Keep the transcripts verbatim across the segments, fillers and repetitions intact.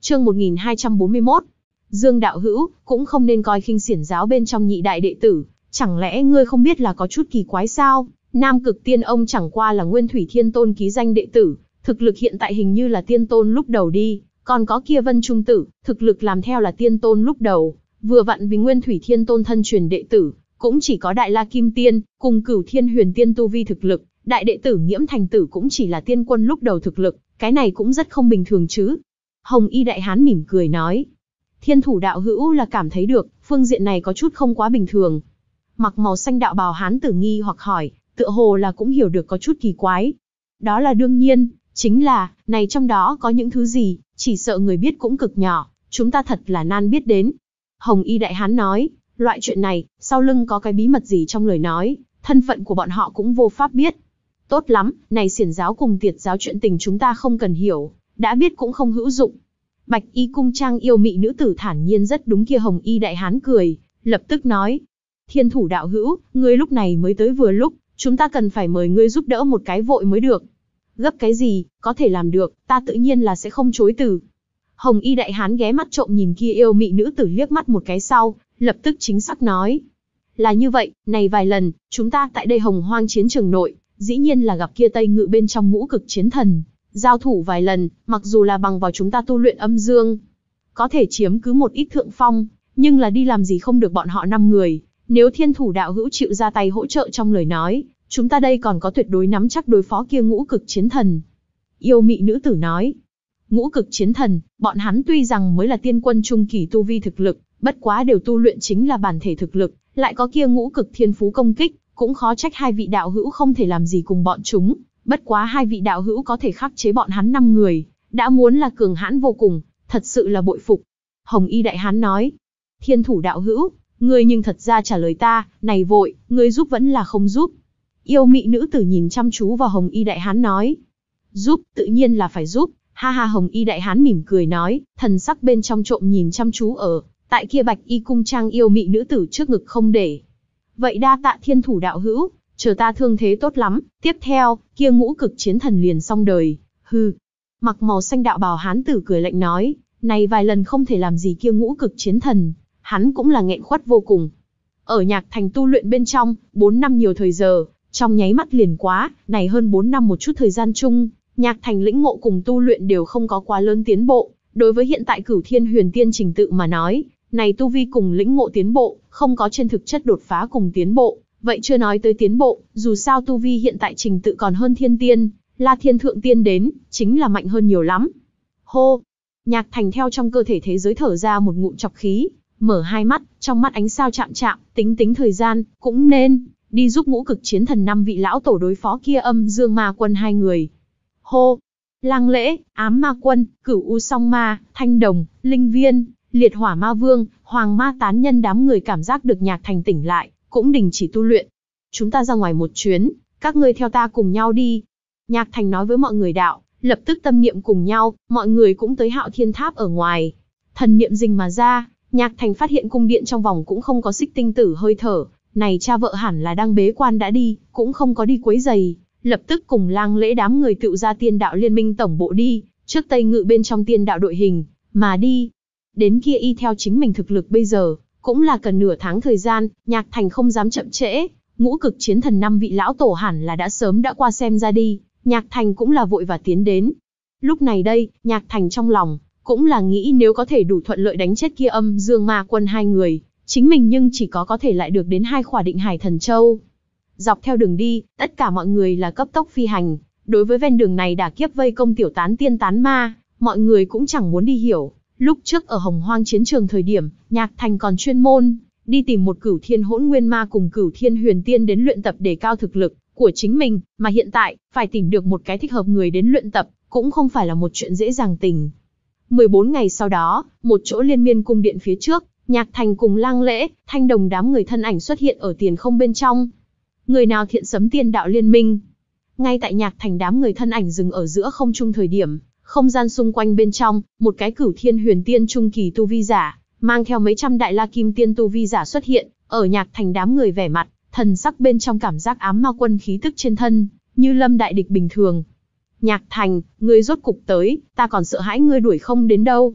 Chương một nghìn hai trăm bốn mươi mốt. Dương đạo hữu, cũng không nên coi khinh xiển giáo bên trong nhị đại đệ tử, chẳng lẽ ngươi không biết là có chút kỳ quái sao? Nam Cực Tiên ông chẳng qua là Nguyên Thủy Thiên Tôn ký danh đệ tử, thực lực hiện tại hình như là tiên tôn lúc đầu đi, còn có kia Vân Trung Tử, thực lực làm theo là tiên tôn lúc đầu, vừa vặn vì Nguyên Thủy Thiên Tôn thân truyền đệ tử, cũng chỉ có Đại La Kim Tiên, cùng Cửu Thiên Huyền Tiên tu vi thực lực, đại đệ tử Nghiễm Thành Tử cũng chỉ là tiên quân lúc đầu thực lực, cái này cũng rất không bình thường chứ. Hồng Y Đại Hán mỉm cười nói, Thiên Thủ đạo hữu là cảm thấy được, phương diện này có chút không quá bình thường. Mặc màu xanh đạo bào hán tử nghi hoặc hỏi, tựa hồ là cũng hiểu được có chút kỳ quái. Đó là đương nhiên, chính là, này trong đó có những thứ gì, chỉ sợ người biết cũng cực nhỏ, chúng ta thật là nan biết đến. Hồng Y Đại Hán nói, loại chuyện này, sau lưng có cái bí mật gì trong lời nói, thân phận của bọn họ cũng vô pháp biết. Tốt lắm, này xiển giáo cùng tiệt giáo chuyện tình chúng ta không cần hiểu, đã biết cũng không hữu dụng. Bạch Y cung trang yêu mị nữ tử thản nhiên rất đúng kia. Hồng Y Đại Hán cười, lập tức nói, Thiên Thủ đạo hữu, ngươi lúc này mới tới vừa lúc, chúng ta cần phải mời ngươi giúp đỡ một cái vội mới được. Gấp cái gì, có thể làm được, ta tự nhiên là sẽ không chối từ. Hồng Y Đại Hán ghé mắt trộm nhìn kia yêu mị nữ tử liếc mắt một cái sau, lập tức chính xác nói, là như vậy, này vài lần, chúng ta tại đây Hồng Hoang chiến trường nội, dĩ nhiên là gặp kia Tây Ngự bên trong ngũ cực chiến thần, giao thủ vài lần, mặc dù là bằng vào chúng ta tu luyện âm dương, có thể chiếm cứ một ít thượng phong, nhưng là đi làm gì không được bọn họ năm người, nếu Thiên Thủ đạo hữu chịu ra tay hỗ trợ trong lời nói, chúng ta đây còn có tuyệt đối nắm chắc đối phó kia ngũ cực chiến thần. Yêu mị nữ tử nói, ngũ cực chiến thần, bọn hắn tuy rằng mới là tiên quân trung kỳ tu vi thực lực, bất quá đều tu luyện chính là bản thể thực lực, lại có kia ngũ cực thiên phú công kích, cũng khó trách hai vị đạo hữu không thể làm gì cùng bọn chúng, bất quá hai vị đạo hữu có thể khắc chế bọn hắn năm người, đã muốn là cường hãn vô cùng, thật sự là bội phục. Hồng Y Đại Hán nói, Thiên Thủ đạo hữu, ngươi nhưng thật ra trả lời ta, này vội, ngươi giúp vẫn là không giúp? Yêu mị nữ tử nhìn chăm chú vào Hồng Y Đại Hán nói, giúp, tự nhiên là phải giúp. Ha ha. Hồng Y Đại Hán mỉm cười nói, thần sắc bên trong trộm nhìn chăm chú ở tại kia Bạch Y cung trang yêu mị nữ tử trước ngực không để. Vậy đa tạ Thiên Thủ đạo hữu, chờ ta thương thế tốt lắm, tiếp theo, kia ngũ cực chiến thần liền xong đời. Hừ. Mặc màu xanh đạo bào hán tử cười lạnh nói, này vài lần không thể làm gì kia ngũ cực chiến thần, hắn cũng là nghẹn khuất vô cùng. Ở Nhạc Thành tu luyện bên trong, bốn năm nhiều thời giờ, trong nháy mắt liền quá, này hơn bốn năm một chút thời gian chung, Nhạc Thành lĩnh ngộ cùng tu luyện đều không có quá lớn tiến bộ. Đối với hiện tại Cửu Thiên Huyền Tiên trình tự mà nói, này tu vi cùng lĩnh ngộ tiến bộ, không có trên thực chất đột phá cùng tiến bộ, vậy chưa nói tới tiến bộ, dù sao tu vi hiện tại trình tự còn hơn Thiên Tiên, La Thiên Thượng Tiên đến, chính là mạnh hơn nhiều lắm. Hô! Nhạc Thành theo trong cơ thể thế giới thở ra một ngụm trọc khí, mở hai mắt, trong mắt ánh sao chạm chạm, tính tính thời gian, cũng nên đi giúp ngũ cực chiến thần năm vị lão tổ đối phó kia Âm Dương Ma Quân hai người. Hô! Lang Lễ, Ám Ma Quân, Cửu U Song Ma, Thanh Đồng, Linh Viên, Liệt Hỏa Ma Vương, Hoàng Ma Tán Nhân đám người cảm giác được Nhạc Thành tỉnh lại, cũng đình chỉ tu luyện. Chúng ta ra ngoài một chuyến, các ngươi theo ta cùng nhau đi. Nhạc Thành nói với mọi người đạo, lập tức tâm niệm cùng nhau, mọi người cũng tới Hạo Thiên Tháp ở ngoài. Thần niệm rình mà ra, Nhạc Thành phát hiện cung điện trong vòng cũng không có Xích Tinh Tử hơi thở, này cha vợ hẳn là đang bế quan đã đi, cũng không có đi quấy giày. Lập tức cùng Lang Lễ đám người tựu ra Tiên Đạo Liên Minh tổng bộ đi, trước Tây Ngự bên trong tiên đạo đội hình, mà đi. Đến kia y theo chính mình thực lực bây giờ, cũng là cần nửa tháng thời gian, Nhạc Thành không dám chậm trễ, ngũ cực chiến thần năm vị lão tổ hẳn là đã sớm đã qua xem ra đi, Nhạc Thành cũng là vội và tiến đến. Lúc này đây, Nhạc Thành trong lòng, cũng là nghĩ nếu có thể đủ thuận lợi đánh chết kia Âm Dương Ma Quân hai người, chính mình nhưng chỉ có có thể lại được đến hai khỏa Định Hải Thần Châu. Dọc theo đường đi, tất cả mọi người là cấp tốc phi hành, đối với ven đường này đả kiếp vây công tiểu tán tiên tán ma, mọi người cũng chẳng muốn đi hiểu. Lúc trước ở Hồng Hoang chiến trường thời điểm, Nhạc Thành còn chuyên môn đi tìm một Cửu Thiên Hỗn Nguyên Ma cùng Cửu Thiên Huyền Tiên đến luyện tập để cao thực lực của chính mình, mà hiện tại, phải tìm được một cái thích hợp người đến luyện tập, cũng không phải là một chuyện dễ dàng tình. mười bốn ngày sau đó, một chỗ liên miên cung điện phía trước, Nhạc Thành cùng Lang Lễ, Thanh Đồng đám người thân ảnh xuất hiện ở tiền không bên trong. Người nào thiện sấm Tiên Đạo Liên Minh? Ngay tại Nhạc Thành đám người thân ảnh dừng ở giữa không trung thời điểm, không gian xung quanh bên trong, một cái Cửu Thiên Huyền Tiên trung kỳ tu vi giả, mang theo mấy trăm Đại La Kim Tiên tu vi giả xuất hiện, ở Nhạc Thành đám người vẻ mặt, thần sắc bên trong cảm giác Ám Ma Quân khí tức trên thân, như lâm đại địch bình thường. Nhạc Thành, ngươi rốt cục tới, ta còn sợ hãi ngươi đuổi không đến đâu.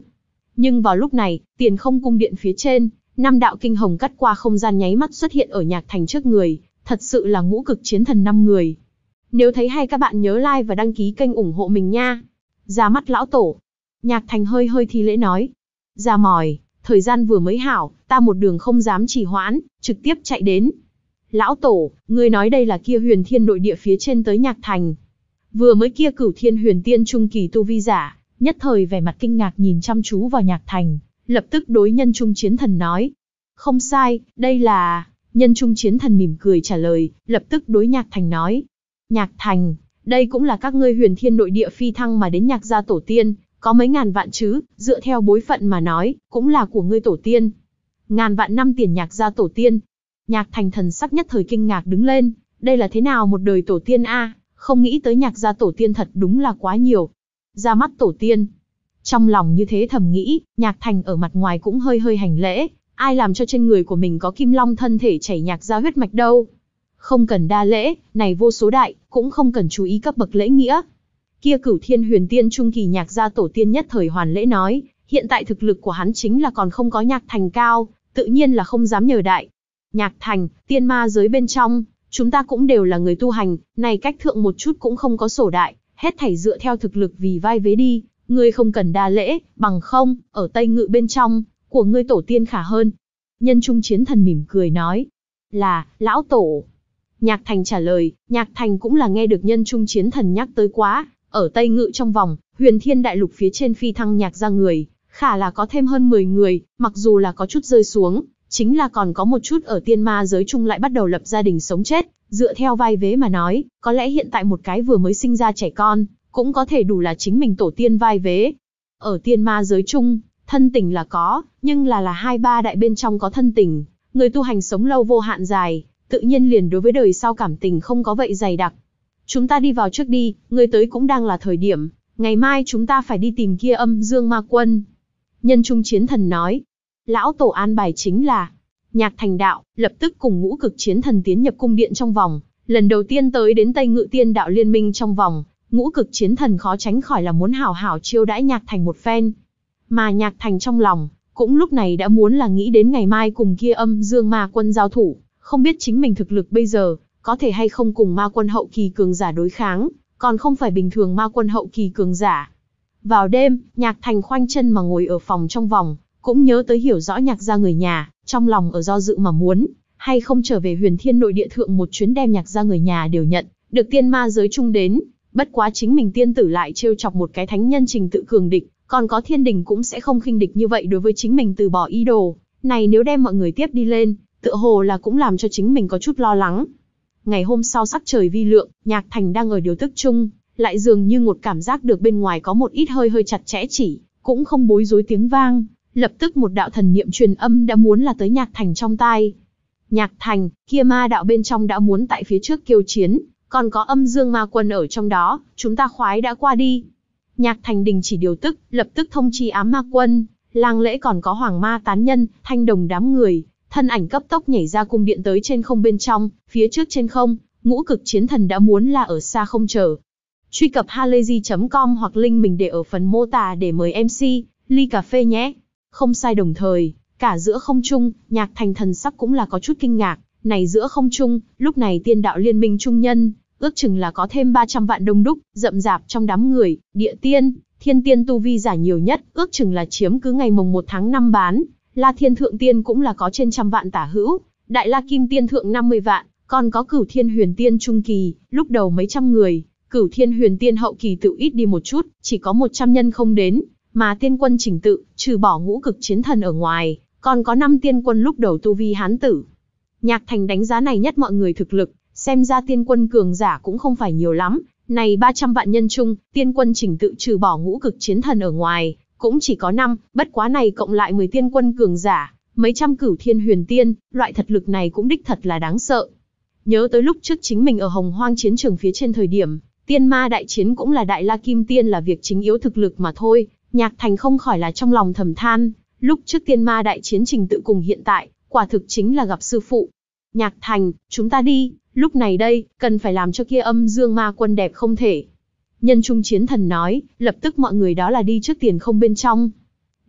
Nhưng vào lúc này, tiền không cung điện phía trên, năm đạo kinh hồng cắt qua không gian nháy mắt xuất hiện ở Nhạc Thành trước người, thật sự là ngũ cực chiến thần năm người. Nếu thấy hay các bạn nhớ like và đăng ký kênh ủng hộ mình nha. Ra mắt lão tổ. Nhạc Thành hơi hơi thi lễ nói. Ra mòi, thời gian vừa mới hảo, ta một đường không dám trì hoãn, trực tiếp chạy đến. Lão tổ, ngươi nói đây là kia huyền thiên nội địa phía trên tới Nhạc Thành. Vừa mới kia cửu thiên huyền tiên trung kỳ tu vi giả, nhất thời vẻ mặt kinh ngạc nhìn chăm chú vào Nhạc Thành, lập tức đối nhân trung chiến thần nói. Không sai, đây là... Nhân trung chiến thần mỉm cười trả lời, lập tức đối Nhạc Thành nói. Nhạc Thành, đây cũng là các ngươi huyền thiên nội địa phi thăng mà đến Nhạc gia tổ tiên, có mấy ngàn vạn chứ, dựa theo bối phận mà nói, cũng là của ngươi tổ tiên. Ngàn vạn năm tiền Nhạc gia tổ tiên. Nhạc Thành thần sắc nhất thời kinh ngạc đứng lên, đây là thế nào một đời tổ tiên a, không nghĩ tới Nhạc gia tổ tiên thật đúng là quá nhiều. Ra mắt tổ tiên. Trong lòng như thế thầm nghĩ, Nhạc Thành ở mặt ngoài cũng hơi hơi hành lễ, ai làm cho trên người của mình có kim long thân thể chảy Nhạc gia huyết mạch đâu. Không cần đa lễ, này vô số đại, cũng không cần chú ý cấp bậc lễ nghĩa. Kia cửu thiên huyền tiên trung kỳ Nhạc gia tổ tiên nhất thời hoàn lễ nói, hiện tại thực lực của hắn chính là còn không có Nhạc Thành cao, tự nhiên là không dám nhờ đại. Nhạc Thành, tiên ma giới bên trong, chúng ta cũng đều là người tu hành, này cách thượng một chút cũng không có sổ đại, hết thảy dựa theo thực lực vì vai vế đi, ngươi không cần đa lễ, bằng không, ở Tây Ngự bên trong, của ngươi tổ tiên khả hơn. Nhân trung chiến thần mỉm cười nói, là, lão tổ. Nhạc Thành trả lời, Nhạc Thành cũng là nghe được nhân trung chiến thần nhắc tới quá, ở Tây Ngự trong vòng, huyền thiên đại lục phía trên phi thăng Nhạc gia người, khả là có thêm hơn mười người, mặc dù là có chút rơi xuống, chính là còn có một chút ở tiên ma giới chung lại bắt đầu lập gia đình sống chết, dựa theo vai vế mà nói, có lẽ hiện tại một cái vừa mới sinh ra trẻ con, cũng có thể đủ là chính mình tổ tiên vai vế. Ở tiên ma giới chung, thân tình là có, nhưng là là hai ba đại bên trong có thân tình, người tu hành sống lâu vô hạn dài, tự nhiên liền đối với đời sau cảm tình không có vậy dày đặc. Chúng ta đi vào trước đi, người tới cũng đang là thời điểm, ngày mai chúng ta phải đi tìm kia âm dương ma quân. Nhân trung chiến thần nói, lão tổ an bài chính là, Nhạc Thành đạo, lập tức cùng ngũ cực chiến thần tiến nhập cung điện trong vòng, lần đầu tiên tới đến Tây Ngự tiên đạo liên minh trong vòng, ngũ cực chiến thần khó tránh khỏi là muốn hảo hảo chiêu đãi Nhạc Thành một phen. Mà Nhạc Thành trong lòng, cũng lúc này đã muốn là nghĩ đến ngày mai cùng kia âm dương ma quân giao thủ, không biết chính mình thực lực bây giờ, có thể hay không cùng ma quân hậu kỳ cường giả đối kháng, còn không phải bình thường ma quân hậu kỳ cường giả. Vào đêm, Nhạc Thành khoanh chân mà ngồi ở phòng trong vòng, cũng nhớ tới hiểu rõ Nhạc gia người nhà, trong lòng ở do dự mà muốn, hay không trở về huyền thiên nội địa thượng một chuyến đem Nhạc gia người nhà đều nhận, được tiên ma giới chung đến, bất quá chính mình tiên tử lại trêu chọc một cái thánh nhân trình tự cường địch, còn có thiên đình cũng sẽ không khinh địch như vậy đối với chính mình từ bỏ ý đồ, này nếu đem mọi người tiếp đi lên, tựa hồ là cũng làm cho chính mình có chút lo lắng. Ngày hôm sau sắc trời vi lượng, Nhạc Thành đang ở điều tức chung, lại dường như một cảm giác được bên ngoài có một ít hơi hơi chặt chẽ chỉ, cũng không bối rối tiếng vang, lập tức một đạo thần niệm truyền âm đã muốn là tới Nhạc Thành trong tai. Nhạc Thành, kia ma đạo bên trong đã muốn tại phía trước kêu chiến, còn có âm dương ma quân ở trong đó, chúng ta khoái đã qua đi. Nhạc Thành đình chỉ điều tức, lập tức thông chi ám ma quân, lang lễ còn có hoàng ma tán nhân, thanh đồng đám người, thân ảnh cấp tốc nhảy ra cung điện tới trên không bên trong, phía trước trên không, ngũ cực chiến thần đã muốn là ở xa không chờ. Truy cập halayzi chấm com hoặc link mình để ở phần mô tả để mời em xê, ly cà phê nhé. Không sai đồng thời, cả giữa không trung, Nhạc Thành thần sắc cũng là có chút kinh ngạc, này giữa không trung, lúc này tiên đạo liên minh trung nhân, ước chừng là có thêm ba trăm vạn đông đúc, rậm rạp trong đám người, địa tiên, thiên tiên tu vi giả nhiều nhất, ước chừng là chiếm cứ ngày mồng một tháng năm bán, La Thiên Thượng Tiên cũng là có trên trăm vạn tả hữu, Đại La Kim Tiên Thượng năm mươi vạn, còn có Cửu Thiên Huyền Tiên Trung Kỳ, lúc đầu mấy trăm người, Cửu Thiên Huyền Tiên Hậu Kỳ tự ít đi một chút, chỉ có một trăm nhân không đến, mà tiên quân chỉnh tự, trừ bỏ ngũ cực chiến thần ở ngoài, còn có năm tiên quân lúc đầu tu vi hán tử. Nhạc Thành đánh giá này nhất mọi người thực lực, xem ra tiên quân cường giả cũng không phải nhiều lắm, này ba trăm vạn nhân chung, tiên quân chỉnh tự trừ bỏ ngũ cực chiến thần ở ngoài, cũng chỉ có năm, bất quá này cộng lại mười tiên quân cường giả, mấy trăm cửu thiên huyền tiên, loại thật lực này cũng đích thật là đáng sợ. Nhớ tới lúc trước chính mình ở Hồng Hoang chiến trường phía trên thời điểm, tiên ma đại chiến cũng là Đại La Kim Tiên là việc chính yếu thực lực mà thôi, Nhạc Thành không khỏi là trong lòng thầm than, lúc trước tiên ma đại chiến trình tự cùng hiện tại, quả thực chính là gặp sư phụ. Nhạc Thành, chúng ta đi, lúc này đây, cần phải làm cho kia âm dương ma quân đẹp không thể. Nhân trung chiến thần nói, lập tức mọi người đó là đi trước tiền không bên trong.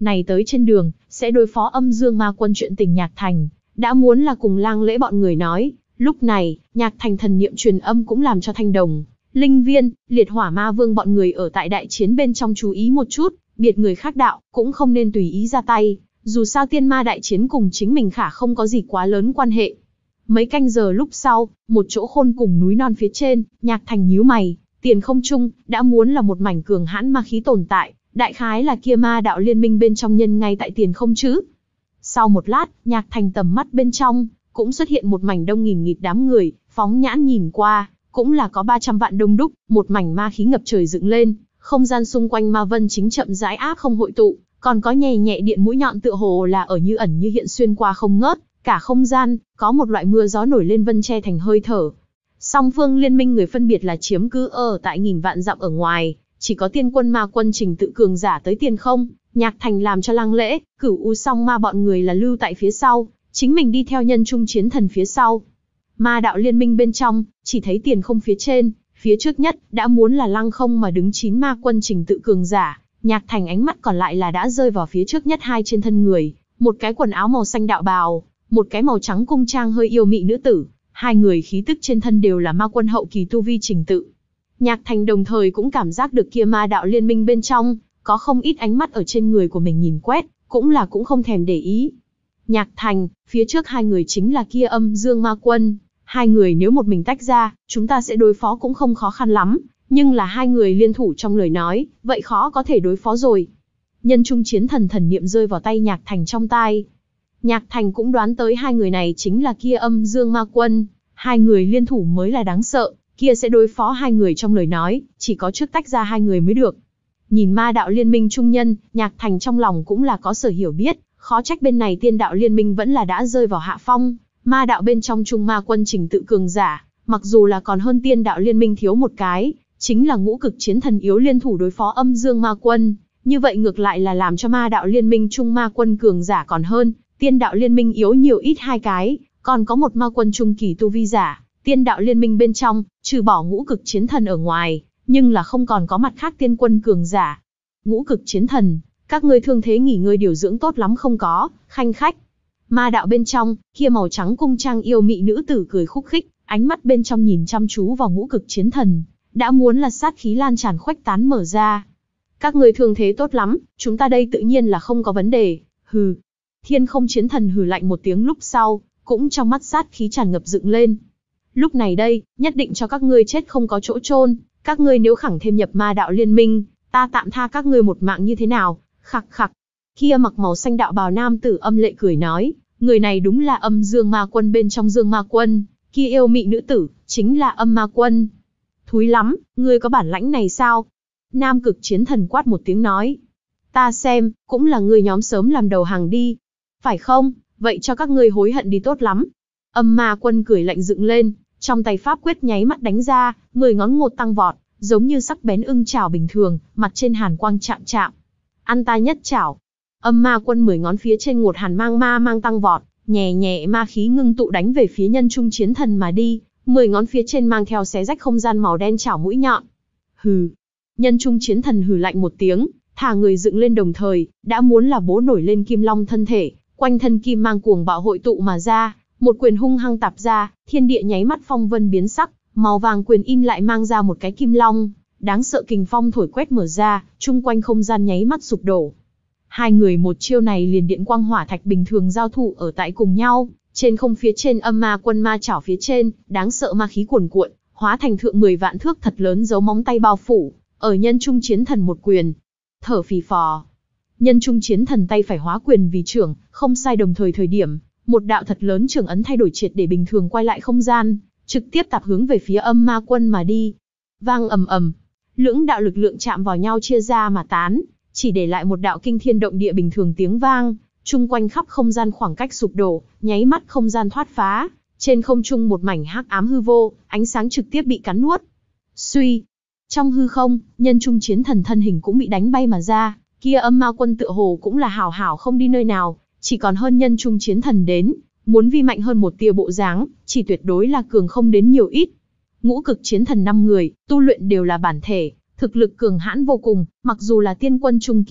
Này tới trên đường, sẽ đối phó âm dương ma quân chuyện tình Nhạc Thành, đã muốn là cùng Lang Lễ bọn người nói. Lúc này, Nhạc Thành thần niệm truyền âm cũng làm cho Thanh Đồng, Linh Viên, Liệt Hỏa Ma Vương bọn người ở tại đại chiến bên trong chú ý một chút, biệt người khác đạo, cũng không nên tùy ý ra tay, dù sao tiên ma đại chiến cùng chính mình khả không có gì quá lớn quan hệ. Mấy canh giờ lúc sau, một chỗ khôn cùng núi non phía trên, Nhạc Thành nhíu mày, tiền không trung, đã muốn là một mảnh cường hãn ma khí tồn tại, đại khái là kia ma đạo liên minh bên trong nhân ngay tại tiền không chứ. Sau một lát, Nhạc Thành tầm mắt bên trong, cũng xuất hiện một mảnh đông nghìn nghịt đám người, phóng nhãn nhìn qua, cũng là có ba trăm vạn đông đúc, một mảnh ma khí ngập trời dựng lên, không gian xung quanh ma vân chính chậm rãi áp không hội tụ, còn có nhẹ nhẹ điện mũi nhọn tựa hồ là ở như ẩn như hiện xuyên qua không ngớt, cả không gian, có một loại mưa gió nổi lên vân che thành hơi thở. Song phương liên minh người phân biệt là chiếm cứ ở tại nghìn vạn dặm ở ngoài, chỉ có tiên quân ma quân Trình Tự cường giả tới tiền không, Nhạc Thành làm cho Lang Lễ, Cửu U song ma bọn người là lưu tại phía sau, chính mình đi theo nhân trung chiến thần phía sau. Ma đạo liên minh bên trong, chỉ thấy tiền không phía trên, phía trước nhất, đã muốn là lăng không mà đứng chín ma quân Trình Tự cường giả, Nhạc Thành ánh mắt còn lại là đã rơi vào phía trước nhất hai trên thân người, một cái quần áo màu xanh đạo bào, một cái màu trắng cung trang hơi yêu mị nữ tử, hai người khí tức trên thân đều là ma quân hậu kỳ tu vi Trình Tự. Nhạc Thành đồng thời cũng cảm giác được kia ma đạo liên minh bên trong, có không ít ánh mắt ở trên người của mình nhìn quét, cũng là cũng không thèm để ý. Nhạc Thành, phía trước hai người chính là kia âm dương ma quân, hai người nếu một mình tách ra, chúng ta sẽ đối phó cũng không khó khăn lắm, nhưng là hai người liên thủ trong lời nói, vậy khó có thể đối phó rồi. Nhân trung chiến thần thần niệm rơi vào tay Nhạc Thành trong tai. Nhạc Thành cũng đoán tới hai người này chính là kia âm dương ma quân, hai người liên thủ mới là đáng sợ, kia sẽ đối phó hai người trong lời nói, chỉ có trước tách ra hai người mới được. Nhìn ma đạo liên minh trung nhân, Nhạc Thành trong lòng cũng là có sở hiểu biết, khó trách bên này tiên đạo liên minh vẫn là đã rơi vào hạ phong, ma đạo bên trong trung ma quân Trình Tự cường giả, mặc dù là còn hơn tiên đạo liên minh thiếu một cái, chính là ngũ cực chiến thần yếu liên thủ đối phó âm dương ma quân, như vậy ngược lại là làm cho ma đạo liên minh trung ma quân cường giả còn hơn, tiên đạo liên minh yếu nhiều ít hai cái, còn có một ma quân trung kỳ tu vi giả, tiên đạo liên minh bên trong, trừ bỏ ngũ cực chiến thần ở ngoài, nhưng là không còn có mặt khác tiên quân cường giả. Ngũ cực chiến thần, các ngươi thương thế nghỉ ngơi điều dưỡng tốt lắm không có, khanh khách. Ma đạo bên trong, kia màu trắng cung trang yêu mị nữ tử cười khúc khích, ánh mắt bên trong nhìn chăm chú vào ngũ cực chiến thần, đã muốn là sát khí lan tràn khuếch tán mở ra. Các ngươi thương thế tốt lắm, chúng ta đây tự nhiên là không có vấn đề, hừ. Thiên không chiến thần hừ lạnh một tiếng lúc sau, cũng trong mắt sát khí tràn ngập dựng lên. Lúc này đây, nhất định cho các ngươi chết không có chỗ chôn, các ngươi nếu khẳng thêm nhập ma đạo liên minh, ta tạm tha các ngươi một mạng như thế nào, khặc khặc. Kia mặc màu xanh đạo bào nam tử âm lệ cười nói, người này đúng là âm dương ma quân bên trong dương ma quân, kia yêu mị nữ tử, chính là âm ma quân. Thúi lắm, ngươi có bản lãnh này sao? Nam cực chiến thần quát một tiếng nói. Ta xem, cũng là ngươi nhóm sớm làm đầu hàng đi. Phải không, vậy cho các ngươi hối hận đi tốt lắm. Âm ma quân cười lạnh dựng lên, trong tay pháp quyết nháy mắt đánh ra, mười ngón ngột tăng vọt, giống như sắc bén ưng chảo bình thường, mặt trên hàn quang chạm chạm. Ăn ta nhất chảo. Âm ma quân mười ngón phía trên ngột hàn mang ma mang tăng vọt, nhẹ nhẹ ma khí ngưng tụ đánh về phía nhân trung chiến thần mà đi, mười ngón phía trên mang theo xé rách không gian màu đen chảo mũi nhọn. Hừ. Nhân trung chiến thần hừ lạnh một tiếng, thả người dựng lên đồng thời, đã muốn là bố nổi lên kim long thân thể, quanh thân kim mang cuồng bạo hội tụ mà ra, một quyền hung hăng tạp ra, thiên địa nháy mắt phong vân biến sắc, màu vàng quyền in lại mang ra một cái kim long, đáng sợ kình phong thổi quét mở ra, chung quanh không gian nháy mắt sụp đổ. Hai người một chiêu này liền điện quang hỏa thạch bình thường giao thủ ở tại cùng nhau, trên không phía trên âm ma quân ma chảo phía trên, đáng sợ ma khí cuồn cuộn, hóa thành thượng mười vạn thước thật lớn dấu móng tay bao phủ, ở nhân trung chiến thần một quyền. Thở phì phò. Nhân trung chiến thần tay phải hóa quyền vì trưởng, không sai đồng thời thời điểm, một đạo thật lớn trưởng ấn thay đổi triệt để bình thường quay lại không gian, trực tiếp tạp hướng về phía âm ma quân mà đi. Vang ầm ầm, lưỡng đạo lực lượng chạm vào nhau chia ra mà tán, chỉ để lại một đạo kinh thiên động địa bình thường tiếng vang, chung quanh khắp không gian khoảng cách sụp đổ, nháy mắt không gian thoát phá, trên không trung một mảnh hắc ám hư vô, ánh sáng trực tiếp bị cắn nuốt. Suy, trong hư không, nhân trung chiến thần thân hình cũng bị đánh bay mà ra, kia âm ma quân tựa hồ cũng là hảo hảo không đi nơi nào, chỉ còn hơn nhân trung chiến thần đến, muốn vi mạnh hơn một tia bộ dáng, chỉ tuyệt đối là cường không đến nhiều ít. Ngũ cực chiến thần năm người, tu luyện đều là bản thể, thực lực cường hãn vô cùng, mặc dù là tiên quân trung kỳ,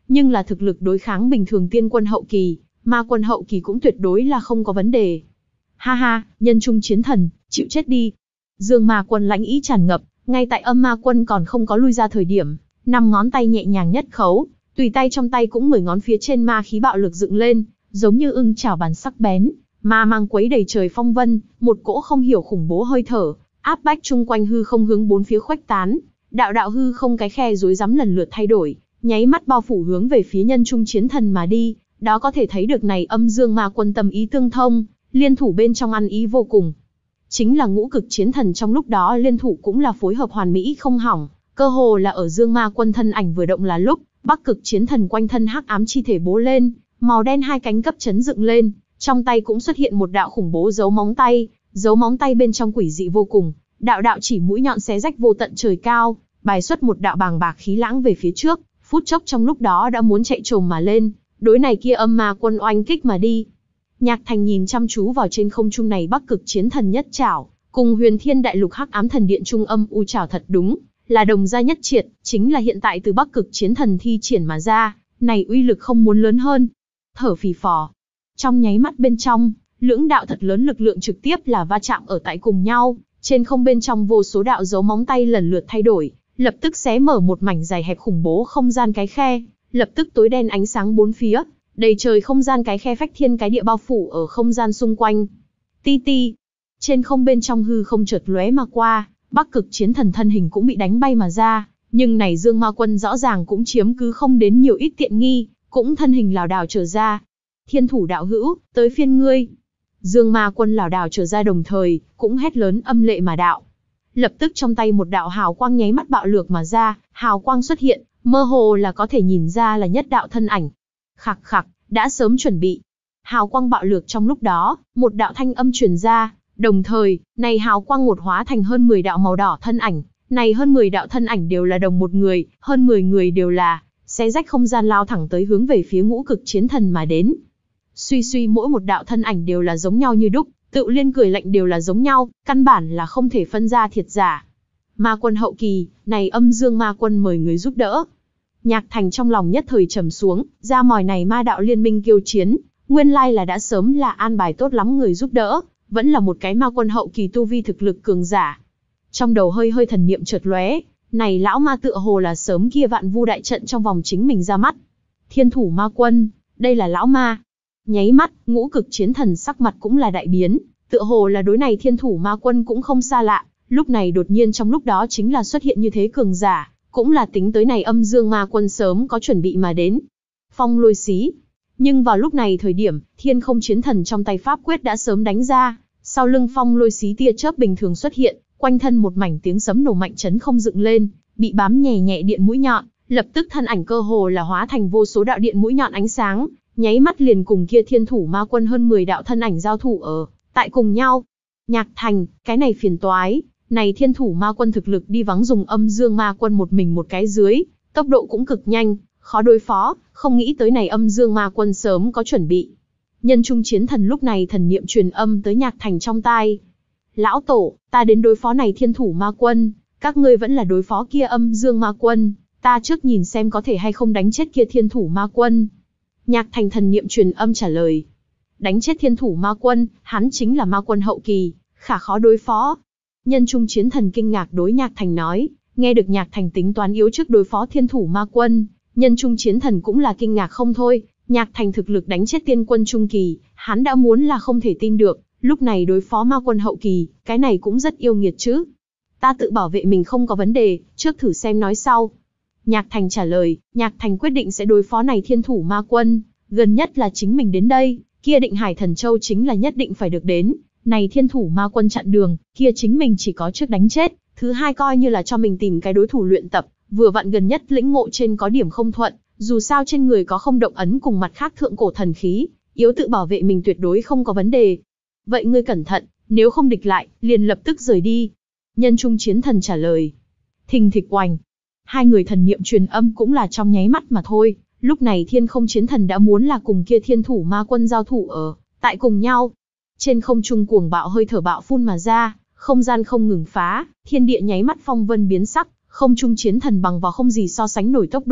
nhưng là thực lực đối kháng bình thường tiên quân hậu kỳ, ma quân hậu kỳ cũng tuyệt đối là không có vấn đề. Ha ha, nhân trung chiến thần, chịu chết đi. Dương ma quân lãnh ý tràn ngập, ngay tại âm ma quân còn không có lui ra thời điểm, năm ngón tay nhẹ nhàng nhất khấu, tùy tay trong tay cũng mười ngón phía trên ma khí bạo lực dựng lên, giống như ưng chảo bàn sắc bén, ma mang quấy đầy trời phong vân, một cỗ không hiểu khủng bố hơi thở, áp bách chung quanh hư không hướng bốn phía khuếch tán, đạo đạo hư không cái khe rối rắm lần lượt thay đổi, nháy mắt bao phủ hướng về phía nhân trung chiến thần mà đi, đó có thể thấy được này âm dương ma quân tâm ý tương thông, liên thủ bên trong ăn ý vô cùng. Chính là ngũ cực chiến thần trong lúc đó liên thủ cũng là phối hợp hoàn mỹ không hỏng, cơ hồ là ở dương ma quân thân ảnh vừa động là lúc, bắc cực chiến thần quanh thân hắc ám chi thể bố lên, màu đen hai cánh cấp chấn dựng lên, trong tay cũng xuất hiện một đạo khủng bố dấu móng tay, dấu móng tay bên trong quỷ dị vô cùng, đạo đạo chỉ mũi nhọn xé rách vô tận trời cao, bài xuất một đạo bàng bạc khí lãng về phía trước, phút chốc trong lúc đó đã muốn chạy trồm mà lên, đối này kia âm ma quân oanh kích mà đi. Nhạc Thành nhìn chăm chú vào trên không trung này bắc cực chiến thần nhất trảo, cùng huyền thiên đại lục hắc ám thần điện trung âm u trảo thật đúng, là đồng gia nhất triệt, chính là hiện tại từ bắc cực chiến thần thi triển mà ra, này uy lực không muốn lớn hơn. Thở phì phò. Trong nháy mắt bên trong, lưỡng đạo thật lớn lực lượng trực tiếp là va chạm ở tại cùng nhau, trên không bên trong vô số đạo dấu móng tay lần lượt thay đổi, lập tức xé mở một mảnh dài hẹp khủng bố không gian cái khe, lập tức tối đen ánh sáng bốn phía, đầy trời không gian cái khe phách thiên cái địa bao phủ ở không gian xung quanh. Ti ti. Trên không bên trong hư không chợt lóe mà qua, bắc cực chiến thần thân hình cũng bị đánh bay mà ra, nhưng này dương ma quân rõ ràng cũng chiếm cứ không đến nhiều ít tiện nghi, cũng thân hình lảo đảo trở ra. Thiên thủ đạo hữu, tới phiên ngươi. Dương ma quân lảo đảo trở ra đồng thời, cũng hét lớn âm lệ mà đạo. Lập tức trong tay một đạo hào quang nháy mắt bạo lược mà ra, hào quang xuất hiện, mơ hồ là có thể nhìn ra là nhất đạo thân ảnh. Khặc khặc, đã sớm chuẩn bị. Hào quang bạo lược trong lúc đó, một đạo thanh âm truyền ra, đồng thời, này hào quang một hóa thành hơn mười đạo màu đỏ thân ảnh, này hơn mười đạo thân ảnh đều là đồng một người, hơn mười người đều là xé rách không gian lao thẳng tới hướng về phía ngũ cực chiến thần mà đến. Suy suy mỗi một đạo thân ảnh đều là giống nhau như đúc, tự liên cười lạnh đều là giống nhau, căn bản là không thể phân ra thiệt giả. Ma quân hậu kỳ, này âm dương ma quân mời người giúp đỡ. Nhạc Thành trong lòng nhất thời trầm xuống, ra mòi này ma đạo liên minh kiêu chiến, nguyên lai là đã sớm là an bài tốt lắm người giúp đỡ, vẫn là một cái ma quân hậu kỳ tu vi thực lực cường giả. Trong đầu hơi hơi thần niệm chợt lóe, này lão ma tựa hồ là sớm kia vạn vu đại trận trong vòng chính mình ra mắt. Thiên thủ ma quân, đây là lão ma. Nháy mắt, ngũ cực chiến thần sắc mặt cũng là đại biến, tựa hồ là đối này thiên thủ ma quân cũng không xa lạ, lúc này đột nhiên trong lúc đó chính là xuất hiện như thế cường giả, cũng là tính tới này âm dương ma quân sớm có chuẩn bị mà đến. Phong lôi xí. Nhưng vào lúc này thời điểm, thiên không chiến thần trong tay pháp quyết đã sớm đánh ra, sau lưng phong lôi xí tia chớp bình thường xuất hiện, quanh thân một mảnh tiếng sấm nổ mạnh chấn không dựng lên, bị bám nhẹ nhẹ điện mũi nhọn, lập tức thân ảnh cơ hồ là hóa thành vô số đạo điện mũi nhọn ánh sáng, nháy mắt liền cùng kia thiên thủ ma quân hơn mười đạo thân ảnh giao thủ ở tại cùng nhau. Nhạc Thành, cái này phiền toái, này thiên thủ ma quân thực lực đi vắng dùng âm dương ma quân một mình một cái dưới, tốc độ cũng cực nhanh, khó đối phó, không nghĩ tới này âm dương ma quân sớm có chuẩn bị. Nhân trung chiến thần lúc này thần niệm truyền âm tới Nhạc Thành trong tai. Lão tổ, ta đến đối phó này thiên thủ ma quân, các ngươi vẫn là đối phó kia âm dương ma quân, ta trước nhìn xem có thể hay không đánh chết kia thiên thủ ma quân. Nhạc Thành thần niệm truyền âm trả lời. Đánh chết thiên thủ ma quân, hắn chính là ma quân hậu kỳ, khả khó đối phó. Nhân trung chiến thần kinh ngạc đối Nhạc Thành nói, nghe được Nhạc Thành tính toán yếu trước đối phó thiên thủ ma quân, nhân trung chiến thần cũng là kinh ngạc không thôi. Nhạc Thành thực lực đánh chết tiên quân trung kỳ, hắn đã muốn là không thể tin được, lúc này đối phó ma quân hậu kỳ, cái này cũng rất yêu nghiệt chứ. Ta tự bảo vệ mình không có vấn đề, trước thử xem nói sau. Nhạc Thành trả lời, Nhạc Thành quyết định sẽ đối phó này thiên thủ ma quân, gần nhất là chính mình đến đây, kia Định Hải Thần Châu chính là nhất định phải được đến, này thiên thủ ma quân chặn đường, kia chính mình chỉ có trước đánh chết, thứ hai coi như là cho mình tìm cái đối thủ luyện tập, vừa vặn gần nhất lĩnh ngộ trên có điểm không thuận, dù sao trên người có không động ấn cùng mặt khác thượng cổ thần khí, yếu tự bảo vệ mình tuyệt đối không có vấn đề. Vậy ngươi cẩn thận, nếu không địch lại, liền lập tức rời đi. Nhân trung chiến thần trả lời. Thình thịch oành. Hai người thần niệm truyền âm cũng là trong nháy mắt mà thôi, lúc này thiên không chiến thần đã muốn là cùng kia thiên thủ ma quân giao thủ ở, tại cùng nhau. Trên không trung cuồng bạo hơi thở bạo phun mà ra, không gian không ngừng phá, thiên địa nháy mắt phong vân biến sắc, không trung chiến thần bằng vào không gì so sánh nổi tốc độ,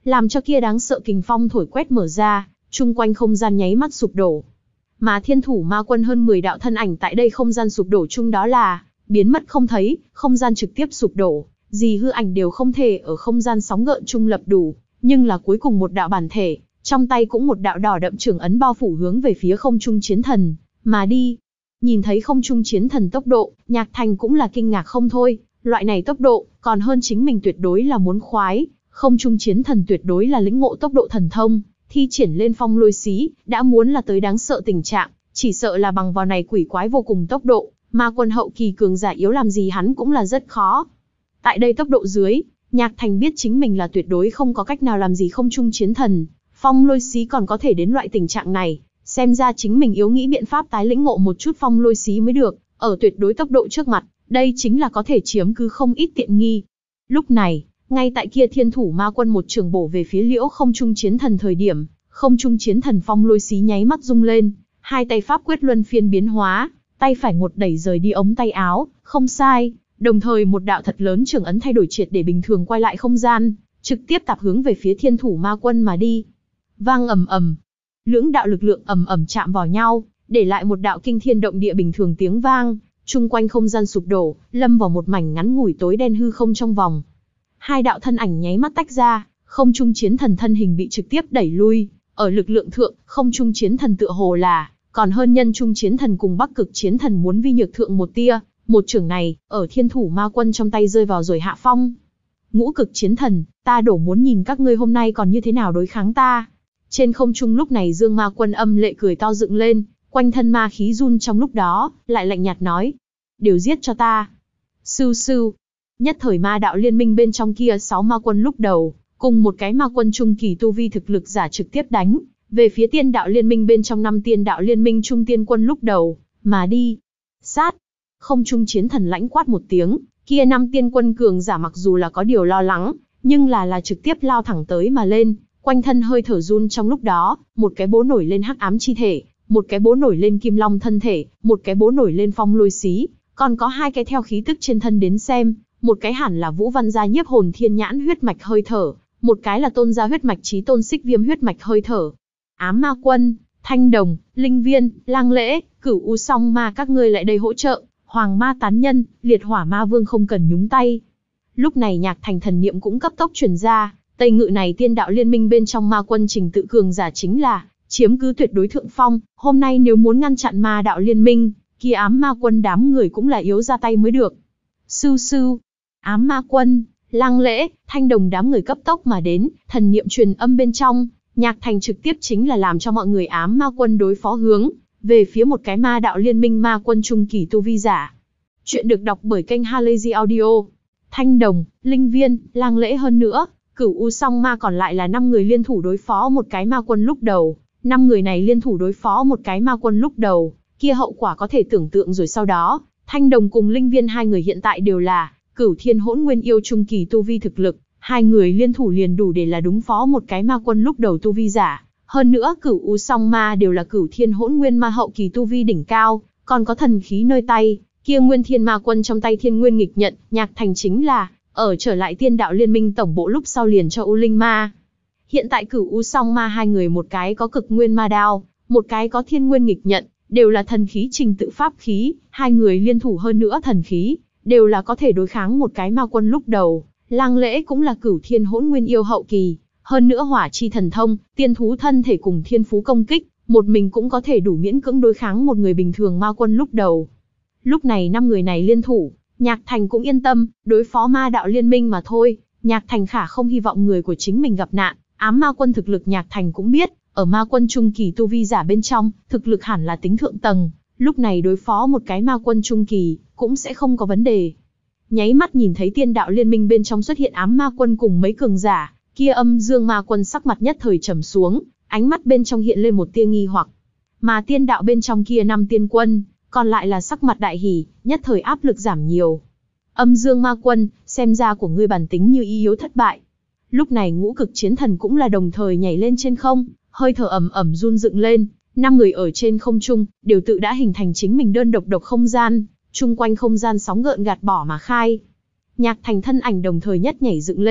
làm cho kia đáng sợ kình phong thổi quét mở ra, chung quanh không gian nháy mắt sụp đổ. Mà thiên thủ ma quân hơn mười đạo thân ảnh tại đây không gian sụp đổ chung đó là biến mất không thấy, không gian trực tiếp sụp đổ, gì hư ảnh đều không thể ở không gian sóng gợn chung lập đủ, nhưng là cuối cùng một đạo bản thể, trong tay cũng một đạo đỏ đậm trường ấn bao phủ hướng về phía không trung chiến thần mà đi. Nhìn thấy không trung chiến thần tốc độ, Nhạc Thành cũng là kinh ngạc không thôi, loại này tốc độ, còn hơn chính mình tuyệt đối là muốn khoái, không trung chiến thần tuyệt đối là lĩnh ngộ tốc độ thần thông, thi triển lên phong lôi xí, đã muốn là tới đáng sợ tình trạng, chỉ sợ là bằng vào này quỷ quái vô cùng tốc độ, ma quân hậu kỳ cường giả yếu làm gì hắn cũng là rất khó. Tại đây tốc độ dưới, Nhạc Thành biết chính mình là tuyệt đối không có cách nào làm gì không trung chiến thần, phong lôi xí còn có thể đến loại tình trạng này, xem ra chính mình yếu nghĩ biện pháp tái lĩnh ngộ một chút phong lôi xí mới được, ở tuyệt đối tốc độ trước mặt, đây chính là có thể chiếm cứ không ít tiện nghi. Lúc này, ngay tại kia thiên thủ ma quân một trường bổ về phía liễu không trung chiến thần thời điểm, không trung chiến thần phong lôi xí nháy mắt rung lên, hai tay pháp quyết luân phiên biến hóa, tay phải một đẩy rời đi ống tay áo, không sai, đồng thời một đạo thật lớn trường ấn thay đổi triệt để bình thường quay lại không gian, trực tiếp tạp hướng về phía thiên thủ ma quân mà đi. Vang ầm ầm, lưỡng đạo lực lượng ầm ầm chạm vào nhau, để lại một đạo kinh thiên động địa bình thường tiếng vang, chung quanh không gian sụp đổ, lâm vào một mảnh ngắn ngủi tối đen hư không trong vòng. Hai đạo thân ảnh nháy mắt tách ra, không trung chiến thần thân hình bị trực tiếp đẩy lui, ở lực lượng thượng, không trung chiến thần tựa hồ là còn hơn nhân trung chiến thần cùng bắc cực chiến thần muốn vi nhược thượng một tia, một chưởng này, ở thiên thủ ma quân trong tay rơi vào rồi hạ phong. Ngũ cực chiến thần, ta đổ muốn nhìn các ngươi hôm nay còn như thế nào đối kháng ta. Trên không trung lúc này Dương Ma Quân âm lệ cười to dựng lên, quanh thân ma khí run trong lúc đó, lại lạnh nhạt nói. Đều giết cho ta. Sưu sưu. Nhất thời ma đạo liên minh bên trong kia sáu ma quân lúc đầu, cùng một cái ma quân trung kỳ tu vi thực lực giả trực tiếp đánh, về phía tiên đạo liên minh bên trong năm tiên đạo liên minh trung tiên quân lúc đầu, mà đi. Sát. Không trung chiến thần lãnh quát một tiếng, kia năm tiên quân cường giả mặc dù là có điều lo lắng, nhưng là là trực tiếp lao thẳng tới mà lên, quanh thân hơi thở run trong lúc đó, một cái bố nổi lên hắc ám chi thể, một cái bố nổi lên kim long thân thể, một cái bố nổi lên phong lôi xí, còn có hai cái theo khí tức trên thân đến xem, một cái hẳn là Vũ Văn gia nhiếp hồn thiên nhãn huyết mạch hơi thở, một cái là Tôn gia huyết mạch chí tôn xích viêm huyết mạch hơi thở. Ám ma quân, Thanh Đồng, Linh Viên, Lang Lễ, Cửu U Song ma các ngươi lại đây hỗ trợ, Hoàng ma tán nhân, Liệt hỏa ma vương không cần nhúng tay. Lúc này Nhạc Thành thần niệm cũng cấp tốc truyền ra, Tây Ngự này tiên đạo liên minh bên trong ma quân trình tự cường giả chính là chiếm cứ tuyệt đối thượng phong, hôm nay nếu muốn ngăn chặn ma đạo liên minh, kia ám ma quân đám người cũng là yếu ra tay mới được. Sưu sưu, ám ma quân, Lang Lễ, Thanh Đồng đám người cấp tốc mà đến, thần niệm truyền âm bên trong, Nhạc Thành trực tiếp chính là làm cho mọi người ám ma quân đối phó hướng về phía một cái ma đạo liên minh ma quân trung kỳ tu vi giả. Chuyện được đọc bởi kênh Halazy Audio. Thanh Đồng, Linh Viên, Lang Lễ hơn nữa, Cửu U Song ma còn lại là năm người liên thủ đối phó một cái ma quân lúc đầu, năm người này liên thủ đối phó một cái ma quân lúc đầu, kia hậu quả có thể tưởng tượng rồi sau đó, Thanh Đồng cùng Linh Viên hai người hiện tại đều là Cửu Thiên Hỗn Nguyên yêu trung kỳ tu vi thực lực, hai người liên thủ liền đủ để là đúng phó một cái ma quân lúc đầu tu vi giả, hơn nữa Cửu U Song ma đều là Cửu Thiên Hỗn Nguyên ma hậu kỳ tu vi đỉnh cao, còn có thần khí nơi tay, kia Nguyên Thiên ma quân trong tay Thiên Nguyên nghịch nhận, Nhạc Thành chính là ở trở lại tiên đạo liên minh tổng bộ lúc sau liền cho U Linh ma. Hiện tại Cửu U Song ma hai người một cái có cực nguyên ma đao, một cái có Thiên Nguyên nghịch nhận, đều là thần khí trình tự pháp khí, hai người liên thủ hơn nữa thần khí, đều là có thể đối kháng một cái ma quân lúc đầu. Lang Lễ cũng là Cửu Thiên Hỗn Nguyên yêu hậu kỳ, hơn nữa hỏa chi thần thông, tiên thú thân thể cùng thiên phú công kích, một mình cũng có thể đủ miễn cưỡng đối kháng một người bình thường ma quân lúc đầu. Lúc này năm người này liên thủ, Nhạc Thành cũng yên tâm, đối phó ma đạo liên minh mà thôi, Nhạc Thành khả không hy vọng người của chính mình gặp nạn, ám ma quân thực lực Nhạc Thành cũng biết, ở ma quân trung kỳ tu vi giả bên trong, thực lực hẳn là tính thượng tầng, lúc này đối phó một cái ma quân trung kỳ, cũng sẽ không có vấn đề. Nháy mắt nhìn thấy tiên đạo liên minh bên trong xuất hiện ám ma quân cùng mấy cường giả, kia Âm Dương ma quân sắc mặt nhất thời trầm xuống, ánh mắt bên trong hiện lên một tia nghi hoặc. Mà tiên đạo bên trong kia năm tiên quân, còn lại là sắc mặt đại hỉ, nhất thời áp lực giảm nhiều. Âm Dương ma quân, xem ra của ngươi bản tính như y yếu thất bại. Lúc này ngũ cực chiến thần cũng là đồng thời nhảy lên trên không, hơi thở ẩm ẩm run dựng lên, năm người ở trên không trung, đều tự đã hình thành chính mình đơn độc độc không gian, chung quanh không gian sóng gợn gạt bỏ mà khai. Nhạc Thành thân ảnh đồng thời nhất nhảy dựng lên,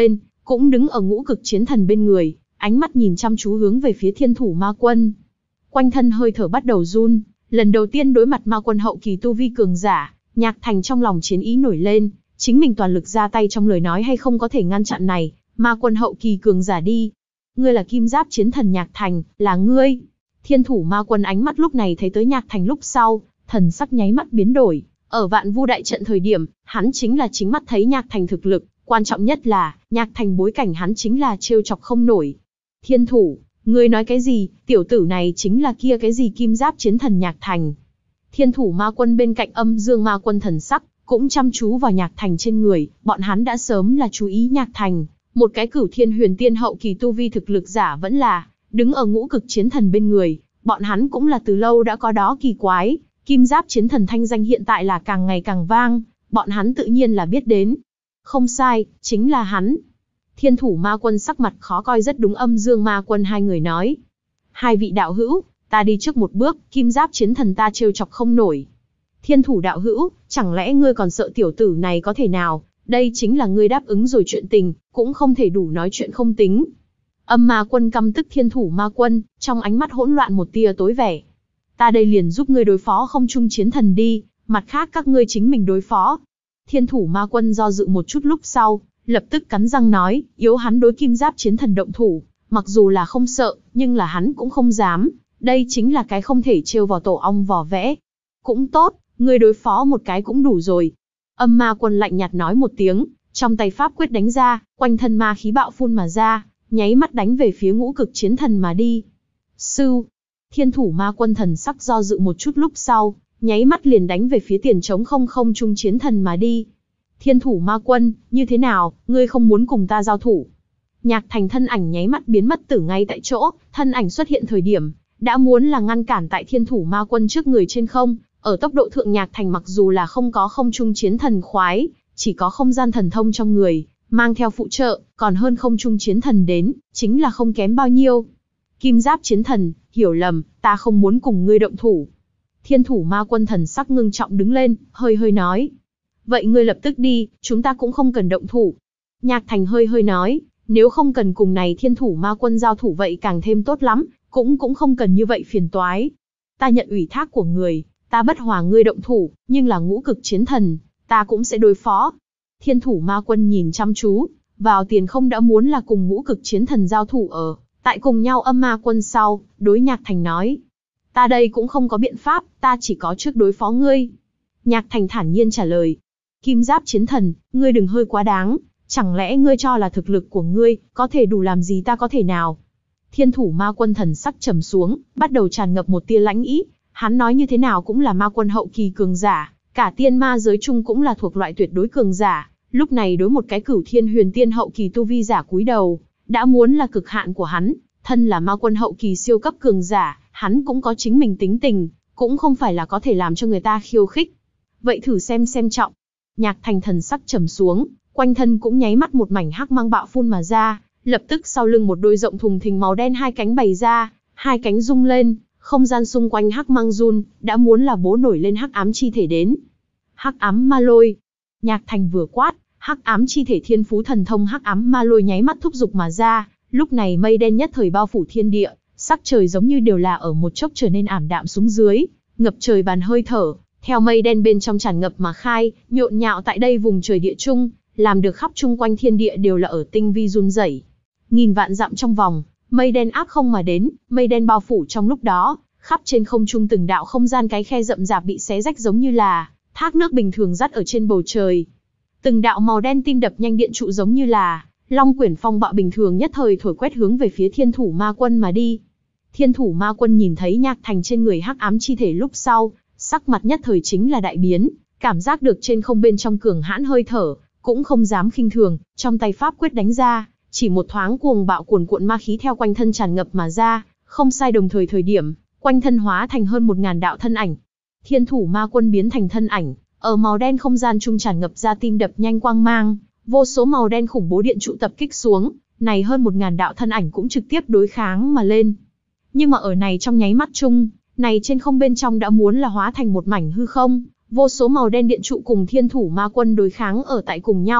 cũng đứng ở ngũ cực chiến thần bên người, ánh mắt nhìn chăm chú hướng về phía Thiên Thủ Ma Quân. Quanh thân hơi thở bắt đầu run, lần đầu tiên đối mặt ma quân hậu kỳ tu vi cường giả, Nhạc Thành trong lòng chiến ý nổi lên, chính mình toàn lực ra tay trong lời nói hay không có thể ngăn chặn này, ma quân hậu kỳ cường giả đi. Ngươi là Kim Giáp chiến thần Nhạc Thành, là ngươi. Thiên Thủ Ma Quân ánh mắt lúc này thấy tới Nhạc Thành lúc sau, thần sắc nháy mắt biến đổi. Ở Vạn Vu đại trận thời điểm, hắn chính là chính mắt thấy Nhạc Thành thực lực, quan trọng nhất là, Nhạc Thành bối cảnh hắn chính là trêu chọc không nổi. Thiên Thủ, ngươi nói cái gì, tiểu tử này chính là kia cái gì Kim Giáp chiến thần Nhạc Thành. Thiên Thủ Ma Quân bên cạnh Âm Dương Ma Quân thần sắc, cũng chăm chú vào Nhạc Thành trên người, bọn hắn đã sớm là chú ý Nhạc Thành, một cái cửu thiên huyền tiên hậu kỳ tu vi thực lực giả vẫn là, đứng ở ngũ cực chiến thần bên người, bọn hắn cũng là từ lâu đã có đó kỳ quái, Kim Giáp chiến thần thanh danh hiện tại là càng ngày càng vang, bọn hắn tự nhiên là biết đến. Không sai, chính là hắn. Thiên Thủ Ma Quân sắc mặt khó coi rất đúng Âm Dương Ma Quân hai người nói. Hai vị đạo hữu, ta đi trước một bước, Kim Giáp chiến thần ta trêu chọc không nổi. Thiên Thủ đạo hữu, chẳng lẽ ngươi còn sợ tiểu tử này có thể nào, đây chính là ngươi đáp ứng rồi chuyện tình, cũng không thể đủ nói chuyện không tính. Âm Ma Quân căm tức Thiên Thủ Ma Quân, trong ánh mắt hỗn loạn một tia tối vẻ. Ta đây liền giúp ngươi đối phó không trung chiến thần đi, mặt khác các ngươi chính mình đối phó. Thiên Thủ Ma Quân do dự một chút lúc sau, lập tức cắn răng nói, yếu hắn đối Kim Giáp chiến thần động thủ, mặc dù là không sợ, nhưng là hắn cũng không dám, đây chính là cái không thể trêu vào tổ ong vò vẽ. Cũng tốt, ngươi đối phó một cái cũng đủ rồi. Âm Ma Quân lạnh nhạt nói một tiếng, trong tay pháp quyết đánh ra, quanh thân ma khí bạo phun mà ra, nháy mắt đánh về phía ngũ cực chiến thần mà đi. Sưu, Thiên Thủ Ma Quân thần sắc do dự một chút lúc sau, nháy mắt liền đánh về phía tiền trống không không trung chiến thần mà đi. Thiên Thủ Ma Quân, như thế nào, ngươi không muốn cùng ta giao thủ? Nhạc Thành thân ảnh nháy mắt biến mất từ ngay tại chỗ, thân ảnh xuất hiện thời điểm, đã muốn là ngăn cản tại Thiên Thủ Ma Quân trước người trên không, ở tốc độ thượng Nhạc Thành mặc dù là không có không trung chiến thần khoái, chỉ có không gian thần thông trong người, mang theo phụ trợ, còn hơn không trung chiến thần đến, chính là không kém bao nhiêu. Kim Giáp chiến thần, hiểu lầm, ta không muốn cùng ngươi động thủ. Thiên Thủ Ma Quân thần sắc ngưng trọng đứng lên, hơi hơi nói. Vậy ngươi lập tức đi, chúng ta cũng không cần động thủ. Nhạc Thành hơi hơi nói, nếu không cần cùng này Thiên Thủ Ma Quân giao thủ vậy càng thêm tốt lắm, cũng cũng không cần như vậy phiền toái. Ta nhận ủy thác của người, ta bất hòa ngươi động thủ, nhưng là ngũ cực chiến thần, ta cũng sẽ đối phó. Thiên Thủ Ma Quân nhìn chăm chú, vào tiền không đã muốn là cùng ngũ cực chiến thần giao thủ ở, tại cùng nhau Âm Ma Quân sau, đối Nhạc Thành nói. Ta đây cũng không có biện pháp, ta chỉ có trước đối phó ngươi. Nhạc Thành thản nhiên trả lời. Kim Giáp chiến thần, ngươi đừng hơi quá đáng, chẳng lẽ ngươi cho là thực lực của ngươi, có thể đủ làm gì ta có thể nào? Thiên Thủ Ma Quân thần sắc trầm xuống, bắt đầu tràn ngập một tia lãnh ý, hắn nói như thế nào cũng là ma quân hậu kỳ cường giả, cả tiên ma giới chung cũng là thuộc loại tuyệt đối cường giả, lúc này đối một cái cửu thiên huyền tiên hậu kỳ tu vi giả cúi đầu, đã muốn là cực hạn của hắn, thân là ma quân hậu kỳ siêu cấp cường giả, hắn cũng có chính mình tính tình, cũng không phải là có thể làm cho người ta khiêu khích. Vậy thử xem xem trọng. Nhạc Thành thần sắc trầm xuống, quanh thân cũng nháy mắt một mảnh hắc mang bạo phun mà ra, lập tức sau lưng một đôi rộng thùng thình màu đen hai cánh bày ra, hai cánh rung lên, không gian xung quanh hắc mang run, đã muốn là bố nổi lên hắc ám chi thể đến. Hắc ám ma lôi. Nhạc Thành vừa quát, hắc ám chi thể thiên phú thần thông hắc ám ma lôi nháy mắt thúc giục mà ra, lúc này mây đen nhất thời bao phủ thiên địa, sắc trời giống như đều là ở một chốc trở nên ảm đạm xuống dưới, ngập trời bàn hơi thở, theo mây đen bên trong tràn ngập mà khai, nhộn nhạo tại đây vùng trời địa trung, làm được khắp chung quanh thiên địa đều là ở tinh vi run rẩy. Nghìn vạn dặm trong vòng, mây đen áp không mà đến, mây đen bao phủ trong lúc đó, khắp trên không trung từng đạo không gian cái khe rậm rạp bị xé rách giống như là thác nước bình thường dắt ở trên bầu trời. Từng đạo màu đen tim đập nhanh điện trụ giống như là long quyển phong bạo bình thường nhất thời thổi quét hướng về phía Thiên Thủ Ma Quân mà đi. Thiên Thủ Ma Quân nhìn thấy Nhạc Thành trên người hắc ám chi thể lúc sau, sắc mặt nhất thời chính là đại biến, cảm giác được trên không bên trong cường hãn hơi thở, cũng không dám khinh thường, trong tay pháp quyết đánh ra, chỉ một thoáng cuồng bạo cuồn cuộn ma khí theo quanh thân tràn ngập mà ra, không sai đồng thời thời điểm, quanh thân hóa thành hơn một ngàn đạo thân ảnh. Thiên Thủ Ma Quân biến thành thân ảnh, ở màu đen không gian trung tràn ngập ra tim đập nhanh quang mang, vô số màu đen khủng bố điện trụ tập kích xuống, này hơn một ngàn đạo thân ảnh cũng trực tiếp đối kháng mà lên. Nhưng mà ở này trong nháy mắt chung, này trên không bên trong đã muốn là hóa thành một mảnh hư không, vô số màu đen điện trụ cùng Thiên Thủ Ma Quân đối kháng ở tại cùng nhau,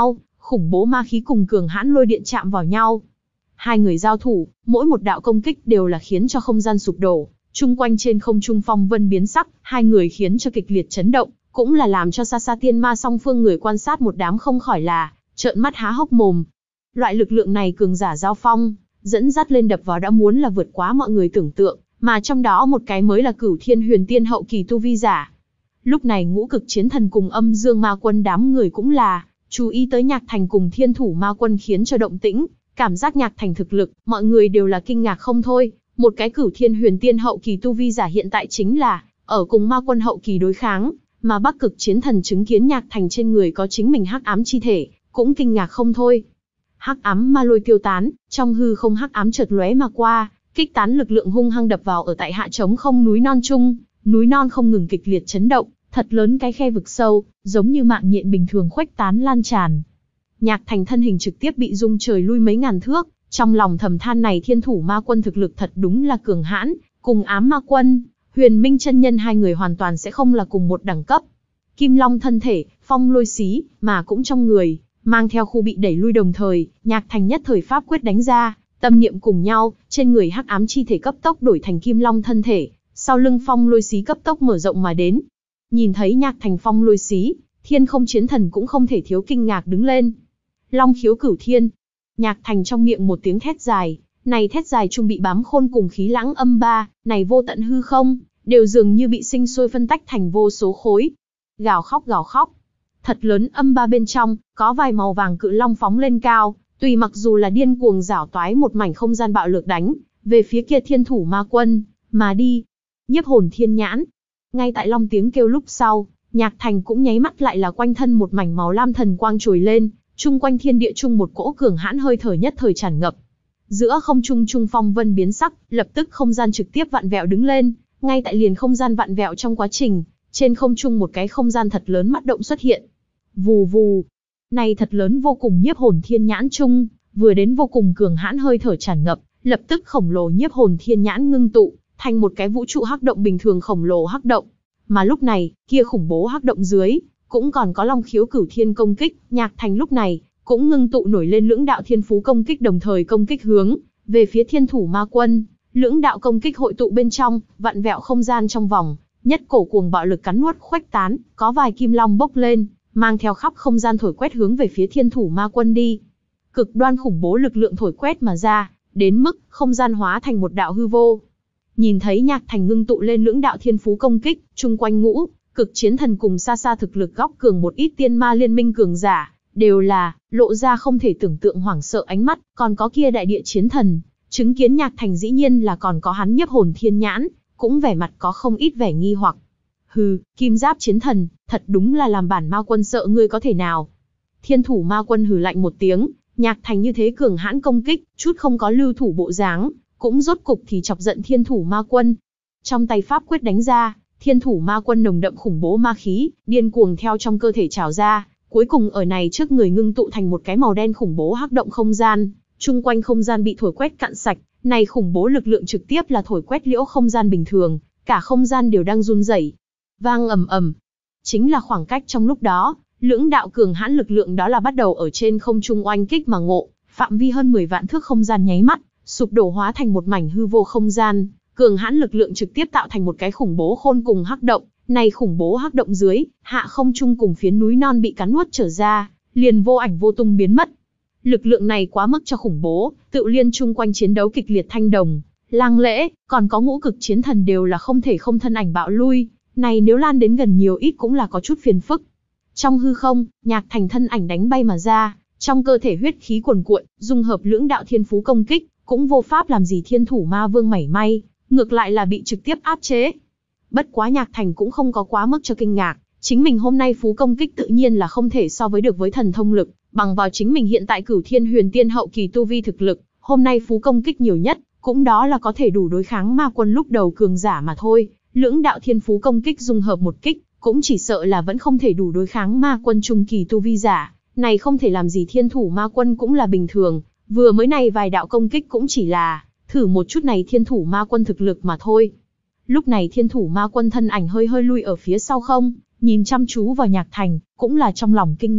khủng bố ma khí cùng cường hãn lôi điện chạm vào nhau. Hai người giao thủ, mỗi một đạo công kích đều là khiến cho không gian sụp đổ, chung quanh trên không trung phong vân biến sắc, hai người khiến cho kịch liệt chấn động, cũng là làm cho xa xa tiên ma song phương người quan sát một đám không khỏi là trợn mắt há hốc mồm. Loại lực lượng này cường giả giao phong, dẫn dắt lên đập vào đã muốn là vượt quá mọi người tưởng tượng, mà trong đó một cái mới là Cửu Thiên Huyền Tiên hậu kỳ tu vi giả. Lúc này Ngũ Cực Chiến Thần cùng Âm Dương Ma Quân đám người cũng là chú ý tới Nhạc Thành cùng Thiên Thủ Ma Quân khiến cho động tĩnh, cảm giác Nhạc Thành thực lực, mọi người đều là kinh ngạc không thôi. Một cái Cửu Thiên Huyền Tiên hậu kỳ tu vi giả hiện tại chính là ở cùng Ma Quân hậu kỳ đối kháng, mà Bắc Cực Chiến Thần chứng kiến Nhạc Thành trên người có chính mình hắc ám chi thể, cũng kinh ngạc không thôi. Hắc ám ma lôi tiêu tán, trong hư không hắc ám chợt lóe mà qua, kích tán lực lượng hung hăng đập vào ở tại hạ trống không núi non trung, núi non không ngừng kịch liệt chấn động, thật lớn cái khe vực sâu, giống như mạng nhện bình thường khuếch tán lan tràn. Nhạc Thành thân hình trực tiếp bị rung trời lui mấy ngàn thước, trong lòng thầm than này Thiên Thủ Ma Quân thực lực thật đúng là cường hãn, cùng Ám Ma Quân, Huyền Minh chân nhân hai người hoàn toàn sẽ không là cùng một đẳng cấp. Kim Long thân thể, phong lôi xí, mà cũng trong người, mang theo khu bị đẩy lui đồng thời, Nhạc Thành nhất thời pháp quyết đánh ra, tâm niệm cùng nhau, trên người hắc ám chi thể cấp tốc đổi thành Kim Long thân thể, sau lưng phong lôi xí cấp tốc mở rộng mà đến. Nhìn thấy Nhạc Thành phong lôi xí, Thiên Không Chiến Thần cũng không thể thiếu kinh ngạc đứng lên. Long khiếu cửu thiên. Nhạc Thành trong miệng một tiếng thét dài, này thét dài trung bị bám khôn cùng khí lãng âm ba, này vô tận hư không, đều dường như bị sinh sôi phân tách thành vô số khối. Gào khóc gào khóc. Thật lớn âm ba bên trong, có vài màu vàng cự long phóng lên cao, tùy mặc dù là điên cuồng giảo toái một mảnh không gian bạo lực đánh, về phía kia Thiên Thủ Ma Quân, mà đi. Nhiếp hồn thiên nhãn. Ngay tại long tiếng kêu lúc sau, Nhạc Thành cũng nháy mắt lại là quanh thân một mảnh máu lam thần quang trồi lên, chung quanh thiên địa chung một cỗ cường hãn hơi thở nhất thời tràn ngập. Giữa không trung trung phong vân biến sắc, lập tức không gian trực tiếp vặn vẹo đứng lên, ngay tại liền không gian vặn vẹo trong quá trình, trên không trung một cái không gian thật lớn mắt động xuất hiện. Vù vù. Này thật lớn vô cùng nhiếp hồn thiên nhãn chung, vừa đến vô cùng cường hãn hơi thở tràn ngập, lập tức khổng lồ nhiếp hồn thiên nhãn ngưng tụ, thành một cái vũ trụ hắc động bình thường khổng lồ hắc động. Mà lúc này, kia khủng bố hắc động dưới, cũng còn có long khiếu cửu thiên công kích, Nhạc Thành lúc này, cũng ngưng tụ nổi lên lưỡng đạo thiên phú công kích đồng thời công kích hướng về phía Thiên Thủ Ma Quân. Lưỡng đạo công kích hội tụ bên trong, vặn vẹo không gian trong vòng, nhất cổ cuồng bạo lực cắn nuốt khuếch tán, có vài kim long bốc lên, mang theo khắp không gian thổi quét hướng về phía Thiên Thủ Ma Quân đi. Cực đoan khủng bố lực lượng thổi quét mà ra, đến mức không gian hóa thành một đạo hư vô. Nhìn thấy Nhạc Thành ngưng tụ lên lưỡng đạo thiên phú công kích, chung quanh Ngũ Cực Chiến Thần cùng xa xa thực lực góc cường một ít tiên ma liên minh cường giả, đều là lộ ra không thể tưởng tượng hoảng sợ ánh mắt, còn có kia đại địa chiến thần, chứng kiến Nhạc Thành dĩ nhiên là còn có hắn nhiếp hồn thiên nhãn, cũng vẻ mặt có không ít vẻ nghi hoặc. Hừ, Kim Giáp Chiến Thần, thật đúng là làm bản ma quân sợ ngươi có thể nào. Thiên Thủ Ma Quân hừ lạnh một tiếng, Nhạc Thành như thế cường hãn công kích, chút không có lưu thủ bộ dáng, cũng rốt cục thì chọc giận Thiên Thủ Ma Quân. Trong tay pháp quyết đánh ra, Thiên Thủ Ma Quân nồng đậm khủng bố ma khí, điên cuồng theo trong cơ thể trào ra, cuối cùng ở này trước người ngưng tụ thành một cái màu đen khủng bố hắc động không gian, chung quanh không gian bị thổi quét cạn sạch, này khủng bố lực lượng trực tiếp là thổi quét liễu không gian bình thường, cả không gian đều đang run rẩy. Vang ầm ầm. Chính là khoảng cách trong lúc đó, lưỡng đạo cường hãn lực lượng đó là bắt đầu ở trên không trung oanh kích mà ngộ, phạm vi hơn mười vạn thước không gian nháy mắt, sụp đổ hóa thành một mảnh hư vô không gian, cường hãn lực lượng trực tiếp tạo thành một cái khủng bố khôn cùng hắc động, này khủng bố hắc động dưới, hạ không trung cùng phiến núi non bị cắn nuốt trở ra, liền vô ảnh vô tung biến mất. Lực lượng này quá mức cho khủng bố, tự liên chung quanh chiến đấu kịch liệt thanh đồng, lang lễ, còn có Ngũ Cực Chiến Thần đều là không thể không thân ảnh bạo lui, này nếu lan đến gần nhiều ít cũng là có chút phiền phức. Trong hư không, Nhạc Thành thân ảnh đánh bay mà ra, trong cơ thể huyết khí cuồn cuộn, dung hợp lưỡng đạo thiên phú công kích, cũng vô pháp làm gì Thiên Thủ Ma Vương mảy may, ngược lại là bị trực tiếp áp chế. Bất quá Nhạc Thành cũng không có quá mức cho kinh ngạc, chính mình hôm nay phú công kích tự nhiên là không thể so với được với thần thông lực, bằng vào chính mình hiện tại Cửu Thiên Huyền Tiên hậu kỳ tu vi thực lực, hôm nay phú công kích nhiều nhất, cũng đó là có thể đủ đối kháng ma quân lúc đầu cường giả mà thôi, lưỡng đạo thiên phú công kích dung hợp một kích, cũng chỉ sợ là vẫn không thể đủ đối kháng ma quân trung kỳ tu vi giả, này không thể làm gì Thiên Thủ Ma Quân cũng là bình thường, vừa mới này vài đạo công kích cũng chỉ là thử một chút này Thiên Thủ Ma Quân thực lực mà thôi. Lúc này Thiên Thủ Ma Quân thân ảnh hơi hơi lui ở phía sau không, nhìn chăm chú vào Nhạc Thành, cũng là trong lòng kinh ngạc,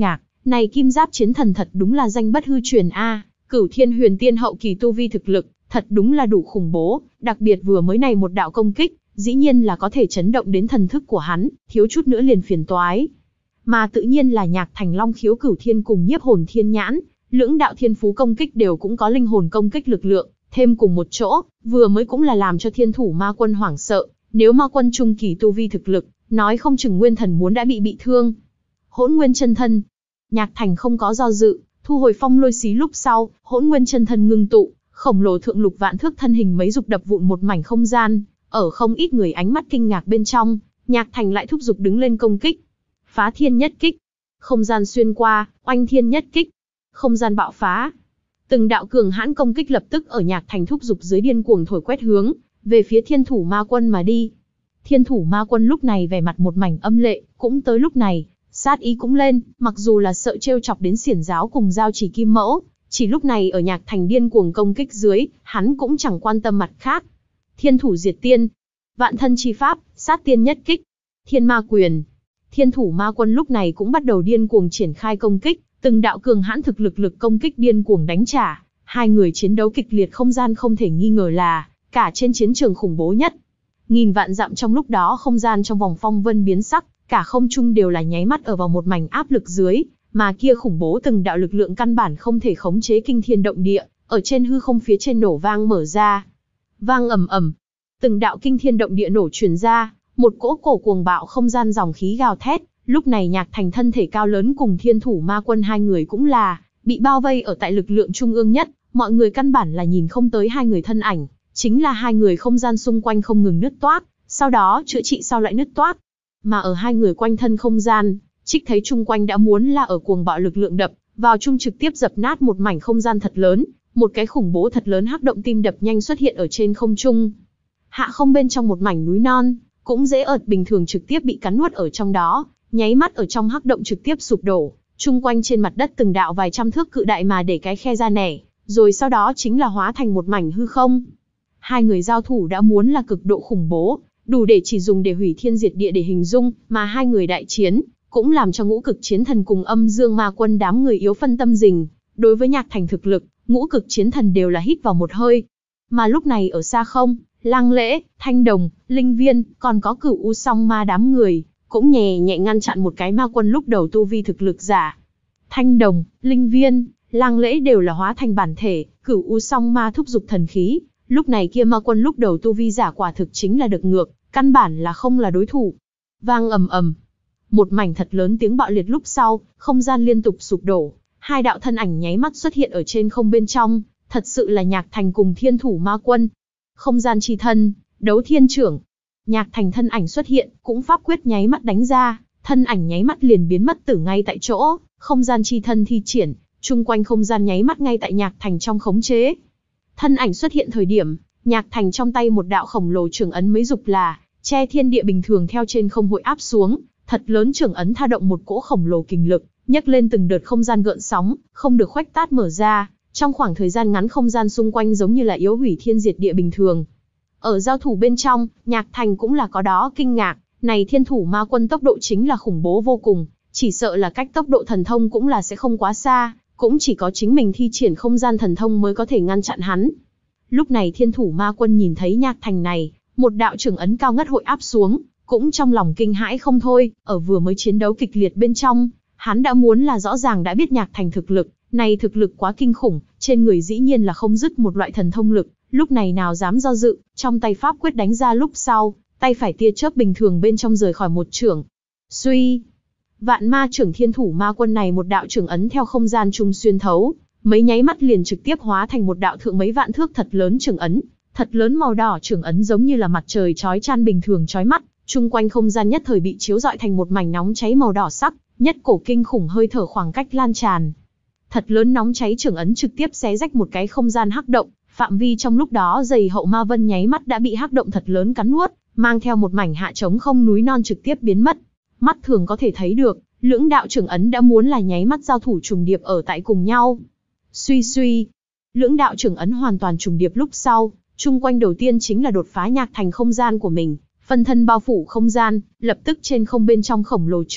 Này kim giáp chiến thần thật đúng là danh bất hư truyền a, Cửu Thiên Huyền Tiên hậu kỳ tu vi thực lực, thật đúng là đủ khủng bố, đặc biệt vừa mới này một đạo công kích, dĩ nhiên là có thể chấn động đến thần thức của hắn, thiếu chút nữa liền phiền toái. Mà tự nhiên là Nhạc Thành Long khiếu Cửu Thiên cùng Nhiếp Hồn Thiên Nhãn, lưỡng đạo thiên phú công kích đều cũng có linh hồn công kích lực lượng, thêm cùng một chỗ, vừa mới cũng là làm cho Thiên Thủ Ma Quân hoảng sợ, nếu Ma Quân trung kỳ tu vi thực lực, nói không chừng nguyên thần muốn đã bị bị thương. Hỗn Nguyên Chân Thân. Nhạc Thành không có do dự, thu hồi phong lôi xí lúc sau, Hỗn Nguyên Chân Thân ngưng tụ, khổng lồ thượng lục vạn thước thân hình mấy dục đập vụn một mảnh không gian, ở không ít người ánh mắt kinh ngạc bên trong, Nhạc Thành lại thúc giục đứng lên công kích. Phá Thiên Nhất Kích. Không gian xuyên qua, Oanh Thiên Nhất Kích. Không gian bạo phá. Từng đạo cường hãn công kích lập tức ở Nhạc Thành thúc giục dưới điên cuồng thổi quét hướng về phía Thiên Thủ Ma Quân mà đi. Thiên Thủ Ma Quân lúc này vẻ mặt một mảnh âm lệ, cũng tới lúc này, sát ý cũng lên, mặc dù là sợ trêu chọc đến Xiển Giáo cùng Giao Chỉ Kim Mẫu, chỉ lúc này ở Nhạc Thành điên cuồng công kích dưới, hắn cũng chẳng quan tâm mặt khác. Thiên Thủ Diệt Tiên. Vạn Thân Chi Pháp, Sát Tiên Nhất Kích. Thiên Ma Quyền. Thiên Thủ Ma Quân lúc này cũng bắt đầu điên cuồng triển khai công kích, từng đạo cường hãn thực lực lực công kích điên cuồng đánh trả, hai người chiến đấu kịch liệt không gian không thể nghi ngờ là cả trên chiến trường khủng bố nhất. Nghìn vạn dặm trong lúc đó không gian trong vòng phong vân biến sắc, cả không trung đều là nháy mắt ở vào một mảnh áp lực dưới, mà kia khủng bố từng đạo lực lượng căn bản không thể khống chế kinh thiên động địa, ở trên hư không phía trên nổ vang mở ra. Vang ầm ầm, từng đạo kinh thiên động địa nổ truyền ra, một cỗ cổ cuồng bạo không gian dòng khí gào thét, lúc này Nhạc Thành thân thể cao lớn cùng Thiên Thủ Ma Quân hai người cũng là bị bao vây ở tại lực lượng trung ương nhất, mọi người căn bản là nhìn không tới hai người thân ảnh, chính là hai người không gian xung quanh không ngừng nứt toác, sau đó chữa trị sau lại nứt toác. Mà ở hai người quanh thân không gian, Trích thấy chung quanh đã muốn là ở cuồng bạo lực lượng đập vào chung trực tiếp dập nát một mảnh không gian thật lớn, một cái khủng bố thật lớn hắc động tim đập nhanh xuất hiện ở trên không trung. Hạ không bên trong một mảnh núi non, cũng dễ ợt bình thường trực tiếp bị cắn nuốt ở trong đó, nháy mắt ở trong hắc động trực tiếp sụp đổ, chung quanh trên mặt đất từng đạo vài trăm thước cự đại mà để cái khe ra nẻ, rồi sau đó chính là hóa thành một mảnh hư không. Hai người giao thủ đã muốn là cực độ khủng bố, đủ để chỉ dùng để hủy thiên diệt địa để hình dung, mà hai người đại chiến, cũng làm cho Ngũ Cực Chiến Thần cùng Âm Dương Ma Quân đám người yếu phân tâm rình. Đối với Nhạc Thành thực lực, Ngũ Cực Chiến Thần đều là hít vào một hơi. Mà lúc này ở xa không, Lăng Lễ, Thanh Đồng, Linh Viên, còn có Cửu U Song Ma đám người, cũng nhẹ nhẹ ngăn chặn một cái ma quân lúc đầu tu vi thực lực giả. Thanh Đồng, Linh Viên, Lăng Lễ đều là hóa thành bản thể, Cửu U Song Ma thúc giục thần khí, lúc này kia ma quân lúc đầu tu vi giả quả thực chính là được ngược, căn bản là không là đối thủ. Vang ầm ầm, một mảnh thật lớn tiếng bạo liệt lúc sau, không gian liên tục sụp đổ, hai đạo thân ảnh nháy mắt xuất hiện ở trên không bên trong, thật sự là Nhạc Thành cùng Thiên Thủ Ma Quân. Không gian chi thân, Đấu Thiên Trưởng. Nhạc Thành thân ảnh xuất hiện, cũng pháp quyết nháy mắt đánh ra, thân ảnh nháy mắt liền biến mất tử ngay tại chỗ, không gian chi thân thi triển, chung quanh không gian nháy mắt ngay tại Nhạc Thành trong khống chế. Thân ảnh xuất hiện thời điểm, Nhạc Thành trong tay một đạo khổng lồ trưởng ấn mấy dục là che thiên địa bình thường theo trên không hội áp xuống, thật lớn trưởng ấn tha động một cỗ khổng lồ kình lực, nhấc lên từng đợt không gian gợn sóng, không được khuếch tát mở ra, trong khoảng thời gian ngắn không gian xung quanh giống như là yếu hủy thiên diệt địa bình thường. Ở giao thủ bên trong, Nhạc Thành cũng là có đó kinh ngạc, này Thiên Thủ Ma Quân tốc độ chính là khủng bố vô cùng, chỉ sợ là cách tốc độ thần thông cũng là sẽ không quá xa, cũng chỉ có chính mình thi triển không gian thần thông mới có thể ngăn chặn hắn. Lúc này Thiên Thủ Ma Quân nhìn thấy Nhạc Thành này, một đạo trưởng ấn cao ngất hội áp xuống, cũng trong lòng kinh hãi không thôi, ở vừa mới chiến đấu kịch liệt bên trong, hắn đã muốn là rõ ràng đã biết Nhạc Thành thực lực, này thực lực quá kinh khủng, trên người dĩ nhiên là không dứt một loại thần thông lực, lúc này nào dám do dự, trong tay pháp quyết đánh ra lúc sau, tay phải tia chớp bình thường bên trong rời khỏi một trưởng. Suy, Vạn Ma Trưởng Thiên Thủ Ma Quân này một đạo trưởng ấn theo không gian trung xuyên thấu, mấy nháy mắt liền trực tiếp hóa thành một đạo thượng mấy vạn thước thật lớn trưởng ấn, thật lớn màu đỏ trưởng ấn giống như là mặt trời chói chang bình thường chói mắt, chung quanh không gian nhất thời bị chiếu rọi thành một mảnh nóng cháy màu đỏ sắc, nhất cổ kinh khủng hơi thở khoảng cách lan tràn. Thật lớn nóng cháy trưởng ấn trực tiếp xé rách một cái không gian hắc động, phạm vi trong lúc đó dày hậu ma vân nháy mắt đã bị hắc động thật lớn cắn nuốt, mang theo một mảnh hạ trống không núi non trực tiếp biến mất. Mắt thường có thể thấy được, lưỡng đạo trưởng ấn đã muốn là nháy mắt giao thủ trùng điệp ở tại cùng nhau. Suy suy, lưỡng đạo trưởng ấn hoàn toàn trùng điệp lúc sau, chung quanh đầu tiên chính là đột phá Nhạc Thành không gian của mình, phân thân bao phủ không gian, lập tức trên không bên trong khổng lồ trưởng,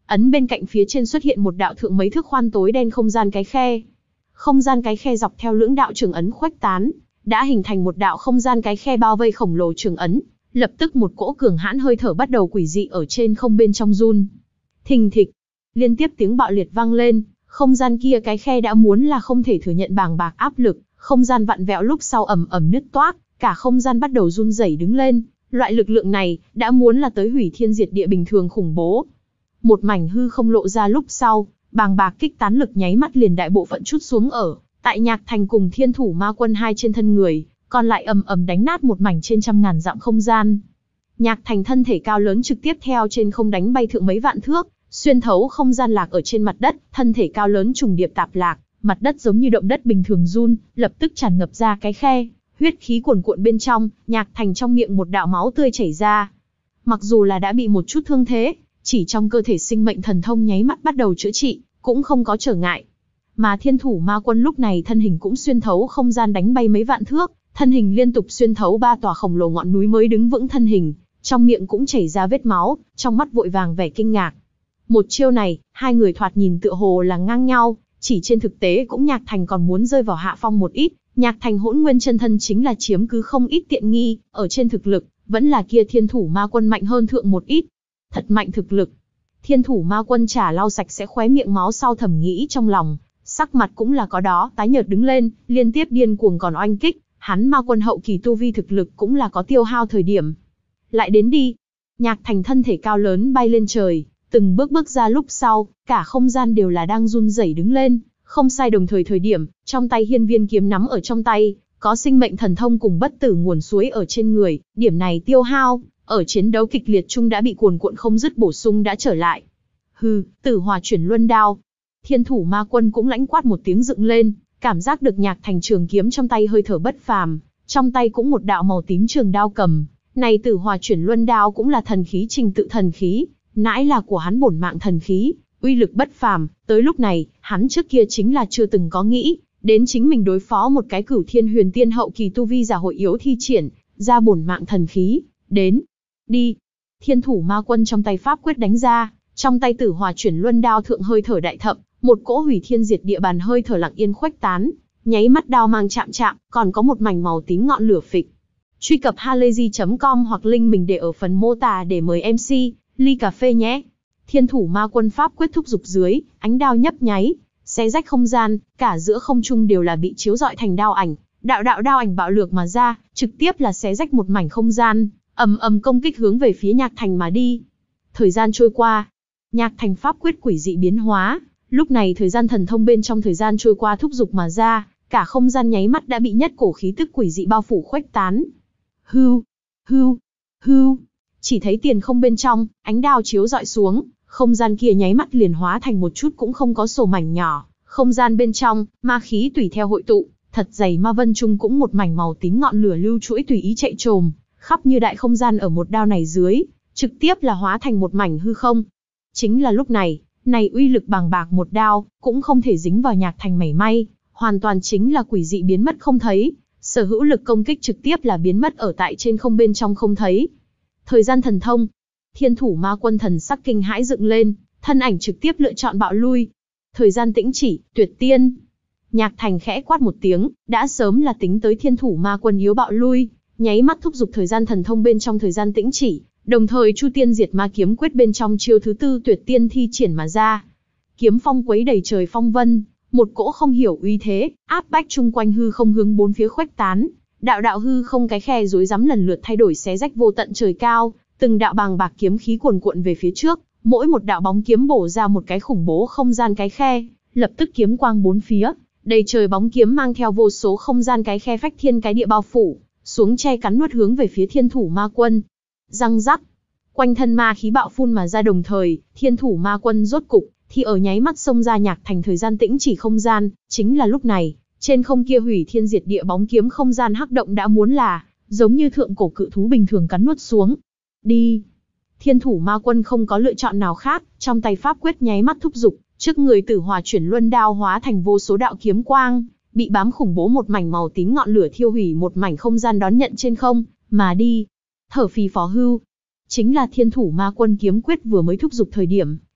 ấn bên cạnh phía trên xuất hiện một đạo thượng mấy thước khoan tối đen không gian cái khe. Không gian cái khe dọc theo lưỡng đạo trường ấn khuếch tán, đã hình thành một đạo không gian cái khe bao vây khổng lồ trường ấn. Lập tức một cỗ cường hãn hơi thở bắt đầu quỷ dị ở trên không bên trong run. Thình thịch, liên tiếp tiếng bạo liệt vang lên, không gian kia cái khe đã muốn là không thể thừa nhận bàng bạc áp lực, không gian vặn vẹo lúc sau ầm ầm nứt toác, cả không gian bắt đầu run rẩy đứng lên. Loại lực lượng này đã muốn là tới hủy thiên diệt địa bình thường khủng bố. Một mảnh hư không lộ ra lúc sau, bàng bạc kích tán lực nháy mắt liền đại bộ phận chút xuống ở tại Nhạc Thành cùng Thiên Thủ Ma Quân hai trên thân người, còn lại ầm ầm đánh nát một mảnh trên trăm ngàn dặm không gian. Nhạc Thành thân thể cao lớn trực tiếp theo trên không đánh bay thượng mấy vạn thước, xuyên thấu không gian lạc ở trên mặt đất, thân thể cao lớn trùng điệp tạp lạc, mặt đất giống như động đất bình thường run, lập tức tràn ngập ra cái khe, huyết khí cuồn cuộn bên trong, Nhạc Thành trong miệng một đạo máu tươi chảy ra. Mặc dù là đã bị một chút thương thế, chỉ trong cơ thể sinh mệnh thần thông nháy mắt bắt đầu chữa trị, cũng không có trở ngại. Mà Thiên Thủ Ma Quân lúc này thân hình cũng xuyên thấu không gian đánh bay mấy vạn thước, thân hình liên tục xuyên thấu ba tòa khổng lồ ngọn núi mới đứng vững thân hình, trong miệng cũng chảy ra vết máu, trong mắt vội vàng vẻ kinh ngạc. Một chiêu này, hai người thoạt nhìn tựa hồ là ngang nhau, chỉ trên thực tế cũng Nhạc Thành còn muốn rơi vào hạ phong một ít. Nhạc Thành Hỗn Nguyên chân thân chính là chiếm cứ không ít tiện nghi, ở trên thực lực, vẫn là kia Thiên Thủ Ma Quân mạnh hơn thượng một ít. Thật mạnh thực lực. Thiên Thủ Ma Quân trả lau sạch sẽ khóe miệng máu sau thầm nghĩ trong lòng, sắc mặt cũng là có đó, tái nhợt đứng lên, liên tiếp điên cuồng còn oanh kích, hắn Ma Quân hậu kỳ tu vi thực lực cũng là có tiêu hao thời điểm. Lại đến đi. Nhạc Thành thân thể cao lớn bay lên trời, từng bước bước ra lúc sau, cả không gian đều là đang run rẩy đứng lên, không sai đồng thời thời điểm, trong tay hiên viên kiếm nắm ở trong tay, có sinh mệnh thần thông cùng bất tử nguồn suối ở trên người, điểm này tiêu hao, ở chiến đấu kịch liệt chung đã bị cuồn cuộn không dứt bổ sung đã trở lại. Hừ, Tử Hỏa Chuyển Luân Đao. Thiên Thủ Ma Quân cũng lãnh quát một tiếng dựng lên, cảm giác được Nhạc Thành trường kiếm trong tay hơi thở bất phàm, trong tay cũng một đạo màu tím trường đao cầm. Này Tử Hỏa Chuyển Luân Đao cũng là thần khí trình tự thần khí, nãi là của hắn bổn mạng thần khí, uy lực bất phàm, tới lúc này, hắn trước kia chính là chưa từng có nghĩ, đến chính mình đối phó một cái Cửu Thiên Huyền Tiên hậu kỳ tu vi giả hội yếu thi triển, ra bổn mạng thần khí, đến, đi. Thiên Thủ Ma Quân trong tay pháp quyết đánh ra, trong tay Tử Hỏa Chuyển Luân Đao thượng hơi thở đại thậm, một cỗ hủy thiên diệt địa bàn hơi thở lặng yên khuếch tán, nháy mắt đao mang chạm chạm, còn có một mảnh màu tím ngọn lửa phịch. Truy cập halayzi chấm com hoặc link mình để ở phần mô tả để mời em xê, ly cà phê nhé. Thiên Thủ Ma Quân pháp quyết thúc dục dưới, ánh đao nhấp nháy, xé rách không gian, cả giữa không trung đều là bị chiếu rọi thành đao ảnh, đạo đạo đao ảnh bạo lược mà ra, trực tiếp là xé rách một mảnh không gian, ầm ầm công kích hướng về phía Nhạc Thành mà đi. Thời gian trôi qua, Nhạc Thành pháp quyết quỷ dị biến hóa, lúc này thời gian thần thông bên trong thời gian trôi qua thúc dục mà ra, cả không gian nháy mắt đã bị nhất cổ khí tức quỷ dị bao phủ khuếch tán. Hưu, hưu, hưu. Chỉ thấy tiền không bên trong, ánh đao chiếu dọi xuống, không gian kia nháy mắt liền hóa thành một chút cũng không có sổ mảnh nhỏ, không gian bên trong, ma khí tùy theo hội tụ, thật dày ma vân trung cũng một mảnh màu tím ngọn lửa lưu chuỗi tùy ý chạy trồm, khắp như đại không gian ở một đao này dưới, trực tiếp là hóa thành một mảnh hư không. Chính là lúc này, này uy lực bàng bạc một đao, cũng không thể dính vào Nhạc Thành mảy may, hoàn toàn chính là quỷ dị biến mất không thấy, sở hữu lực công kích trực tiếp là biến mất ở tại trên không bên trong không thấy. Thời gian thần thông, Thiên Thủ Ma Quân thần sắc kinh hãi dựng lên, thân ảnh trực tiếp lựa chọn bạo lui. Thời gian tĩnh chỉ, tuyệt tiên. Nhạc Thành khẽ quát một tiếng, đã sớm là tính tới Thiên Thủ Ma Quân yếu bạo lui, nháy mắt thúc giục thời gian thần thông bên trong thời gian tĩnh chỉ, đồng thời Chu Tiên Diệt Ma Kiếm quyết bên trong chiêu thứ tư tuyệt tiên thi triển mà ra. Kiếm phong quấy đầy trời phong vân, một cỗ không hiểu uy thế, áp bách chung quanh hư không hướng bốn phía khuếch tán. Đạo đạo hư không cái khe rối rắm lần lượt thay đổi xé rách vô tận trời cao, từng đạo bàng bạc kiếm khí cuồn cuộn về phía trước, mỗi một đạo bóng kiếm bổ ra một cái khủng bố không gian cái khe, lập tức kiếm quang bốn phía, đầy trời bóng kiếm mang theo vô số không gian cái khe phách thiên cái địa bao phủ, xuống che cắn nuốt hướng về phía Thiên Thủ Ma Quân. Răng rắc, quanh thân ma khí bạo phun mà ra đồng thời, Thiên Thủ Ma Quân rốt cục thì ở nháy mắt xông ra Nhạc Thành thời gian tĩnh chỉ không gian, chính là lúc này, trên không kia hủy thiên diệt địa bóng kiếm không gian hắc động đã muốn là giống như thượng cổ cự thú bình thường cắn nuốt xuống. Đi. Thiên Thủ Ma Quân không có lựa chọn nào khác, trong tay pháp quyết nháy mắt thúc giục, trước người Tử Hỏa Chuyển Luân Đao hóa thành vô số đạo kiếm quang, bị bám khủng bố một mảnh màu tím ngọn lửa thiêu hủy một mảnh không gian đón nhận trên không, mà đi. Thở phì phò hưu. Chính là Thiên Thủ Ma Quân kiếm quyết vừa mới thúc giục thời điểm,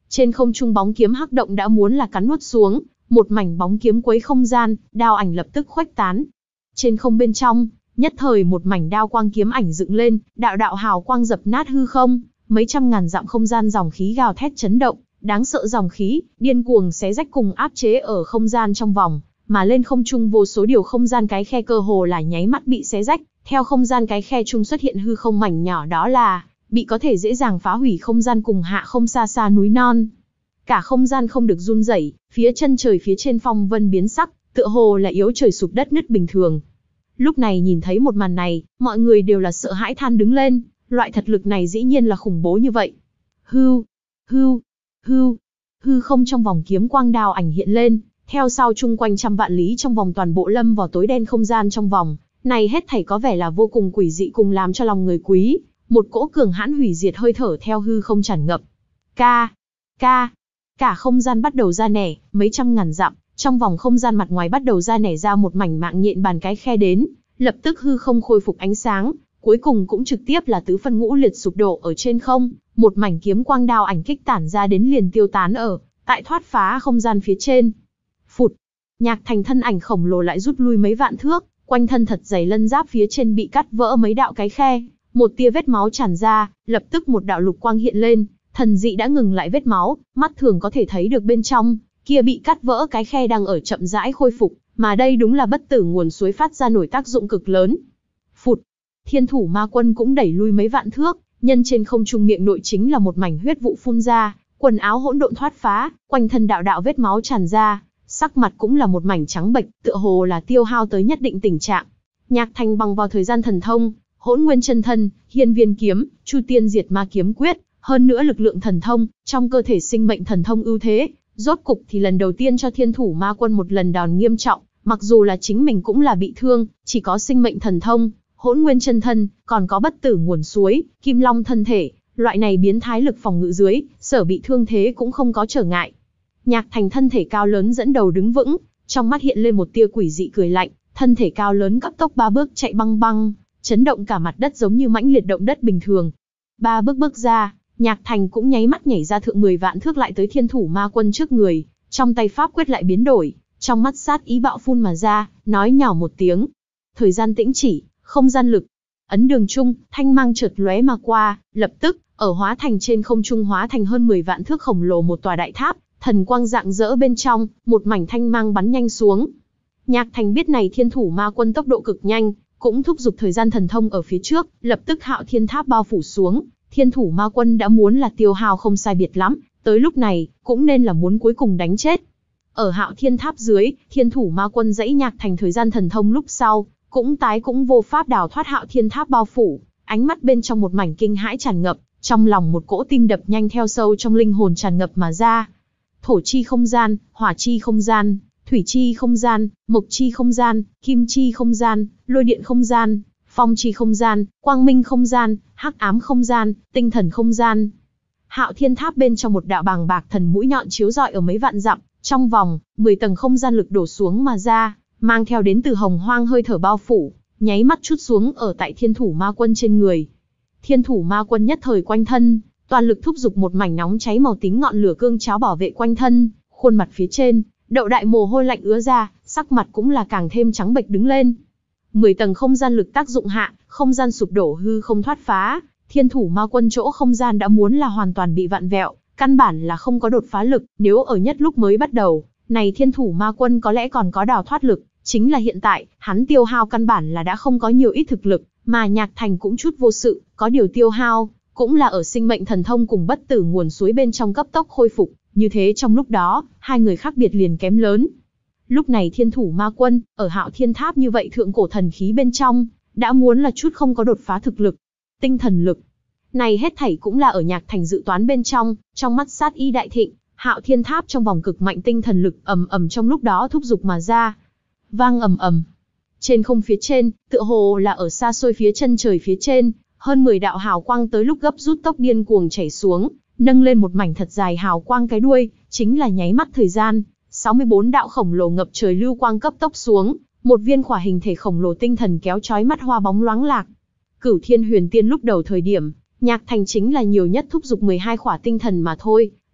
Trên không trung bóng kiếm hắc động đã muốn là cắn nuốt xuống, một mảnh bóng kiếm quấy không gian, đao ảnh lập tức khuếch tán. Trên không bên trong, nhất thời một mảnh đao quang kiếm ảnh dựng lên, đạo đạo hào quang dập nát hư không, mấy trăm ngàn dặm không gian dòng khí gào thét chấn động, đáng sợ dòng khí, điên cuồng xé rách cùng áp chế ở không gian trong vòng, mà lên không trung vô số điều không gian cái khe cơ hồ là nháy mắt bị xé rách, theo không gian cái khe trung xuất hiện hư không mảnh nhỏ đó là bị có thể dễ dàng phá hủy không gian cùng hạ không xa xa núi non. Cả không gian không được run rẩy, phía chân trời phía trên phong vân biến sắc, tựa hồ là yếu trời sụp đất nứt bình thường. Lúc này nhìn thấy một màn này, mọi người đều là sợ hãi than đứng lên, loại thật lực này dĩ nhiên là khủng bố như vậy. Hưu, hưu, hưu, hư không trong vòng kiếm quang đao ảnh hiện lên, theo sau chung quanh trăm vạn lý trong vòng toàn bộ lâm vào tối đen không gian trong vòng, này hết thảy có vẻ là vô cùng quỷ dị cùng làm cho lòng người quý, một cỗ cường hãn hủy diệt hơi thở theo hư không tràn ngập. Ca, ca, cả không gian bắt đầu ra nẻ, mấy trăm ngàn dặm, trong vòng không gian mặt ngoài bắt đầu ra nẻ ra một mảnh mạng nhện bàn cái khe đến, lập tức hư không khôi phục ánh sáng, cuối cùng cũng trực tiếp là tứ phân ngũ liệt sụp đổ ở trên không, một mảnh kiếm quang đao ảnh kích tản ra đến liền tiêu tán ở tại thoát phá không gian phía trên. Phụt, Nhạc Thành thân ảnh khổng lồ lại rút lui mấy vạn thước, quanh thân thật dày lân giáp phía trên bị cắt vỡ mấy đạo cái khe, một tia vết máu tràn ra, lập tức một đạo lục quang hiện lên, thần dị đã ngừng lại vết máu, mắt thường có thể thấy được bên trong kia bị cắt vỡ cái khe đang ở chậm rãi khôi phục, mà đây đúng là bất tử nguồn suối phát ra nổi tác dụng cực lớn. Phụt, Thiên Thủ Ma Quân cũng đẩy lui mấy vạn thước, nhân trên không trung miệng nội chính là một mảnh huyết vụ phun ra, quần áo hỗn độn thoát phá, quanh thân đạo đạo vết máu tràn ra, sắc mặt cũng là một mảnh trắng bệch, tựa hồ là tiêu hao tới nhất định tình trạng. Nhạc Thành bằng vào thời gian thần thông, Hỗn Nguyên chân thân, Hiên Viên kiếm, Chu Tiên Diệt Ma kiếm quyết, hơn nữa lực lượng thần thông, trong cơ thể sinh mệnh thần thông ưu thế, rốt cục thì lần đầu tiên cho Thiên Thủ Ma Quân một lần đòn nghiêm trọng, mặc dù là chính mình cũng là bị thương, chỉ có sinh mệnh thần thông, Hỗn Nguyên chân thân, còn có bất tử nguồn suối, Kim Long thân thể, loại này biến thái lực phòng ngự dưới, sở bị thương thế cũng không có trở ngại. Nhạc Thành thân thể cao lớn dẫn đầu đứng vững, trong mắt hiện lên một tia quỷ dị cười lạnh, thân thể cao lớn cấp tốc ba bước chạy băng băng, chấn động cả mặt đất giống như mãnh liệt động đất bình thường. Ba bước bước ra, Nhạc Thành cũng nháy mắt nhảy ra thượng mười vạn thước lại tới Thiên Thủ Ma Quân trước người, trong tay pháp quyết lại biến đổi, trong mắt sát ý bạo phun mà ra, nói nhỏ một tiếng. Thời gian tĩnh chỉ, không gian lực. Ấn đường trung, thanh mang chợt lóe mà qua, lập tức, ở hóa thành trên không trung hóa thành hơn mười vạn thước khổng lồ một tòa đại tháp, thần quang rạng rỡ bên trong, một mảnh thanh mang bắn nhanh xuống. Nhạc Thành biết này Thiên Thủ Ma Quân tốc độ cực nhanh, cũng thúc giục thời gian thần thông ở phía trước, lập tức Hạo Thiên Tháp bao phủ xuống. Thiên Thủ Ma Quân đã muốn là tiêu hao không sai biệt lắm, tới lúc này, cũng nên là muốn cuối cùng đánh chết. Ở Hạo Thiên Tháp dưới, Thiên Thủ Ma Quân dãy Nhạc Thành thời gian thần thông lúc sau, cũng tái cũng vô pháp đào thoát Hạo Thiên Tháp bao phủ, ánh mắt bên trong một mảnh kinh hãi tràn ngập, trong lòng một cỗ tim đập nhanh theo sâu trong linh hồn tràn ngập mà ra. Thổ chi không gian, hỏa chi không gian, thủy chi không gian, mộc chi không gian, kim chi không gian, lôi điện không gian, phong chi không gian, quang minh không gian, hắc ám không gian, tinh thần không gian. Hạo Thiên Tháp bên trong một đạo bàng bạc thần mũi nhọn chiếu rọi ở mấy vạn dặm, trong vòng mười tầng không gian lực đổ xuống mà ra, mang theo đến từ hồng hoang hơi thở bao phủ, nháy mắt chút xuống ở tại Thiên Thủ Ma Quân trên người. Thiên Thủ Ma Quân nhất thời quanh thân, toàn lực thúc giục một mảnh nóng cháy màu tím ngọn lửa cương cháo bảo vệ quanh thân, khuôn mặt phía trên, đậu đại mồ hôi lạnh ứa ra, sắc mặt cũng là càng thêm trắng bệch đứng lên. Mười tầng không gian lực tác dụng hạ, không gian sụp đổ hư không thoát phá, Thiên Thủ Ma Quân chỗ không gian đã muốn là hoàn toàn bị vặn vẹo, căn bản là không có đột phá lực, nếu ở nhất lúc mới bắt đầu, này Thiên Thủ Ma Quân có lẽ còn có đào thoát lực, chính là hiện tại, hắn tiêu hao căn bản là đã không có nhiều ít thực lực, mà Nhạc Thành cũng chút vô sự, có điều tiêu hao, cũng là ở sinh mệnh thần thông cùng bất tử nguồn suối bên trong cấp tốc khôi phục, như thế trong lúc đó, hai người khác biệt liền kém lớn. Lúc này Thiên Thủ Ma Quân, ở Hạo Thiên Tháp như vậy thượng cổ thần khí bên trong, đã muốn là chút không có đột phá thực lực. Tinh thần lực. Này hết thảy cũng là ở Nhạc Thành dự toán bên trong, trong mắt sát ý đại thịnh, Hạo Thiên Tháp trong vòng cực mạnh tinh thần lực ầm ầm trong lúc đó thúc giục mà ra. Vang ầm ầm. Trên không phía trên, tựa hồ là ở xa xôi phía chân trời phía trên, hơn mười đạo hào quang tới lúc gấp rút tốc điên cuồng chảy xuống, nâng lên một mảnh thật dài hào quang cái đuôi, chính là nháy mắt thời gian, sáu mươi bốn đạo khổng lồ ngập trời lưu quang cấp tốc xuống, một viên khỏa hình thể khổng lồ tinh thần kéo chói mắt hoa bóng loáng lạc. Cửu Thiên Huyền Tiên lúc đầu thời điểm, Nhạc Thành chính là nhiều nhất thúc giục mười hai khỏa tinh thần mà thôi,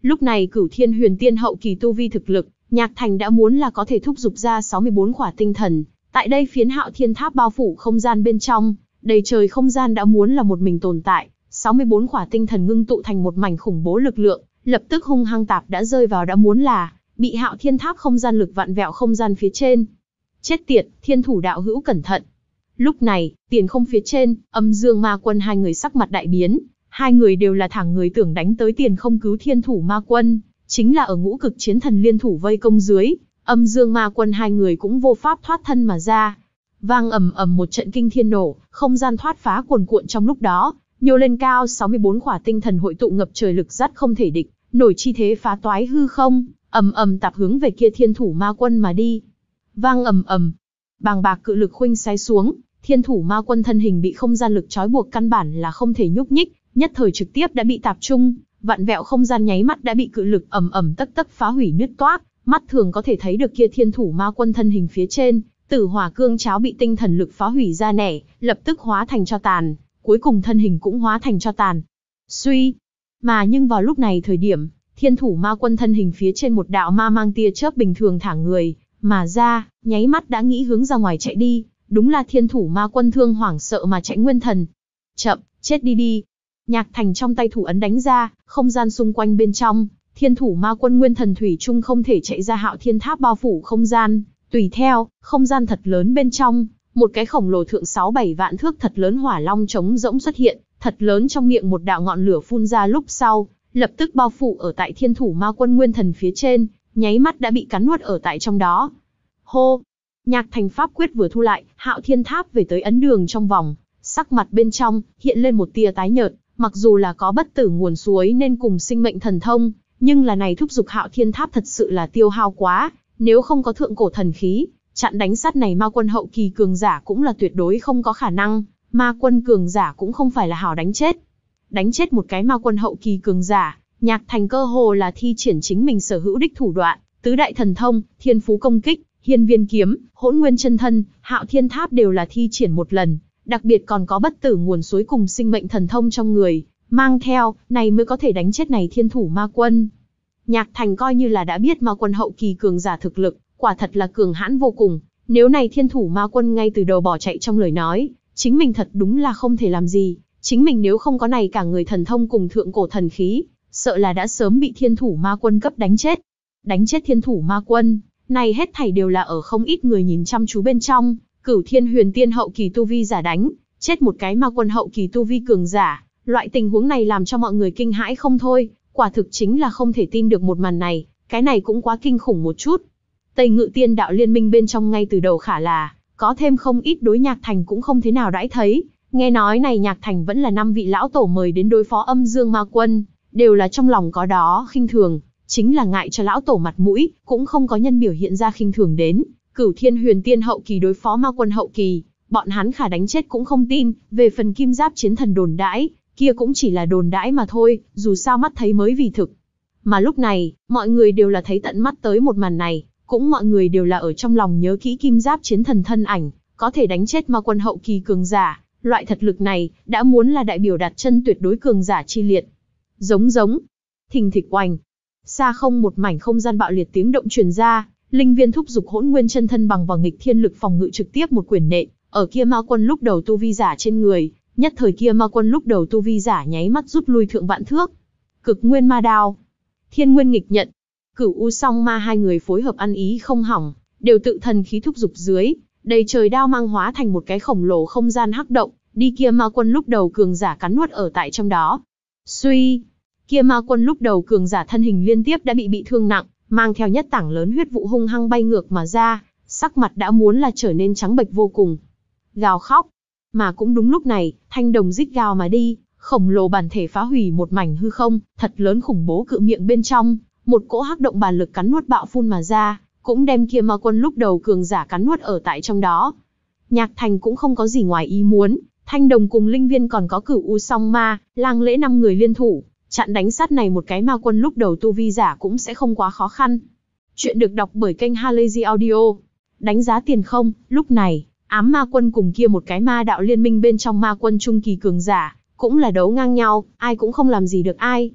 Lúc này Cửu Thiên Huyền Tiên hậu kỳ tu vi thực lực, Nhạc Thành đã muốn là có thể thúc giục ra sáu mươi bốn khỏa tinh thần. Tại đây phiến Hạo Thiên Tháp bao phủ không gian bên trong, đầy trời không gian đã muốn là một mình tồn tại, sáu mươi bốn khỏa tinh thần ngưng tụ thành một mảnh khủng bố lực lượng, lập tức hung hăng tạp đã rơi vào đã muốn là bị Hạo Thiên Tháp không gian lực vặn vẹo không gian phía trên. Chết tiệt, Thiên Thủ đạo hữu cẩn thận. Lúc này, tiền không phía trên, Âm Dương Ma Quân hai người sắc mặt đại biến, hai người đều là thẳng người tưởng đánh tới tiền không cứu Thiên Thủ Ma Quân, chính là ở ngũ cực chiến thần liên thủ vây công dưới, Âm Dương Ma Quân hai người cũng vô pháp thoát thân mà ra. Vang ầm ầm một trận kinh thiên nổ, không gian thoát phá cuồn cuộn trong lúc đó, nhô lên cao sáu mươi bốn khỏa tinh thần hội tụ ngập trời lực dắt không thể địch, nổi chi thế phá toái hư không, ầm ầm tạp hướng về kia Thiên Thủ Ma Quân mà đi. Vang ầm ầm, bàng bạc cự lực khuynh xé xuống, Thiên Thủ Ma Quân thân hình bị không gian lực trói buộc căn bản là không thể nhúc nhích, nhất thời trực tiếp đã bị tạp trung, vặn vẹo không gian nháy mắt đã bị cự lực ầm ầm tấc tấc phá hủy nứt toác, mắt thường có thể thấy được kia Thiên Thủ Ma Quân thân hình phía trên, Tử Hỏa Cương cháo bị tinh thần lực phá hủy ra nẻ, lập tức hóa thành tro tàn, cuối cùng thân hình cũng hóa thành tro tàn. Suy, mà nhưng vào lúc này thời điểm, Thiên Thủ Ma Quân thân hình phía trên một đạo ma mang tia chớp bình thường thả người mà ra, nháy mắt đã nghĩ hướng ra ngoài chạy đi, đúng là Thiên Thủ Ma Quân thương hoảng sợ mà chạy nguyên thần. Chậm, chết đi đi. Nhạc Thành trong tay thủ ấn đánh ra, không gian xung quanh bên trong, Thiên Thủ Ma Quân nguyên thần thủy chung không thể chạy ra Hạo Thiên Tháp bao phủ không gian, tùy theo, không gian thật lớn bên trong, một cái khổng lồ thượng sáu bảy vạn thước thật lớn hỏa long trống rỗng xuất hiện, thật lớn trong miệng một đạo ngọn lửa phun ra lúc sau, lập tức bao phủ ở tại Thiên Thủ Ma Quân nguyên thần phía trên, nháy mắt đã bị cắn nuốt ở tại trong đó. Hô! Nhạc Thành pháp quyết vừa thu lại, Hạo Thiên Tháp về tới ấn đường trong vòng, sắc mặt bên trong hiện lên một tia tái nhợt, mặc dù là có bất tử nguồn suối nên cùng sinh mệnh thần thông, nhưng là này thúc giục Hạo Thiên Tháp thật sự là tiêu hao quá, nếu không có thượng cổ thần khí, chặn đánh sát này ma quân hậu kỳ cường giả cũng là tuyệt đối không có khả năng, ma quân cường giả cũng không phải là hảo đánh chết. Đánh chết một cái ma quân hậu kỳ cường giả, Nhạc Thành cơ hồ là thi triển chính mình sở hữu đích thủ đoạn, tứ đại thần thông, thiên phú công kích, hiên viên kiếm, hỗn nguyên chân thân, Hạo Thiên Tháp đều là thi triển một lần, đặc biệt còn có bất tử nguồn suối cùng sinh mệnh thần thông trong người, mang theo, này mới có thể đánh chết này Thiên Thủ Ma Quân. Nhạc Thành coi như là đã biết ma quân hậu kỳ cường giả thực lực, quả thật là cường hãn vô cùng, nếu này Thiên Thủ Ma Quân ngay từ đầu bỏ chạy trong lời nói, chính mình thật đúng là không thể làm gì, chính mình nếu không có này cả người thần thông cùng thượng cổ thần khí, sợ là đã sớm bị Thiên Thủ Ma Quân cấp đánh chết. Đánh chết Thiên Thủ Ma Quân, này hết thảy đều là ở không ít người nhìn chăm chú bên trong, Cửu Thiên Huyền Tiên hậu kỳ tu vi giả đánh, chết một cái ma quân hậu kỳ tu vi cường giả, loại tình huống này làm cho mọi người kinh hãi không thôi, quả thực chính là không thể tin được một màn này, cái này cũng quá kinh khủng một chút. Tây Ngự Tiên đạo liên minh bên trong ngay từ đầu khả là, có thêm không ít đối Nhạc Thành cũng không thế nào đãi thấy, nghe nói này Nhạc Thành vẫn là năm vị lão tổ mời đến đối phó Âm Dương Ma Quân, đều là trong lòng có đó khinh thường, chính là ngại cho lão tổ mặt mũi, cũng không có nhân biểu hiện ra khinh thường đến. Cửu Thiên Huyền Tiên hậu kỳ đối phó ma quân hậu kỳ, bọn hắn khả đánh chết cũng không tin, về phần kim giáp chiến thần đồn đãi, kia cũng chỉ là đồn đãi mà thôi, dù sao mắt thấy mới vì thực. Mà lúc này, mọi người đều là thấy tận mắt tới một màn này, cũng mọi người đều là ở trong lòng nhớ kỹ kim giáp chiến thần thân ảnh, có thể đánh chết ma quân hậu kỳ cường giả, loại thật lực này, đã muốn là đại biểu đặt chân tuyệt đối cường giả chi liệt. Giống giống, thình thịch oanh, xa không một mảnh không gian bạo liệt tiếng động truyền ra. Linh Viên thúc giục hỗn nguyên chân thân bằng vào nghịch thiên lực phòng ngự trực tiếp một quyền nện, ở kia ma quân lúc đầu tu vi giả trên người, nhất thời kia ma quân lúc đầu tu vi giả nháy mắt rút lui thượng vạn thước. Cực nguyên ma đao, thiên nguyên nghịch nhận, Cửu U song ma hai người phối hợp ăn ý không hỏng, đều tự thần khí thúc giục dưới, đầy trời đao mang hóa thành một cái khổng lồ không gian hắc động, đi kia ma quân lúc đầu cường giả cắn nuốt ở tại trong đó. Suy, kia ma quân lúc đầu cường giả thân hình liên tiếp đã bị bị thương nặng, mang theo nhất tảng lớn huyết vụ hung hăng bay ngược mà ra, sắc mặt đã muốn là trở nên trắng bệch vô cùng. Gào khóc. Mà cũng đúng lúc này, thanh đồng rít gào mà đi, khổng lồ bản thể phá hủy một mảnh hư không, thật lớn khủng bố cự miệng bên trong, một cỗ hắc động bản lực cắn nuốt bạo phun mà ra, cũng đem kia ma quân lúc đầu cường giả cắn nuốt ở tại trong đó. Nhạc Thành cũng không có gì ngoài ý muốn, thanh đồng cùng Linh Viên còn có Cửu U song ma, Lang Lễ năm người liên thủ, chặn đánh sát này một cái ma quân lúc đầu tu vi giả cũng sẽ không quá khó khăn. Chuyện được đọc bởi kênh Halazy Audio. Đánh giá tiền không, lúc này, ám ma quân cùng kia một cái ma đạo liên minh bên trong ma quân trung kỳ cường giả, cũng là đấu ngang nhau, ai cũng không làm gì được ai.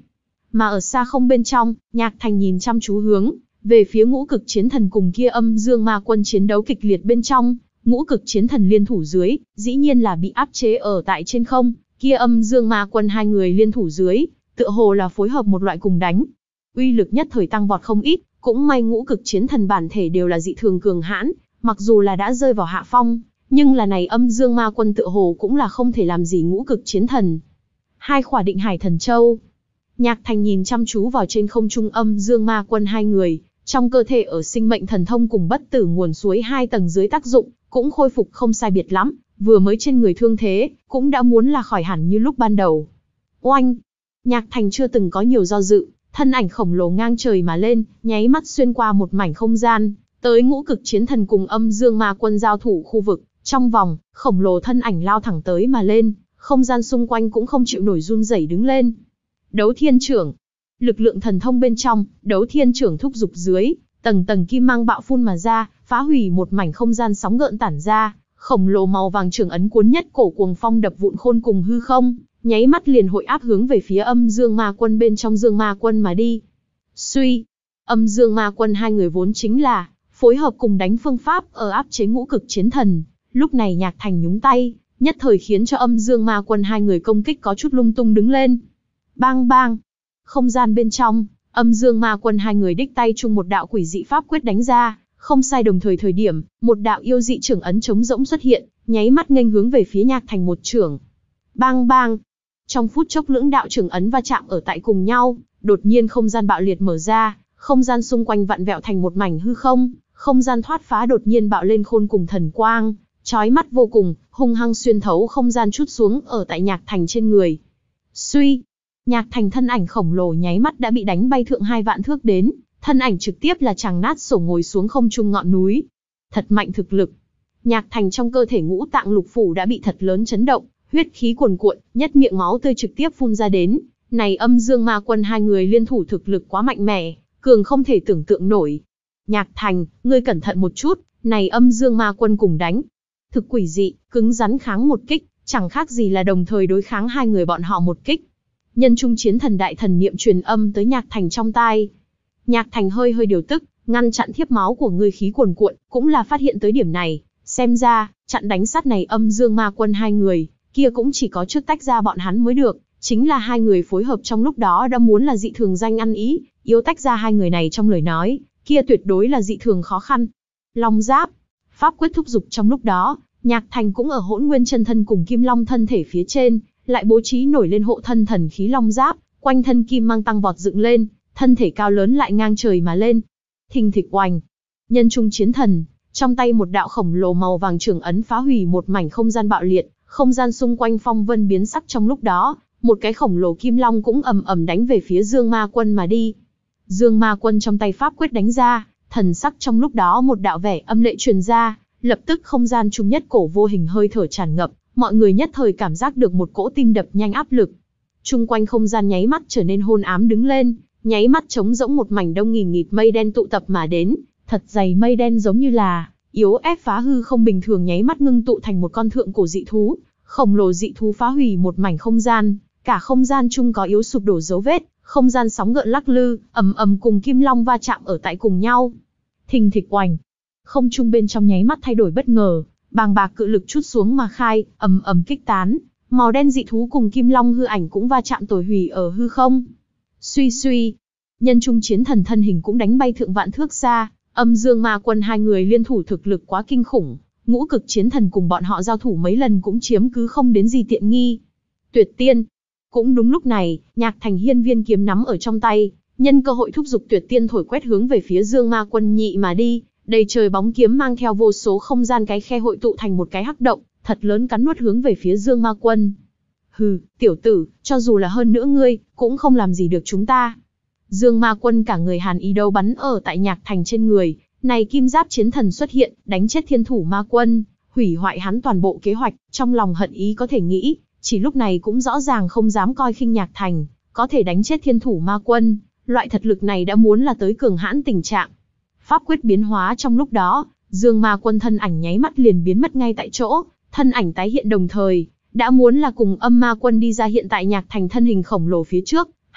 Mà ở xa không bên trong, Nhạc Thành nhìn chăm chú hướng về phía ngũ cực chiến thần cùng kia âm dương ma quân chiến đấu kịch liệt bên trong. Ngũ cực chiến thần liên thủ dưới, dĩ nhiên là bị áp chế ở tại trên không, kia âm dương ma quân hai người liên thủ dưới, tựa hồ là phối hợp một loại cùng đánh. Uy lực nhất thời tăng vọt không ít, cũng may ngũ cực chiến thần bản thể đều là dị thường cường hãn, mặc dù là đã rơi vào hạ phong, nhưng là này âm dương ma quân tựa hồ cũng là không thể làm gì ngũ cực chiến thần. Hai khỏa định hải thần châu. Nhạc Thành nhìn chăm chú vào trên không trung âm dương ma quân hai người, trong cơ thể ở sinh mệnh thần thông cùng bất tử nguồn suối hai tầng dưới tác dụng, cũng khôi phục không sai biệt lắm, vừa mới trên người thương thế, cũng đã muốn là khỏi hẳn như lúc ban đầu. Oanh! Nhạc Thành chưa từng có nhiều do dự, thân ảnh khổng lồ ngang trời mà lên, nháy mắt xuyên qua một mảnh không gian, tới ngũ cực chiến thần cùng âm dương ma quân giao thủ khu vực, trong vòng, khổng lồ thân ảnh lao thẳng tới mà lên, không gian xung quanh cũng không chịu nổi run rẩy đứng lên. Đấu thiên trưởng. Lực lượng thần thông bên trong, đấu thiên trưởng thúc dục dưới, tầng tầng kim mang bạo phun mà ra, phá hủy một mảnh không gian sóng gợn tản ra, khổng lồ màu vàng trưởng ấn cuốn nhất cổ cuồng phong đập vụn khôn cùng hư không, nháy mắt liền hội áp hướng về phía âm dương ma quân bên trong dương ma quân mà đi. Suy, âm dương ma quân hai người vốn chính là phối hợp cùng đánh phương pháp ở áp chế ngũ cực chiến thần, lúc này Nhạc Thành nhúng tay, nhất thời khiến cho âm dương ma quân hai người công kích có chút lung tung đứng lên. Bang bang, không gian bên trong, âm dương ma quân hai người đích tay chung một đạo quỷ dị pháp quyết đánh ra, không sai đồng thời thời điểm, một đạo yêu dị trưởng ấn trống rỗng xuất hiện, nháy mắt nghênh hướng về phía Nhạc Thành một trưởng. Bang bang, trong phút chốc lưỡng đạo trưởng ấn va chạm ở tại cùng nhau, đột nhiên không gian bạo liệt mở ra, không gian xung quanh vặn vẹo thành một mảnh hư không, không gian thoát phá đột nhiên bạo lên khôn cùng thần quang, chói mắt vô cùng, hung hăng xuyên thấu không gian chút xuống ở tại Nhạc Thành trên người. Suy, Nhạc Thành thân ảnh khổng lồ nháy mắt đã bị đánh bay thượng hai vạn thước đến, thân ảnh trực tiếp là chàng nát sổ ngồi xuống không trung ngọn núi. Thật mạnh thực lực. Nhạc Thành trong cơ thể ngũ tạng lục phủ đã bị thật lớn chấn động, huyết khí cuồn cuộn, nhất miệng máu tươi trực tiếp phun ra đến. Này âm dương ma quân hai người liên thủ thực lực quá mạnh mẽ, cường không thể tưởng tượng nổi. Nhạc Thành, ngươi cẩn thận một chút, này âm dương ma quân cùng đánh. Thực quỷ dị, cứng rắn kháng một kích, chẳng khác gì là đồng thời đối kháng hai người bọn họ một kích. Nhân trung chiến thần đại thần niệm truyền âm tới Nhạc Thành trong tai. Nhạc Thành hơi hơi điều tức, ngăn chặn thiếp máu của ngươi khí cuồn cuộn, cũng là phát hiện tới điểm này. Xem ra, chặn đánh sát này âm dương ma quân hai người, kia cũng chỉ có trước tách ra bọn hắn mới được. Chính là hai người phối hợp trong lúc đó đã muốn là dị thường danh ăn ý, yếu tách ra hai người này trong lời nói, kia tuyệt đối là dị thường khó khăn. Long giáp, pháp quyết thúc dục trong lúc đó, Nhạc Thành cũng ở hỗn nguyên chân thân cùng kim long thân thể phía trên, lại bố trí nổi lên hộ thân thần khí long giáp, quanh thân kim mang tăng vọt dựng lên, thân thể cao lớn lại ngang trời mà lên. Thình thịch oành, nhân trung chiến thần, trong tay một đạo khổng lồ màu vàng trưởng ấn phá hủy một mảnh không gian bạo liệt, không gian xung quanh phong vân biến sắc trong lúc đó, một cái khổng lồ kim long cũng ầm ầm đánh về phía Dương Ma Quân mà đi. Dương Ma Quân trong tay pháp quyết đánh ra, thần sắc trong lúc đó một đạo vẻ âm lệ truyền ra, lập tức không gian trung nhất cổ vô hình hơi thở tràn ngập, mọi người nhất thời cảm giác được một cỗ tim đập nhanh áp lực. Trung quanh không gian nháy mắt trở nên hôn ám đứng lên, nháy mắt trống rỗng một mảnh đông nghìn nghịt mây đen tụ tập mà đến, thật dày mây đen giống như là yếu ép phá hư không bình thường nháy mắt ngưng tụ thành một con thượng cổ dị thú, khổng lồ dị thú phá hủy một mảnh không gian, cả không gian chung có yếu sụp đổ dấu vết, không gian sóng gợn lắc lư, ầm ầm cùng kim long va chạm ở tại cùng nhau. Thình thịch oành, không trung bên trong nháy mắt thay đổi bất ngờ, bàng bạc cự lực chút xuống mà khai, ầm ầm kích tán, màu đen dị thú cùng kim long hư ảnh cũng va chạm tồi hủy ở hư không. Suy suy, nhân trung chiến thần thân hình cũng đánh bay thượng vạn thước xa, âm dương ma quân hai người liên thủ thực lực quá kinh khủng, ngũ cực chiến thần cùng bọn họ giao thủ mấy lần cũng chiếm cứ không đến gì tiện nghi. Tuyệt tiên. Cũng đúng lúc này, Nhạc Thành hiên viên kiếm nắm ở trong tay, nhân cơ hội thúc giục tuyệt tiên thổi quét hướng về phía Dương Ma Quân nhị mà đi, đầy trời bóng kiếm mang theo vô số không gian cái khe hội tụ thành một cái hắc động, thật lớn cắn nuốt hướng về phía Dương Ma Quân. Hừ, tiểu tử, cho dù là hơn nữa ngươi, cũng không làm gì được chúng ta. Dương Ma Quân cả người hàn ý đâu bắn ở tại Nhạc Thành trên người, này kim giáp chiến thần xuất hiện, đánh chết thiên thủ Ma Quân, hủy hoại hắn toàn bộ kế hoạch, trong lòng hận ý có thể nghĩ. Chỉ lúc này cũng rõ ràng không dám coi khinh Nhạc Thành, có thể đánh chết thiên thủ ma quân, loại thật lực này đã muốn là tới cường hãn tình trạng. Pháp quyết biến hóa trong lúc đó, Dương Ma Quân thân ảnh nháy mắt liền biến mất ngay tại chỗ, thân ảnh tái hiện đồng thời, đã muốn là cùng âm ma quân đi ra hiện tại Nhạc Thành thân hình khổng lồ phía trước,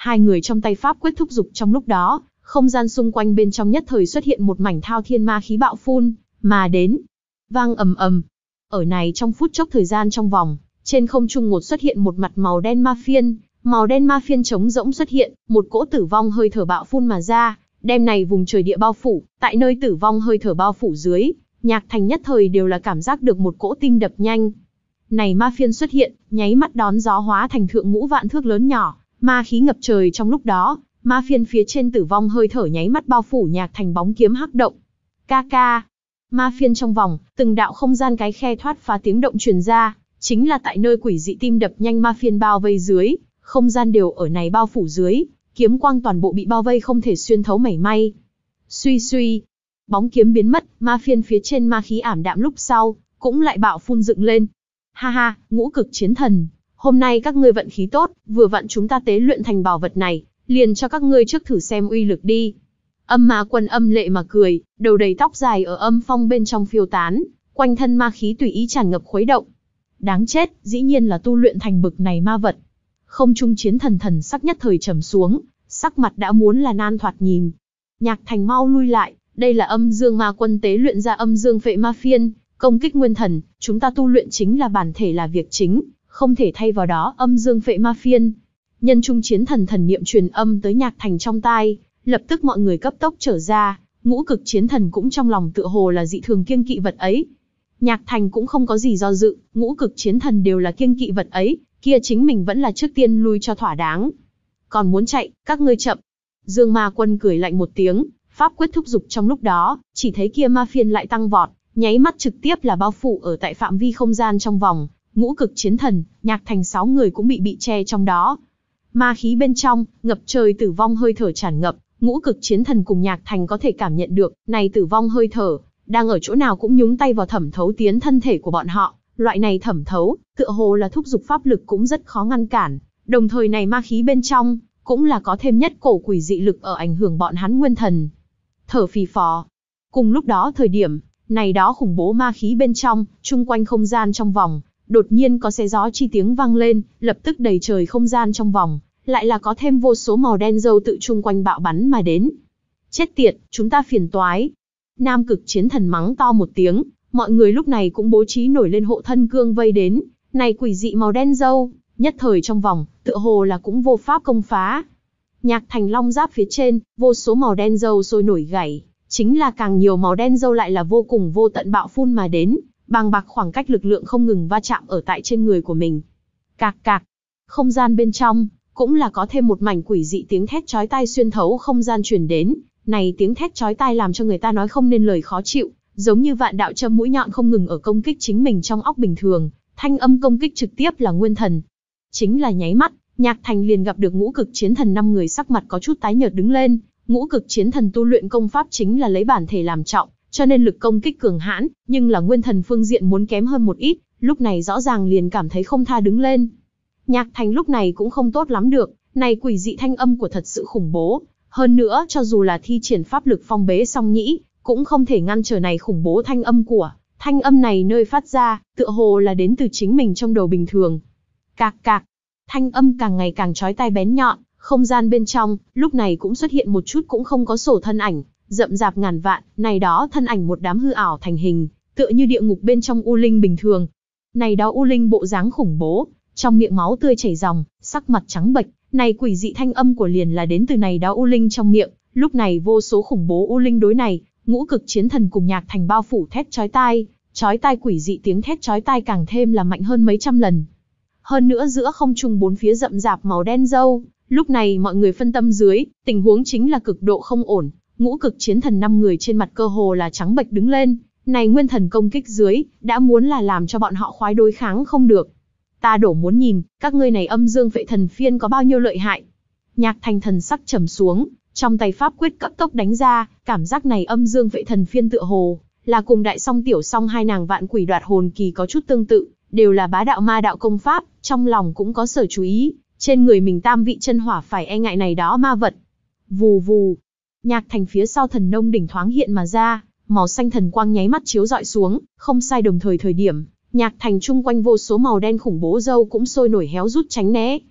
Hai người trong tay pháp quyết thúc giục trong lúc đó, không gian xung quanh bên trong nhất thời xuất hiện một mảnh thao thiên ma khí bạo phun mà đến. Vang ầm ầm. Ở này trong phút chốc thời gian trong vòng, trên không trung ngột xuất hiện một mặt màu đen ma phiên, màu đen ma phiên trống rỗng xuất hiện, một cỗ tử vong hơi thở bạo phun mà ra, đem này vùng trời địa bao phủ, tại nơi tử vong hơi thở bao phủ dưới, Nhạc Thành nhất thời đều là cảm giác được một cỗ tim đập nhanh. Này ma phiên xuất hiện, nháy mắt đón gió hóa thành thượng ngũ vạn thước lớn nhỏ, ma khí ngập trời trong lúc đó, ma phiên phía trên tử vong hơi thở nháy mắt bao phủ Nhạc Thành bóng kiếm hắc động. Ca ca. Ma phiên trong vòng, từng đạo không gian cái khe thoát phá tiếng động truyền ra, chính là tại nơi quỷ dị tim đập nhanh ma phiên bao vây dưới, không gian đều ở này bao phủ dưới, kiếm quang toàn bộ bị bao vây không thể xuyên thấu mảy may. Suy suy, bóng kiếm biến mất, ma phiên phía trên ma khí ảm đạm lúc sau, cũng lại bạo phun dựng lên. Ha ha, ngũ cực chiến thần, hôm nay các ngươi vận khí tốt, vừa vặn chúng ta tế luyện thành bảo vật này, liền cho các ngươi trước thử xem uy lực đi. Âm Ma Quân âm lệ mà cười, đầu đầy tóc dài ở âm phong bên trong phiêu tán, quanh thân ma khí tùy ý tràn ngập khuấy động. Đáng chết, dĩ nhiên là tu luyện thành bực này ma vật. Không trung chiến thần thần sắc nhất thời trầm xuống, sắc mặt đã muốn là nan thoạt nhìn. Nhạc Thành mau lui lại, đây là âm dương ma quân tế luyện ra âm dương phệ ma phiên, công kích nguyên thần, chúng ta tu luyện chính là bản thể là việc chính, không thể thay vào đó âm dương phệ ma phiên. Nhân trung chiến thần thần niệm truyền âm tới Nhạc Thành trong tai, lập tức mọi người cấp tốc trở ra, ngũ cực chiến thần cũng trong lòng tựa hồ là dị thường kiêng kỵ vật ấy. Nhạc Thành cũng không có gì do dự, ngũ cực chiến thần đều là kiêng kỵ vật ấy, kia chính mình vẫn là trước tiên lui cho thỏa đáng. Còn muốn chạy, các ngươi chậm. Dương Ma Quân cười lạnh một tiếng, pháp quyết thúc giục trong lúc đó, chỉ thấy kia ma phiên lại tăng vọt, nháy mắt trực tiếp là bao phủ ở tại phạm vi không gian trong vòng, ngũ cực chiến thần, Nhạc Thành sáu người cũng bị bị che trong đó. Ma khí bên trong, ngập trời tử vong hơi thở tràn ngập, ngũ cực chiến thần cùng Nhạc Thành có thể cảm nhận được, này tử vong hơi thở, đang ở chỗ nào cũng nhúng tay vào thẩm thấu tiến thân thể của bọn họ, loại này thẩm thấu, tựa hồ là thúc giục pháp lực cũng rất khó ngăn cản, đồng thời này ma khí bên trong, cũng là có thêm nhất cổ quỷ dị lực ở ảnh hưởng bọn hắn nguyên thần. Thở phì phò. Cùng lúc đó thời điểm, này đó khủng bố ma khí bên trong, chung quanh không gian trong vòng, đột nhiên có xé gió chi tiếng vang lên, lập tức đầy trời không gian trong vòng, lại là có thêm vô số màu đen dâu tự chung quanh bạo bắn mà đến. Chết tiệt, chúng ta phiền toái. Nam cực chiến thần mắng to một tiếng, mọi người lúc này cũng bố trí nổi lên hộ thân cương vây đến, này quỷ dị màu đen dâu, nhất thời trong vòng, tựa hồ là cũng vô pháp công phá. Nhạc Thành long giáp phía trên, vô số màu đen dâu sôi nổi gảy, chính là càng nhiều màu đen dâu lại là vô cùng vô tận bạo phun mà đến, bàng bạc khoảng cách lực lượng không ngừng va chạm ở tại trên người của mình. Cạc cạc, không gian bên trong, cũng là có thêm một mảnh quỷ dị tiếng thét chói tai xuyên thấu không gian truyền đến, này tiếng thét chói tai làm cho người ta nói không nên lời khó chịu, giống như vạn đạo châm mũi nhọn không ngừng ở công kích chính mình trong óc bình thường, thanh âm công kích trực tiếp là nguyên thần. Chính là nháy mắt, Nhạc Thành liền gặp được ngũ cực chiến thần năm người sắc mặt có chút tái nhợt đứng lên, ngũ cực chiến thần tu luyện công pháp chính là lấy bản thể làm trọng, cho nên lực công kích cường hãn, nhưng là nguyên thần phương diện muốn kém hơn một ít, lúc này rõ ràng liền cảm thấy không tha đứng lên. Nhạc Thành lúc này cũng không tốt lắm được, này quỷ dị thanh âm của thật sự khủng bố, hơn nữa cho dù là thi triển pháp lực phong bế song nhĩ, cũng không thể ngăn trở này khủng bố thanh âm của, thanh âm này nơi phát ra, tựa hồ là đến từ chính mình trong đầu bình thường. Cạc cạc, thanh âm càng ngày càng chói tai bén nhọn, không gian bên trong, lúc này cũng xuất hiện một chút cũng không có sổ thân ảnh, rậm rạp ngàn vạn, này đó thân ảnh một đám hư ảo thành hình, tựa như địa ngục bên trong u linh bình thường. Này đó u linh bộ dáng khủng bố, trong miệng máu tươi chảy ròng, sắc mặt trắng bệch, này quỷ dị thanh âm của liền là đến từ này đó u linh trong miệng, lúc này vô số khủng bố u linh đối này, ngũ cực chiến thần cùng Nhạc Thành bao phủ thét chói tai, chói tai quỷ dị tiếng thét chói tai càng thêm là mạnh hơn mấy trăm lần. Hơn nữa giữa không trung bốn phía rậm rạp màu đen dâu, lúc này mọi người phân tâm dưới, tình huống chính là cực độ không ổn, ngũ cực chiến thần năm người trên mặt cơ hồ là trắng bệch đứng lên, này nguyên thần công kích dưới, đã muốn là làm cho bọn họ khoái đối kháng không được. Ta đổ muốn nhìn, các ngươi này âm dương phệ thần phiên có bao nhiêu lợi hại. Nhạc Thành thần sắc trầm xuống, trong tay pháp quyết cấp tốc đánh ra, cảm giác này âm dương phệ thần phiên tựa hồ là cùng đại song tiểu song hai nàng vạn quỷ đoạt hồn kỳ có chút tương tự, đều là bá đạo ma đạo công pháp, trong lòng cũng có sở chú ý, trên người mình tam vị chân hỏa phải e ngại này đó ma vật. Vù vù, Nhạc Thành phía sau thần nông đỉnh thoáng hiện mà ra, màu xanh thần quang nháy mắt chiếu dọi xuống, không sai đồng thời thời điểm, Nhạc Thành chung quanh vô số màu đen khủng bố dâu cũng sôi nổi héo rút tránh né.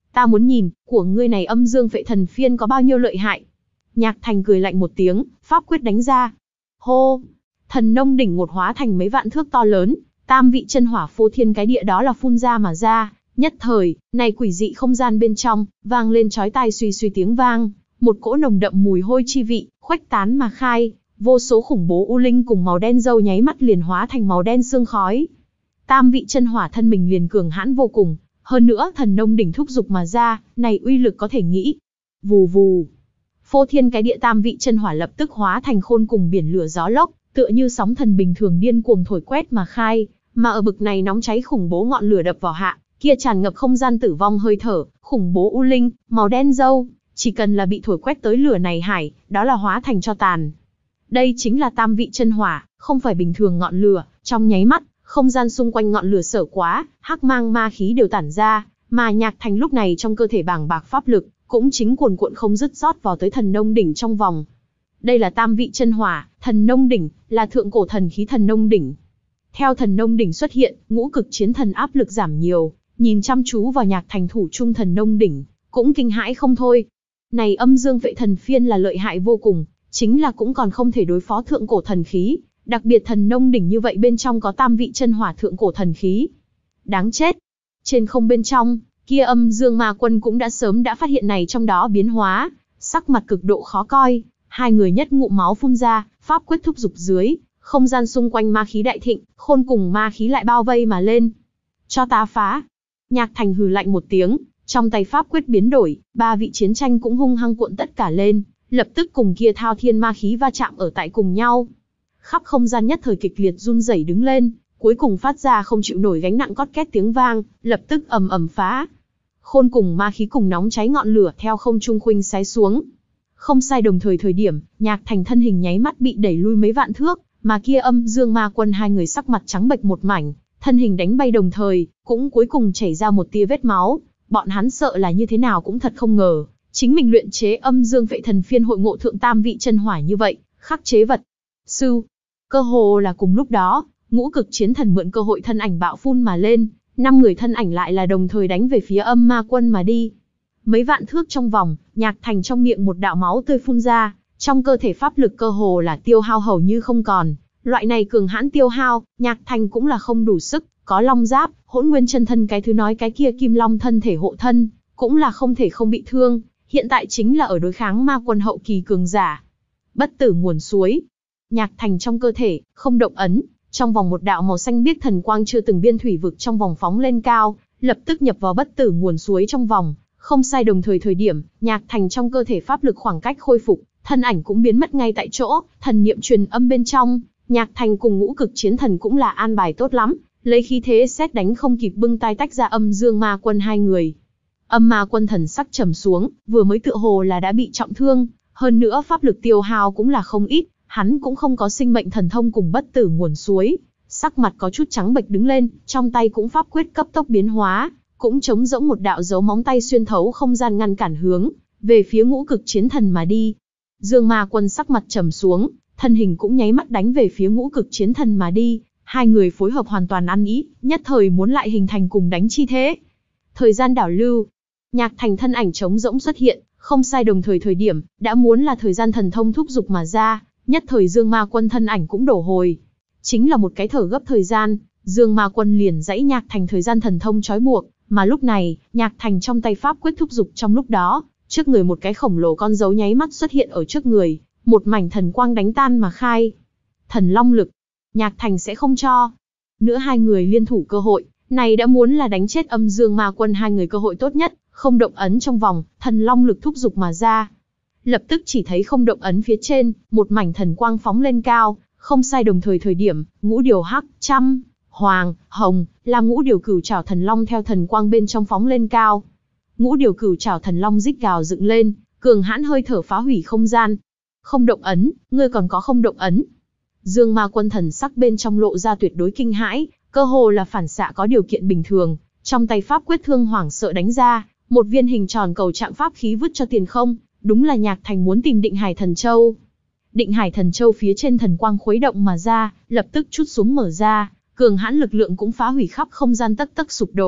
Ta muốn nhìn, của ngươi này âm dương phệ thần phiên có bao nhiêu lợi hại. Nhạc Thành cười lạnh một tiếng, pháp quyết đánh ra. Hô! Thần nông đỉnh một hóa thành mấy vạn thước to lớn, tam vị chân hỏa phô thiên cái địa đó là phun ra mà ra. Nhất thời, này quỷ dị không gian bên trong, vang lên chói tai suy suy tiếng vang, một cỗ nồng đậm mùi hôi chi vị, khuếch tán mà khai, vô số khủng bố u linh cùng màu đen dâu nháy mắt liền hóa thành màu đen sương khói. Tam vị chân hỏa thân mình liền cường hãn vô cùng, hơn nữa thần nông đỉnh thúc dục mà ra, này uy lực có thể nghĩ. Vù vù. Phô thiên cái địa tam vị chân hỏa lập tức hóa thành khôn cùng biển lửa gió lốc, tựa như sóng thần bình thường điên cuồng thổi quét mà khai, mà ở bực này nóng cháy khủng bố ngọn lửa đập vào hạ, kia tràn ngập không gian tử vong hơi thở, khủng bố u linh, màu đen dâu, chỉ cần là bị thổi quét tới lửa này hải, đó là hóa thành cho tàn. Đây chính là tam vị chân hỏa, không phải bình thường ngọn lửa, trong nháy mắt, không gian xung quanh ngọn lửa sở quá, hắc mang ma khí đều tản ra, mà Nhạc Thành lúc này trong cơ thể bàng bạc pháp lực, cũng chính cuồn cuộn không dứt rót vào tới thần nông đỉnh trong vòng. Đây là tam vị chân hỏa, thần nông đỉnh, là thượng cổ thần khí thần nông đỉnh. Theo thần nông đỉnh xuất hiện, ngũ cực chiến thần áp lực giảm nhiều, nhìn chăm chú vào Nhạc Thành thủ trung thần nông đỉnh, cũng kinh hãi không thôi. Này âm dương vệ thần phiên là lợi hại vô cùng, chính là cũng còn không thể đối phó thượng cổ thần khí, đặc biệt thần nông đỉnh như vậy bên trong có tam vị chân hỏa thượng cổ thần khí. Đáng chết! Trên không bên trong, kia âm dương ma quân cũng đã sớm đã phát hiện này trong đó biến hóa, sắc mặt cực độ khó coi, hai người nhất ngụm máu phun ra, pháp quyết thúc dục dưới, không gian xung quanh ma khí đại thịnh, khôn cùng ma khí lại bao vây mà lên. Cho ta phá! Nhạc Thành hừ lạnh một tiếng, trong tay pháp quyết biến đổi, ba vị chiến tranh cũng hung hăng cuộn tất cả lên, lập tức cùng kia thao thiên ma khí va chạm ở tại cùng nhau. Khắp không gian nhất thời kịch liệt run rẩy đứng lên, cuối cùng phát ra không chịu nổi gánh nặng cót két tiếng vang, lập tức ầm ầm phá. Khôn cùng ma khí cùng nóng cháy ngọn lửa theo không trung khuynh xé xuống. Không sai đồng thời thời điểm, Nhạc Thành thân hình nháy mắt bị đẩy lui mấy vạn thước, mà kia âm dương ma quân hai người sắc mặt trắng bệch một mảnh, thân hình đánh bay đồng thời, cũng cuối cùng chảy ra một tia vết máu. Bọn hắn sợ là như thế nào cũng thật không ngờ, chính mình luyện chế âm dương vệ thần phiên hội ngộ thượng tam vị chân hỏa như vậy, khắc chế vật. Sư, cơ hồ là cùng lúc đó, ngũ cực chiến thần mượn cơ hội thân ảnh bạo phun mà lên, năm người thân ảnh lại là đồng thời đánh về phía âm ma quân mà đi. Mấy vạn thước trong vòng, Nhạc Thành trong miệng một đạo máu tươi phun ra, trong cơ thể pháp lực cơ hồ là tiêu hao hầu như không còn. Loại này cường hãn tiêu hao, Nhạc Thành cũng là không đủ sức, có long giáp, hỗn nguyên chân thân cái thứ nói cái kia kim long thân thể hộ thân, cũng là không thể không bị thương, hiện tại chính là ở đối kháng ma quân hậu kỳ cường giả. Bất tử nguồn suối. Nhạc Thành trong cơ thể, không động ấn, trong vòng một đạo màu xanh biếc thần quang chưa từng biên thủy vực trong vòng phóng lên cao, lập tức nhập vào bất tử nguồn suối trong vòng, không sai đồng thời thời điểm, Nhạc Thành trong cơ thể pháp lực khoảng cách khôi phục, thân ảnh cũng biến mất ngay tại chỗ, thần niệm truyền âm bên trong, Nhạc Thành cùng ngũ cực chiến thần cũng là an bài tốt lắm, lấy khí thế xét đánh không kịp bưng tay tách ra âm dương ma quân hai người. Âm ma quân thần sắc trầm xuống, vừa mới tựa hồ là đã bị trọng thương, hơn nữa pháp lực tiêu hao cũng là không ít, hắn cũng không có sinh mệnh thần thông cùng bất tử nguồn suối, sắc mặt có chút trắng bệch đứng lên, trong tay cũng pháp quyết cấp tốc biến hóa, cũng chống rỗng một đạo dấu móng tay xuyên thấu không gian ngăn cản hướng về phía ngũ cực chiến thần mà đi. Dương ma quân sắc mặt trầm xuống, thân hình cũng nháy mắt đánh về phía ngũ cực chiến thần mà đi, hai người phối hợp hoàn toàn ăn ý, nhất thời muốn lại hình thành cùng đánh chi thế. Thời gian đảo lưu, Nhạc Thành thân ảnh trống rỗng xuất hiện, không sai đồng thời thời điểm, đã muốn là thời gian thần thông thúc dục mà ra, nhất thời Dương ma quân thân ảnh cũng đổ hồi. Chính là một cái thở gấp thời gian, Dương ma quân liền dãy Nhạc Thành thời gian thần thông trói buộc, mà lúc này, Nhạc Thành trong tay pháp quyết thúc dục trong lúc đó, trước người một cái khổng lồ con dấu nháy mắt xuất hiện ở trước người, một mảnh thần quang đánh tan mà khai. Thần long lực, Nhạc Thành sẽ không cho. Nữa hai người liên thủ cơ hội, này đã muốn là đánh chết âm dương ma quân hai người cơ hội tốt nhất, không động ấn trong vòng, thần long lực thúc dục mà ra. Lập tức chỉ thấy không động ấn phía trên, một mảnh thần quang phóng lên cao, không sai đồng thời thời điểm, ngũ điều hắc, trăm, hoàng, hồng, là ngũ điều cửu trảo thần long theo thần quang bên trong phóng lên cao. Ngũ điều cửu trảo thần long rít gào dựng lên, cường hãn hơi thở phá hủy không gian. Không động ấn, ngươi còn có không động ấn. Dương ma quân thần sắc bên trong lộ ra tuyệt đối kinh hãi, cơ hồ là phản xạ có điều kiện bình thường, trong tay pháp quyết thương hoảng sợ đánh ra, một viên hình tròn cầu trạng pháp khí vứt cho tiền không, đúng là Nhạc Thành muốn tìm Định Hải Thần Châu. Định Hải Thần Châu phía trên thần quang khuấy động mà ra, lập tức chút xuống mở ra, cường hãn lực lượng cũng phá hủy khắp không gian tấc tấc sụp đổ,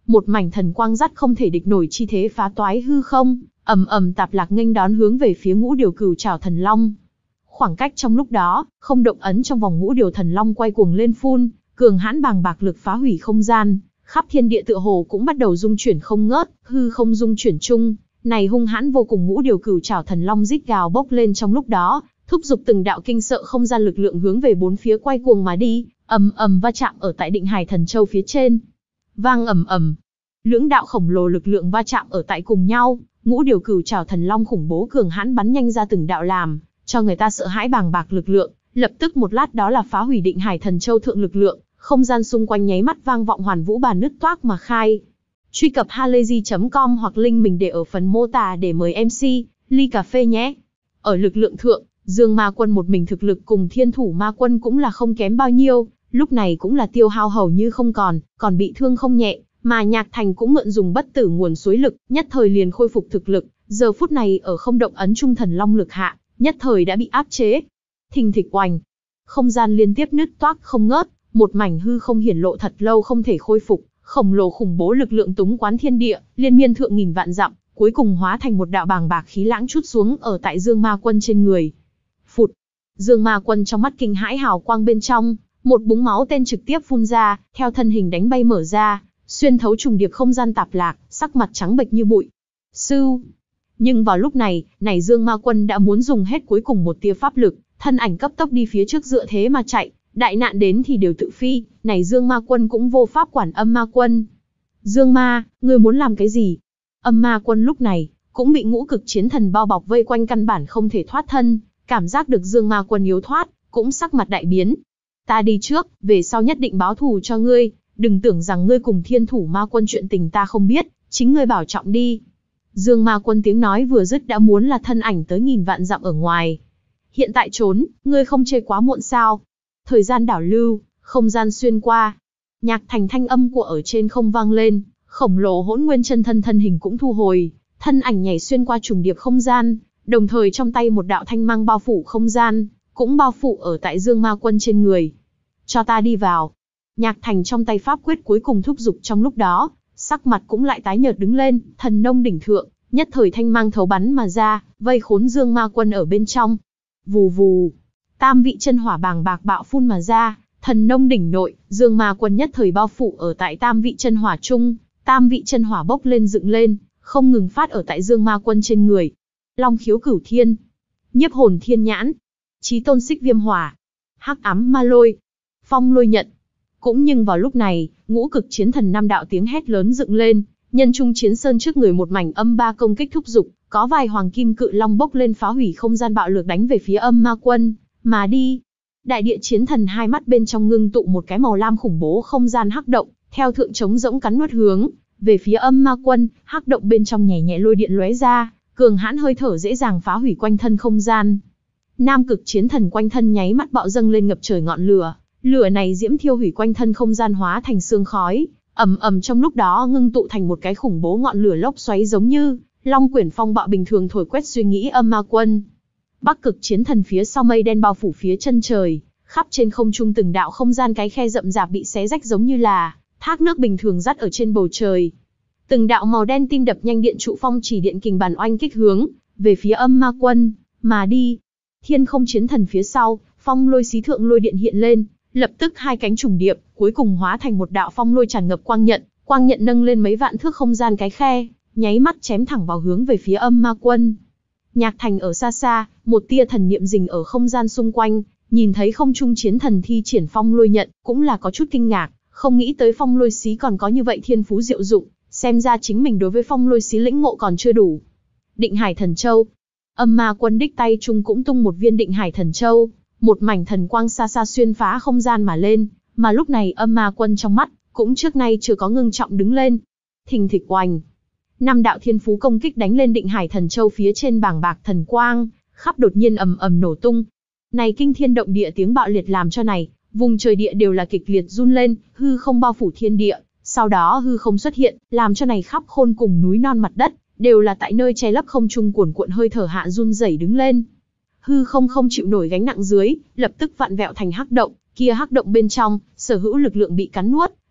một mảnh thần quang dắt không thể địch nổi chi thế phá toái hư không, ầm ầm tạp lạc nghênh đón hướng về phía Ngũ Điều Cửu Trảo Thần Long. Khoảng cách trong lúc đó, không động ấn trong vòng Ngũ Điều Thần Long quay cuồng lên phun, cường hãn bàng bạc lực phá hủy không gian, khắp thiên địa tựa hồ cũng bắt đầu rung chuyển không ngớt, hư không rung chuyển chung, này hung hãn vô cùng Ngũ Điều Cửu Trảo Thần Long rít gào bốc lên trong lúc đó, thúc giục từng đạo kinh sợ không gian lực lượng hướng về bốn phía quay cuồng mà đi, ầm ầm va chạm ở tại Định Hải Thần Châu phía trên. Vang ầm ầm, lưỡng đạo khổng lồ lực lượng va chạm ở tại cùng nhau, Ngũ Điều Cửu Trảo Thần Long khủng bố cường hãn bắn nhanh ra từng đạo làm cho người ta sợ hãi bàng bạc lực lượng, lập tức một lát đó là phá hủy Định Hải Thần Châu thượng lực lượng, không gian xung quanh nháy mắt vang vọng hoàn vũ bàn nứt toác mà khai. Truy cập halayzi chấm com hoặc link mình để ở phần mô tả để mời em xê ly cà phê nhé. Ở lực lượng thượng, Dương Ma Quân một mình thực lực cùng Thiên Thủ Ma Quân cũng là không kém bao nhiêu, lúc này cũng là tiêu hao hầu như không còn, còn bị thương không nhẹ, mà Nhạc Thành cũng mượn dùng bất tử nguồn suối lực, nhất thời liền khôi phục thực lực, giờ phút này ở không động ấn trung thần long lực hạ, nhất thời đã bị áp chế. Thình thịch oành, không gian liên tiếp nứt toác không ngớt, một mảnh hư không hiển lộ thật lâu không thể khôi phục, khổng lồ khủng bố lực lượng túng quán thiên địa, liên miên thượng nghìn vạn dặm, cuối cùng hóa thành một đạo bàng bạc khí lãng trút xuống ở tại Dương Ma Quân trên người. Phụt, Dương Ma Quân trong mắt kinh hãi hào quang bên trong, một búng máu tên trực tiếp phun ra, theo thân hình đánh bay mở ra, xuyên thấu trùng điệp không gian tạp lạc, sắc mặt trắng bệch như bụi. Sưu. Nhưng vào lúc này, này Dương Ma Quân đã muốn dùng hết cuối cùng một tia pháp lực, thân ảnh cấp tốc đi phía trước dựa thế mà chạy, đại nạn đến thì đều tự phi, này Dương Ma Quân cũng vô pháp quản Âm Ma Quân. Dương Ma, ngươi muốn làm cái gì? Âm Ma Quân lúc này, cũng bị ngũ cực chiến thần bao bọc vây quanh căn bản không thể thoát thân, cảm giác được Dương Ma Quân yếu thoát, cũng sắc mặt đại biến. Ta đi trước, về sau nhất định báo thù cho ngươi, đừng tưởng rằng ngươi cùng Thiên Thủ Ma Quân chuyện tình ta không biết, chính ngươi bảo trọng đi. Dương Ma Quân tiếng nói vừa dứt đã muốn là thân ảnh tới nghìn vạn dặm ở ngoài. Hiện tại trốn, ngươi không chê quá muộn sao? Thời gian đảo lưu, không gian xuyên qua. Nhạc Thành thanh âm của ở trên không vang lên, khổng lồ hỗn nguyên chân thân thân hình cũng thu hồi, thân ảnh nhảy xuyên qua trùng điệp không gian, đồng thời trong tay một đạo thanh mang bao phủ không gian, cũng bao phủ ở tại Dương Ma Quân trên người. Cho ta đi vào. Nhạc Thành trong tay pháp quyết cuối cùng thúc giục trong lúc đó, sắc mặt cũng lại tái nhợt đứng lên, thần nông đỉnh thượng, nhất thời thanh mang thấu bắn mà ra, vây khốn Dương Ma Quân ở bên trong. Vù vù, tam vị chân hỏa bàng bạc bạo phun mà ra, thần nông đỉnh nội, Dương Ma Quân nhất thời bao phủ ở tại tam vị chân hỏa trung, tam vị chân hỏa bốc lên dựng lên, không ngừng phát ở tại Dương Ma Quân trên người. Long khiếu cửu thiên, nhiếp hồn thiên nhãn, chí tôn xích viêm hỏa, hắc ám ma lôi, phong lôi nhận. Cũng nhưng vào lúc này, ngũ cực chiến thần năm đạo tiếng hét lớn dựng lên, nhân trung chiến sơn trước người một mảnh âm ba công kích thúc giục, có vài hoàng kim cự long bốc lên phá hủy không gian bạo lực đánh về phía Âm Ma Quân, mà đi. Đại địa chiến thần hai mắt bên trong ngưng tụ một cái màu lam khủng bố không gian hắc động, theo thượng chống rỗng cắn nuốt hướng về phía Âm Ma Quân, hắc động bên trong nhẹ nhẹ lôi điện lóe ra, cường hãn hơi thở dễ dàng phá hủy quanh thân không gian. Nam cực chiến thần quanh thân nháy mắt bạo dâng lên ngập trời ngọn lửa, lửa này diễm thiêu hủy quanh thân không gian hóa thành sương khói, ầm ầm trong lúc đó ngưng tụ thành một cái khủng bố ngọn lửa lốc xoáy giống như long quyển phong bạo bình thường thổi quét suy nghĩ Âm Ma Quân. Bắc cực chiến thần phía sau mây đen bao phủ phía chân trời, khắp trên không trung từng đạo không gian cái khe rậm rạp bị xé rách giống như là thác nước bình thường dắt ở trên bầu trời. Từng đạo màu đen tim đập nhanh điện trụ phong chỉ điện kình bàn oanh kích hướng về phía Âm Ma Quân mà đi. Thiên không chiến thần phía sau, phong lôi xí thượng lôi điện hiện lên, lập tức hai cánh trùng điệp, cuối cùng hóa thành một đạo phong lôi tràn ngập quang nhận, quang nhận nâng lên mấy vạn thước không gian cái khe, nháy mắt chém thẳng vào hướng về phía Âm Ma Quân. Nhạc Thành ở xa xa, một tia thần niệm rình ở không gian xung quanh, nhìn thấy không trung chiến thần thi triển phong lôi nhận, cũng là có chút kinh ngạc, không nghĩ tới phong lôi xí còn có như vậy thiên phú diệu dụng, xem ra chính mình đối với phong lôi xí lĩnh ngộ còn chưa đủ. Định Hải Thần Châu. Âm Ma Quân đích tay trung cũng tung một viên Định Hải Thần Châu, một mảnh thần quang xa xa xuyên phá không gian mà lên, mà lúc này Âm Ma Quân trong mắt cũng trước nay chưa có ngưng trọng đứng lên. Thình thịch oành, năm đạo thiên phú công kích đánh lên Định Hải Thần Châu phía trên bảng bạc thần quang, khắp đột nhiên ầm ầm nổ tung. Này kinh thiên động địa tiếng bạo liệt làm cho này, vùng trời địa đều là kịch liệt run lên, hư không bao phủ thiên địa, sau đó hư không xuất hiện, làm cho này khắp khôn cùng núi non mặt đất, đều là tại nơi che lấp không trung cuồn cuộn hơi thở hạ run rẩy đứng lên. Hư không không chịu nổi gánh nặng dưới, lập tức vặn vẹo thành hắc động, kia hắc động bên trong, sở hữu lực lượng bị cắn nuốt,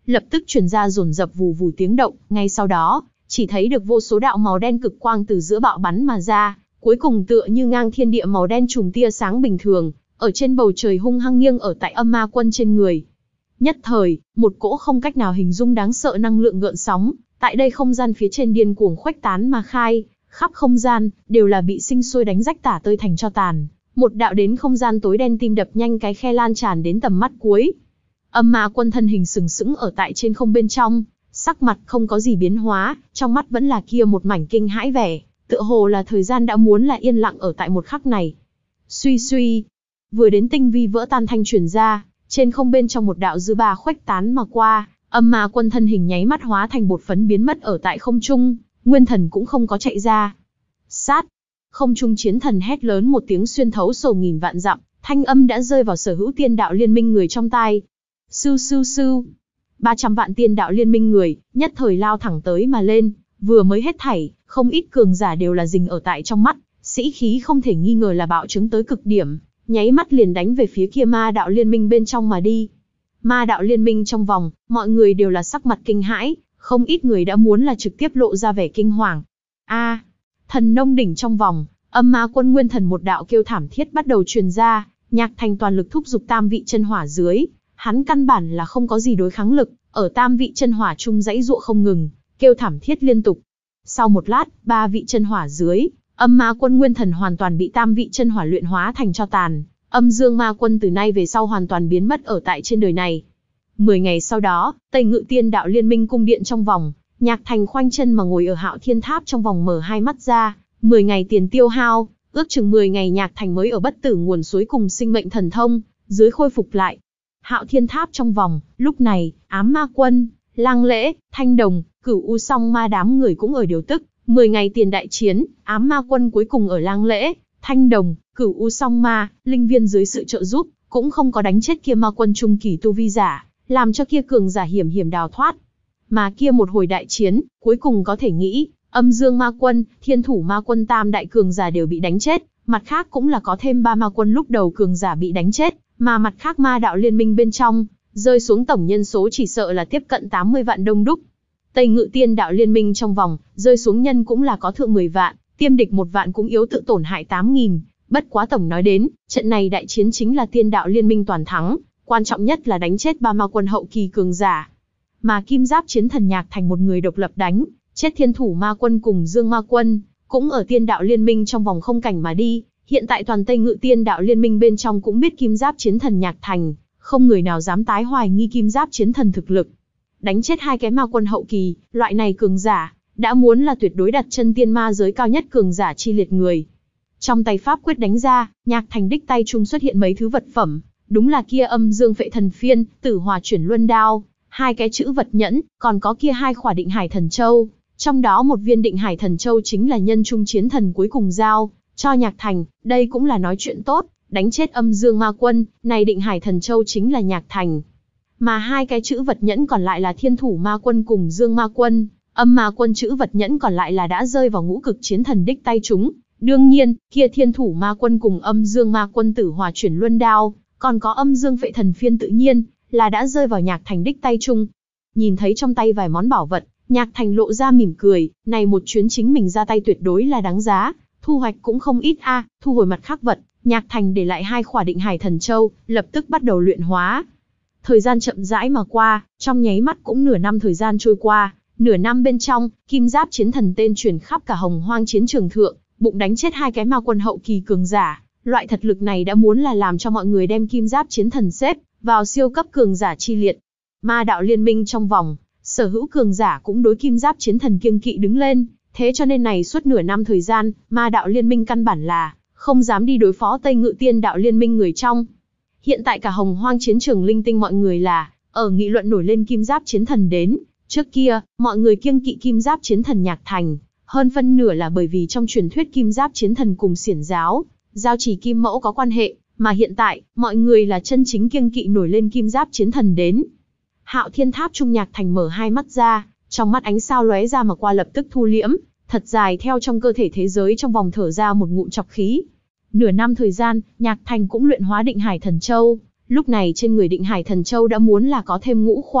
lập tức truyền ra dồn dập vù vù tiếng động, ngay sau đó, chỉ thấy được vô số đạo màu đen cực quang từ giữa bạo bắn mà ra, cuối cùng tựa như ngang thiên địa màu đen trùm tia sáng bình thường, ở trên bầu trời hung hăng nghiêng ở tại âm ma quân trên người. Nhất thời, một cỗ không cách nào hình dung đáng sợ năng lượng gợn sóng, tại đây không gian phía trên điên cuồng khuếch tán mà khai, khắp không gian, đều là bị sinh sôi đánh rách tả tơi thành tro tàn. Một đạo đến không gian tối đen tim đập nhanh cái khe lan tràn đến tầm mắt cuối. Âm ma quân thân hình sừng sững ở tại trên không bên trong, sắc mặt không có gì biến hóa, trong mắt vẫn là kia một mảnh kinh hãi vẻ, tựa hồ là thời gian đã muốn là yên lặng ở tại một khắc này. Suy suy, vừa đến tinh vi vỡ tan thanh truyền ra, trên không bên trong một đạo dư ba khuếch tán mà qua, âm ma quân thân hình nháy mắt hóa thành bột phấn biến mất ở tại không trung, nguyên thần cũng không có chạy ra. Sát, không trung chiến thần hét lớn một tiếng xuyên thấu sầu nghìn vạn dặm, thanh âm đã rơi vào sở hữu tiên đạo liên minh người trong tai. Sưu sưu sưu, ba trăm vạn tiên đạo liên minh người, nhất thời lao thẳng tới mà lên, vừa mới hết thảy, không ít cường giả đều là dình ở tại trong mắt, sĩ khí không thể nghi ngờ là bạo chứng tới cực điểm, nháy mắt liền đánh về phía kia ma đạo liên minh bên trong mà đi. Ma đạo liên minh trong vòng, mọi người đều là sắc mặt kinh hãi, không ít người đã muốn là trực tiếp lộ ra vẻ kinh hoàng. A, thần nông đỉnh trong vòng, âm ma quân nguyên thần một đạo kêu thảm thiết bắt đầu truyền ra, Nhạc Thành toàn lực thúc giục tam vị chân hỏa dưới, hắn căn bản là không có gì đối kháng lực, ở tam vị chân hỏa chung dãy dụa không ngừng, kêu thảm thiết liên tục. Sau một lát, ba vị chân hỏa dưới, âm ma quân nguyên thần hoàn toàn bị tam vị chân hỏa luyện hóa thành tro tàn, âm dương ma quân từ nay về sau hoàn toàn biến mất ở tại trên đời này. Mười ngày sau đó, Tây Ngự Tiên đạo liên minh cung điện trong vòng, Nhạc Thành khoanh chân mà ngồi ở Hạo Thiên Tháp trong vòng mở hai mắt ra, mười ngày tiền tiêu hao, ước chừng mười ngày Nhạc Thành mới ở bất tử nguồn suối cùng sinh mệnh thần thông, dưới khôi phục lại. Hạo Thiên Tháp trong vòng, lúc này, Ám Ma Quân, Lang Lễ, Thanh Đồng, Cửu U Song Ma đám người cũng ở điều tức, mười ngày tiền đại chiến, Ám Ma Quân cuối cùng ở Lang Lễ, Thanh Đồng, Cửu U Song Ma, Linh Viên dưới sự trợ giúp, cũng không có đánh chết kia ma quân trung kỳ tu vi giả, làm cho kia cường giả hiểm hiểm đào thoát. Mà kia một hồi đại chiến, cuối cùng có thể nghĩ, Âm Dương Ma Quân, Thiên Thủ Ma Quân tam đại cường giả đều bị đánh chết, mặt khác cũng là có thêm ba ma quân lúc đầu cường giả bị đánh chết, mà mặt khác ma đạo liên minh bên trong, rơi xuống tổng nhân số chỉ sợ là tiếp cận tám mươi vạn đông đúc. Tây Ngự Tiên đạo liên minh trong vòng, rơi xuống nhân cũng là có thượng mười vạn, tiêm địch một vạn cũng yếu tự tổn hại tám nghìn. Bất quá tổng nói đến, trận này đại chiến chính là tiên đạo liên minh toàn thắng, quan trọng nhất là đánh chết ba ma quân hậu kỳ cường giả. Mà Kim Giáp chiến thần Nhạc Thành một người độc lập đánh, chết Thiên Thủ Ma Quân cùng Dương Ma Quân, cũng ở tiên đạo liên minh trong vòng không cảnh mà đi. Hiện tại toàn Tây Ngự Tiên đạo liên minh bên trong cũng biết Kim Giáp chiến thần Nhạc Thành, không người nào dám tái hoài nghi Kim Giáp chiến thần thực lực. Đánh chết hai cái ma quân hậu kỳ, loại này cường giả, đã muốn là tuyệt đối đặt chân tiên ma giới cao nhất cường giả chi liệt người. Trong tay pháp quyết đánh ra, Nhạc Thành đích tay trung xuất hiện mấy thứ vật phẩm, đúng là kia Âm Dương Phệ Thần Phiên, Tử Hòa Chuyển Luân Đao, hai cái chữ vật nhẫn, còn có kia hai khỏa Định Hải Thần Châu, trong đó một viên Định Hải Thần Châu chính là nhân trung chiến thần cuối cùng giao cho Nhạc Thành, đây cũng là nói chuyện tốt, đánh chết Âm Dương Ma Quân, này Định Hải Thần Châu chính là Nhạc Thành. Mà hai cái chữ vật nhẫn còn lại là Thiên Thủ Ma Quân cùng Dương Ma Quân, Âm Ma Quân chữ vật nhẫn còn lại là đã rơi vào Ngũ Cực chiến thần đích tay chúng. Đương nhiên, kia Thiên Thủ Ma Quân cùng Âm Dương Ma Quân Tử Hòa Chuyển Luân Đao, còn có Âm Dương Phệ Thần Phiên tự nhiên là đã rơi vào Nhạc Thành đích tay chung. Nhìn thấy trong tay vài món bảo vật, Nhạc Thành lộ ra mỉm cười, này một chuyến chính mình ra tay tuyệt đối là đáng giá, thu hoạch cũng không ít a. À, thu hồi mặt khác vật, Nhạc Thành để lại hai khỏa Định Hải Thần Châu, lập tức bắt đầu luyện hóa. Thời gian chậm rãi mà qua, trong nháy mắt cũng nửa năm thời gian trôi qua, nửa năm bên trong, Kim Giáp chiến thần tên truyền khắp cả Hồng Hoang chiến trường thượng, bụng đánh chết hai cái ma quân hậu kỳ cường giả, loại thật lực này đã muốn là làm cho mọi người đem Kim Giáp chiến thần xếp vào siêu cấp cường giả chi liệt. Ma đạo liên minh trong vòng, sở hữu cường giả cũng đối Kim Giáp chiến thần kiêng kỵ đứng lên, thế cho nên này suốt nửa năm thời gian, ma đạo liên minh căn bản là không dám đi đối phó Tây Ngự Tiên đạo liên minh người trong. Hiện tại cả Hồng Hoang chiến trường linh tinh mọi người là ở nghị luận nổi lên Kim Giáp chiến thần đến, trước kia, mọi người kiêng kỵ Kim Giáp chiến thần Nhạc Thành, hơn phân nửa là bởi vì trong truyền thuyết Kim Giáp chiến thần cùng Xiển giáo, giao chỉ Kim Mẫu có quan hệ, mà hiện tại, mọi người là chân chính kiêng kỵ nổi lên Kim Giáp chiến thần đến. Hạo Thiên Tháp trung Nhạc Thành mở hai mắt ra, trong mắt ánh sao lóe ra mà qua lập tức thu liễm, thật dài theo trong cơ thể thế giới trong vòng thở ra một ngụm trọc khí. Nửa năm thời gian, Nhạc Thành cũng luyện hóa Định Hải Thần Châu, lúc này trên người Định Hải Thần Châu đã muốn là có thêm ngũ khỏa,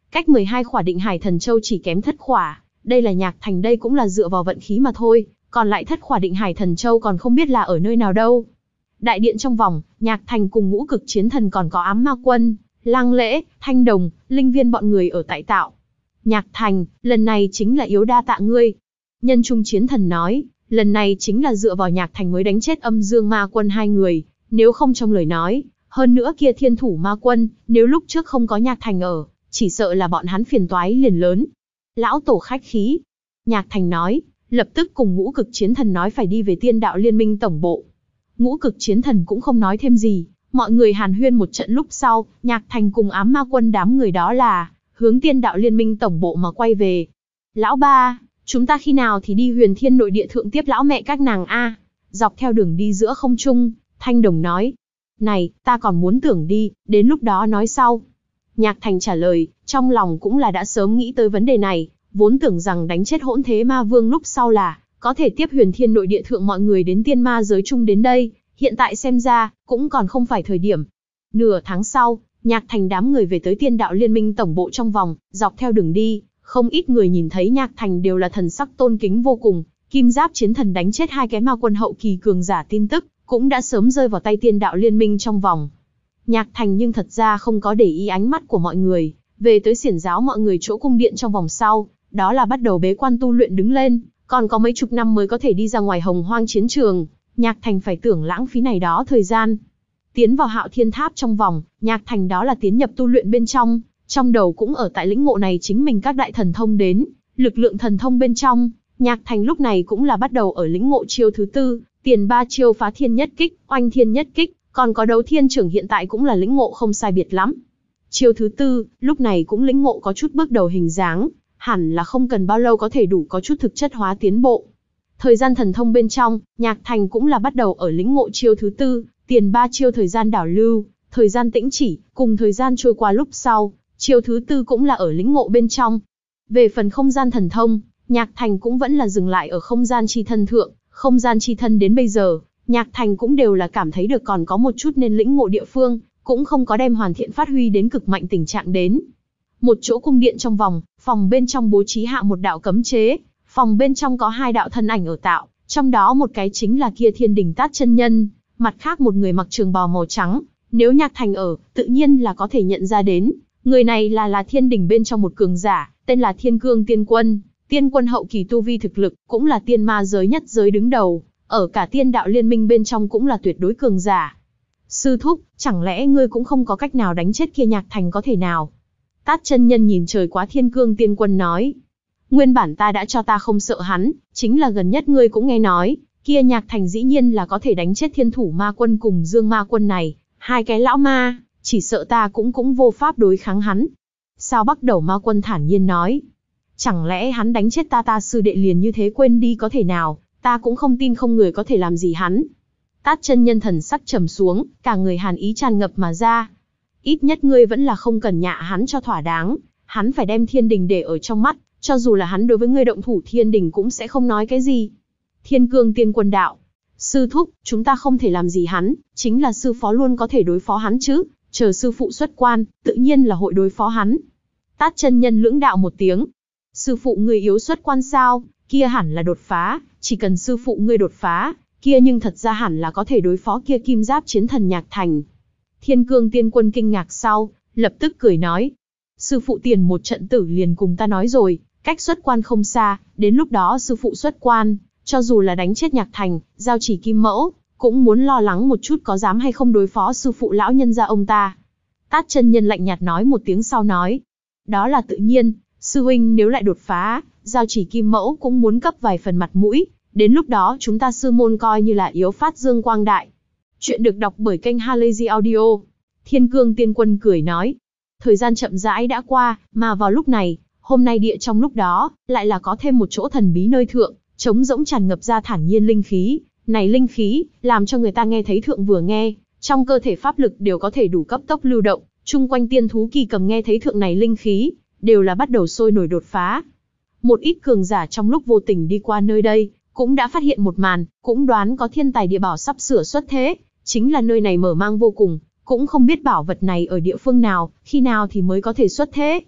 cách mười hai khỏa định hải thần châu chỉ kém thất khỏa, đây là Nhạc Thành đây cũng là dựa vào vận khí mà thôi, còn lại thất khỏa định hải thần châu còn không biết là ở nơi nào đâu. Đại điện trong vòng, Nhạc Thành cùng ngũ cực chiến thần còn có ám ma quân, Lăng Lễ, Thanh Đồng, Linh Viên bọn người ở tại tạo. Nhạc Thành, lần này chính là yếu đa tạ ngươi. Nhân trung chiến thần nói, lần này chính là dựa vào Nhạc Thành mới đánh chết âm dương ma quân hai người, nếu không trong lời nói, hơn nữa kia thiên thủ ma quân, nếu lúc trước không có Nhạc Thành ở, chỉ sợ là bọn hắn phiền toái liền lớn. Lão tổ khách khí. Nhạc Thành nói, lập tức cùng ngũ cực chiến thần nói phải đi về tiên đạo liên minh tổng bộ. Ngũ cực chiến thần cũng không nói thêm gì, mọi người hàn huyên một trận lúc sau, Nhạc Thành cùng ám ma quân đám người đó là, hướng tiên đạo liên minh tổng bộ mà quay về. Lão ba, chúng ta khi nào thì đi huyền thiên nội địa thượng tiếp lão mẹ các nàng a? Dọc theo đường đi giữa không trung, Thanh Đồng nói. Này, ta còn muốn tưởng đi, đến lúc đó nói sau. Nhạc Thành trả lời, trong lòng cũng là đã sớm nghĩ tới vấn đề này, vốn tưởng rằng đánh chết hỗn thế ma vương lúc sau là, có thể tiếp huyền thiên nội địa thượng mọi người đến tiên ma giới chung đến đây, hiện tại xem ra, cũng còn không phải thời điểm. Nửa tháng sau, Nhạc Thành đám người về tới tiên đạo liên minh tổng bộ trong vòng, dọc theo đường đi, không ít người nhìn thấy Nhạc Thành đều là thần sắc tôn kính vô cùng, kim giáp chiến thần đánh chết hai cái ma quân hậu kỳ cường giả tin tức, cũng đã sớm rơi vào tay tiên đạo liên minh trong vòng. Nhạc Thành nhưng thật ra không có để ý ánh mắt của mọi người, về tới xiển giáo mọi người chỗ cung điện trong vòng sau, đó là bắt đầu bế quan tu luyện đứng lên, còn có mấy chục năm mới có thể đi ra ngoài hồng hoang chiến trường, Nhạc Thành phải tưởng lãng phí này đó thời gian. Tiến vào Hạo Thiên Tháp trong vòng, Nhạc Thành đó là tiến nhập tu luyện bên trong, trong đầu cũng ở tại lĩnh ngộ này chính mình các đại thần thông đến, lực lượng thần thông bên trong, Nhạc Thành lúc này cũng là bắt đầu ở lĩnh ngộ chiêu thứ tư, tiền ba chiêu phá thiên nhất kích, oanh thiên nhất kích, còn có đấu thiên trưởng hiện tại cũng là lĩnh ngộ không sai biệt lắm. Chiêu thứ tư, lúc này cũng lĩnh ngộ có chút bước đầu hình dáng, hẳn là không cần bao lâu có thể đủ có chút thực chất hóa tiến bộ. Thời gian thần thông bên trong, Nhạc Thành cũng là bắt đầu ở lĩnh ngộ chiêu thứ tư, tiền ba chiêu thời gian đảo lưu, thời gian tĩnh chỉ, cùng thời gian trôi qua lúc sau, chiêu thứ tư cũng là ở lĩnh ngộ bên trong. Về phần không gian thần thông, Nhạc Thành cũng vẫn là dừng lại ở không gian chi thân thượng, không gian chi thân đến bây giờ, Nhạc Thành cũng đều là cảm thấy được còn có một chút nên lĩnh ngộ địa phương, cũng không có đem hoàn thiện phát huy đến cực mạnh tình trạng đến. Một chỗ cung điện trong vòng, phòng bên trong bố trí hạ một đạo cấm chế, phòng bên trong có hai đạo thân ảnh ở tạo, trong đó một cái chính là kia Thiên Đình Tát chân nhân, mặt khác một người mặc trường bào màu trắng, nếu Nhạc Thành ở, tự nhiên là có thể nhận ra đến, người này là là Thiên Đình bên trong một cường giả, tên là Thiên Cương Tiên Quân, tiên quân hậu kỳ tu vi thực lực, cũng là tiên ma giới nhất giới đứng đầu, ở cả tiên đạo liên minh bên trong cũng là tuyệt đối cường giả. Sư thúc, chẳng lẽ ngươi cũng không có cách nào đánh chết kia Nhạc Thành có thể nào? Tát chân nhân nhìn trời quá Thiên Cương Tiên Quân nói. Nguyên bản ta đã cho ta không sợ hắn, chính là gần nhất ngươi cũng nghe nói, kia Nhạc Thành dĩ nhiên là có thể đánh chết thiên thủ ma quân cùng dương ma quân này, hai cái lão ma, chỉ sợ ta cũng cũng vô pháp đối kháng hắn. Sao Bắc Đầu ma quân thản nhiên nói. Chẳng lẽ hắn đánh chết ta ta sư đệ liền như thế quên đi có thể nào, ta cũng không tin không người có thể làm gì hắn. Tát chân nhân thần sắc trầm xuống, cả người hàn ý tràn ngập mà ra. Ít nhất ngươi vẫn là không cần nhạ hắn cho thỏa đáng, hắn phải đem Thiên Đình để ở trong mắt, cho dù là hắn đối với ngươi động thủ Thiên Đình cũng sẽ không nói cái gì. Thiên Cương Tiên Quân đạo, sư thúc, chúng ta không thể làm gì hắn, chính là sư phó luôn có thể đối phó hắn chứ, chờ sư phụ xuất quan, tự nhiên là hội đối phó hắn. Tát chân nhân lưỡng đạo một tiếng. Sư phụ ngươi yếu xuất quan sao, kia hẳn là đột phá, chỉ cần sư phụ ngươi đột phá, kia nhưng thật ra hẳn là có thể đối phó kia kim giáp chiến thần Nhạc Thành. Thiên Cương Tiên Quân kinh ngạc sau, lập tức cười nói. Sư phụ tiền một trận tử liền cùng ta nói rồi, cách xuất quan không xa, đến lúc đó sư phụ xuất quan, cho dù là đánh chết Nhạc Thành, giao chỉ kim mẫu, cũng muốn lo lắng một chút có dám hay không đối phó sư phụ lão nhân gia ông ta. Tát chân nhân lạnh nhạt nói một tiếng sau nói. Đó là tự nhiên, sư huynh nếu lại đột phá, giao chỉ kim mẫu cũng muốn cấp vài phần mặt mũi, đến lúc đó chúng ta sư môn coi như là yếu phát dương quang đại. Chuyện được đọc bởi kênh Halazy Audio. Thiên Cương Tiên Quân cười nói. Thời gian chậm rãi đã qua, mà vào lúc này, hôm nay địa trong lúc đó, lại là có thêm một chỗ thần bí nơi thượng, trống rỗng tràn ngập ra thản nhiên linh khí. Này linh khí, làm cho người ta nghe thấy thượng vừa nghe, trong cơ thể pháp lực đều có thể đủ cấp tốc lưu động, chung quanh tiên thú kỳ cầm nghe thấy thượng này linh khí, đều là bắt đầu sôi nổi đột phá. Một ít cường giả trong lúc vô tình đi qua nơi đây, cũng đã phát hiện một màn, cũng đoán có thiên tài địa bảo sắp sửa xuất thế, chính là nơi này mở mang vô cùng, cũng không biết bảo vật này ở địa phương nào, khi nào thì mới có thể xuất thế.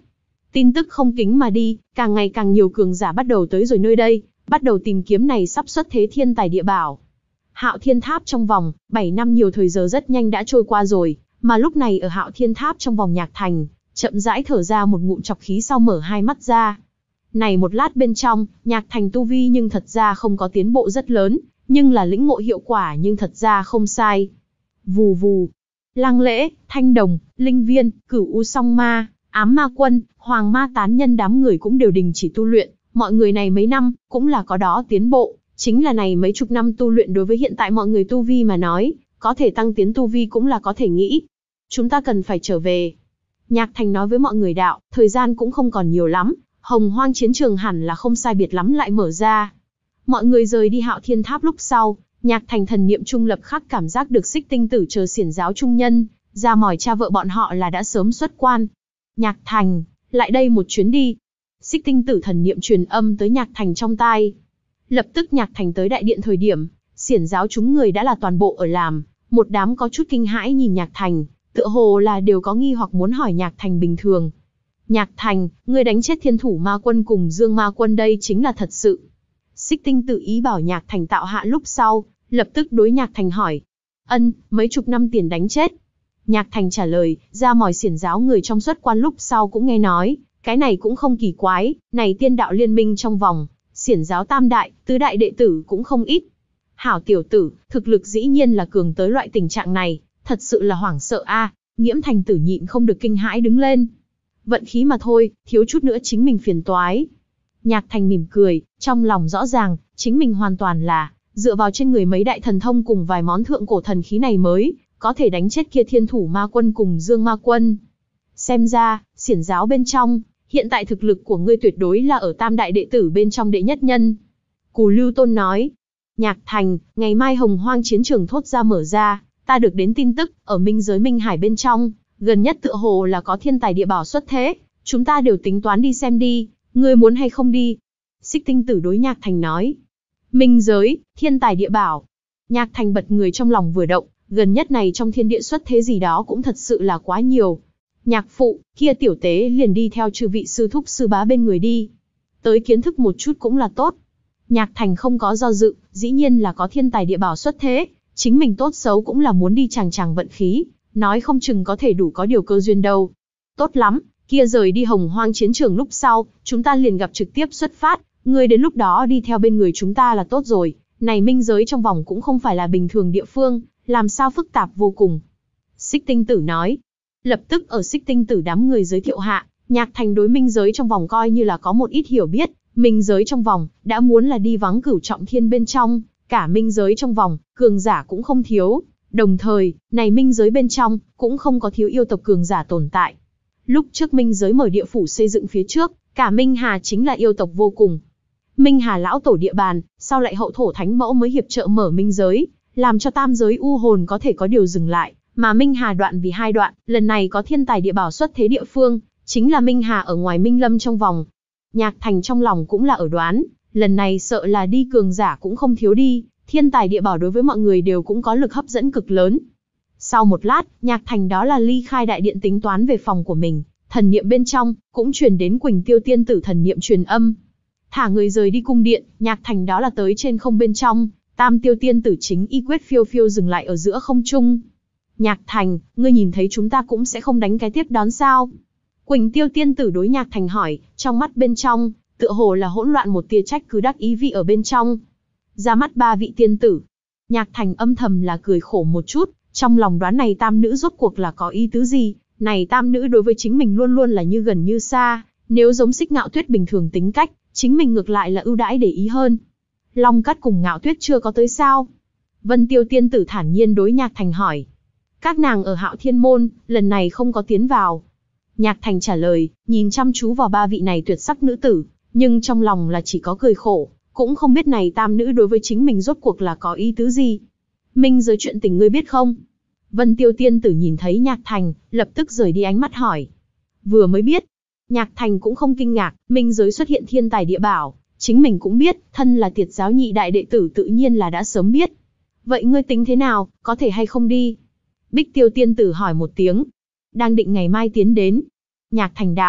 Tin tức không kính mà đi, càng ngày càng nhiều cường giả bắt đầu tới rồi nơi đây, bắt đầu tìm kiếm này sắp xuất thế thiên tài địa bảo. Hạo Thiên Tháp trong vòng bảy năm nhiều thời giờ rất nhanh đã trôi qua rồi, mà lúc này ở Hạo Thiên Tháp trong vòng Nhạc Thành, chậm rãi thở ra một ngụm trọc khí sau mở hai mắt ra. Này một lát bên trong, Nhạc Thành tu vi nhưng thật ra không có tiến bộ rất lớn, nhưng là lĩnh ngộ hiệu quả nhưng thật ra không sai. Vù vù, Lăng Lễ, Thanh Đồng, Linh Viên, Cửu U Song Ma, Ám Ma Quân, Hoàng Ma Tán Nhân đám người cũng đều đình chỉ tu luyện, mọi người này mấy năm cũng là có đó tiến bộ, chính là này mấy chục năm tu luyện đối với hiện tại mọi người tu vi mà nói, có thể tăng tiến tu vi cũng là có thể nghĩ. Chúng ta cần phải trở về. Nhạc Thành nói với mọi người đạo, thời gian cũng không còn nhiều lắm, Hồng Hoang chiến trường hẳn là không sai biệt lắm lại mở ra. Mọi người rời đi Hạo Thiên Tháp lúc sau, Nhạc Thành thần niệm trung lập khắc cảm giác được Xích Tinh Tử chờ xiển giáo trung nhân, ra mỏi cha vợ bọn họ là đã sớm xuất quan. Nhạc Thành, lại đây một chuyến đi. Xích Tinh Tử thần niệm truyền âm tới Nhạc Thành trong tai. Lập tức Nhạc Thành tới đại điện thời điểm, xiển giáo chúng người đã là toàn bộ ở làm, một đám có chút kinh hãi nhìn Nhạc Thành, tựa hồ là đều có nghi hoặc muốn hỏi Nhạc Thành bình thường. Nhạc Thành, ngươi đánh chết Thiên Thủ Ma Quân cùng Dương Ma Quân đây chính là thật sự. Xích Tinh Tử ý bảo Nhạc Thành tạo hạ lúc sau, lập tức đối Nhạc Thành hỏi. Ân, mấy chục năm tiền đánh chết. Nhạc Thành trả lời, ra mỏi xiển giáo người trong xuất quan lúc sau cũng nghe nói, cái này cũng không kỳ quái, này tiên đạo liên minh trong vòng, xiển giáo tam đại, tứ đại đệ tử cũng không ít. Hảo tiểu tử, thực lực dĩ nhiên là cường tới loại tình trạng này, thật sự là hoảng sợ a. À, Nghiễm Thành Tử nhịn không được kinh hãi đứng lên. Vận khí mà thôi, thiếu chút nữa chính mình phiền toái. Nhạc Thành mỉm cười, trong lòng rõ ràng, chính mình hoàn toàn là dựa vào trên người mấy đại thần thông cùng vài món thượng cổ thần khí này mới có thể đánh chết kia Thiên Thủ Ma Quân cùng Dương Ma Quân. Xem ra, xiển giáo bên trong, hiện tại thực lực của ngươi tuyệt đối là ở tam đại đệ tử bên trong đệ nhất nhân. Cù Lưu Tôn nói. Nhạc Thành, ngày mai Hồng Hoang chiến trường thốt ra mở ra, ta được đến tin tức, ở minh giới Minh Hải bên trong, gần nhất tựa hồ là có thiên tài địa bảo xuất thế, chúng ta đều tính toán đi xem đi, ngươi muốn hay không đi? Xích Tinh Tử đối Nhạc Thành nói. Minh giới, thiên tài địa bảo. Nhạc Thành bật người trong lòng vừa động, gần nhất này trong thiên địa xuất thế gì đó cũng thật sự là quá nhiều. Nhạc phụ, kia tiểu tế liền đi theo chư vị sư thúc sư bá bên người đi. Tới kiến thức một chút cũng là tốt. Nhạc Thành không có do dự, dĩ nhiên là có thiên tài địa bảo xuất thế, chính mình tốt xấu cũng là muốn đi chàng chàng vận khí, nói không chừng có thể đủ có điều cơ duyên đâu. Tốt lắm, kia rời đi Hồng Hoang chiến trường lúc sau, chúng ta liền gặp trực tiếp xuất phát, ngươi đến lúc đó đi theo bên người chúng ta là tốt rồi, này minh giới trong vòng cũng không phải là bình thường địa phương, làm sao phức tạp vô cùng. Xích Tinh Tử nói. Lập tức ở Xích Tinh Tử đám người giới thiệu hạ, Nhạc Thành đối minh giới trong vòng coi như là có một ít hiểu biết, minh giới trong vòng, đã muốn là đi vắng cửu trọng thiên bên trong, cả minh giới trong vòng, cường giả cũng không thiếu, đồng thời, này minh giới bên trong, cũng không có thiếu yêu tộc cường giả tồn tại. Lúc trước minh giới mở địa phủ xây dựng phía trước, cả Minh Hà chính là yêu tộc vô cùng. Minh Hà lão tổ địa bàn, sau lại hậu thổ thánh mẫu mới hiệp trợ mở minh giới, làm cho tam giới u hồn có thể có điều dừng lại, mà Minh Hà đoạn vì hai đoạn, lần này có thiên tài địa bảo xuất thế địa phương, chính là Minh Hà ở ngoài Minh Lâm trong vòng. Nhạc Thành trong lòng cũng là ở đoán, lần này sợ là đi cường giả cũng không thiếu đi, thiên tài địa bảo đối với mọi người đều cũng có lực hấp dẫn cực lớn. Sau một lát, Nhạc Thành đó là ly khai đại điện tính toán về phòng của mình, thần niệm bên trong, cũng truyền đến Quỳnh Tiêu Tiên Tử thần niệm truyền âm. Thả người rời đi cung điện, Nhạc Thành đó là tới trên không bên trong, Tam Tiêu Tiên Tử chính y quyết phiêu phiêu dừng lại ở giữa không trung. Nhạc Thành, ngươi nhìn thấy chúng ta cũng sẽ không đánh cái tiếp đón sao? Quỳnh Tiêu Tiên Tử đối Nhạc Thành hỏi, trong mắt bên trong, tựa hồ là hỗn loạn một tia trách cứ đắc ý vị ở bên trong. Ra mắt ba vị tiên tử. Nhạc Thành âm thầm là cười khổ một chút, trong lòng đoán này tam nữ rốt cuộc là có ý tứ gì, này tam nữ đối với chính mình luôn luôn là như gần như xa, nếu giống Xích Ngạo Tuyết bình thường tính cách, chính mình ngược lại là ưu đãi để ý hơn. Long Cắt cùng Ngạo Tuyết chưa có tới sao? Vân Tiêu Tiên Tử thản nhiên đối Nhạc Thành hỏi. Các nàng ở Hạo Thiên Môn, lần này không có tiến vào. Nhạc Thành trả lời, nhìn chăm chú vào ba vị này tuyệt sắc nữ tử, nhưng trong lòng là chỉ có cười khổ, cũng không biết này tam nữ đối với chính mình rốt cuộc là có ý tứ gì. Minh giới chuyện tình ngươi biết không? Vân Tiêu Tiên Tử nhìn thấy Nhạc Thành, lập tức rời đi ánh mắt hỏi. Vừa mới biết. Nhạc Thành cũng không kinh ngạc, minh giới xuất hiện thiên tài địa bảo, chính mình cũng biết, thân là Tiệt giáo nhị đại đệ tử tự nhiên là đã sớm biết. Vậy ngươi tính thế nào, có thể hay không đi? Bích Tiêu Tiên Tử hỏi một tiếng. Đang định ngày mai tiến đến. Nhạc Thành đạo,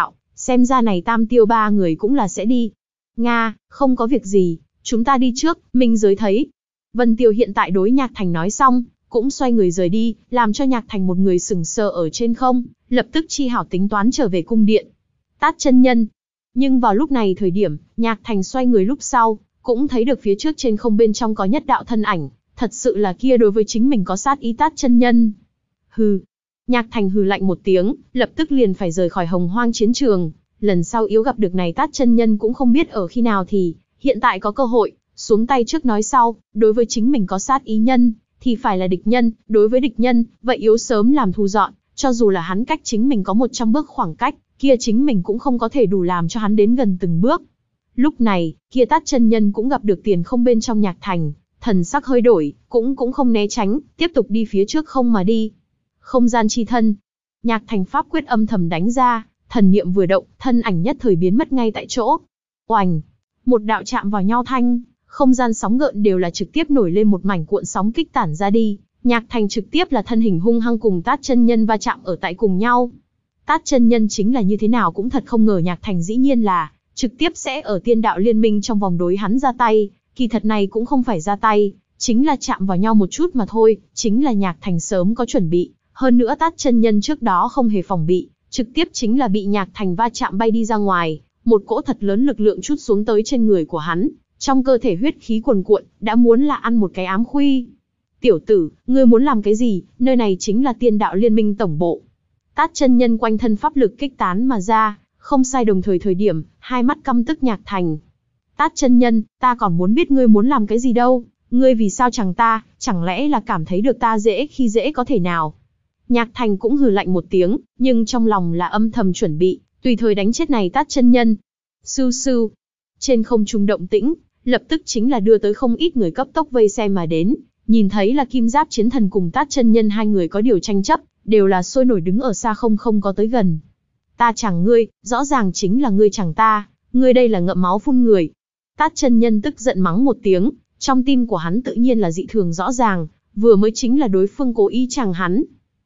xem ra này Tam Tiêu ba người cũng là sẽ đi. Nga, không có việc gì, chúng ta đi trước, minh giới thấy. Vân Tiêu hiện tại đối Nhạc Thành nói xong, cũng xoay người rời đi, làm cho Nhạc Thành một người sừng sờ ở trên không, lập tức chi hảo tính toán trở về cung điện. Tát chân nhân. Nhưng vào lúc này thời điểm, Nhạc Thành xoay người lúc sau, cũng thấy được phía trước trên không bên trong có nhất đạo thân ảnh, thật sự là kia đối với chính mình có sát ý Tát chân nhân. Hừ. Nhạc Thành hừ lạnh một tiếng, lập tức liền phải rời khỏi Hồng Hoang chiến trường, lần sau yếu gặp được này Tát chân nhân cũng không biết ở khi nào thì, hiện tại có cơ hội, xuống tay trước nói sau, đối với chính mình có sát ý nhân, thì phải là địch nhân, đối với địch nhân, vậy yếu sớm làm thu dọn, cho dù là hắn cách chính mình có một trăm bước khoảng cách, kia chính mình cũng không có thể đủ làm cho hắn đến gần từng bước. Lúc này, kia Tát chân nhân cũng gặp được tiền không bên trong Nhạc Thành, thần sắc hơi đổi, cũng cũng không né tránh, tiếp tục đi phía trước không mà đi. Không gian chi thân. Nhạc Thành pháp quyết âm thầm đánh ra, thần niệm vừa động, thân ảnh nhất thời biến mất ngay tại chỗ. Oành, một đạo chạm vào nhau thanh, không gian sóng gợn đều là trực tiếp nổi lên một mảnh cuộn sóng kích tản ra đi. Nhạc Thành trực tiếp là thân hình hung hăng cùng Tát chân nhân va chạm ở tại cùng nhau. Tát chân nhân chính là như thế nào cũng thật không ngờ Nhạc Thành dĩ nhiên là trực tiếp sẽ ở tiên đạo liên minh trong vòng đối hắn ra tay, kỳ thật này cũng không phải ra tay, chính là chạm vào nhau một chút mà thôi, chính là Nhạc Thành sớm có chuẩn bị, hơn nữa Tát chân nhân trước đó không hề phòng bị, trực tiếp chính là bị Nhạc Thành va chạm bay đi ra ngoài, một cỗ thật lớn lực lượng trút xuống tới trên người của hắn, trong cơ thể huyết khí cuồn cuộn, đã muốn là ăn một cái ám khuy. Tiểu tử, ngươi muốn làm cái gì, nơi này chính là tiên đạo liên minh tổng bộ. Tát chân nhân quanh thân pháp lực kích tán mà ra, không sai đồng thời thời điểm, hai mắt căm tức Nhạc Thành. Tát chân nhân, ta còn muốn biết ngươi muốn làm cái gì đâu, ngươi vì sao chẳng ta, chẳng lẽ là cảm thấy được ta dễ khi dễ có thể nào. Nhạc Thành cũng hừ lạnh một tiếng, nhưng trong lòng là âm thầm chuẩn bị, tùy thời đánh chết này Tát chân nhân. Sưu sưu, trên không trung động tĩnh, lập tức chính là đưa tới không ít người cấp tốc vây xem mà đến, nhìn thấy là Kim Giáp Chiến Thần cùng Tát chân nhân hai người có điều tranh chấp, đều là sôi nổi đứng ở xa không không có tới gần. Ta chẳng ngươi, rõ ràng chính là ngươi chẳng ta, ngươi đây là ngậm máu phun người. Tát chân nhân tức giận mắng một tiếng, trong tim của hắn tự nhiên là dị thường rõ ràng, vừa mới chính là đối phương cố ý chẳng hắn.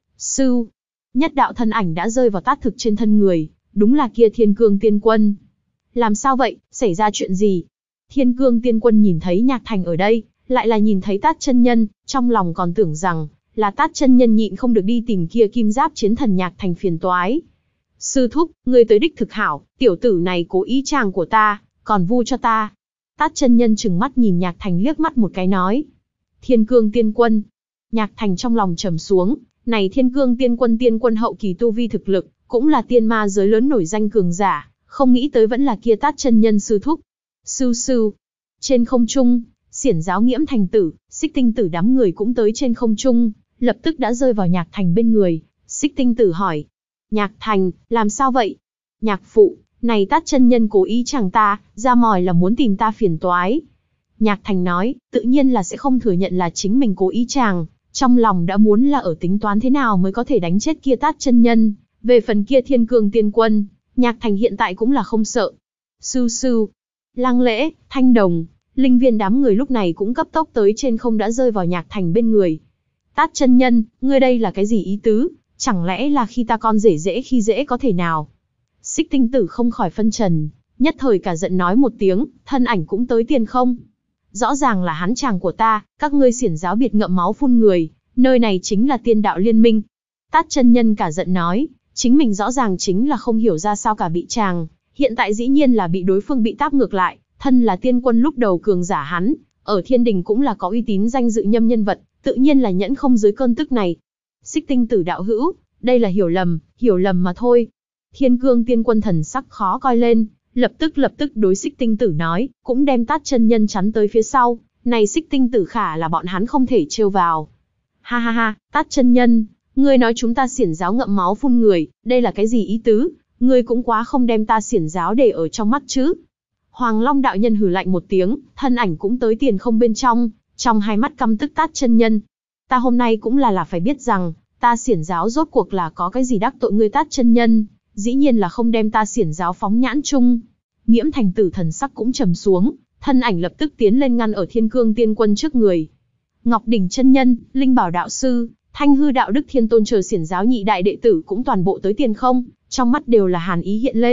Sưu, nhất đạo thân ảnh đã rơi vào Tát thực trên thân người, đúng là kia Thiên Cương Tiên Quân. Làm sao vậy, xảy ra chuyện gì? Thiên Cương Tiên Quân nhìn thấy Nhạc Thành ở đây, lại là nhìn thấy Tát chân nhân, trong lòng còn tưởng rằng là Tát chân nhân nhịn không được đi tìm kia Kim Giáp Chiến Thần Nhạc Thành phiền toái. Sư thúc, ngươi tới đích thực hảo, tiểu tử này cố ý chàng của ta, còn vu cho ta. Tát chân nhân trừng mắt nhìn Nhạc Thành liếc mắt một cái nói. Thiên Cương Tiên Quân. Nhạc Thành trong lòng trầm xuống, này Thiên Cương Tiên Quân tiên quân hậu kỳ tu vi thực lực, cũng là tiên ma giới lớn nổi danh cường giả, không nghĩ tới vẫn là kia Tát chân nhân sư thúc. Sưu sưu. Trên không trung, Xiển Giáo Nghiễm Thành Tử, Xích Tinh Tử đám người cũng tới trên không trung, lập tức đã rơi vào Nhạc Thành bên người. Xích Tinh Tử hỏi. Nhạc Thành, làm sao vậy? Nhạc phụ, này Tát chân nhân cố ý chẳng ta, ra mòi là muốn tìm ta phiền toái. Nhạc Thành nói, tự nhiên là sẽ không thừa nhận là chính mình cố ý chàng, trong lòng đã muốn là ở tính toán thế nào mới có thể đánh chết kia Tát chân nhân. Về phần kia Thiên Cương Tiên Quân, Nhạc Thành hiện tại cũng là không sợ. Sưu sưu, Lăng Lễ, Thanh Đồng, Linh Viên đám người lúc này cũng cấp tốc tới trên không đã rơi vào Nhạc Thành bên người. Tát chân nhân, ngươi đây là cái gì ý tứ? Chẳng lẽ là khi ta con rể dễ khi dễ có thể nào? Xích Tinh Tử không khỏi phân trần, nhất thời cả giận nói một tiếng, thân ảnh cũng tới tiền không. Rõ ràng là hắn chàng của ta, các ngươi Xiển Giáo biệt ngậm máu phun người, nơi này chính là tiên đạo liên minh. Tát chân nhân cả giận nói, chính mình rõ ràng chính là không hiểu ra sao cả bị chàng, hiện tại dĩ nhiên là bị đối phương bị táp ngược lại, thân là tiên quân lúc đầu cường giả hắn, ở thiên đình cũng là có uy tín danh dự nhâm nhân vật, tự nhiên là nhẫn không dưới cơn tức này. Xích Tinh Tử đạo hữu, đây là hiểu lầm, hiểu lầm mà thôi. Thiên Cương Tiên Quân thần sắc khó coi lên, lập tức lập tức đối Xích Tinh Tử nói, cũng đem Tát chân nhân chắn tới phía sau, này Xích Tinh Tử khả là bọn hắn không thể trêu vào. Ha ha ha, Tát chân nhân, ngươi nói chúng ta Xiển Giáo ngậm máu phun người, đây là cái gì ý tứ, ngươi cũng quá không đem ta Xiển Giáo để ở trong mắt chứ. Hoàng Long đạo nhân hừ lạnh một tiếng, thân ảnh cũng tới tiền không bên trong, trong hai mắt căm tức Tát chân nhân. Ta hôm nay cũng là là phải biết rằng, ta Xiển Giáo rốt cuộc là có cái gì đắc tội ngươi Tát chân nhân, dĩ nhiên là không đem ta Xiển Giáo phóng nhãn chung. Nghiễm Thành Tử thần sắc cũng trầm xuống, thân ảnh lập tức tiến lên ngăn ở Thiên Cương Tiên Quân trước người. Ngọc Đỉnh chân nhân, Linh Bảo đạo sư, Thanh Hư đạo đức thiên tôn chờ Xiển Giáo nhị đại đệ tử cũng toàn bộ tới tiền không, trong mắt đều là hàn ý hiện lên,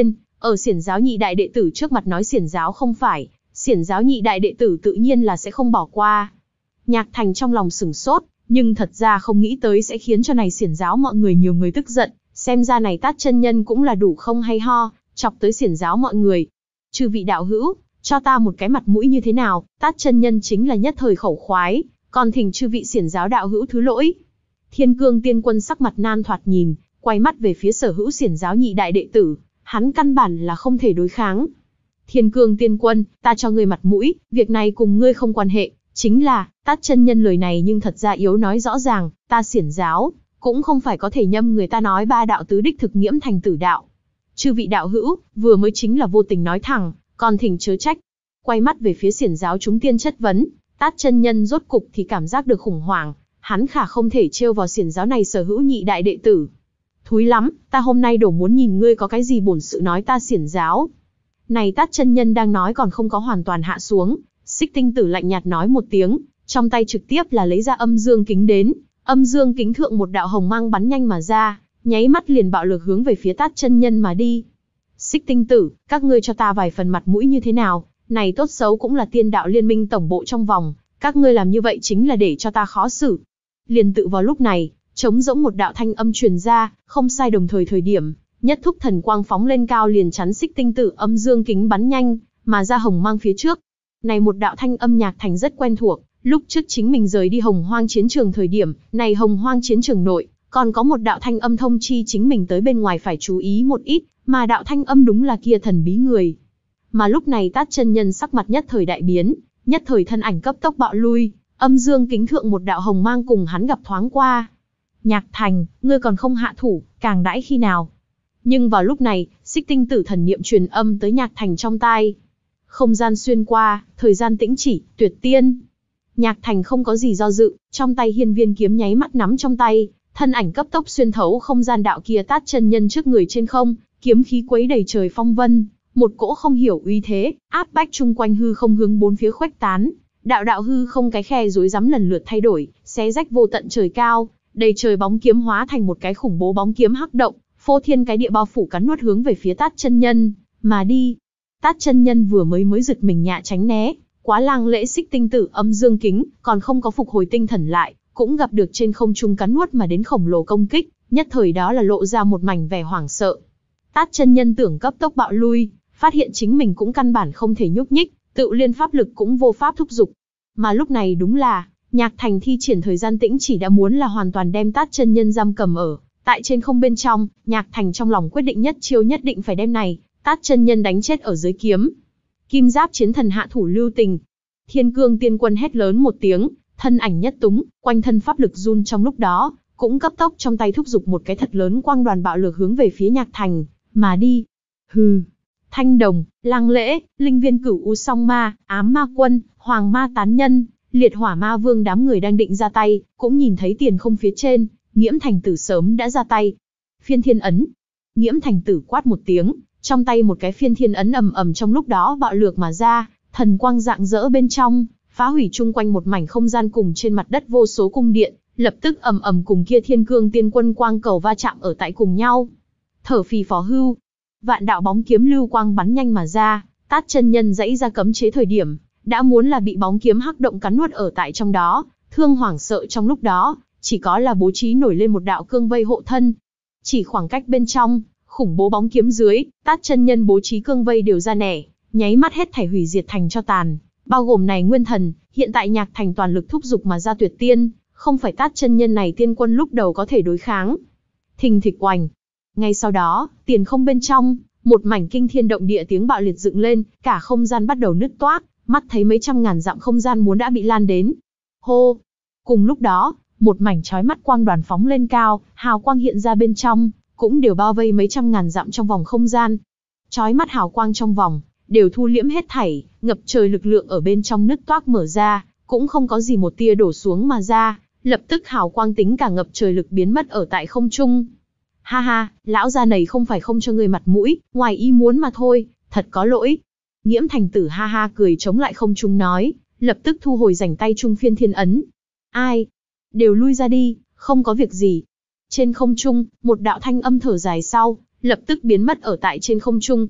Ở xiển giáo nhị đại đệ tử trước mặt nói xiển giáo không phải, xiển giáo nhị đại đệ tử tự nhiên là sẽ không bỏ qua. Nhạc Thành trong lòng sửng sốt, nhưng thật ra không nghĩ tới sẽ khiến cho này xiển giáo mọi người nhiều người tức giận, xem ra này Tát chân nhân cũng là đủ không hay ho, chọc tới xiển giáo mọi người. Chư vị đạo hữu, cho ta một cái mặt mũi như thế nào, Tát chân nhân chính là nhất thời khẩu khoái, còn thỉnh chư vị xiển giáo đạo hữu thứ lỗi. Thiên Cương Tiên Quân sắc mặt nan thoạt nhìn, quay mắt về phía sở hữu xiển giáo nhị đại đệ tử, hắn căn bản là không thể đối kháng. Thiên Cương Tiên Quân, ta cho ngươi mặt mũi, việc này cùng ngươi không quan hệ, chính là, Tát chân nhân lời này nhưng thật ra yếu nói rõ ràng, ta xiển giáo, cũng không phải có thể nhâm người ta nói ba đạo tứ đích thực nghiễm thành tử đạo. Chư vị đạo hữu, vừa mới chính là vô tình nói thẳng, còn thỉnh chớ trách. Quay mắt về phía xiển giáo chúng tiên chất vấn, Tát chân nhân rốt cục thì cảm giác được khủng hoảng, hắn khả không thể trêu vào xiển giáo này sở hữu nhị đại đệ tử. Thúi lắm, ta hôm nay đổ muốn nhìn ngươi có cái gì bổn sự nói ta xiển giáo. Này Tát chân nhân đang nói còn không có hoàn toàn hạ xuống, Xích Tinh Tử lạnh nhạt nói một tiếng, trong tay trực tiếp là lấy ra âm dương kính đến, âm dương kính thượng một đạo hồng mang bắn nhanh mà ra, nháy mắt liền bạo lực hướng về phía Tát chân nhân mà đi. Xích Tinh Tử, các ngươi cho ta vài phần mặt mũi như thế nào, này tốt xấu cũng là tiên đạo liên minh tổng bộ trong vòng, các ngươi làm như vậy chính là để cho ta khó xử. Liền tự vào lúc này, trống rỗng một đạo thanh âm truyền ra, không sai đồng thời thời điểm, nhất thúc thần quang phóng lên cao liền chắn Xích Tinh Tử âm dương kính bắn nhanh, mà ra hồng mang phía trước. Này một đạo thanh âm Nhạc Thành rất quen thuộc, lúc trước chính mình rời đi Hồng Hoang chiến trường thời điểm, này Hồng Hoang chiến trường nội, còn có một đạo thanh âm thông chi chính mình tới bên ngoài phải chú ý một ít, mà đạo thanh âm đúng là kia thần bí người. Mà lúc này Tát chân nhân sắc mặt nhất thời đại biến, nhất thời thân ảnh cấp tốc bạo lui, âm dương kính thượng một đạo hồng mang cùng hắn gặp thoáng qua. Nhạc Thành, ngươi còn không hạ thủ, càng đãi khi nào? Nhưng vào lúc này, Xích Tinh Tử thần niệm truyền âm tới Nhạc Thành trong tai. Không gian xuyên qua, thời gian tĩnh chỉ, tuyệt tiên. Nhạc Thành không có gì do dự, trong tay hiên viên kiếm nháy mắt nắm trong tay, thân ảnh cấp tốc xuyên thấu không gian đạo kia Tát chân nhân trước người trên không, kiếm khí quấy đầy trời phong vân, một cỗ không hiểu uy thế, áp bách chung quanh hư không hướng bốn phía khuếch tán, đạo đạo hư không cái khe rối rắm lần lượt thay đổi, xé rách vô tận trời cao, đầy trời bóng kiếm hóa thành một cái khủng bố bóng kiếm hắc động, phô thiên cái địa bao phủ cắn nuốt hướng về phía Tát chân nhân mà đi. Tát chân nhân vừa mới mới giật mình nhạ tránh né, quá lang lễ Xích Tinh Tử âm dương kính, còn không có phục hồi tinh thần lại, cũng gặp được trên không trung cắn nuốt mà đến khổng lồ công kích, nhất thời đó là lộ ra một mảnh vẻ hoảng sợ. Tát chân nhân tưởng cấp tốc bạo lui, phát hiện chính mình cũng căn bản không thể nhúc nhích, tự liên pháp lực cũng vô pháp thúc giục. Mà lúc này đúng là, Nhạc Thành thi triển thời gian tĩnh chỉ đã muốn là hoàn toàn đem Tát chân nhân giam cầm ở tại trên không bên trong, Nhạc Thành trong lòng quyết định nhất chiêu nhất định phải đem này Tát chân nhân đánh chết ở dưới kiếm. Kim Giáp chiến thần hạ thủ lưu tình. Thiên Cương Tiên Quân hét lớn một tiếng, thân ảnh nhất túng, quanh thân pháp lực run trong lúc đó, cũng cấp tốc trong tay thúc giục một cái thật lớn quang đoàn bạo lực hướng về phía Nhạc Thành mà đi. Hừ. Thanh Đồng, Lăng Lễ, Linh Viên Cửu U Song Ma, Ám Ma Quân, Hoàng Ma Tán Nhân, Liệt Hỏa Ma Vương đám người đang định ra tay, cũng nhìn thấy tiền không phía trên, Nghiễm Thành Tử sớm đã ra tay. Phiên Thiên Ấn. Nghiễm Thành Tử quát một tiếng, trong tay một cái Phiên Thiên Ấn ầm ầm trong lúc đó bạo lược mà ra, thần quang rạng rỡ bên trong, phá hủy chung quanh một mảnh không gian cùng trên mặt đất vô số cung điện, lập tức ầm ầm cùng kia Thiên Cương Tiên Quân quang cầu va chạm ở tại cùng nhau. Thở phì phò hưu, vạn đạo bóng kiếm lưu quang bắn nhanh mà ra, Tát chân nhân dãy ra cấm chế thời điểm, đã muốn là bị bóng kiếm hắc động cắn nuốt ở tại trong đó, thương hoảng sợ trong lúc đó, chỉ có là bố trí nổi lên một đạo cương vây hộ thân. Chỉ khoảng cách bên trong, khủng bố bóng kiếm dưới, Tát chân nhân bố trí cương vây đều ra nẻ, nháy mắt hết thảy hủy diệt thành cho tàn, bao gồm này nguyên thần, hiện tại Nhạc Thành toàn lực thúc giục mà ra tuyệt tiên, không phải Tát chân nhân này tiên quân lúc đầu có thể đối kháng. Thình thịch oành. Ngay sau đó, tiền không bên trong, một mảnh kinh thiên động địa tiếng bạo liệt dựng lên, cả không gian bắt đầu nứt toác, mắt thấy mấy trăm ngàn dặm không gian muốn đã bị lan đến. Hô! Cùng lúc đó, một mảnh chói mắt quang đoàn phóng lên cao, hào quang hiện ra bên trong, cũng đều bao vây mấy trăm ngàn dặm trong vòng không gian. Chói mắt hào quang trong vòng, đều thu liễm hết thảy, ngập trời lực lượng ở bên trong nứt toác mở ra, cũng không có gì một tia đổ xuống mà ra, lập tức hào quang tính cả ngập trời lực biến mất ở tại không trung. Ha ha, lão gia này không phải không cho người mặt mũi, ngoài ý muốn mà thôi, thật có lỗi. Nghiễm Thành Tử ha ha cười chống lại không trung nói, lập tức thu hồi rảnh tay trung Phiên Thiên Ấn. Ai? Đều lui ra đi, không có việc gì. Trên không trung, một đạo thanh âm thở dài sau, lập tức biến mất ở tại trên không trung.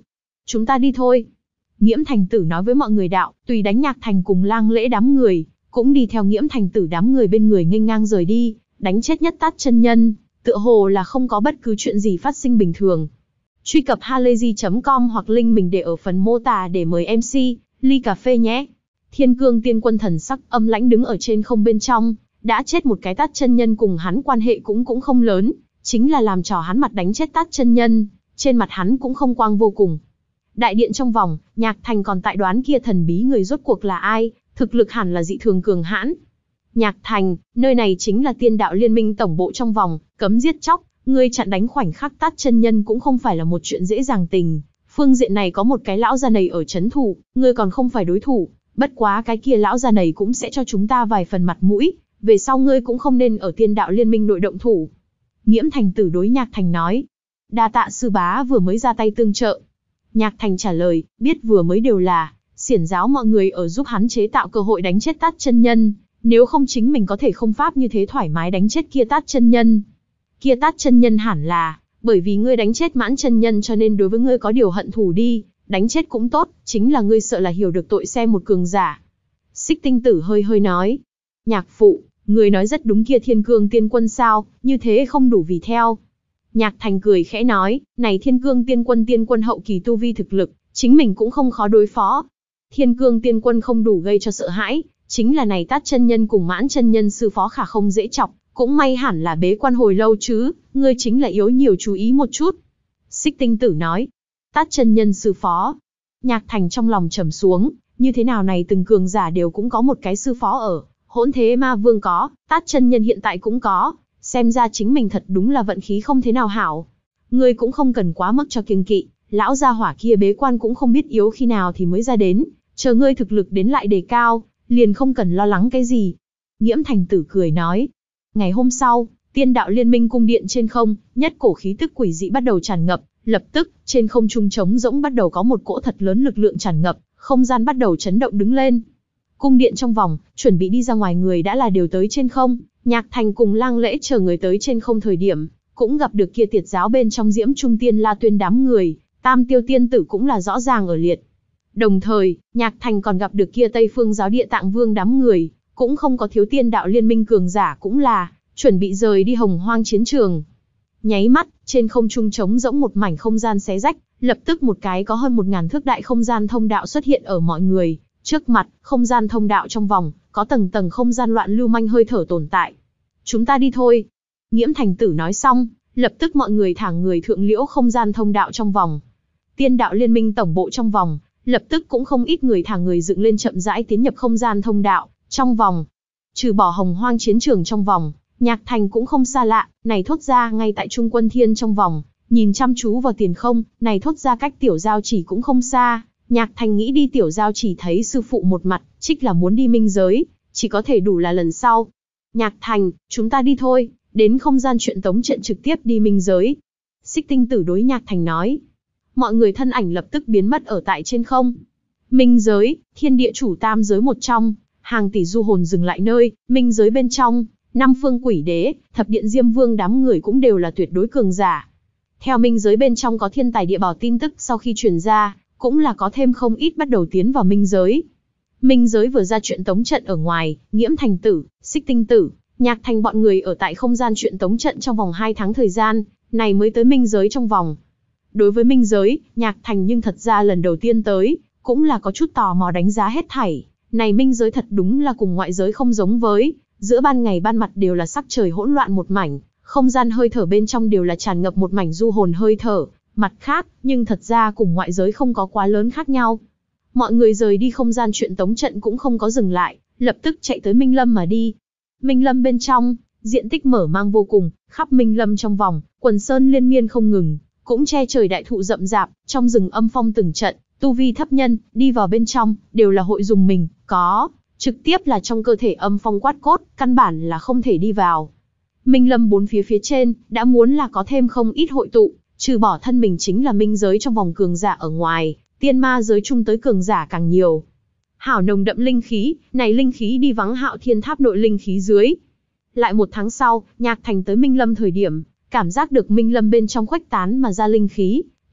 Chúng ta đi thôi. Nghiễm Thành Tử nói với mọi người đạo, tùy đánh Nhạc Thành cùng Lang Lễ đám người, cũng đi theo Nghiễm Thành Tử đám người bên người nghênh ngang rời đi, đánh chết Nhất Tát chân nhân, tựa hồ là không có bất cứ chuyện gì phát sinh bình thường. Truy cập halayzi chấm com hoặc link mình để ở phần mô tả để mời em xê, ly cà phê nhé. Thiên Cương Tiên Quân thần sắc âm lãnh đứng ở trên không bên trong, đã chết một cái Tát chân nhân cùng hắn quan hệ cũng cũng không lớn, chính là làm trò hắn mặt đánh chết Tát chân nhân, trên mặt hắn cũng không quang vô cùng. Đại điện trong vòng, Nhạc Thành còn tại đoán kia thần bí người rốt cuộc là ai, thực lực hẳn là dị thường cường hãn. Nhạc Thành, nơi này chính là Tiên Đạo Liên Minh tổng bộ trong vòng, cấm giết chóc, ngươi chặn đánh khoảnh khắc Tát chân nhân cũng không phải là một chuyện dễ dàng tình. Phương diện này có một cái lão già này ở trấn thủ, ngươi còn không phải đối thủ, bất quá cái kia lão già này cũng sẽ cho chúng ta vài phần mặt mũi, về sau ngươi cũng không nên ở Tiên Đạo Liên Minh nội động thủ. Nghiễm Thành Tử đối Nhạc Thành nói, đa tạ sư bá vừa mới ra tay tương trợ. Nhạc Thành trả lời, biết vừa mới đều là xiển giáo mọi người ở giúp hắn chế tạo cơ hội đánh chết Tát chân nhân, nếu không chính mình có thể không pháp như thế thoải mái đánh chết kia Tát chân nhân. Kia Tát chân nhân hẳn là, bởi vì ngươi đánh chết Mãn chân nhân cho nên đối với ngươi có điều hận thù đi, đánh chết cũng tốt, chính là ngươi sợ là hiểu được tội xem một cường giả. Xích Tinh Tử hơi hơi nói, Nhạc phụ, ngươi nói rất đúng, kia Thiên Cương Tiên Quân sao, như thế không đủ vì theo. Nhạc Thành cười khẽ nói, này Thiên Cương Tiên Quân tiên quân hậu kỳ tu vi thực lực, chính mình cũng không khó đối phó. Thiên Cương Tiên Quân không đủ gây cho sợ hãi, chính là này Tát chân nhân cùng Mãn chân nhân sư phó khả không dễ chọc, cũng may hẳn là bế quan hồi lâu chứ, ngươi chính là yếu nhiều chú ý một chút. Xích Tinh Tử nói, Tát chân nhân sư phó. Nhạc Thành trong lòng trầm xuống, như thế nào này từng cường giả đều cũng có một cái sư phó ở, Hỗn Thế Ma Vương có, Tát chân nhân hiện tại cũng có. Xem ra chính mình thật đúng là vận khí không thế nào hảo. Ngươi cũng không cần quá mức cho kiêng kỵ, lão gia hỏa kia bế quan cũng không biết yếu khi nào thì mới ra đến, chờ ngươi thực lực đến lại đề cao, liền không cần lo lắng cái gì. Nghiễm Thành Tử cười nói. Ngày hôm sau, Tiên Đạo Liên Minh cung điện trên không, nhất cổ khí tức quỷ dị bắt đầu tràn ngập, lập tức, trên không trung trống rỗng bắt đầu có một cỗ thật lớn lực lượng tràn ngập, không gian bắt đầu chấn động đứng lên. Cung điện trong vòng, chuẩn bị đi ra ngoài người đã là đều tới trên không. Nhạc Thành cùng Lang Lễ chờ người tới trên không thời điểm, cũng gặp được kia tiệt giáo bên trong Diễm Trung Tiên La Tuyên đám người, Tam Tiêu Tiên Tử cũng là rõ ràng ở liệt. Đồng thời, Nhạc Thành còn gặp được kia Tây Phương giáo Địa Tạng Vương đám người, cũng không có thiếu Tiên Đạo Liên Minh cường giả cũng là, chuẩn bị rời đi Hồng Hoang chiến trường. Nháy mắt, trên không trung trống rỗng một mảnh không gian xé rách, lập tức một cái có hơn một ngàn thước đại không gian thông đạo xuất hiện ở mọi người. Trước mặt, không gian thông đạo trong vòng, có tầng tầng không gian loạn lưu manh hơi thở tồn tại. Chúng ta đi thôi. Nghiễm Thành Tử nói xong, lập tức mọi người thả người thượng liễu không gian thông đạo trong vòng. Tiên Đạo Liên Minh tổng bộ trong vòng, lập tức cũng không ít người thả người dựng lên chậm rãi tiến nhập không gian thông đạo, trong vòng. Trừ bỏ Hồng Hoang chiến trường trong vòng, Nhạc Thành cũng không xa lạ, này thốt ra ngay tại Trung Quân Thiên trong vòng, nhìn chăm chú vào tiền không, này thốt ra cách Tiểu Giao Chỉ cũng không xa. Nhạc Thành nghĩ đi Tiểu Giao Chỉ thấy sư phụ một mặt, trích là muốn đi minh giới, chỉ có thể đủ là lần sau. Nhạc Thành, chúng ta đi thôi, đến không gian chuyện tống trận trực tiếp đi minh giới. Xích Tinh Tử đối Nhạc Thành nói. Mọi người thân ảnh lập tức biến mất ở tại trên không. Minh giới, thiên địa chủ tam giới một trong, hàng tỷ du hồn dừng lại nơi, minh giới bên trong, năm phương quỷ đế, thập điện Diêm Vương đám người cũng đều là tuyệt đối cường giả. Theo minh giới bên trong có thiên tài địa bảo tin tức sau khi truyền ra, cũng là có thêm không ít bắt đầu tiến vào minh giới. Minh giới vừa ra chuyện tống trận ở ngoài, Nghiễm Thành Tử, Xích Tinh Tử, Nhạc Thành bọn người ở tại không gian chuyện tống trận trong vòng hai tháng thời gian, này mới tới minh giới trong vòng. Đối với minh giới, Nhạc Thành nhưng thật ra lần đầu tiên tới, cũng là có chút tò mò đánh giá hết thảy. Này minh giới thật đúng là cùng ngoại giới không giống với, giữa ban ngày ban mặt đều là sắc trời hỗn loạn một mảnh, không gian hơi thở bên trong đều là tràn ngập một mảnh du hồn hơi thở, mặt khác, nhưng thật ra cùng ngoại giới không có quá lớn khác nhau. Mọi người rời đi không gian chuyện tống trận cũng không có dừng lại, lập tức chạy tới Minh Lâm mà đi. Minh Lâm bên trong, diện tích mở mang vô cùng, khắp Minh Lâm trong vòng, quần sơn liên miên không ngừng, cũng che trời đại thụ rậm rạp, trong rừng âm phong từng trận, tu vi thấp nhân, đi vào bên trong, đều là hội dùng mình, có, trực tiếp là trong cơ thể âm phong quát cốt, căn bản là không thể đi vào. Minh Lâm bốn phía phía trên, đã muốn là có thêm không ít hội tụ, trừ bỏ thân mình chính là minh giới trong vòng cường giả ở ngoài, tiên ma giới chung tới cường giả càng nhiều. Hảo nồng đậm linh khí, này linh khí đi vắng Hạo Thiên Tháp nội linh khí dưới. Lại một tháng sau, Nhạc Thành tới Minh Lâm thời điểm, cảm giác được Minh Lâm bên trong khuếch tán mà ra linh khí,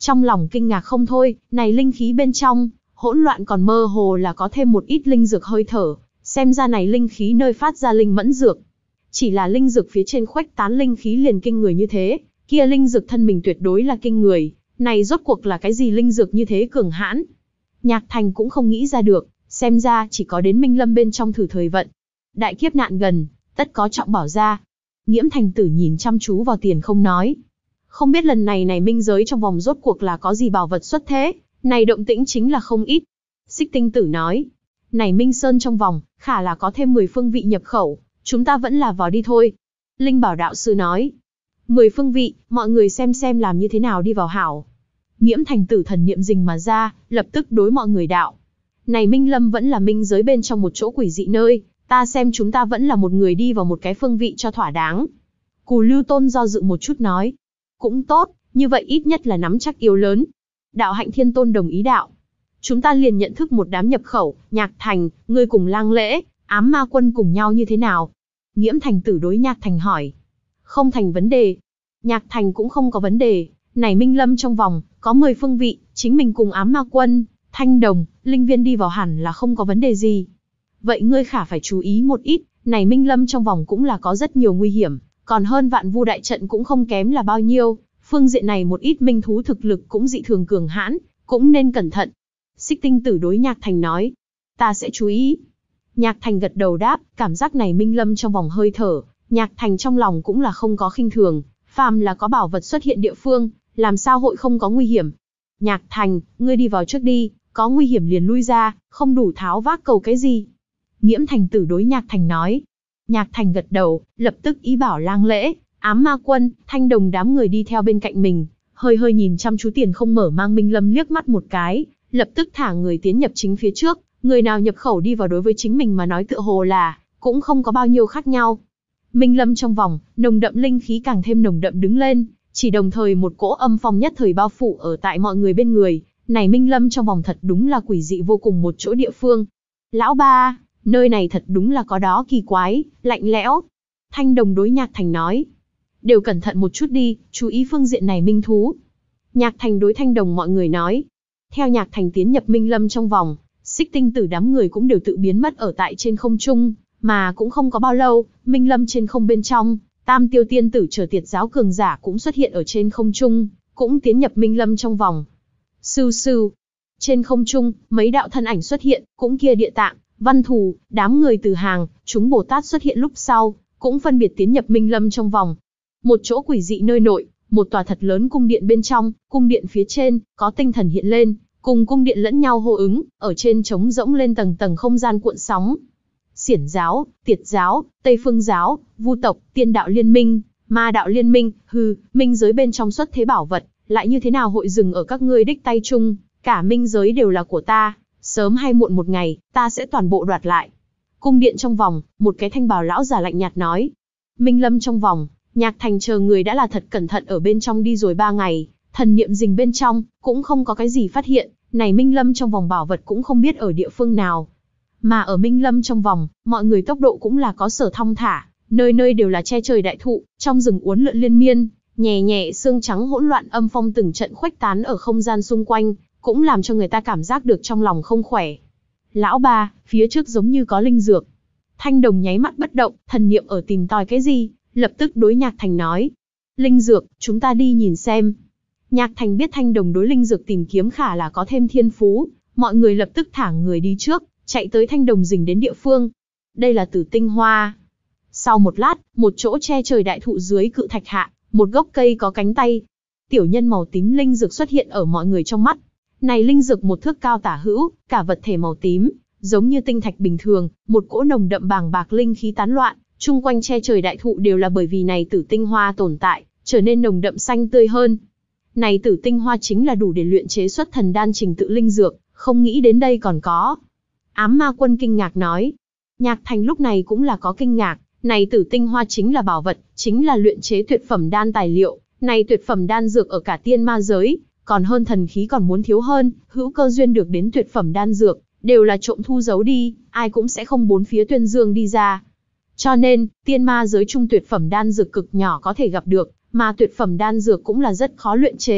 trong lòng kinh ngạc không thôi, này linh khí bên trong, hỗn loạn còn mơ hồ là có thêm một ít linh dược hơi thở, xem ra này linh khí nơi phát ra linh mẫn dược. Chỉ là linh dược phía trên khuếch tán linh khí liền kinh người như thế, kia linh dược thân mình tuyệt đối là kinh người, này rốt cuộc là cái gì linh dược như thế cường hãn. Nhạc Thành cũng không nghĩ ra được, xem ra chỉ có đến Minh Lâm bên trong thử thời vận. Đại kiếp nạn gần, tất có trọng bảo ra. Nghiễm Thành Tử nhìn chăm chú vào tiền không nói. Không biết lần này này minh giới trong vòng rốt cuộc là có gì bảo vật xuất thế, này động tĩnh chính là không ít. Xích Tinh Tử nói, này Minh Sơn trong vòng, khả là có thêm mười phương vị nhập khẩu, chúng ta vẫn là vào đi thôi. Linh Bảo đạo sư nói, mười phương vị, mọi người xem xem làm như thế nào đi vào hảo. Nghiễm Thành Tử thần niệm rình mà ra, lập tức đối mọi người đạo. Này Minh Lâm vẫn là minh giới bên trong một chỗ quỷ dị nơi, ta xem chúng ta vẫn là một người đi vào một cái phương vị cho thỏa đáng. Cù Lưu Tôn do dự một chút nói, cũng tốt, như vậy ít nhất là nắm chắc yếu lớn. Đạo Hạnh Thiên Tôn đồng ý đạo. Chúng ta liền nhận thức một đám nhập khẩu, Nhạc Thành, ngươi cùng Lang Lễ, Ám Ma Quân cùng nhau như thế nào? Nghiễm Thành Tử đối Nhạc Thành hỏi. Không thành vấn đề. Nhạc Thành cũng không có vấn đề, này Minh Lâm trong vòng, có mười phương vị, chính mình cùng Ám Ma Quân, Thanh Đồng, Linh Viên đi vào hẳn là không có vấn đề gì. Vậy ngươi khả phải chú ý một ít, này Minh Lâm trong vòng cũng là có rất nhiều nguy hiểm, còn hơn Vạn Vu đại trận cũng không kém là bao nhiêu, phương diện này một ít minh thú thực lực cũng dị thường cường hãn, cũng nên cẩn thận. Xích Tinh Tử đối Nhạc Thành nói, ta sẽ chú ý. Nhạc Thành gật đầu đáp, cảm giác này Minh Lâm trong vòng hơi thở, Nhạc Thành trong lòng cũng là không có khinh thường, phàm là có bảo vật xuất hiện địa phương, làm sao hội không có nguy hiểm. Nhạc Thành, ngươi đi vào trước đi, có nguy hiểm liền lui ra, không đủ tháo vác cầu cái gì. Nghiễm Thành Tử đối Nhạc Thành nói. Nhạc Thành gật đầu, lập tức ý bảo Lang Lễ, Ám Ma Quân, Thanh Đồng đám người đi theo bên cạnh mình, hơi hơi nhìn chăm chú tiền không mở mang Minh Lâm liếc mắt một cái, lập tức thả người tiến nhập chính phía trước, người nào nhập khẩu đi vào đối với chính mình mà nói tựa hồ là, cũng không có bao nhiêu khác nhau. Minh Lâm trong vòng, nồng đậm linh khí càng thêm nồng đậm đứng lên, chỉ đồng thời một cỗ âm phong nhất thời bao phủ ở tại mọi người bên người, này Minh Lâm trong vòng thật đúng là quỷ dị vô cùng một chỗ địa phương. Lão ba, nơi này thật đúng là có đó kỳ quái, lạnh lẽo. Thanh Đồng đối Nhạc Thành nói, đều cẩn thận một chút đi, chú ý phương diện này minh thú. Nhạc Thành đối Thanh Đồng mọi người nói. Theo Nhạc Thành tiến nhập Minh Lâm trong vòng, Xích Tinh Tử đám người cũng đều tự biến mất ở tại trên không trung, mà cũng không có bao lâu, Minh Lâm trên không bên trong, Tam Tiêu Tiên Tử chờ Tiệt giáo cường giả cũng xuất hiện ở trên không trung, cũng tiến nhập Minh Lâm trong vòng. Sưu sưu, trên không trung, mấy đạo thân ảnh xuất hiện, cũng kia Địa Tạng, Văn Thù, đám người từ hàng, chúng Bồ Tát xuất hiện lúc sau, cũng phân biệt tiến nhập Minh Lâm trong vòng. Một chỗ quỷ dị nơi nội, một tòa thật lớn cung điện bên trong, cung điện phía trên, có tinh thần hiện lên, cùng cung điện lẫn nhau hô ứng, ở trên trống rỗng lên tầng tầng không gian cuộn sóng. Xiển giáo, Tiệt giáo, Tây Phương giáo, Vu tộc, Tiên đạo liên minh, Ma đạo liên minh, hừ, minh giới bên trong xuất thế bảo vật, lại như thế nào hội dừng ở các ngươi đích tay chung, cả minh giới đều là của ta, sớm hay muộn một ngày, ta sẽ toàn bộ đoạt lại. Cung điện trong vòng, một cái thanh bào lão già lạnh nhạt nói. Minh Lâm trong vòng, Nhạc Thành chờ người đã là thật cẩn thận ở bên trong đi rồi ba ngày, thần niệm rình bên trong, cũng không có cái gì phát hiện, này Minh Lâm trong vòng bảo vật cũng không biết ở địa phương nào. Mà ở Minh Lâm trong vòng, mọi người tốc độ cũng là có sở thong thả, nơi nơi đều là che trời đại thụ, trong rừng uốn lượn liên miên, nhẹ nhẹ sương trắng hỗn loạn âm phong từng trận khuếch tán ở không gian xung quanh, cũng làm cho người ta cảm giác được trong lòng không khỏe. Lão ba, phía trước giống như có linh dược. Thanh Đồng nháy mắt bất động, thần niệm ở tìm tòi cái gì, lập tức đối Nhạc Thành nói. Linh dược, chúng ta đi nhìn xem. Nhạc Thành biết Thanh Đồng đối linh dược tìm kiếm khả là có thêm thiên phú, mọi người lập tức thả người đi trước, chạy tới Thanh Đồng rình đến địa phương. Đây là Tử Tinh Hoa. Sau một lát, một chỗ che trời đại thụ dưới cự thạch hạ, một gốc cây có cánh tay. Tiểu nhân màu tím linh dược xuất hiện ở mọi người trong mắt. Này linh dược một thước cao tả hữu, cả vật thể màu tím, giống như tinh thạch bình thường, một cỗ nồng đậm bàng bạc linh khí tán loạn, chung quanh che trời đại thụ đều là bởi vì này Tử Tinh Hoa tồn tại, trở nên nồng đậm xanh tươi hơn. Này Tử Tinh Hoa chính là đủ để luyện chế xuất thần đan trình tự linh dược, không nghĩ đến đây còn có. Ám Ma Quân kinh ngạc nói. Nhạc Thành lúc này cũng là có kinh ngạc, này Tử Tinh Hoa chính là bảo vật, chính là luyện chế tuyệt phẩm đan tài liệu, này tuyệt phẩm đan dược ở cả tiên ma giới, còn hơn thần khí còn muốn thiếu hơn, hữu cơ duyên được đến tuyệt phẩm đan dược, đều là trộm thu giấu đi, ai cũng sẽ không bốn phía tuyên dương đi ra. Cho nên, tiên ma giới chung tuyệt phẩm đan dược cực nhỏ có thể gặp được, mà tuyệt phẩm đan dược cũng là rất khó luyện chế,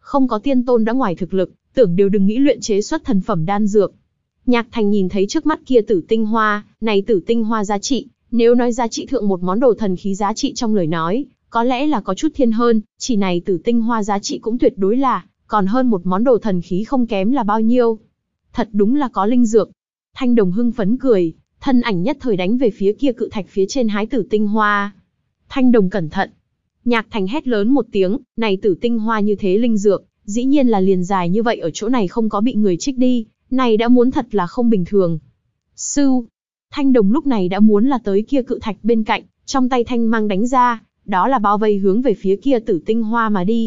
không có tiên tôn đã ngoài thực lực, tưởng đều đừng nghĩ luyện chế xuất thần phẩm đan dược. Nhạc Thành nhìn thấy trước mắt kia tử tinh hoa, này tử tinh hoa giá trị, nếu nói giá trị thượng một món đồ thần khí giá trị trong lời nói, có lẽ là có chút thiên hơn, chỉ này tử tinh hoa giá trị cũng tuyệt đối là, còn hơn một món đồ thần khí không kém là bao nhiêu. Thật đúng là có linh dược. Thanh Đồng hưng phấn cười, thân ảnh nhất thời đánh về phía kia cự thạch phía trên hái tử tinh hoa. Thanh Đồng cẩn thận. Nhạc Thành hét lớn một tiếng, này tử tinh hoa như thế linh dược, dĩ nhiên là liền dài như vậy ở chỗ này không có bị người trích đi, này đã muốn thật là không bình thường. Sưu, Thanh Đồng lúc này đã muốn là tới kia cự thạch bên cạnh, trong tay thanh mang đánh ra, đó là bao vây hướng về phía kia tử tinh hoa mà đi.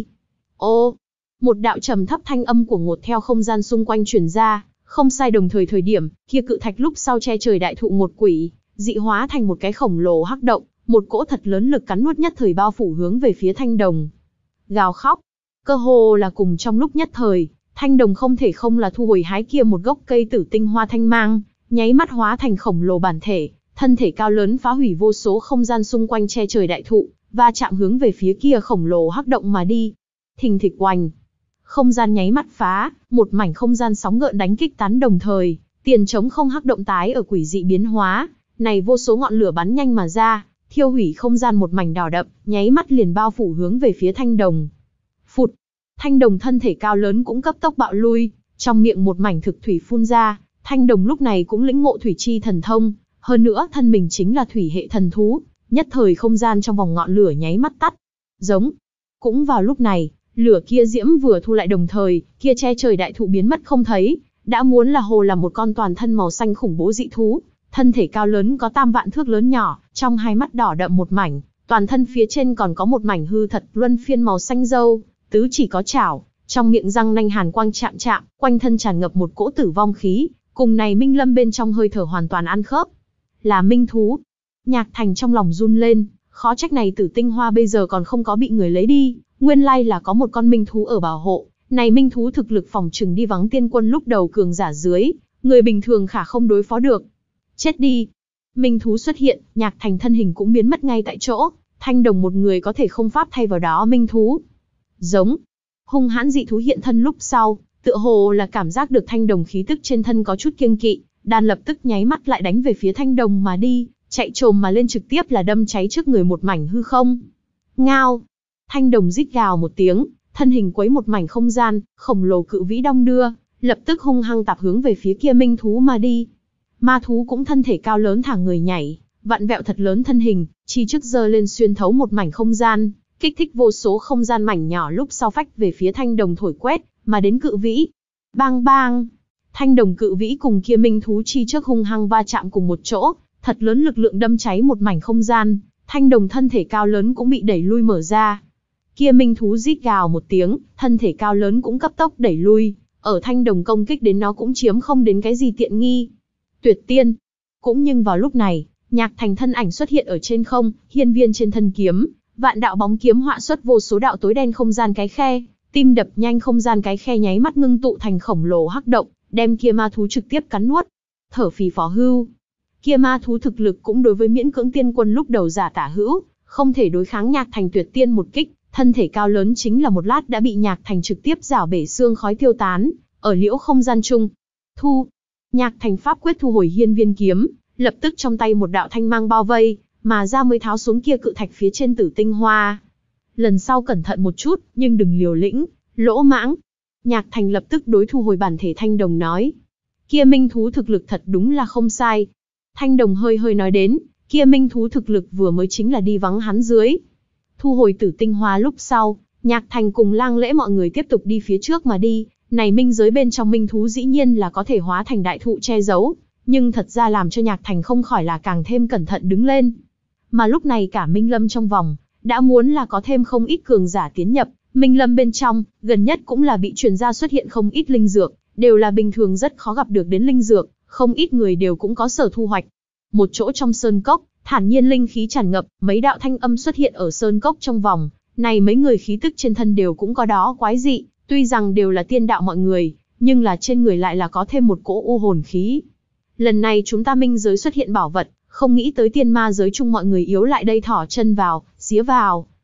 Ô, một đạo trầm thấp thanh âm của ngột theo không gian xung quanh truyền ra, không sai đồng thời thời điểm, kia cự thạch lúc sau che trời đại thụ một quỷ, dị hóa thành một cái khổng lồ hắc động, một cỗ thật lớn lực cắn nuốt nhất thời bao phủ hướng về phía Thanh Đồng. Gào khóc, cơ hồ là cùng trong lúc nhất thời, Thanh Đồng không thể không là thu hồi hái kia một gốc cây tử tinh hoa thanh mang, nháy mắt hóa thành khổng lồ bản thể, thân thể cao lớn phá hủy vô số không gian xung quanh che trời đại thụ, và chạm hướng về phía kia khổng lồ hắc động mà đi. Thình thịch oành, không gian nháy mắt phá, một mảnh không gian sóng gợn đánh kích tán đồng thời, tiền trống không hắc động tái ở quỷ dị biến hóa, này vô số ngọn lửa bắn nhanh mà ra, thiêu hủy không gian một mảnh đỏ đậm, nháy mắt liền bao phủ hướng về phía Thanh Đồng. Phụt, Thanh Đồng thân thể cao lớn cũng cấp tốc bạo lui, trong miệng một mảnh thực thủy phun ra, Thanh Đồng lúc này cũng lĩnh ngộ thủy chi thần thông, hơn nữa thân mình chính là thủy hệ thần thú, nhất thời không gian trong vòng ngọn lửa nháy mắt tắt. Giống. Cũng vào lúc này, lửa kia diễm vừa thu lại đồng thời, kia che trời đại thụ biến mất không thấy, đã muốn là hồ là một con toàn thân màu xanh khủng bố dị thú, thân thể cao lớn có tam vạn thước lớn nhỏ, trong hai mắt đỏ đậm một mảnh, toàn thân phía trên còn có một mảnh hư thật luân phiên màu xanh dâu, tứ chỉ có chảo, trong miệng răng nanh hàn quang chạm chạm, quanh thân tràn ngập một cỗ tử vong khí, cùng này minh lâm bên trong hơi thở hoàn toàn ăn khớp. Là minh thú. Nhạc Thành trong lòng run lên, khó trách này tử tinh hoa bây giờ còn không có bị người lấy đi, nguyên lai là có một con minh thú ở bảo hộ, này minh thú thực lực phòng trừng đi vắng tiên quân lúc đầu cường giả dưới, người bình thường khả không đối phó được. Chết đi. Minh thú xuất hiện, Nhạc Thành thân hình cũng biến mất ngay tại chỗ, Thanh Đồng một người có thể không pháp thay vào đó minh thú. Giống. Hung hãn dị thú hiện thân lúc sau, tựa hồ là cảm giác được Thanh Đồng khí tức trên thân có chút kiêng kỵ, đàn lập tức nháy mắt lại đánh về phía Thanh Đồng mà đi, chạy trồm mà lên trực tiếp là đâm cháy trước người một mảnh hư không. Ngao. Thanh Đồng rít gào một tiếng, thân hình quấy một mảnh không gian, khổng lồ cự vĩ đong đưa, lập tức hung hăng tạp hướng về phía kia minh thú mà đi. Ma thú cũng thân thể cao lớn thả người nhảy, vặn vẹo thật lớn thân hình, chi trước giơ lên xuyên thấu một mảnh không gian, kích thích vô số không gian mảnh nhỏ lúc sau phách về phía Thanh Đồng thổi quét, mà đến cự vĩ. Bang bang. Thanh Đồng cự vĩ cùng kia minh thú chi trước hung hăng va chạm cùng một chỗ, thật lớn lực lượng đâm cháy một mảnh không gian, Thanh Đồng thân thể cao lớn cũng bị đẩy lui mở ra. Kia minh thú rít gào một tiếng, thân thể cao lớn cũng cấp tốc đẩy lui, ở Thanh Đồng công kích đến nó cũng chiếm không đến cái gì tiện nghi. Tuyệt tiên. Cũng nhưng vào lúc này, Nhạc Thành thân ảnh xuất hiện ở trên không, hiên viên trên thân kiếm, vạn đạo bóng kiếm họa xuất vô số đạo tối đen không gian cái khe, tim đập nhanh không gian cái khe nháy mắt ngưng tụ thành khổng lồ hắc động, đem kia ma thú trực tiếp cắn nuốt. Thở phì phò hưu. Kia ma thú thực lực cũng đối với miễn cưỡng tiên quân lúc đầu giả tả hữu, không thể đối kháng Nhạc Thành tuyệt tiên một kích, thân thể cao lớn chính là một lát đã bị Nhạc Thành trực tiếp rảo bể xương khói tiêu tán, ở liễu không gian chung. Thu. Nhạc Thành pháp quyết thu hồi hiên viên kiếm, lập tức trong tay một đạo thanh mang bao vây, mà ra mới tháo xuống kia cự thạch phía trên tử tinh hoa. Lần sau cẩn thận một chút, nhưng đừng liều lĩnh, lỗ mãng. Nhạc Thành lập tức đối thu hồi bản thể Thanh Đồng nói. Kia minh thú thực lực thật đúng là không sai. Thanh Đồng hơi hơi nói đến, kia minh thú thực lực vừa mới chính là đi vắng hắn dưới. Thu hồi tử tinh hoa lúc sau, Nhạc Thành cùng Lang Lễ mọi người tiếp tục đi phía trước mà đi. Này minh giới bên trong minh thú dĩ nhiên là có thể hóa thành đại thụ che giấu, nhưng thật ra làm cho Nhạc Thành không khỏi là càng thêm cẩn thận đứng lên. Mà lúc này cả Minh Lâm trong vòng, đã muốn là có thêm không ít cường giả tiến nhập, Minh Lâm bên trong, gần nhất cũng là bị truyền ra xuất hiện không ít linh dược, đều là bình thường rất khó gặp được đến linh dược, không ít người đều cũng có sở thu hoạch. Một chỗ trong sơn cốc, thản nhiên linh khí tràn ngập, mấy đạo thanh âm xuất hiện ở sơn cốc trong vòng, này mấy người khí tức trên thân đều cũng có đó quái dị. Tuy rằng đều là tiên đạo mọi người, nhưng là trên người lại là có thêm một cỗ u hồn khí. Lần này chúng ta minh giới xuất hiện bảo vật, không nghĩ tới tiên ma giới chung mọi người yếu lại đây thỏ chân vào, xía vào.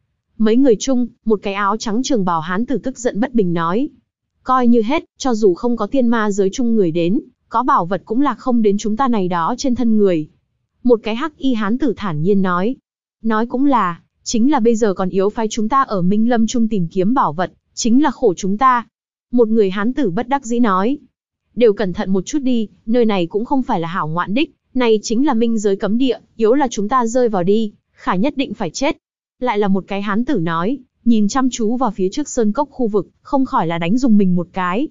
Mấy người chung, một cái áo trắng trường bào hán tử tức giận bất bình nói. Coi như hết, cho dù không có tiên ma giới chung người đến, có bảo vật cũng là không đến chúng ta này đó trên thân người. Một cái hắc y hán tử thản nhiên nói. Nói cũng là, chính là bây giờ còn yếu phái chúng ta ở Minh Lâm Trung tìm kiếm bảo vật, chính là khổ chúng ta. Một người hán tử bất đắc dĩ nói. Đều cẩn thận một chút đi, nơi này cũng không phải là hảo ngoạn đích, này chính là minh giới cấm địa, yếu là chúng ta rơi vào đi, khả nhất định phải chết. Lại là một cái hán tử nói, nhìn chăm chú vào phía trước sơn cốc khu vực, không khỏi là đánh dùng mình một cái.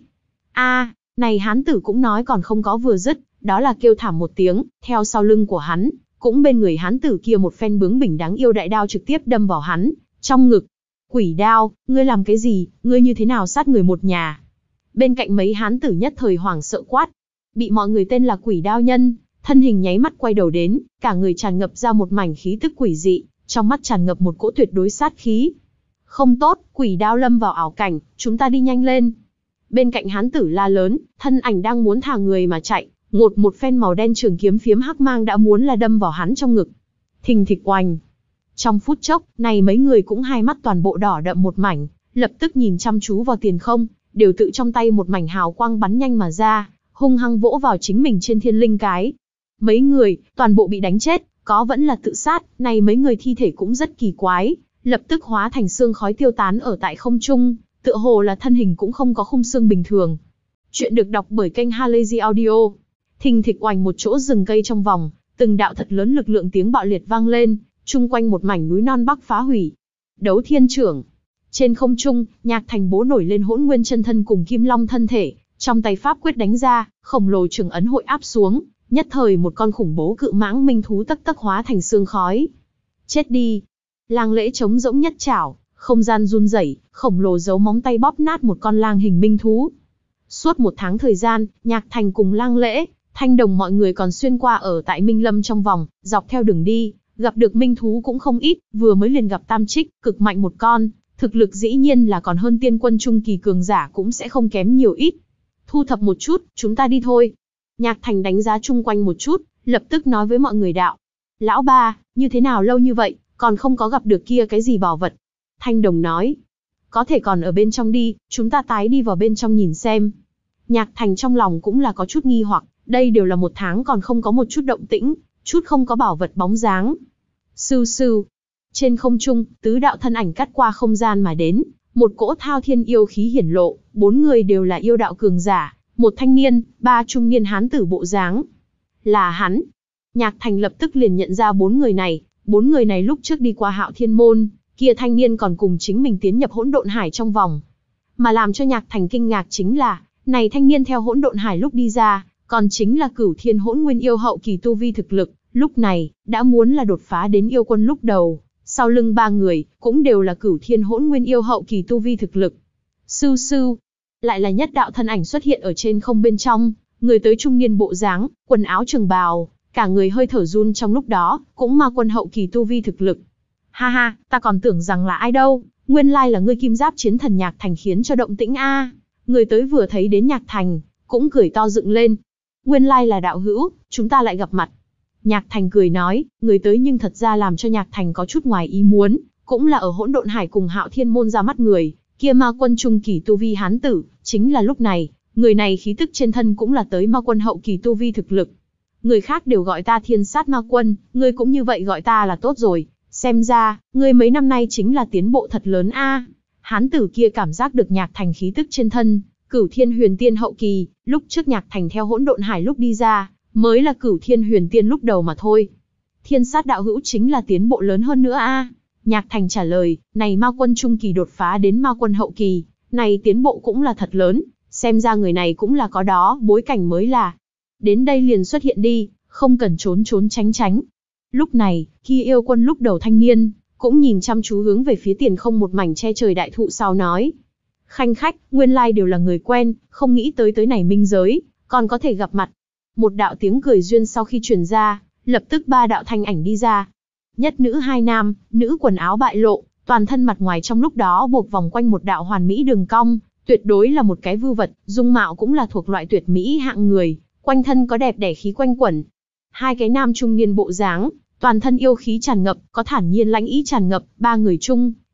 A, này hán tử cũng nói còn không có vừa dứt, đó là kêu thảm một tiếng, theo sau lưng của hắn, cũng bên người hán tử kia một phen bướng bỉnh đáng yêu đại đao trực tiếp đâm vào hắn, trong ngực. Quỷ đao, ngươi làm cái gì, ngươi như thế nào sát người một nhà? Bên cạnh mấy hán tử nhất thời hoảng sợ quát. Bị mọi người tên là quỷ đao nhân, thân hình nháy mắt quay đầu đến, cả người tràn ngập ra một mảnh khí tức quỷ dị, trong mắt tràn ngập một cỗ tuyệt đối sát khí. Không tốt, quỷ đao lâm vào ảo cảnh, chúng ta đi nhanh lên. Bên cạnh hán tử la lớn, thân ảnh đang muốn thả người mà chạy, ngột một phen màu đen trường kiếm phiếm hắc mang đã muốn là đâm vào hắn trong ngực. Thình thịch oành. Trong phút chốc, này mấy người cũng hai mắt toàn bộ đỏ đậm một mảnh, lập tức nhìn chăm chú vào tiền không, đều tự trong tay một mảnh hào quang bắn nhanh mà ra, hung hăng vỗ vào chính mình trên thiên linh cái. Mấy người, toàn bộ bị đánh chết, có vẫn là tự sát, này mấy người thi thể cũng rất kỳ quái, lập tức hóa thành xương khói tiêu tán ở tại không trung, tựa hồ là thân hình cũng không có khung xương bình thường. Chuyện được đọc bởi kênh Halazy Audio. Thình thịch oành một chỗ rừng cây trong vòng, từng đạo thật lớn lực lượng tiếng bạo liệt vang lên, chung quanh một mảnh núi non bắc phá hủy. Đấu thiên trưởng. Trên không trung, Nhạc Thành bố nổi lên hỗn nguyên chân thân cùng kim long thân thể, trong tay pháp quyết đánh ra, khổng lồ trường ấn hội áp xuống, nhất thời một con khủng bố cự mãng minh thú tắc tắc hóa thành xương khói. Chết đi. Lang Lễ trống rỗng nhất chảo, không gian run rẩy, khổng lồ giấu móng tay bóp nát một con lang hình minh thú. Suốt một tháng thời gian, Nhạc Thành cùng Lang Lễ, Thanh Đồng mọi người còn xuyên qua ở tại Minh Lâm trong vòng, dọc theo đường đi, gặp được minh thú cũng không ít, vừa mới liền gặp tam trích, cực mạnh một con, thực lực dĩ nhiên là còn hơn tiên quân trung kỳ cường giả cũng sẽ không kém nhiều ít. Thu thập một chút, chúng ta đi thôi. Nhạc Thành đánh giá chung quanh một chút, lập tức nói với mọi người đạo. Lão ba, như thế nào lâu như vậy, còn không có gặp được kia cái gì bảo vật. Thanh Đồng nói. Có thể còn ở bên trong đi, chúng ta tái đi vào bên trong nhìn xem. Nhạc Thành trong lòng cũng là có chút nghi hoặc, đây đều là một tháng còn không có một chút động tĩnh, chút không có bảo vật bóng dáng. Sưu sưu. Trên không trung, tứ đạo thân ảnh cắt qua không gian mà đến, một cỗ thao thiên yêu khí hiển lộ, bốn người đều là yêu đạo cường giả, một thanh niên, ba trung niên hán tử bộ dáng. Là hắn. Nhạc Thành lập tức liền nhận ra bốn người này, bốn người này lúc trước đi qua Hạo Thiên Môn, kia thanh niên còn cùng chính mình tiến nhập hỗn độn hải trong vòng. Mà làm cho Nhạc Thành kinh ngạc chính là, này thanh niên theo hỗn độn hải lúc đi ra, còn chính là Cửu Thiên Hỗn Nguyên yêu hậu kỳ tu vi thực lực, lúc này đã muốn là đột phá đến yêu quân lúc đầu. Sau lưng ba người, cũng đều là Cửu Thiên Hỗn Nguyên yêu hậu kỳ tu vi thực lực. Sưu sưu, lại là nhất đạo thân ảnh xuất hiện ở trên không bên trong, người tới trung niên bộ dáng, quần áo trường bào, cả người hơi thở run trong lúc đó, cũng ma quân hậu kỳ tu vi thực lực. Ha ha, ta còn tưởng rằng là ai đâu, nguyên lai là ngươi Kim Giáp chiến thần Nhạc Thành khiến cho động tĩnh a. Người tới vừa thấy đến Nhạc Thành, cũng cười to dựng lên. Nguyên lai là đạo hữu, chúng ta lại gặp mặt. Nhạc Thành cười nói, người tới nhưng thật ra làm cho Nhạc Thành có chút ngoài ý muốn, cũng là ở hỗn độn hải cùng Hạo Thiên Môn ra mắt người, kia ma quân trung kỳ tu vi hán tử, chính là lúc này, người này khí tức trên thân cũng là tới ma quân hậu kỳ tu vi thực lực. Người khác đều gọi ta Thiên Sát Ma Quân, ngươi cũng như vậy gọi ta là tốt rồi, xem ra, ngươi mấy năm nay chính là tiến bộ thật lớn a. Hán tử kia cảm giác được Nhạc Thành khí tức trên thân, Cửu Thiên Huyền Tiên hậu kỳ, lúc trước Nhạc Thành theo hỗn độn hải lúc đi ra, mới là Cửu Thiên Huyền Tiên lúc đầu mà thôi. Thiên Sát đạo hữu chính là tiến bộ lớn hơn nữa a. Nhạc Thành trả lời, này ma quân trung kỳ đột phá đến ma quân hậu kỳ, này tiến bộ cũng là thật lớn, xem ra người này cũng là có đó bối cảnh mới là. Đến đây liền xuất hiện đi, không cần trốn trốn tránh tránh. Lúc này, kia yêu quân lúc đầu thanh niên, cũng nhìn chăm chú hướng về phía tiền không một mảnh che trời đại thụ sau nói. Khanh khách, nguyên lai đều là người quen, không nghĩ tới tới này minh giới, còn có thể gặp mặt. Một đạo tiếng cười duyên sau khi truyền ra, lập tức ba đạo thanh ảnh đi ra. Nhất nữ hai nam, nữ quần áo bại lộ, toàn thân mặt ngoài trong lúc đó buộc vòng quanh một đạo hoàn mỹ đường cong, tuyệt đối là một cái vưu vật, dung mạo cũng là thuộc loại tuyệt mỹ hạng người, quanh thân có đẹp đẽ khí quanh quẩn. Hai cái nam trung niên bộ dáng, toàn thân yêu khí tràn ngập, có thản nhiên lãnh ý tràn ngập, ba người chung,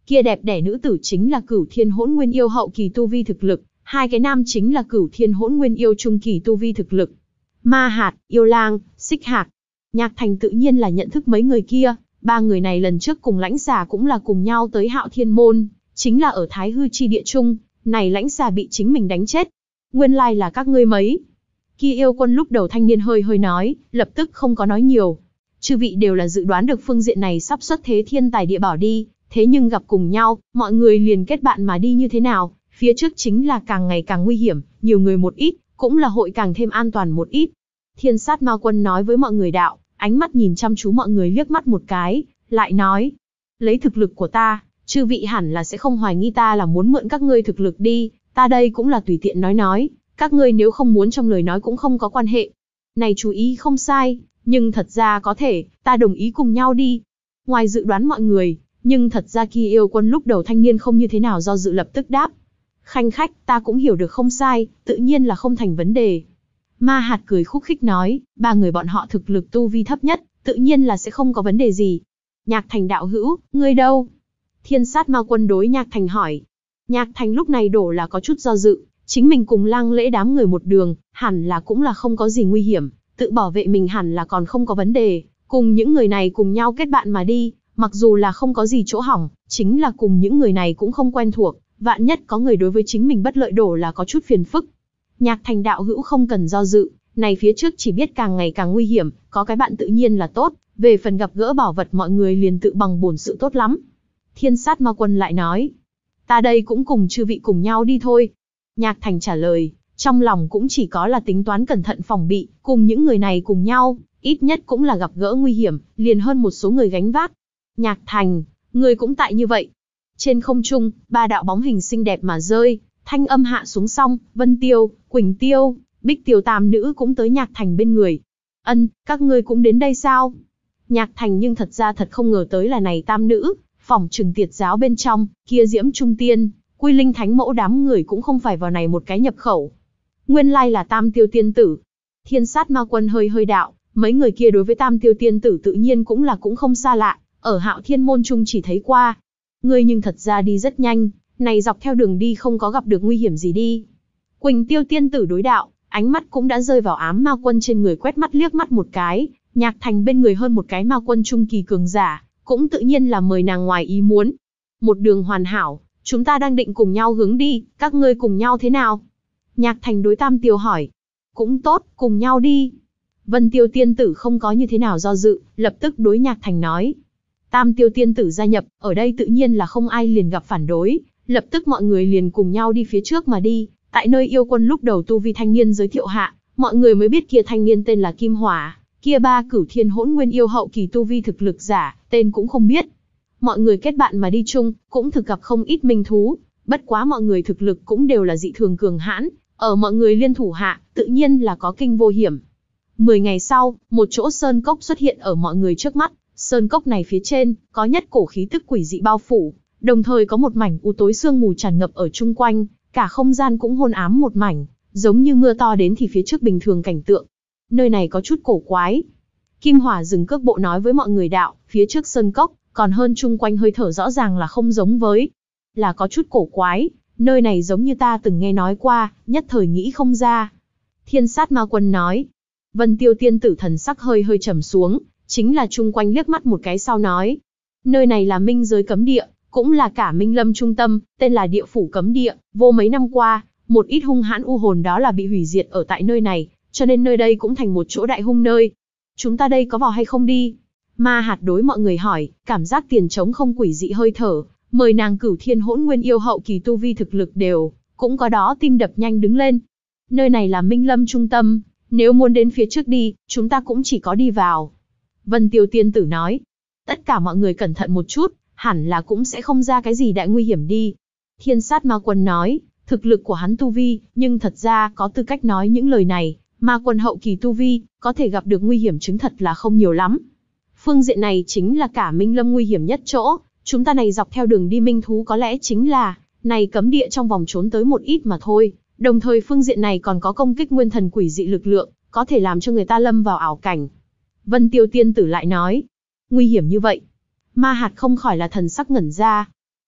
Kia đẹp đẽ nữ tử chính là Cửu Thiên Hỗn Nguyên Yêu hậu kỳ tu vi thực lực, hai cái nam chính là Cửu Thiên Hỗn Nguyên Yêu trung kỳ tu vi thực lực. Ma Hạt, Yêu Lang, Xích Hạc. Nhạc Thành tự nhiên là nhận thức mấy người kia, ba người này lần trước cùng Lãnh Xà cũng là cùng nhau tới Hạo Thiên Môn, chính là ở Thái Hư chi địa trung, này Lãnh Xà bị chính mình đánh chết. Nguyên lai là các ngươi mấy. Kia yêu quân lúc đầu thanh niên hơi hơi nói, lập tức không có nói nhiều. Chư vị đều là dự đoán được phương diện này sắp xuất thế thiên tài địa bảo đi, thế nhưng gặp cùng nhau, mọi người liền kết bạn mà đi như thế nào, phía trước chính là càng ngày càng nguy hiểm, nhiều người một ít, cũng là hội càng thêm an toàn một ít. Thiên Sát Ma Quân nói với mọi người đạo, ánh mắt nhìn chăm chú mọi người liếc mắt một cái, lại nói, lấy thực lực của ta, chư vị hẳn là sẽ không hoài nghi ta là muốn mượn các ngươi thực lực đi, ta đây cũng là tùy tiện nói nói, các ngươi nếu không muốn trong lời nói cũng không có quan hệ. Này chú ý không sai, nhưng thật ra có thể, ta đồng ý cùng nhau đi. Ngoài dự đoán mọi người, nhưng thật ra kia yêu quân lúc đầu thanh niên không như thế nào do dự lập tức đáp. Khanh khách, ta cũng hiểu được không sai, tự nhiên là không thành vấn đề. Ma Hạt cười khúc khích nói, ba người bọn họ thực lực tu vi thấp nhất, tự nhiên là sẽ không có vấn đề gì. Nhạc Thành đạo hữu, ngươi đâu? Thiên Sát Ma Quân đối Nhạc Thành hỏi. Nhạc Thành lúc này đổ là có chút do dự, chính mình cùng Lăng Lễ đám người một đường, hẳn là cũng là không có gì nguy hiểm, tự bảo vệ mình hẳn là còn không có vấn đề, cùng những người này cùng nhau kết bạn mà đi, mặc dù là không có gì chỗ hỏng, chính là cùng những người này cũng không quen thuộc, vạn nhất có người đối với chính mình bất lợi đổ là có chút phiền phức. Nhạc Thành đạo hữu không cần do dự, này phía trước chỉ biết càng ngày càng nguy hiểm, có cái bạn tự nhiên là tốt, về phần gặp gỡ bảo vật mọi người liền tự bằng bổn sự tốt lắm. Thiên Sát Ma Quân lại nói, ta đây cũng cùng chư vị cùng nhau đi thôi. Nhạc Thành trả lời, trong lòng cũng chỉ có là tính toán cẩn thận phòng bị, cùng những người này cùng nhau, ít nhất cũng là gặp gỡ nguy hiểm, liền hơn một số người gánh vác. Nhạc Thành, người cũng tại như vậy. Trên không trung, ba đạo bóng hình xinh đẹp mà rơi, thanh âm hạ xuống xong, Vân Tiêu, Quỳnh Tiêu, Bích Tiêu tam nữ cũng tới Nhạc Thành bên người. Ân, các ngươi cũng đến đây sao? Nhạc Thành nhưng thật ra thật không ngờ tới là này tam nữ, phỏng trừng tiệt giáo bên trong, kia Diễm Trung Tiên, Quy Linh Thánh Mẫu đám người cũng không phải vào này một cái nhập khẩu. Nguyên lai là Tam Tiêu Tiên Tử. Thiên Sát Ma Quân hơi hơi đạo, mấy người kia đối với Tam Tiêu Tiên Tử tự nhiên cũng là cũng không xa lạ, ở Hạo Thiên Môn Trung chỉ thấy qua. Ngươi nhưng thật ra đi rất nhanh, này dọc theo đường đi không có gặp được nguy hiểm gì đi. Quỳnh Tiêu Tiên Tử đối đạo, ánh mắt cũng đã rơi vào ám ma quân trên người quét mắt liếc mắt một cái, Nhạc Thành bên người hơn một cái ma quân trung kỳ cường giả, cũng tự nhiên là mời nàng ngoài ý muốn. Một đường hoàn hảo, chúng ta đang định cùng nhau hướng đi, các ngươi cùng nhau thế nào? Nhạc Thành đối Tam Tiêu hỏi. Cũng tốt, cùng nhau đi. Vân Tiêu Tiên Tử không có như thế nào do dự, lập tức đối Nhạc Thành nói. Tam Tiêu Tiên Tử gia nhập, ở đây tự nhiên là không ai liền gặp phản đối, lập tức mọi người liền cùng nhau đi phía trước mà đi. Tại nơi yêu quân lúc đầu tu vi thanh niên giới thiệu hạ, mọi người mới biết kia thanh niên tên là Kim Hỏa, kia ba Cửu Thiên Hỗn Nguyên yêu hậu kỳ tu vi thực lực giả, tên cũng không biết. Mọi người kết bạn mà đi chung, cũng thực gặp không ít minh thú, bất quá mọi người thực lực cũng đều là dị thường cường hãn, ở mọi người liên thủ hạ, tự nhiên là có kinh vô hiểm. Mười ngày sau, một chỗ sơn cốc xuất hiện ở mọi người trước mắt, sơn cốc này phía trên, có nhất cổ khí tức quỷ dị bao phủ, đồng thời có một mảnh u tối sương mù tràn ngập ở chung quanh, cả không gian cũng hôn ám một mảnh, giống như mưa to đến thì phía trước bình thường cảnh tượng. Nơi này có chút cổ quái. Kim Hỏa dừng cước bộ nói với mọi người đạo, phía trước sơn cốc, còn hơn chung quanh hơi thở rõ ràng là không giống với, là có chút cổ quái, nơi này giống như ta từng nghe nói qua, nhất thời nghĩ không ra. Thiên Sát Ma Quân nói. Vân Tiêu Tiên Tử thần sắc hơi hơi trầm xuống, chính là chung quanh liếc mắt một cái sau nói. Nơi này là minh giới cấm địa, cũng là cả minh lâm trung tâm, tên là địa phủ cấm địa, vô mấy năm qua, một ít hung hãn u hồn đó là bị hủy diệt ở tại nơi này, cho nên nơi đây cũng thành một chỗ đại hung nơi. Chúng ta đây có vào hay không đi? Ma Hạt đối mọi người hỏi, cảm giác tiền trống không quỷ dị hơi thở, mời nàng Cửu Thiên Hỗn Nguyên yêu hậu kỳ tu vi thực lực đều, cũng có đó tim đập nhanh đứng lên. Nơi này là minh lâm trung tâm, nếu muốn đến phía trước đi, chúng ta cũng chỉ có đi vào. Vân Tiêu Tiên Tử nói, tất cả mọi người cẩn thận một chút, hẳn là cũng sẽ không ra cái gì đại nguy hiểm đi. Thiên Sát Ma Quân nói, thực lực của hắn tu vi, nhưng thật ra có tư cách nói những lời này, ma quân hậu kỳ tu vi, có thể gặp được nguy hiểm chứng thật là không nhiều lắm. Phương diện này chính là cả minh lâm nguy hiểm nhất chỗ, chúng ta này dọc theo đường đi minh thú có lẽ chính là, này cấm địa trong vòng trốn tới một ít mà thôi, đồng thời phương diện này còn có công kích nguyên thần quỷ dị lực lượng, có thể làm cho người ta lâm vào ảo cảnh. Vân Tiêu Tiên Tử lại nói, nguy hiểm như vậy. Ma Hạt không khỏi là thần sắc ngẩn ra.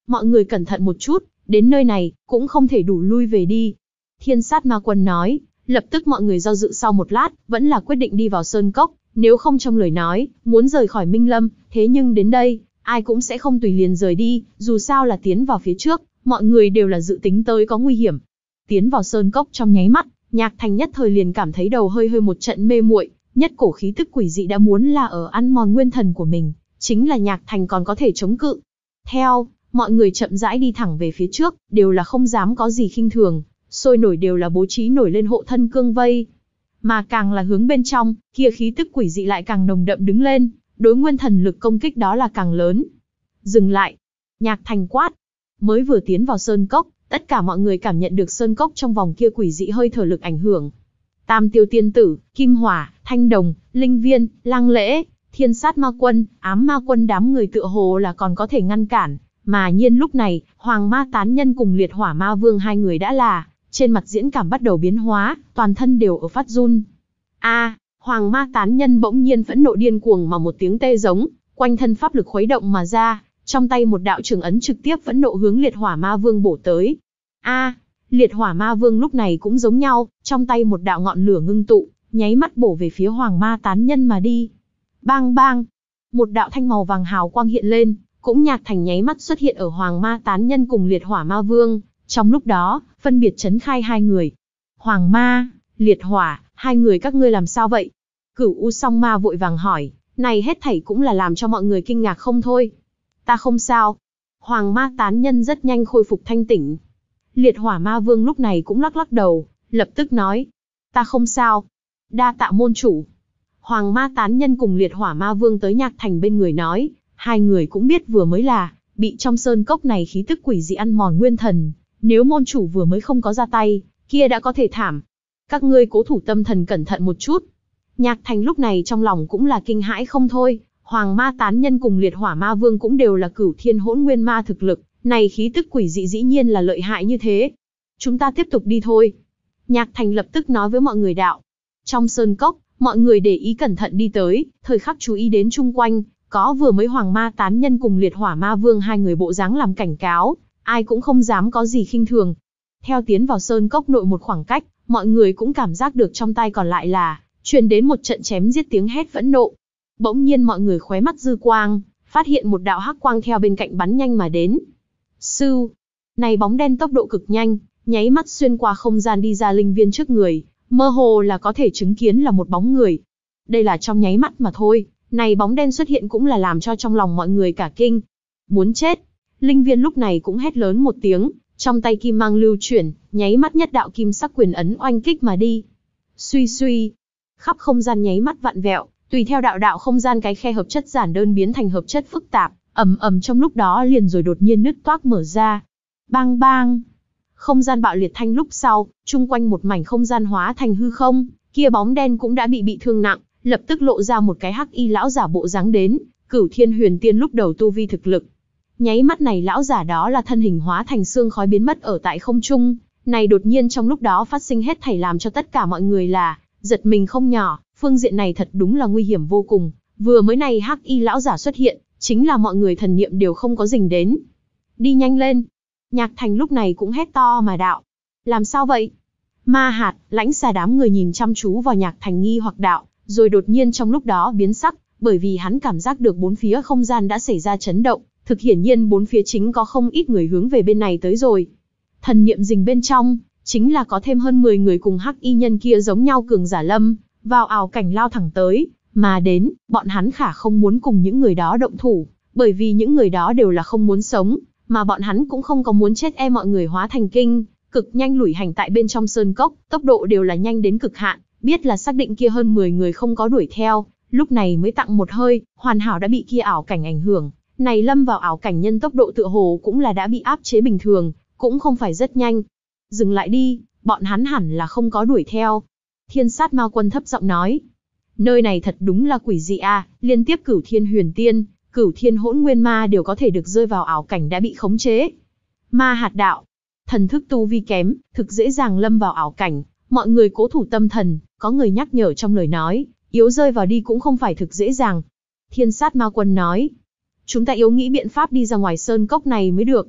Mọi người cẩn thận một chút, đến nơi này, cũng không thể đủ lui về đi. Thiên sát ma quân nói, lập tức mọi người do dự sau một lát, vẫn là quyết định đi vào sơn cốc, nếu không trong lời nói, muốn rời khỏi Minh Lâm, thế nhưng đến đây, ai cũng sẽ không tùy liền rời đi, dù sao là tiến vào phía trước, mọi người đều là dự tính tới có nguy hiểm. Tiến vào sơn cốc trong nháy mắt, Nhạc Thành nhất thời liền cảm thấy đầu hơi hơi một trận mê muội, nhất cổ khí tức quỷ dị đã muốn là ở ăn mòn nguyên thần của mình, chính là Nhạc Thành còn có thể chống cự. Theo, mọi người chậm rãi đi thẳng về phía trước, đều là không dám có gì khinh thường, sôi nổi đều là bố trí nổi lên hộ thân cương vây. Mà càng là hướng bên trong, kia khí tức quỷ dị lại càng nồng đậm đứng lên, đối nguyên thần lực công kích đó là càng lớn. Dừng lại. Nhạc Thành quát. Mới vừa tiến vào sơn cốc, tất cả mọi người cảm nhận được sơn cốc trong vòng kia quỷ dị hơi thở lực ảnh hưởng. Tam Tiêu Tiên Tử, Kim Hỏa, Thanh Đồng, Linh Viên, Lăng Lễ, Thiên Sát Ma Quân, Ám Ma Quân đám người tựa hồ là còn có thể ngăn cản, mà nhiên lúc này, Hoàng Ma Tán Nhân cùng Liệt Hỏa Ma Vương hai người đã là, trên mặt diễn cảm bắt đầu biến hóa, toàn thân đều ở phát run. A, Hoàng Ma Tán Nhân bỗng nhiên phẫn nộ điên cuồng mà một tiếng tê giống, quanh thân pháp lực khuấy động mà ra, trong tay một đạo trường ấn trực tiếp phẫn nộ hướng Liệt Hỏa Ma Vương bổ tới. A, Liệt Hỏa Ma Vương lúc này cũng giống nhau, trong tay một đạo ngọn lửa ngưng tụ, nháy mắt bổ về phía Hoàng Ma Tán Nhân mà đi. Bang bang, một đạo thanh màu vàng hào quang hiện lên, cũng Nhạc Thành nháy mắt xuất hiện ở Hoàng Ma Tán Nhân cùng Liệt Hỏa Ma Vương, trong lúc đó, phân biệt chấn khai hai người. Hoàng Ma, Liệt Hỏa, hai người các ngươi làm sao vậy? Cửu U Song Ma vội vàng hỏi, này hết thảy cũng là làm cho mọi người kinh ngạc không thôi. Ta không sao. Hoàng Ma Tán Nhân rất nhanh khôi phục thanh tỉnh. Liệt Hỏa Ma Vương lúc này cũng lắc lắc đầu, lập tức nói, ta không sao. Đa tạ môn chủ. Hoàng Ma Tán Nhân cùng Liệt Hỏa Ma Vương tới Nhạc Thành bên người nói, hai người cũng biết vừa mới là, bị trong sơn cốc này khí tức quỷ dị ăn mòn nguyên thần, nếu môn chủ vừa mới không có ra tay, kia đã có thể thảm. Các ngươi cố thủ tâm thần cẩn thận một chút. Nhạc Thành lúc này trong lòng cũng là kinh hãi không thôi, Hoàng Ma Tán Nhân cùng Liệt Hỏa Ma Vương cũng đều là cửu thiên hỗn nguyên ma thực lực, này khí tức quỷ dị dĩ nhiên là lợi hại như thế. Chúng ta tiếp tục đi thôi. Nhạc Thành lập tức nói với mọi người đạo. Trong sơn cốc, mọi người để ý cẩn thận đi tới, thời khắc chú ý đến chung quanh, có vừa mới Hoàng Ma Tán Nhân cùng Liệt Hỏa Ma Vương hai người bộ dáng làm cảnh cáo, ai cũng không dám có gì khinh thường. Theo tiến vào sơn cốc nội một khoảng cách, mọi người cũng cảm giác được trong tay còn lại là, truyền đến một trận chém giết tiếng hét phẫn nộ. Bỗng nhiên mọi người khóe mắt dư quang, phát hiện một đạo hắc quang theo bên cạnh bắn nhanh mà đến. Sưu, này bóng đen tốc độ cực nhanh, nháy mắt xuyên qua không gian đi ra Linh Viên trước người, mơ hồ là có thể chứng kiến là một bóng người. Đây là trong nháy mắt mà thôi, này bóng đen xuất hiện cũng là làm cho trong lòng mọi người cả kinh. Muốn chết. Linh Viên lúc này cũng hét lớn một tiếng, trong tay kim mang lưu chuyển, nháy mắt nhất đạo kim sắc quyền ấn oanh kích mà đi. Suy suy, khắp không gian nháy mắt vặn vẹo, tùy theo đạo đạo không gian cái khe hợp chất giản đơn biến thành hợp chất phức tạp, ầm ầm trong lúc đó liền rồi đột nhiên nứt toác mở ra. Bang bang, không gian bạo liệt thanh lúc sau, chung quanh một mảnh không gian hóa thành hư không, kia bóng đen cũng đã bị bị thương nặng, lập tức lộ ra một cái hắc y lão giả bộ dáng đến, Cửu Thiên Huyền Tiên lúc đầu tu vi thực lực. Nháy mắt này lão giả đó là thân hình hóa thành xương khói biến mất ở tại không trung, này đột nhiên trong lúc đó phát sinh hết thảy làm cho tất cả mọi người là giật mình không nhỏ, phương diện này thật đúng là nguy hiểm vô cùng, vừa mới này hắc y lão giả xuất hiện, chính là mọi người thần niệm đều không có dình đến. Đi nhanh lên. Nhạc Thành lúc này cũng hét to mà đạo. Làm sao vậy? Ma Hạt, Lãnh Xà đám người nhìn chăm chú vào Nhạc Thành nghi hoặc đạo, rồi đột nhiên trong lúc đó biến sắc, bởi vì hắn cảm giác được bốn phía không gian đã xảy ra chấn động, thực hiển nhiên bốn phía chính có không ít người hướng về bên này tới rồi. Thần niệm rình bên trong, chính là có thêm hơn mười người cùng hắc y nhân kia giống nhau cường giả lâm, vào ảo cảnh lao thẳng tới, mà đến, bọn hắn khả không muốn cùng những người đó động thủ, bởi vì những người đó đều là không muốn sống, mà bọn hắn cũng không có muốn chết e mọi người hóa thành kinh, cực nhanh lủi hành tại bên trong sơn cốc, tốc độ đều là nhanh đến cực hạn, biết là xác định kia hơn mười người không có đuổi theo, lúc này mới tặng một hơi, hoàn hảo đã bị kia ảo cảnh ảnh hưởng, này lâm vào ảo cảnh nhân tốc độ tựa hồ cũng là đã bị áp chế bình thường, cũng không phải rất nhanh. Dừng lại đi, bọn hắn hẳn là không có đuổi theo. Thiên Sát Ma Quân thấp giọng nói. Nơi này thật đúng là quỷ dị a, liên tiếp Cửu Thiên Huyền Tiên, Cửu Thiên Hỗn Nguyên Ma đều có thể được rơi vào ảo cảnh đã bị khống chế. Ma Hạt đạo, thần thức tu vi kém, thực dễ dàng lâm vào ảo cảnh, mọi người cố thủ tâm thần, có người nhắc nhở trong lời nói, yếu rơi vào đi cũng không phải thực dễ dàng. Thiên Sát Ma Quân nói, chúng ta yếu nghĩ biện pháp đi ra ngoài sơn cốc này mới được.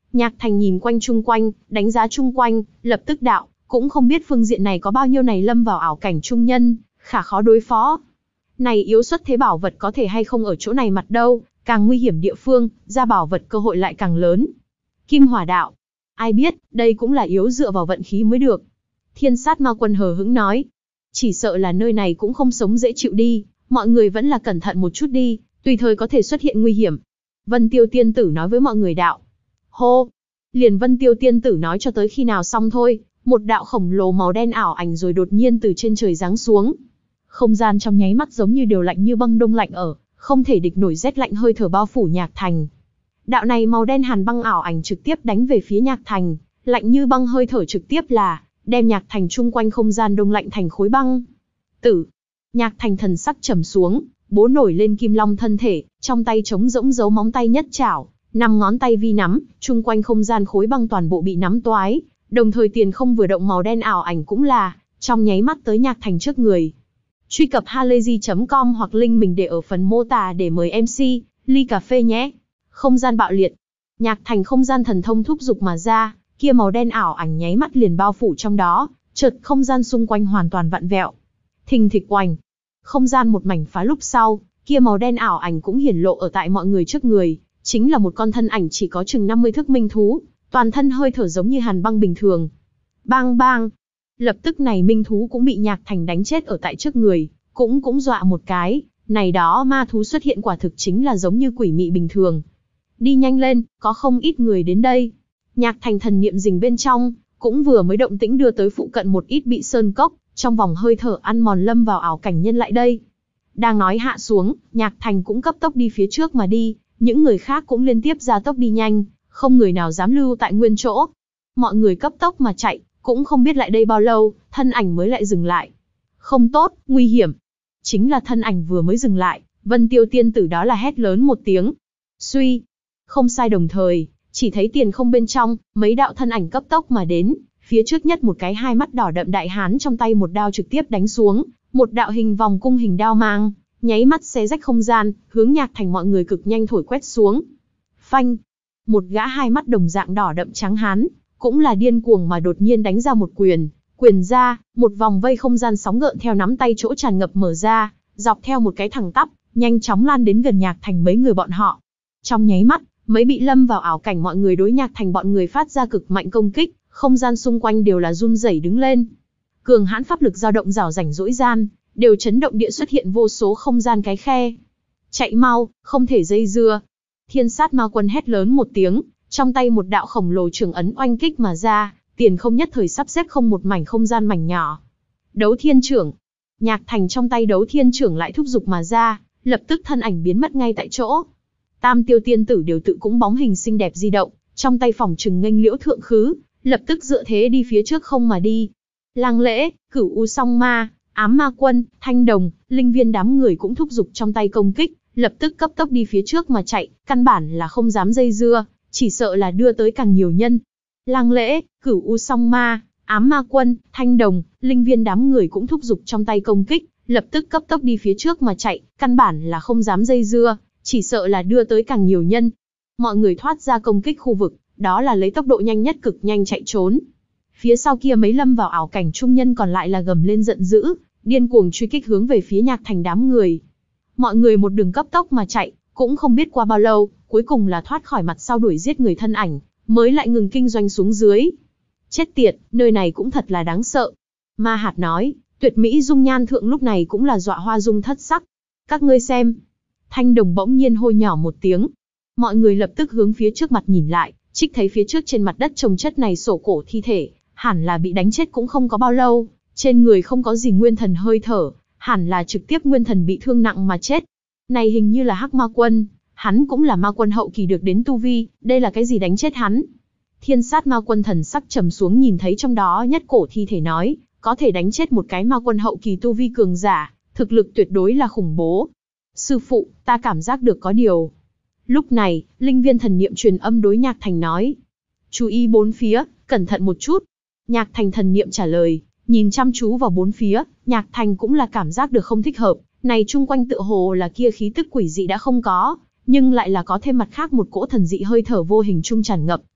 Nhạc Thành nhìn quanh chung quanh, đánh giá chung quanh, lập tức đạo, cũng không biết phương diện này có bao nhiêu này lâm vào ảo cảnh trung nhân, khả khó đối phó. Này yếu xuất thế bảo vật có thể hay không ở chỗ này mặt đâu, càng nguy hiểm địa phương, ra bảo vật cơ hội lại càng lớn. Kim Hỏa đạo, ai biết, đây cũng là yếu dựa vào vận khí mới được. Thiên Sát Ma Quân hờ hững nói, chỉ sợ là nơi này cũng không sống dễ chịu đi, mọi người vẫn là cẩn thận một chút đi, tùy thời có thể xuất hiện nguy hiểm. Vân Tiêu Tiên Tử nói với mọi người đạo. Hô! Liền Vân Tiêu Tiên Tử nói cho tới khi nào xong thôi, một đạo khổng lồ màu đen ảo ảnh rồi đột nhiên từ trên trời giáng xuống. Không gian trong nháy mắt giống như điều lạnh như băng đông lạnh ở, không thể địch nổi rét lạnh hơi thở bao phủ Nhạc Thành. Đạo này màu đen hàn băng ảo ảnh trực tiếp đánh về phía Nhạc Thành, lạnh như băng hơi thở trực tiếp là đem Nhạc Thành chung quanh không gian đông lạnh thành khối băng. Tử! Nhạc Thành thần sắc trầm xuống, bố nổi lên kim long thân thể, trong tay trống rỗng giấu móng tay nhất chảo, năm ngón tay vi nắm, chung quanh không gian khối băng toàn bộ bị nắm toái, đồng thời tiền không vừa động màu đen ảo ảnh cũng là trong nháy mắt tới Nhạc Thành trước người. Truy cập halayzi chấm com hoặc link mình để ở phần mô tả để mời em xê ly cà phê nhé. Không gian bạo liệt, Nhạc Thành không gian thần thông thúc dục mà ra, kia màu đen ảo ảnh nháy mắt liền bao phủ trong đó, chợt không gian xung quanh hoàn toàn vặn vẹo. Thình thịch oành, không gian một mảnh phá lúc sau, kia màu đen ảo ảnh cũng hiển lộ ở tại mọi người trước người, chính là một con thân ảnh chỉ có chừng năm mươi thước minh thú, toàn thân hơi thở giống như hàn băng bình thường. Bang bang, lập tức này minh thú cũng bị Nhạc Thành đánh chết ở tại trước người, cũng cũng dọa một cái, này đó ma thú xuất hiện quả thực chính là giống như quỷ mị bình thường. Đi nhanh lên, có không ít người đến đây. Nhạc Thành thần niệm rình bên trong, cũng vừa mới động tĩnh đưa tới phụ cận một ít bị sơn cốc, trong vòng hơi thở ăn mòn lâm vào ảo cảnh nhân lại đây. Đang nói hạ xuống, Nhạc Thành cũng cấp tốc đi phía trước mà đi, những người khác cũng liên tiếp ra tốc đi nhanh, không người nào dám lưu tại nguyên chỗ. Mọi người cấp tốc mà chạy, cũng không biết lại đây bao lâu, thân ảnh mới lại dừng lại. Không tốt, nguy hiểm. Chính là thân ảnh vừa mới dừng lại, Vân Tiêu Tiên Tử đó là hét lớn một tiếng. Suy, không sai đồng thời, chỉ thấy tiền không bên trong, mấy đạo thân ảnh cấp tốc mà đến, phía trước nhất một cái hai mắt đỏ đậm đại hán trong tay một đao trực tiếp đánh xuống, một đạo hình vòng cung hình đao mang, nháy mắt xé rách không gian, hướng Nhạc Thành mọi người cực nhanh thổi quét xuống. Phanh, một gã hai mắt đồng dạng đỏ đậm trắng hán, cũng là điên cuồng mà đột nhiên đánh ra một quyền, quyền ra, một vòng vây không gian sóng gợn theo nắm tay chỗ tràn ngập mở ra, dọc theo một cái thẳng tắp, nhanh chóng lan đến gần Nhạc Thành mấy người bọn họ. Trong nháy mắt, mấy bị lâm vào ảo cảnh mọi người đối Nhạc Thành bọn người phát ra cực mạnh công kích, không gian xung quanh đều là run rẩy đứng lên. Cường hãn pháp lực dao động rào rảnh rỗi gian, đều chấn động địa xuất hiện vô số không gian cái khe. Chạy mau, không thể dây dưa. Thiên Sát Ma Quân hét lớn một tiếng, trong tay một đạo khổng lồ trường ấn oanh kích mà ra, tiền không nhất thời sắp xếp không một mảnh không gian mảnh nhỏ. Đấu Thiên Trưởng, Nhạc Thành trong tay Đấu Thiên Trưởng lại thúc dục mà ra, lập tức thân ảnh biến mất ngay tại chỗ. Tam Tiêu Tiên Tử đều tự cũng bóng hình xinh đẹp di động, trong tay phòng trừng nghênh liễu thượng khứ, lập tức dựa thế đi phía trước không mà đi. Lang Lễ, Cửu U Song Ma, Ám Ma Quân, Thanh Đồng, Linh Viên đám người cũng thúc dục trong tay công kích, lập tức cấp tốc đi phía trước mà chạy, căn bản là không dám dây dưa, chỉ sợ là đưa tới càng nhiều nhân. Lang Lễ, Cửu U Song Ma, Ám Ma Quân, Thanh Đồng, Linh Viên đám người cũng thúc dục trong tay công kích, lập tức cấp tốc đi phía trước mà chạy, căn bản là không dám dây dưa, chỉ sợ là đưa tới càng nhiều nhân. Mọi người thoát ra công kích khu vực, đó là lấy tốc độ nhanh nhất cực nhanh chạy trốn. Phía sau kia mấy lâm vào ảo cảnh trung nhân còn lại là gầm lên giận dữ, điên cuồng truy kích hướng về phía Nhạc Thành đám người. Mọi người một đường cấp tốc mà chạy, cũng không biết qua bao lâu, cuối cùng là thoát khỏi mặt sau đuổi giết người thân ảnh, mới lại ngừng kinh doanh xuống dưới. Chết tiệt, nơi này cũng thật là đáng sợ. Ma Hạt nói, tuyệt mỹ dung nhan thượng lúc này cũng là dọa hoa dung thất sắc. Các ngươi xem. Thanh Đồng bỗng nhiên hô nhỏ một tiếng. Mọi người lập tức hướng phía trước mặt nhìn lại, trích thấy phía trước trên mặt đất chồng chất này sổ cổ thi thể, hẳn là bị đánh chết cũng không có bao lâu, trên người không có gì nguyên thần hơi thở, hẳn là trực tiếp nguyên thần bị thương nặng mà chết. Này hình như là Hắc Ma Quân, hắn cũng là ma quân hậu kỳ được đến tu vi, đây là cái gì đánh chết hắn? Thiên Sát Ma Quân thần sắc trầm xuống nhìn thấy trong đó nhất cổ thi thể nói, có thể đánh chết một cái ma quân hậu kỳ tu vi cường giả, thực lực tuyệt đối là khủng bố. Sư phụ, ta cảm giác được có điều. Lúc này, Linh Viên thần niệm truyền âm đối Nhạc Thành nói. Chú ý bốn phía, cẩn thận một chút. Nhạc Thành thần niệm trả lời, nhìn chăm chú vào bốn phía, Nhạc Thành cũng là cảm giác được không thích hợp. Này chung quanh tựa hồ là kia khí tức quỷ dị đã không có, nhưng lại là có thêm mặt khác một cỗ thần dị hơi thở vô hình chung tràn ngập,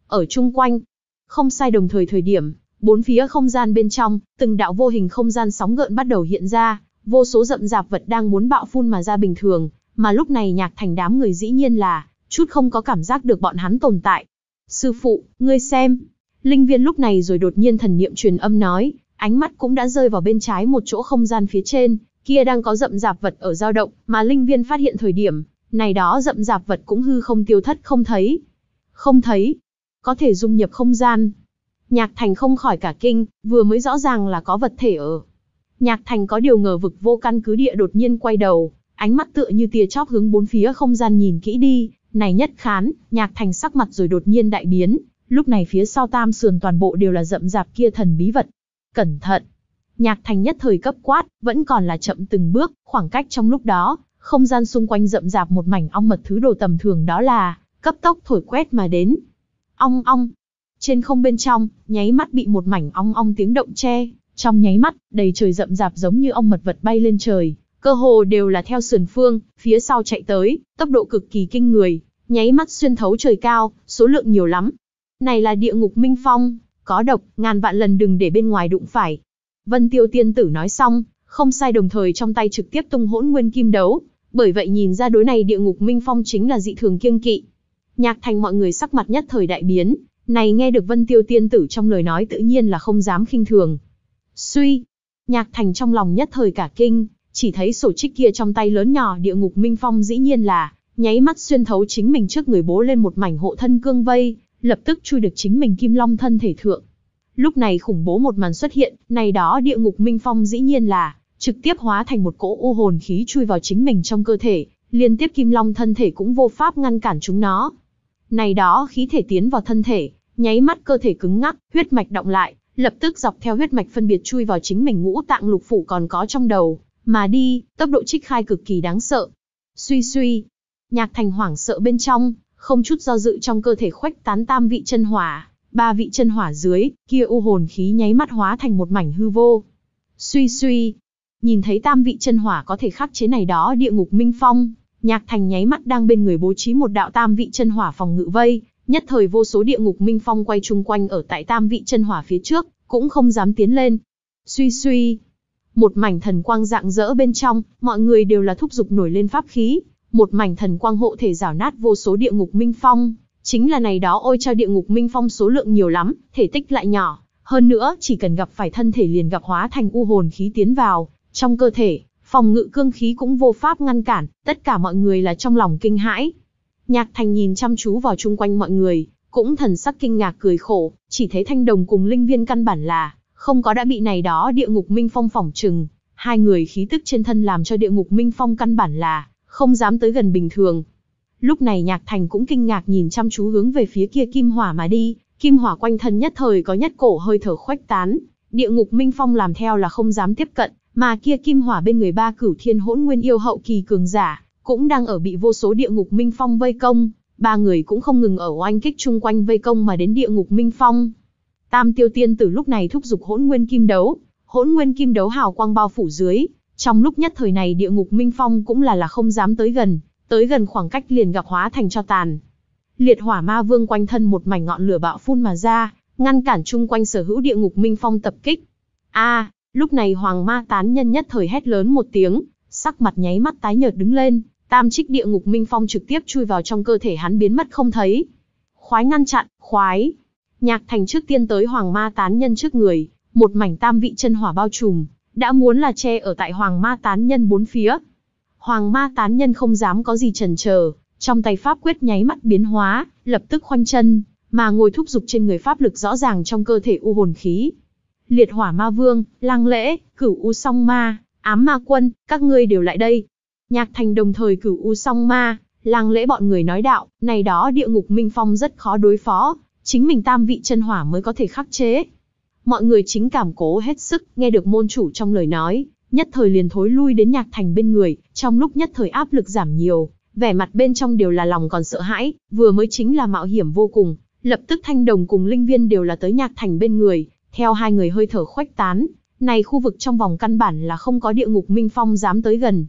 Ở chung quanh, không sai đồng thời thời điểm, bốn phía không gian bên trong, từng đạo vô hình không gian sóng gợn bắt đầu hiện ra, vô số rậm rạp vật đang muốn bạo phun mà ra bình thường, mà lúc này Nhạc Thành đám người dĩ nhiên là chút không có cảm giác được bọn hắn tồn tại. Sư phụ, ngươi xem. Linh Viên lúc này rồi đột nhiên thần niệm truyền âm nói, ánh mắt cũng đã rơi vào bên trái một chỗ không gian phía trên, kia đang có rậm rạp vật ở dao động, mà Linh Viên phát hiện thời điểm, này đó rậm rạp vật cũng hư không tiêu thất không thấy. Không thấy, có thể dung nhập không gian. Nhạc Thành không khỏi cả kinh, vừa mới rõ ràng là có vật thể ở. Nhạc Thành có điều ngờ vực vô căn cứ địa đột nhiên quay đầu, ánh mắt tựa như tia chớp hướng bốn phía không gian nhìn kỹ đi, này nhất khán, Nhạc Thành sắc mặt rồi đột nhiên đại biến, lúc này phía sau tam sườn toàn bộ đều là rậm rạp kia thần bí vật. Cẩn thận! Nhạc Thành nhất thời cấp quát, vẫn còn là chậm từng bước, khoảng cách trong lúc đó, không gian xung quanh rậm rạp một mảnh ong mật thứ đồ tầm thường đó là, cấp tốc thổi quét mà đến. Ong ong! Trên không bên trong, nháy mắt bị một mảnh ong ong tiếng động che, trong nháy mắt, đầy trời rậm rạp giống như ong mật vật bay lên trời, cơ hồ đều là theo sườn phương, phía sau chạy tới, tốc độ cực kỳ kinh người, nháy mắt xuyên thấu trời cao, số lượng nhiều lắm. Này là địa ngục minh phong, có độc, ngàn vạn lần đừng để bên ngoài đụng phải. Vân Tiêu tiên tử nói xong, không sai đồng thời trong tay trực tiếp tung hỗn nguyên kim đấu, bởi vậy nhìn ra đối này địa ngục minh phong chính là dị thường kiêng kỵ. Nhạc Thành mọi người sắc mặt nhất thời đại biến, này nghe được Vân Tiêu tiên tử trong lời nói tự nhiên là không dám khinh thường. Suy, Nhạc Thành trong lòng nhất thời cả kinh, chỉ thấy sổ trích kia trong tay lớn nhỏ địa ngục minh phong dĩ nhiên là, nháy mắt xuyên thấu chính mình trước người bố lên một mảnh hộ thân cương vây, lập tức chui được chính mình kim long thân thể thượng. Lúc này khủng bố một màn xuất hiện, này đó địa ngục minh phong dĩ nhiên là, trực tiếp hóa thành một cỗ u hồn khí chui vào chính mình trong cơ thể, liên tiếp kim long thân thể cũng vô pháp ngăn cản chúng nó. Này đó khí thể tiến vào thân thể, nháy mắt cơ thể cứng ngắc, huyết mạch động lại, lập tức dọc theo huyết mạch phân biệt chui vào chính mình ngũ tạng lục phủ còn có trong đầu, mà đi, tốc độ trích khai cực kỳ đáng sợ. Suy suy, Nhạc Thành hoảng sợ bên trong, không chút do dự trong cơ thể khuếch tán tam vị chân hỏa, ba vị chân hỏa dưới, kia u hồn khí nháy mắt hóa thành một mảnh hư vô. Suy suy, nhìn thấy tam vị chân hỏa có thể khắc chế này đó địa ngục minh phong, Nhạc Thành nháy mắt đang bên người bố trí một đạo tam vị chân hỏa phòng ngự vây, nhất thời vô số địa ngục minh phong quay chung quanh ở tại tam vị chân hỏa phía trước, cũng không dám tiến lên. Suy suy, một mảnh thần quang rạng rỡ bên trong, mọi người đều là thúc giục nổi lên pháp khí, một mảnh thần quang hộ thể rào nát vô số địa ngục minh phong, chính là này đó ôi trao địa ngục minh phong số lượng nhiều lắm, thể tích lại nhỏ, hơn nữa chỉ cần gặp phải thân thể liền gặp hóa thành u hồn khí tiến vào trong cơ thể, phòng ngự cương khí cũng vô pháp ngăn cản, tất cả mọi người là trong lòng kinh hãi. Nhạc Thành nhìn chăm chú vào chung quanh mọi người, cũng thần sắc kinh ngạc cười khổ, chỉ thấy Thanh Đồng cùng Linh Viên căn bản là không có đã bị này đó địa ngục minh phong phỏng trừng, hai người khí tức trên thân làm cho địa ngục minh phong căn bản là không dám tới gần bình thường. Lúc này Nhạc Thành cũng kinh ngạc nhìn chăm chú hướng về phía kia kim hỏa mà đi, kim hỏa quanh thân nhất thời có nhất cổ hơi thở khuếch tán, địa ngục minh phong làm theo là không dám tiếp cận, mà kia kim hỏa bên người ba cửu thiên hỗn nguyên yêu hậu kỳ cường giả, cũng đang ở bị vô số địa ngục minh phong vây công, ba người cũng không ngừng ở oanh kích chung quanh vây công mà đến địa ngục minh phong. Tam Tiêu tiên tử lúc này thúc giục hỗn nguyên kim đấu, hỗn nguyên kim đấu hào quang bao phủ dưới, trong lúc nhất thời này địa ngục minh phong cũng là là không dám tới gần, tới gần khoảng cách liền gặp hóa thành cho tàn. Liệt hỏa ma vương quanh thân một mảnh ngọn lửa bạo phun mà ra, ngăn cản chung quanh sở hữu địa ngục minh phong tập kích. A, lúc này hoàng ma tán nhân nhất thời hét lớn một tiếng, sắc mặt nháy mắt tái nhợt đứng lên, tam trích địa ngục minh phong trực tiếp chui vào trong cơ thể hắn biến mất không thấy. Khoái ngăn chặn, khoái. Nhạc Thành trước tiên tới hoàng ma tán nhân trước người, một mảnh tam vị chân hỏa bao trùm, đã muốn là che ở tại hoàng ma tán nhân bốn phía. Hoàng ma tán nhân không dám có gì chần chờ, trong tay pháp quyết nháy mắt biến hóa, lập tức khoanh chân, mà ngồi thúc giục trên người pháp lực rõ ràng trong cơ thể u hồn khí. Liệt hỏa ma vương, Lăng Lễ, Cửu U Song Ma, Ám Ma Quân, các ngươi đều lại đây. Nhạc Thành đồng thời Cửu U Song Ma, Lăng Lễ bọn người nói đạo, này đó địa ngục minh phong rất khó đối phó, chính mình tam vị chân hỏa mới có thể khắc chế. Mọi người chính cảm cố hết sức, nghe được môn chủ trong lời nói, nhất thời liền thối lui đến Nhạc Thành bên người, trong lúc nhất thời áp lực giảm nhiều, vẻ mặt bên trong đều là lòng còn sợ hãi, vừa mới chính là mạo hiểm vô cùng, lập tức Thanh Đồng cùng Linh Viên đều là tới Nhạc Thành bên người, theo hai người hơi thở khuếch tán, này khu vực trong vòng căn bản là không có địa ngục minh phong dám tới gần.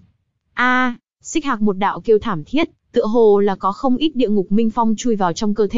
A, Xích Hạc một đạo kêu thảm thiết, tựa hồ là có không ít địa ngục minh phong chui vào trong cơ thể,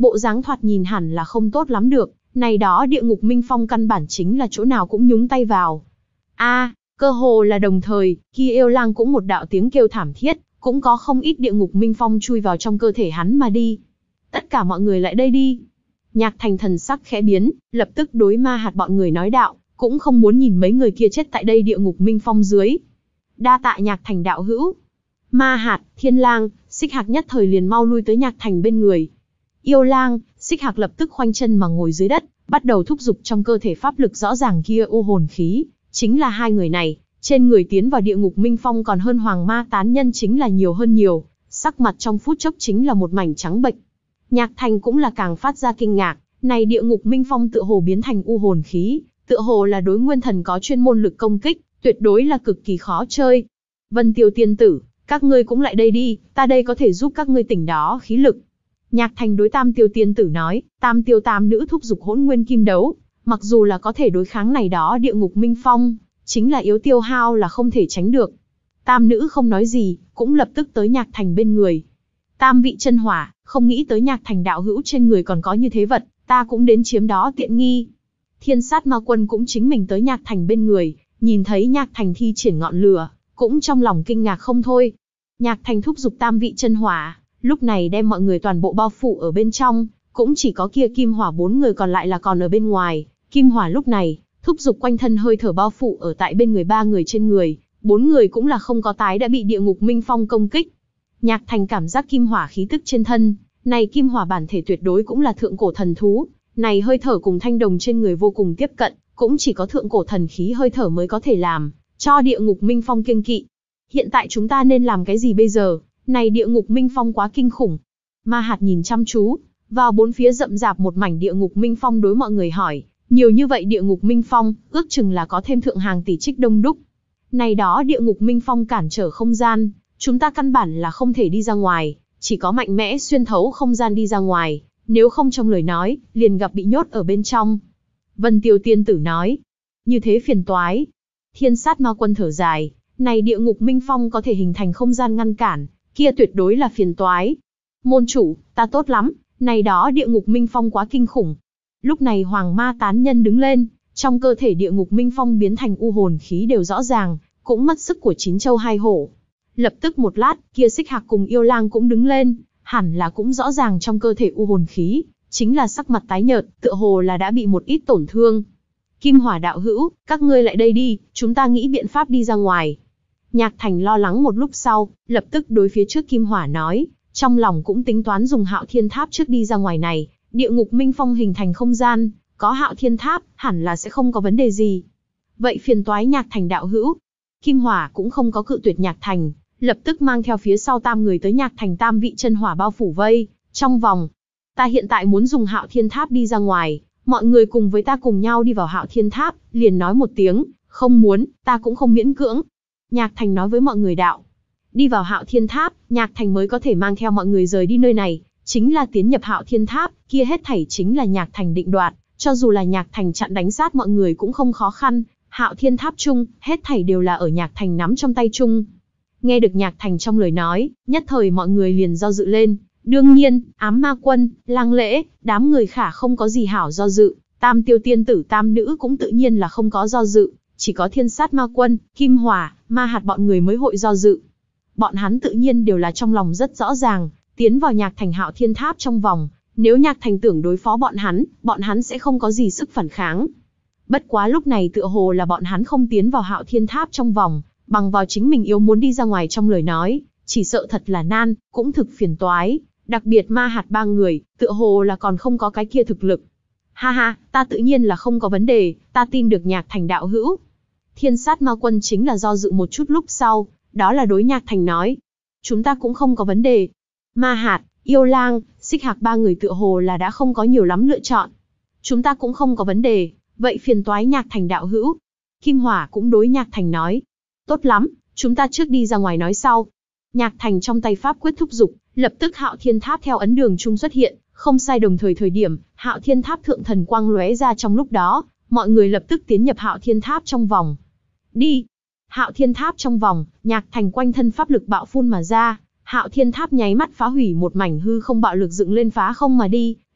bộ dáng thoạt nhìn hẳn là không tốt lắm được, này đó địa ngục minh phong căn bản chính là chỗ nào cũng nhúng tay vào. A, cơ hồ là đồng thời, kia yêu lang cũng một đạo tiếng kêu thảm thiết, cũng có không ít địa ngục minh phong chui vào trong cơ thể hắn mà đi. Tất cả mọi người lại đây đi. Nhạc Thành thần sắc khẽ biến, lập tức đối Ma Hạt bọn người nói đạo, cũng không muốn nhìn mấy người kia chết tại đây địa ngục minh phong dưới. Đa tạ Nhạc Thành đạo hữu. Ma Hạt, Thiên Lang, Xích Hạc nhất thời liền mau lui tới Nhạc Thành bên người. Yêu Lang, Xích Hạc lập tức khoanh chân mà ngồi dưới đất, bắt đầu thúc giục trong cơ thể pháp lực rõ ràng kia u hồn khí. Chính là hai người này, trên người tiến vào địa ngục minh phong còn hơn Hoàng Ma tán nhân chính là nhiều hơn nhiều, sắc mặt trong phút chốc chính là một mảnh trắng bệch. Nhạc Thành cũng là càng phát ra kinh ngạc, này địa ngục minh phong tựa hồ biến thành u hồn khí, tựa hồ là đối nguyên thần có chuyên môn lực công kích, tuyệt đối là cực kỳ khó chơi. Vân Tiêu tiên tử, các ngươi cũng lại đây đi, ta đây có thể giúp các ngươi tỉnh đó khí lực. Nhạc Thành đối Tam Tiêu tiên tử nói, Tam Tiêu tam nữ thúc giục hỗn nguyên kim đấu, mặc dù là có thể đối kháng này đó địa ngục minh phong, chính là yếu tiêu hao là không thể tránh được. Tam nữ không nói gì, cũng lập tức tới Nhạc Thành bên người. Tam vị chân hỏa, không nghĩ tới Nhạc Thành đạo hữu trên người còn có như thế vật, ta cũng đến chiếm đó tiện nghi. Thiên sát ma quân cũng chính mình tới Nhạc Thành bên người, nhìn thấy Nhạc Thành thi triển ngọn lửa, cũng trong lòng kinh ngạc không thôi. Nhạc Thành thúc giục tam vị chân hỏa, lúc này đem mọi người toàn bộ bao phủ ở bên trong, cũng chỉ có kia kim hỏa bốn người còn lại là còn ở bên ngoài. Kim hỏa lúc này, thúc giục quanh thân hơi thở bao phủ ở tại bên người ba người trên người, bốn người cũng là không có tái đã bị địa ngục minh phong công kích. Nhạc Thành cảm giác kim hỏa khí tức trên thân, này kim hỏa bản thể tuyệt đối cũng là thượng cổ thần thú, này hơi thở cùng thanh đồng trên người vô cùng tiếp cận, cũng chỉ có thượng cổ thần khí hơi thở mới có thể làm cho địa ngục minh phong kiêng kỵ. Hiện tại chúng ta nên làm cái gì bây giờ? Này địa ngục minh phong quá kinh khủng. Ma Hạt nhìn chăm chú vào bốn phía rậm rạp một mảnh địa ngục minh phong đối mọi người hỏi, nhiều như vậy địa ngục minh phong, ước chừng là có thêm thượng hàng tỷ trích đông đúc. Này đó địa ngục minh phong cản trở không gian, chúng ta căn bản là không thể đi ra ngoài, chỉ có mạnh mẽ xuyên thấu không gian đi ra ngoài, nếu không trong lời nói, liền gặp bị nhốt ở bên trong. Vân Tiêu tiên tử nói, như thế phiền toái. Thiên sát ma quân thở dài, này địa ngục minh phong có thể hình thành không gian ngăn cản, kia tuyệt đối là phiền toái. Môn chủ, ta tốt lắm, này đó địa ngục minh phong quá kinh khủng. Lúc này Hoàng Ma tán nhân đứng lên, trong cơ thể địa ngục minh phong biến thành u hồn khí đều rõ ràng, cũng mất sức của chín châu hai hổ. Lập tức một lát, kia Xích Hạc cùng Yêu Lang cũng đứng lên, hẳn là cũng rõ ràng trong cơ thể u hồn khí, chính là sắc mặt tái nhợt, tựa hồ là đã bị một ít tổn thương. Kim Hỏa đạo hữu, các ngươi lại đây đi, chúng ta nghĩ biện pháp đi ra ngoài. Nhạc Thành lo lắng một lúc sau, lập tức đối phía trước Kim Hỏa nói, trong lòng cũng tính toán dùng Hạo Thiên Tháp trước đi ra ngoài này, địa ngục minh phong hình thành không gian, có Hạo Thiên Tháp, hẳn là sẽ không có vấn đề gì. Vậy phiền toái Nhạc Thành đạo hữu. Kim Hỏa cũng không có cự tuyệt Nhạc Thành, lập tức mang theo phía sau tam người tới Nhạc Thành tam vị chân hỏa bao phủ vây, trong vòng. Ta hiện tại muốn dùng Hạo Thiên Tháp đi ra ngoài, mọi người cùng với ta cùng nhau đi vào Hạo Thiên Tháp, liền nói một tiếng, không muốn, ta cũng không miễn cưỡng. Nhạc Thành nói với mọi người đạo. Đi vào Hạo Thiên Tháp, Nhạc Thành mới có thể mang theo mọi người rời đi nơi này, chính là tiến nhập Hạo Thiên Tháp, kia hết thảy chính là Nhạc Thành định đoạt, cho dù là Nhạc Thành chặn đánh sát mọi người cũng không khó khăn, Hạo Thiên Tháp chung, hết thảy đều là ở Nhạc Thành nắm trong tay chung. Nghe được Nhạc Thành trong lời nói, nhất thời mọi người liền do dự lên, đương nhiên, Ám Ma Quân, Lăng Lễ, đám người khả không có gì hảo do dự, Tam Tiêu tiên tử tam nữ cũng tự nhiên là không có do dự, chỉ có Thiên Sát Ma Quân, Kim Hỏa, Ma Hạt bọn người mới hội do dự. Bọn hắn tự nhiên đều là trong lòng rất rõ ràng, tiến vào Nhạc Thành Hạo Thiên Tháp trong vòng, nếu Nhạc Thành tưởng đối phó bọn hắn, bọn hắn sẽ không có gì sức phản kháng. Bất quá lúc này tựa hồ là bọn hắn không tiến vào Hạo Thiên Tháp trong vòng, bằng vào chính mình yếu muốn đi ra ngoài trong lời nói, chỉ sợ thật là nan, cũng thực phiền toái, đặc biệt Ma Hạt ba người, tựa hồ là còn không có cái kia thực lực. Ha ha, ta tự nhiên là không có vấn đề, ta tin được Nhạc Thành đạo hữu. Thiên Sát Ma Quân chính là do dự một chút lúc sau, đó là đối Nhạc Thành nói. Chúng ta cũng không có vấn đề. Ma Hạt, Yêu Lang, Xích Hạc ba người tựa hồ là đã không có nhiều lắm lựa chọn. Chúng ta cũng không có vấn đề, vậy phiền toái Nhạc Thành đạo hữu. Kim Hỏa cũng đối Nhạc Thành nói. Tốt lắm, chúng ta trước đi ra ngoài nói sau. Nhạc Thành trong tay pháp quyết thúc dục, lập tức Hạo Thiên Tháp theo ấn đường trung xuất hiện, không sai đồng thời thời điểm, Hạo Thiên Tháp thượng thần quang lóe ra trong lúc đó, mọi người lập tức tiến nhập Hạo Thiên Tháp trong vòng. Đi. Hạo Thiên Tháp trong vòng, Nhạc Thành quanh thân pháp lực bạo phun mà ra, Hạo Thiên Tháp nháy mắt phá hủy một mảnh hư không bạo lực dựng lên phá không mà đi,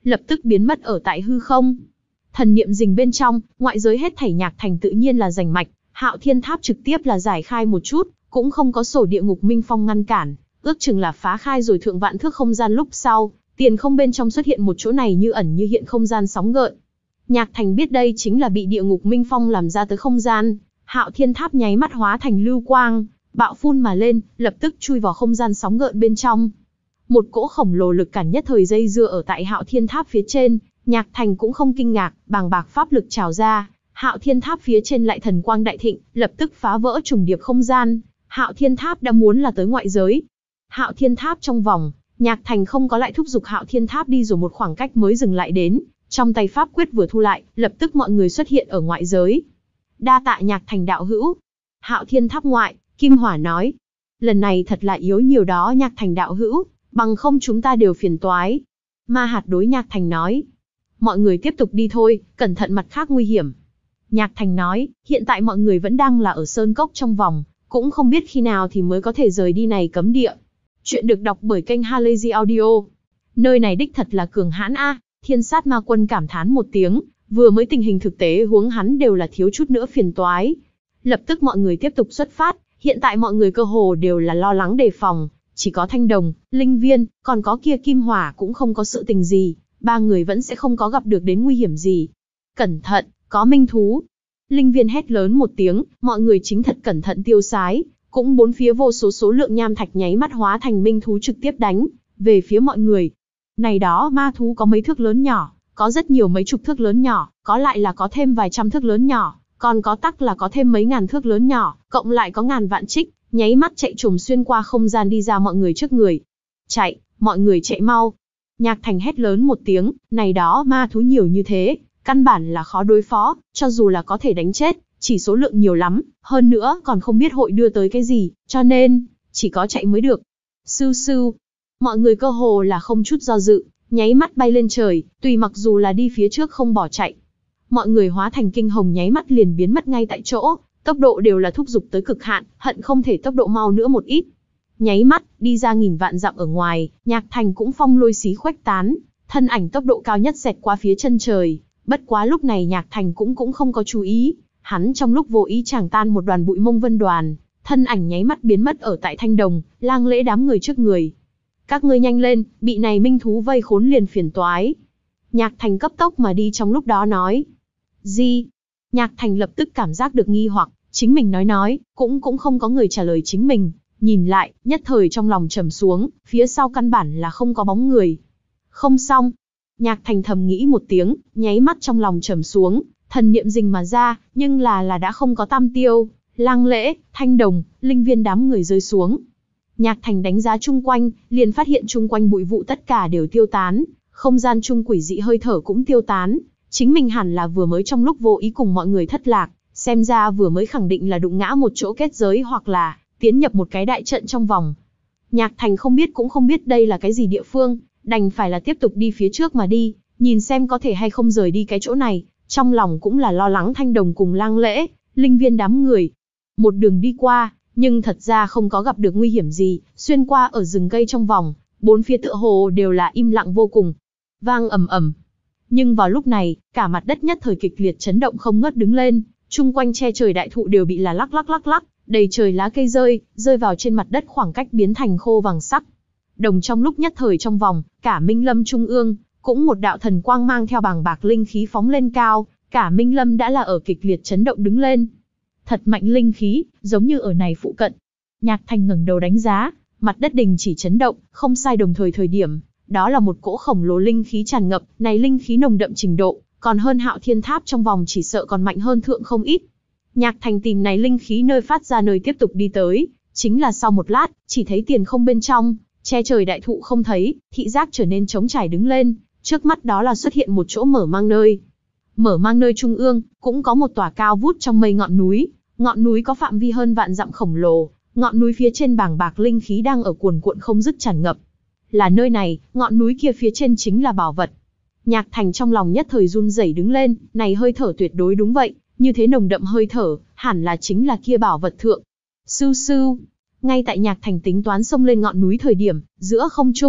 lập tức biến mất ở tại hư không. Thần niệm rình bên trong, ngoại giới hết thảy Nhạc Thành tự nhiên là rành mạch, Hạo Thiên Tháp trực tiếp là giải khai một chút, cũng không có sổ địa ngục minh phong ngăn cản, ước chừng là phá khai rồi thượng vạn thước không gian lúc sau, tiền không bên trong xuất hiện một chỗ này như ẩn như hiện không gian sóng gợn. Nhạc Thành biết đây chính là bị địa ngục minh phong làm ra tới không gian, Hạo Thiên Tháp nháy mắt hóa thành lưu quang, bạo phun mà lên, lập tức chui vào không gian sóng gợn bên trong. Một cỗ khổng lồ lực cản nhất thời dây dưa ở tại Hạo Thiên Tháp phía trên, Nhạc Thành cũng không kinh ngạc, bàng bạc pháp lực trào ra, Hạo Thiên Tháp phía trên lại thần quang đại thịnh, lập tức phá vỡ trùng điệp không gian, Hạo Thiên Tháp đã muốn là tới ngoại giới. Hạo Thiên Tháp trong vòng, Nhạc Thành không có lại thúc giục Hạo Thiên Tháp đi rồi một khoảng cách mới dừng lại đến, trong tay pháp quyết vừa thu lại, lập tức mọi người xuất hiện ở ngoại giới. Đa tạ Nhạc Thành đạo hữu. Hạo Thiên Tháp ngoại, Kim Hỏa nói, lần này thật là yếu nhiều đó Nhạc Thành đạo hữu, bằng không chúng ta đều phiền toái. Ma Hạt đối Nhạc Thành nói, mọi người tiếp tục đi thôi, cẩn thận mặt khác nguy hiểm. Nhạc Thành nói, hiện tại mọi người vẫn đang là ở sơn cốc trong vòng, cũng không biết khi nào thì mới có thể rời đi này cấm địa. Chuyện được đọc bởi kênh Halazy Audio. Nơi này đích thật là cường hãn a. Thiên Sát Ma Quân cảm thán một tiếng, vừa mới tình hình thực tế huống hắn đều là thiếu chút nữa phiền toái. Lập tức mọi người tiếp tục xuất phát, hiện tại mọi người cơ hồ đều là lo lắng đề phòng, chỉ có Thanh Đồng, Linh Viên, còn có kia Kim Hỏa cũng không có sự tình gì, ba người vẫn sẽ không có gặp được đến nguy hiểm gì. Cẩn thận, có minh thú. Linh Viên hét lớn một tiếng, mọi người chính thật cẩn thận tiêu sái, cũng bốn phía vô số số lượng nham thạch nháy mắt hóa thành minh thú trực tiếp đánh về phía mọi người. Này đó ma thú có mấy thước lớn nhỏ, có rất nhiều mấy chục thước lớn nhỏ, có lại là có thêm vài trăm thước lớn nhỏ, còn có tắc là có thêm mấy ngàn thước lớn nhỏ, cộng lại có ngàn vạn trích, nháy mắt chạy trồm xuyên qua không gian đi ra mọi người trước người. Chạy, mọi người chạy mau. Nhạc Thành hét lớn một tiếng, này đó ma thú nhiều như thế, căn bản là khó đối phó, cho dù là có thể đánh chết, chỉ số lượng nhiều lắm, hơn nữa còn không biết hội đưa tới cái gì, cho nên, chỉ có chạy mới được. Sưu sưu, mọi người cơ hồ là không chút do dự, nháy mắt bay lên trời, tùy mặc dù là đi phía trước không bỏ chạy. Mọi người hóa thành kinh hồng nháy mắt liền biến mất ngay tại chỗ, tốc độ đều là thúc giục tới cực hạn, hận không thể tốc độ mau nữa một ít. Nháy mắt, đi ra nghìn vạn dặm ở ngoài, Nhạc Thành cũng phong lôi xí khuếch tán, thân ảnh tốc độ cao nhất xẹt qua phía chân trời. Bất quá lúc này Nhạc Thành cũng cũng không có chú ý, hắn trong lúc vô ý chàng tan một đoàn bụi mông vân đoàn, thân ảnh nháy mắt biến mất ở tại Thanh Đồng, Lang Lễ đám người trước người. Các ngươi nhanh lên, bị này minh thú vây khốn liền phiền toái. Nhạc Thành cấp tốc mà đi trong lúc đó nói. Gì? Nhạc Thành lập tức cảm giác được nghi hoặc, chính mình nói nói, cũng cũng không có người trả lời chính mình. Nhìn lại, nhất thời trong lòng trầm xuống, phía sau căn bản là không có bóng người. Không xong. Nhạc Thành thầm nghĩ một tiếng, nháy mắt trong lòng trầm xuống, thần niệm rình mà ra, nhưng là là đã không có tam tiêu, Lang Lễ, Thanh Đồng, Linh Viên đám người rơi xuống. Nhạc Thành đánh giá chung quanh, liền phát hiện chung quanh bụi vụ tất cả đều tiêu tán, không gian chung quỷ dị hơi thở cũng tiêu tán, chính mình hẳn là vừa mới trong lúc vô ý cùng mọi người thất lạc, xem ra vừa mới khẳng định là đụng ngã một chỗ kết giới hoặc là tiến nhập một cái đại trận trong vòng. Nhạc Thành không biết cũng không biết đây là cái gì địa phương, đành phải là tiếp tục đi phía trước mà đi, nhìn xem có thể hay không rời đi cái chỗ này, trong lòng cũng là lo lắng Thanh Đồng cùng Lang Lễ, Linh Viên đám người. Một đường đi qua, nhưng thật ra không có gặp được nguy hiểm gì, xuyên qua ở rừng cây trong vòng, bốn phía tựa hồ đều là im lặng vô cùng. Vang ầm ầm. Nhưng vào lúc này, cả mặt đất nhất thời kịch liệt chấn động không ngớt đứng lên, chung quanh che trời đại thụ đều bị là lắc lắc lắc lắc, đầy trời lá cây rơi, rơi vào trên mặt đất khoảng cách biến thành khô vàng sắc. Đồng trong lúc nhất thời trong vòng, cả Minh Lâm trung ương, cũng một đạo thần quang mang theo bàng bạc linh khí phóng lên cao, cả Minh Lâm đã là ở kịch liệt chấn động đứng lên. Thật mạnh linh khí, giống như ở này phụ cận. Nhạc Thành ngẩng đầu đánh giá, mặt đất đình chỉ chấn động, không sai đồng thời thời điểm, đó là một cỗ khổng lồ linh khí tràn ngập, này linh khí nồng đậm trình độ, còn hơn Hạo Thiên Tháp trong vòng chỉ sợ còn mạnh hơn thượng không ít. Nhạc Thành tìm này linh khí nơi phát ra nơi tiếp tục đi tới, chính là sau một lát, chỉ thấy tiền không bên trong, che trời đại thụ không thấy, thị giác trở nên trống trải đứng lên, trước mắt đó là xuất hiện một chỗ mở mang nơi. Mở mang nơi trung ương, cũng có một tòa cao vút trong mây ngọn núi, ngọn núi có phạm vi hơn vạn dặm khổng lồ, ngọn núi phía trên bàng bạc linh khí đang ở cuồn cuộn không dứt tràn ngập. Là nơi này, ngọn núi kia phía trên chính là bảo vật. Nhạc Thành trong lòng nhất thời run rẩy đứng lên, này hơi thở tuyệt đối đúng vậy, như thế nồng đậm hơi thở, hẳn là chính là kia bảo vật thượng. Sưu sưu, ngay tại Nhạc Thành tính toán xông lên ngọn núi thời điểm, giữa không trung,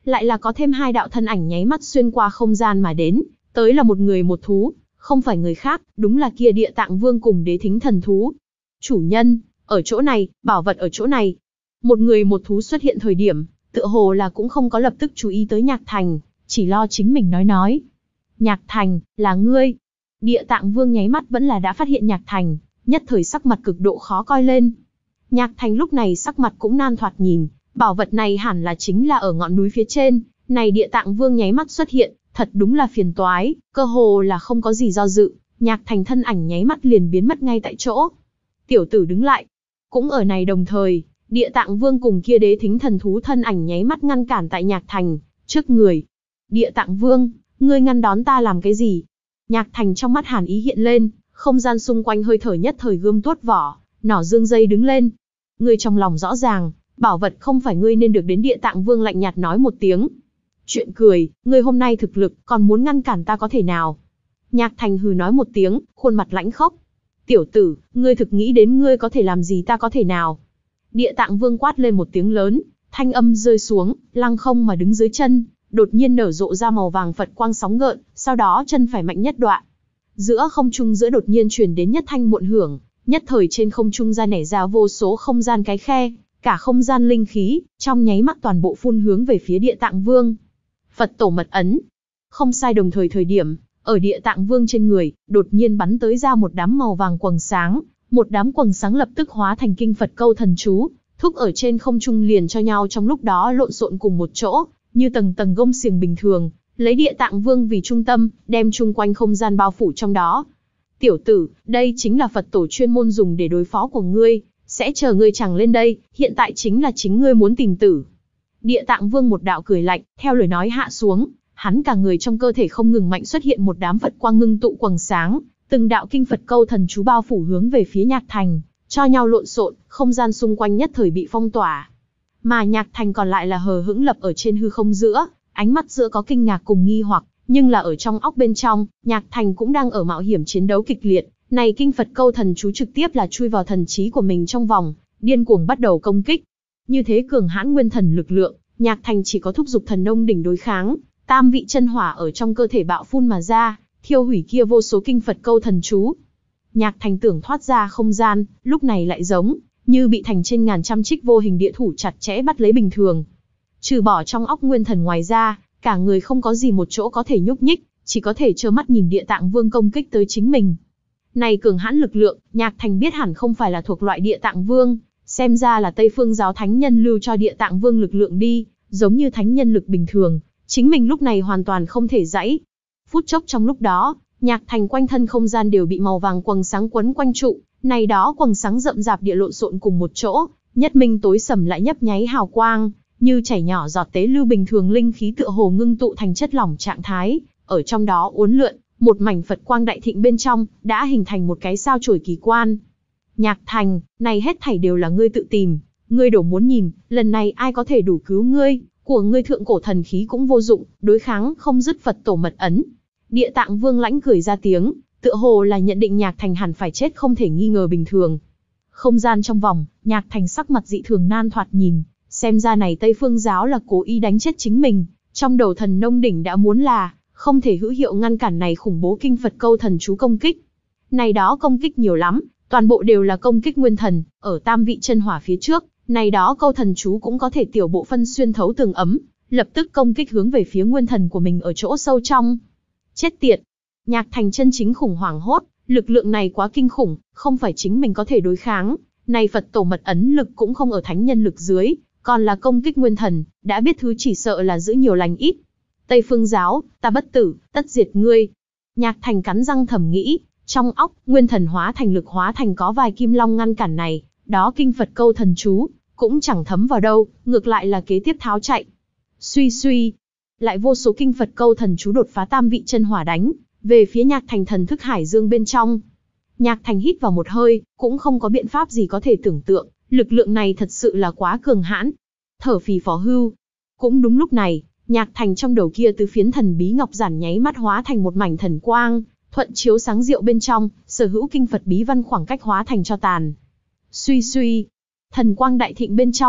lại là có thêm hai đạo thân ảnh nháy mắt xuyên qua không gian mà đến, tới là một người một thú, không phải người khác, đúng là kia Địa Tạng Vương cùng Đế Thính thần thú. Chủ nhân, ở chỗ này, bảo vật ở chỗ này. Một người một thú xuất hiện thời điểm, tựa hồ là cũng không có lập tức chú ý tới Nhạc Thành, chỉ lo chính mình nói nói. Nhạc Thành, là ngươi. Địa Tạng Vương nháy mắt vẫn là đã phát hiện Nhạc Thành, nhất thời sắc mặt cực độ khó coi lên. Nhạc Thành lúc này sắc mặt cũng nan thoạt nhìn, bảo vật này hẳn là chính là ở ngọn núi phía trên, này Địa Tạng Vương nháy mắt xuất hiện, thật đúng là phiền toái, cơ hồ là không có gì do dự, Nhạc Thành thân ảnh nháy mắt liền biến mất ngay tại chỗ. Tiểu tử đứng lại. Cũng ở này đồng thời, Địa Tạng Vương cùng kia Đế Thính thần thú thân ảnh nháy mắt ngăn cản tại Nhạc Thành trước người. Địa Tạng Vương, ngươi ngăn đón ta làm cái gì? Nhạc Thành trong mắt hàn ý hiện lên, không gian xung quanh hơi thở nhất thời gươm tuốt vỏ, nỏ dương dây đứng lên. Ngươi trong lòng rõ ràng, bảo vật không phải ngươi nên được đến. Địa Tạng Vương lạnh nhạt nói một tiếng. Chuyện cười, ngươi hôm nay thực lực, còn muốn ngăn cản ta có thể nào? Nhạc Thành hừ nói một tiếng, khuôn mặt lãnh khốc. Tiểu tử, ngươi thực nghĩ đến ngươi có thể làm gì ta có thể nào? Địa Tạng Vương quát lên một tiếng lớn, thanh âm rơi xuống, lăng không mà đứng dưới chân, đột nhiên nở rộ ra màu vàng Phật quang sóng gợn, sau đó chân phải mạnh nhất đoạn. Giữa không trung giữa đột nhiên truyền đến nhất thanh muộn hưởng, nhất thời trên không trung ra nảy ra vô số không gian cái khe, cả không gian linh khí, trong nháy mắt toàn bộ phun hướng về phía Địa Tạng Vương. Phật tổ mật ấn. Không sai, đồng thời thời điểm, ở Địa Tạng Vương trên người, đột nhiên bắn tới ra một đám màu vàng quầng sáng, một đám quầng sáng lập tức hóa thành kinh Phật câu thần chú, thúc ở trên không trung liền cho nhau trong lúc đó lộn xộn cùng một chỗ, như tầng tầng gông xiềng bình thường, lấy Địa Tạng Vương vì trung tâm, đem chung quanh không gian bao phủ trong đó. Tiểu tử, đây chính là Phật tổ chuyên môn dùng để đối phó của ngươi, sẽ chờ ngươi chẳng lên đây, hiện tại chính là chính ngươi muốn tìm tử. Địa Tạng Vương một đạo cười lạnh, theo lời nói hạ xuống, hắn cả người trong cơ thể không ngừng mạnh xuất hiện một đám Phật quang ngưng tụ quầng sáng, từng đạo kinh Phật câu thần chú bao phủ hướng về phía Nhạc Thành, cho nhau lộn xộn, không gian xung quanh nhất thời bị phong tỏa. Mà Nhạc Thành còn lại là hờ hững lập ở trên hư không giữa, ánh mắt giữa có kinh ngạc cùng nghi hoặc, nhưng là ở trong óc bên trong, Nhạc Thành cũng đang ở mạo hiểm chiến đấu kịch liệt, này kinh Phật câu thần chú trực tiếp là chui vào thần trí của mình trong vòng, điên cuồng bắt đầu công kích. Như thế cường hãn nguyên thần lực lượng, Nhạc Thành chỉ có thúc giục thần nông đỉnh đối kháng, tam vị chân hỏa ở trong cơ thể bạo phun mà ra, thiêu hủy kia vô số kinh Phật câu thần chú. Nhạc Thành tưởng thoát ra không gian, lúc này lại giống như bị thành trên ngàn trăm trích vô hình địa thủ chặt chẽ bắt lấy bình thường. Trừ bỏ trong óc nguyên thần ngoài ra, cả người không có gì một chỗ có thể nhúc nhích, chỉ có thể trơ mắt nhìn Địa Tạng Vương công kích tới chính mình. Này cường hãn lực lượng, Nhạc Thành biết hẳn không phải là thuộc loại Địa Tạng Vương, xem ra là Tây Phương giáo thánh nhân lưu cho Địa Tạng Vương lực lượng đi, giống như thánh nhân lực bình thường, chính mình lúc này hoàn toàn không thể giãy. Phút chốc trong lúc đó, Nhạc Thành quanh thân không gian đều bị màu vàng quầng sáng quấn quanh trụ, này đó quầng sáng rậm rạp địa lộn xộn cùng một chỗ, nhất minh tối sầm lại nhấp nháy hào quang, như chảy nhỏ giọt tế lưu bình thường, linh khí tựa hồ ngưng tụ thành chất lỏng trạng thái, ở trong đó uốn lượn, một mảnh Phật quang đại thịnh bên trong, đã hình thành một cái sao chổi kỳ quan. Nhạc Thành, này hết thảy đều là ngươi tự tìm, ngươi đổ muốn nhìn, lần này ai có thể đủ cứu ngươi, của ngươi thượng cổ thần khí cũng vô dụng, đối kháng không dứt Phật tổ mật ấn. Địa Tạng Vương lãnh cười ra tiếng, tựa hồ là nhận định Nhạc Thành hẳn phải chết không thể nghi ngờ bình thường. Không gian trong vòng, Nhạc Thành sắc mặt dị thường nan thoạt nhìn, xem ra này Tây Phương giáo là cố ý đánh chết chính mình, trong đầu thần nông đỉnh đã muốn là không thể hữu hiệu ngăn cản này khủng bố kinh Phật câu thần chú công kích. Này đó công kích nhiều lắm, toàn bộ đều là công kích nguyên thần, ở tam vị chân hỏa phía trước, này đó câu thần chú cũng có thể tiểu bộ phân xuyên thấu tường ấm, lập tức công kích hướng về phía nguyên thần của mình ở chỗ sâu trong. Chết tiệt! Nhạc Thành chân chính khủng hoảng hốt, lực lượng này quá kinh khủng, không phải chính mình có thể đối kháng, này Phật tổ mật ấn lực cũng không ở thánh nhân lực dưới, còn là công kích nguyên thần, đã biết thứ chỉ sợ là giữ nhiều lành ít. Tây Phương giáo, ta bất tử, tất diệt ngươi. Nhạc Thành cắn răng thầm nghĩ, trong óc, nguyên thần hóa thành lực hóa thành có vài kim long ngăn cản này, đó kinh Phật câu thần chú, cũng chẳng thấm vào đâu, ngược lại là kế tiếp tháo chạy. Suy suy, lại vô số kinh Phật câu thần chú đột phá tam vị chân hỏa đánh về phía Nhạc Thành thần thức hải dương bên trong. Nhạc Thành hít vào một hơi, cũng không có biện pháp gì có thể tưởng tượng, lực lượng này thật sự là quá cường hãn. Thở phì phò hưu. Cũng đúng lúc này, Nhạc Thành trong đầu kia tứ phiến thần bí ngọc giản nháy mắt hóa thành một mảnh thần quang, thuận chiếu sáng diệu bên trong, sở hữu kinh Phật bí văn khoảng cách hóa thành cho tàn. Suy suy, thần quang đại thịnh bên trong,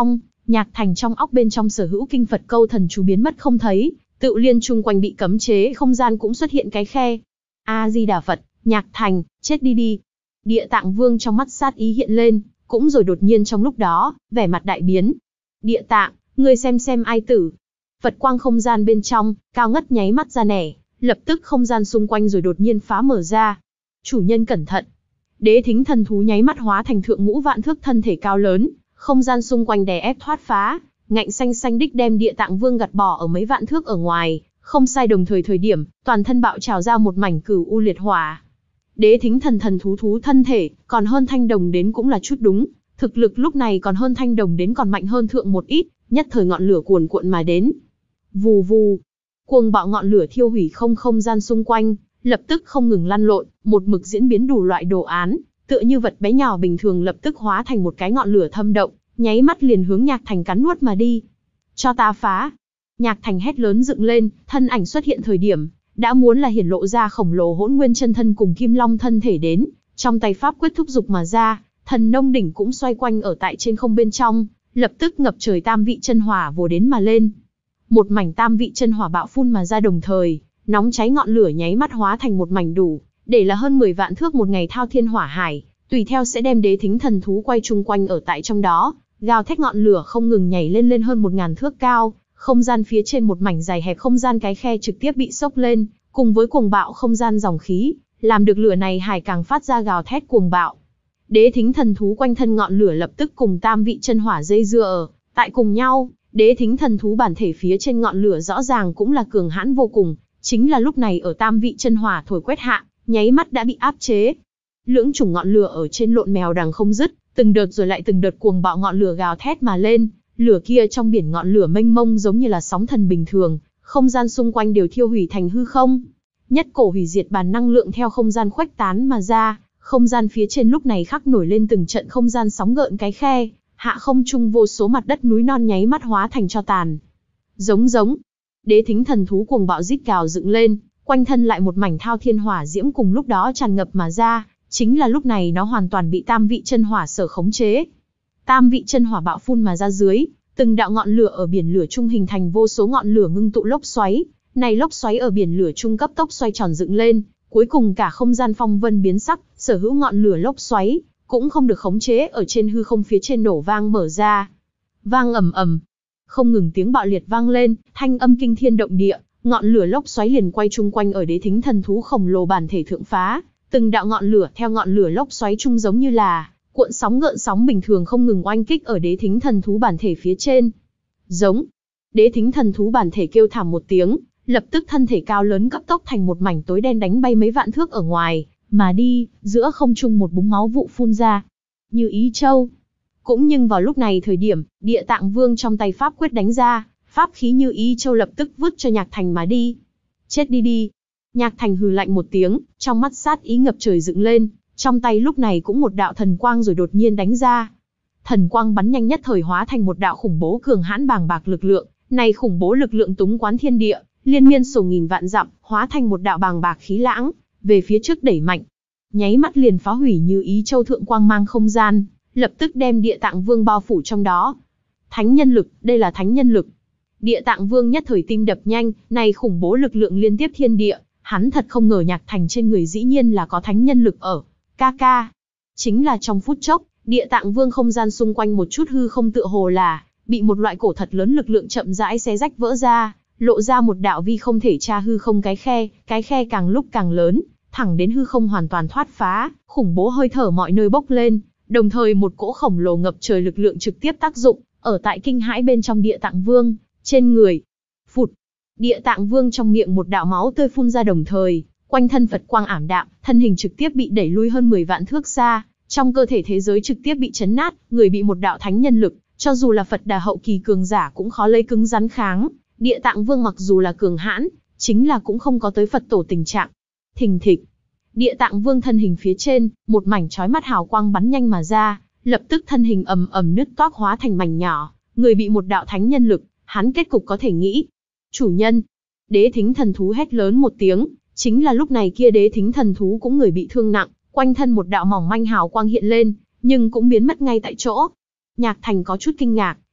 Nhạc Thành trong óc bên trong sở hữu kinh Phật câu thần chú biến mất không thấy, tự liên chung quanh bị cấm chế không gian cũng xuất hiện cái khe. A Di Đà Phật, Nhạc Thành, chết đi đi. Địa Tạng Vương trong mắt sát ý hiện lên, cũng rồi đột nhiên trong lúc đó, vẻ mặt đại biến. Địa Tạng, ngươi xem xem ai tử. Phật quang không gian bên trong, cao ngất nháy mắt ra nẻ, lập tức không gian xung quanh rồi đột nhiên phá mở ra. Chủ nhân cẩn thận. Đế thính thần thú nháy mắt hóa thành thượng ngũ vạn thước thân thể cao lớn, không gian xung quanh đè ép thoát phá, ngạnh xanh xanh đích đem Địa Tạng Vương gạt bỏ ở mấy vạn thước ở ngoài, không sai đồng thời thời điểm, toàn thân bạo trào ra một mảnh cửu u liệt hỏa. Đế thính thần thần thú thú thân thể, còn hơn thanh đồng đến cũng là chút đúng, thực lực lúc này còn hơn thanh đồng đến còn mạnh hơn thượng một ít, nhất thời ngọn lửa cuồn cuộn mà đến. Vù vù, cuồng bạo ngọn lửa thiêu hủy không không gian xung quanh, lập tức không ngừng lăn lộn, một mực diễn biến đủ loại đồ án, tựa như vật bé nhỏ bình thường lập tức hóa thành một cái ngọn lửa thâm động, nháy mắt liền hướng Nhạc Thành cắn nuốt mà đi. Cho ta phá! Nhạc Thành hét lớn dựng lên, thân ảnh xuất hiện thời điểm, đã muốn là hiển lộ ra khổng lồ hỗn nguyên chân thân cùng kim long thân thể đến, trong tay pháp quyết thúc dục mà ra, thần nông đỉnh cũng xoay quanh ở tại trên không bên trong, lập tức ngập trời tam vị chân hỏa vồ đến mà lên. Một mảnh tam vị chân hỏa bạo phun mà ra đồng thời, nóng cháy ngọn lửa nháy mắt hóa thành một mảnh đủ, để là hơn mười vạn thước một ngày thao thiên hỏa hải, tùy theo sẽ đem đế thính thần thú quay chung quanh ở tại trong đó, gào thét ngọn lửa không ngừng nhảy lên lên hơn một ngàn thước cao, không gian phía trên một mảnh dài hẹp không gian cái khe trực tiếp bị sốc lên, cùng với cuồng bạo không gian dòng khí, làm được lửa này hải càng phát ra gào thét cuồng bạo. Đế thính thần thú quanh thân ngọn lửa lập tức cùng tam vị chân hỏa dây dưa ở tại cùng nhau, đế thính thần thú bản thể phía trên ngọn lửa rõ ràng cũng là cường hãn vô cùng, chính là lúc này ở tam vị chân hỏa thổi quét hạ, nháy mắt đã bị áp chế. Lưỡng chủng ngọn lửa ở trên lộn mèo đằng không dứt, từng đợt rồi lại từng đợt cuồng bạo ngọn lửa gào thét mà lên, lửa kia trong biển ngọn lửa mênh mông giống như là sóng thần bình thường, không gian xung quanh đều thiêu hủy thành hư không. Nhất cổ hủy diệt bản năng lượng theo không gian khuếch tán mà ra, không gian phía trên lúc này khắc nổi lên từng trận không gian sóng gợn cái khe, hạ không trung vô số mặt đất núi non nháy mắt hóa thành tro tàn. Giống giống, đế thính thần thú cuồng bạo rít gào dựng lên, quanh thân lại một mảnh thao thiên hỏa diễm cùng lúc đó tràn ngập mà ra, chính là lúc này nó hoàn toàn bị tam vị chân hỏa sở khống chế. Tam vị chân hỏa bạo phun mà ra dưới, từng đạo ngọn lửa ở biển lửa trung hình thành vô số ngọn lửa ngưng tụ lốc xoáy, này lốc xoáy ở biển lửa trung cấp tốc xoay tròn dựng lên, cuối cùng cả không gian phong vân biến sắc, sở hữu ngọn lửa lốc xoáy cũng không được khống chế ở trên hư không phía trên nổ vang mở ra. Vang ầm ầm, không ngừng tiếng bạo liệt vang lên, thanh âm kinh thiên động địa, ngọn lửa lốc xoáy liền quay chung quanh ở đế thính thần thú khổng lồ bản thể thượng phá, từng đạo ngọn lửa theo ngọn lửa lốc xoáy chung giống như là cuộn sóng gợn sóng bình thường không ngừng oanh kích ở đế thính thần thú bản thể phía trên. Giống, đế thính thần thú bản thể kêu thảm một tiếng, lập tức thân thể cao lớn cấp tốc thành một mảnh tối đen đánh bay mấy vạn thước ở ngoài, mà đi, giữa không trung một búng máu vụ phun ra. Như Ý Châu. Cũng nhưng vào lúc này thời điểm, Địa Tạng Vương trong tay pháp quyết đánh ra, pháp khí Như Ý Châu lập tức vứt cho Nhạc Thành mà đi. Chết đi đi. Nhạc Thành hừ lạnh một tiếng, trong mắt sát ý ngập trời dựng lên, trong tay lúc này cũng một đạo thần quang rồi đột nhiên đánh ra. Thần quang bắn nhanh nhất thời hóa thành một đạo khủng bố cường hãn bàng bạc lực lượng, này khủng bố lực lượng túng quán thiên địa, liên miên sổ nghìn vạn dặm, hóa thành một đạo bàng bạc khí lãng, về phía trước đẩy mạnh. Nháy mắt liền phá hủy Như Ý Châu thượng quang mang không gian, lập tức đem Địa Tạng Vương bao phủ trong đó. Thánh nhân lực, đây là thánh nhân lực. Địa Tạng Vương nhất thời tim đập nhanh, này khủng bố lực lượng liên tiếp thiên địa, hắn thật không ngờ Nhạc Thành trên người dĩ nhiên là có thánh nhân lực ở. Ca ca. Chính là trong phút chốc, Địa Tạng Vương không gian xung quanh một chút hư không tựa hồ là bị một loại cổ thật lớn lực lượng chậm rãi xé rách vỡ ra, lộ ra một đạo vi không thể tra hư không cái khe, cái khe càng lúc càng lớn, thẳng đến hư không hoàn toàn thoát phá, khủng bố hơi thở mọi nơi bốc lên, đồng thời một cỗ khổng lồ ngập trời lực lượng trực tiếp tác dụng ở tại kinh hãi bên trong Địa Tạng Vương, trên người. Phụt, Địa Tạng Vương trong miệng một đạo máu tươi phun ra đồng thời, quanh thân Phật quang ảm đạm, thân hình trực tiếp bị đẩy lui hơn mười vạn thước xa, trong cơ thể thế giới trực tiếp bị chấn nát, người bị một đạo thánh nhân lực, cho dù là Phật Đà hậu kỳ cường giả cũng khó lấy cứng rắn kháng. Địa Tạng Vương mặc dù là cường hãn, chính là cũng không có tới Phật tổ tình trạng. Thình thịch, Địa Tạng Vương thân hình phía trên, một mảnh chói mắt hào quang bắn nhanh mà ra, lập tức thân hình ầm ầm nứt toác hóa thành mảnh nhỏ, người bị một đạo thánh nhân lực, hắn kết cục có thể nghĩ. Chủ nhân, đế thính thần thú hét lớn một tiếng, chính là lúc này kia đế thính thần thú cũng người bị thương nặng, quanh thân một đạo mỏng manh hào quang hiện lên, nhưng cũng biến mất ngay tại chỗ. Nhạc Thành có chút kinh ngạc,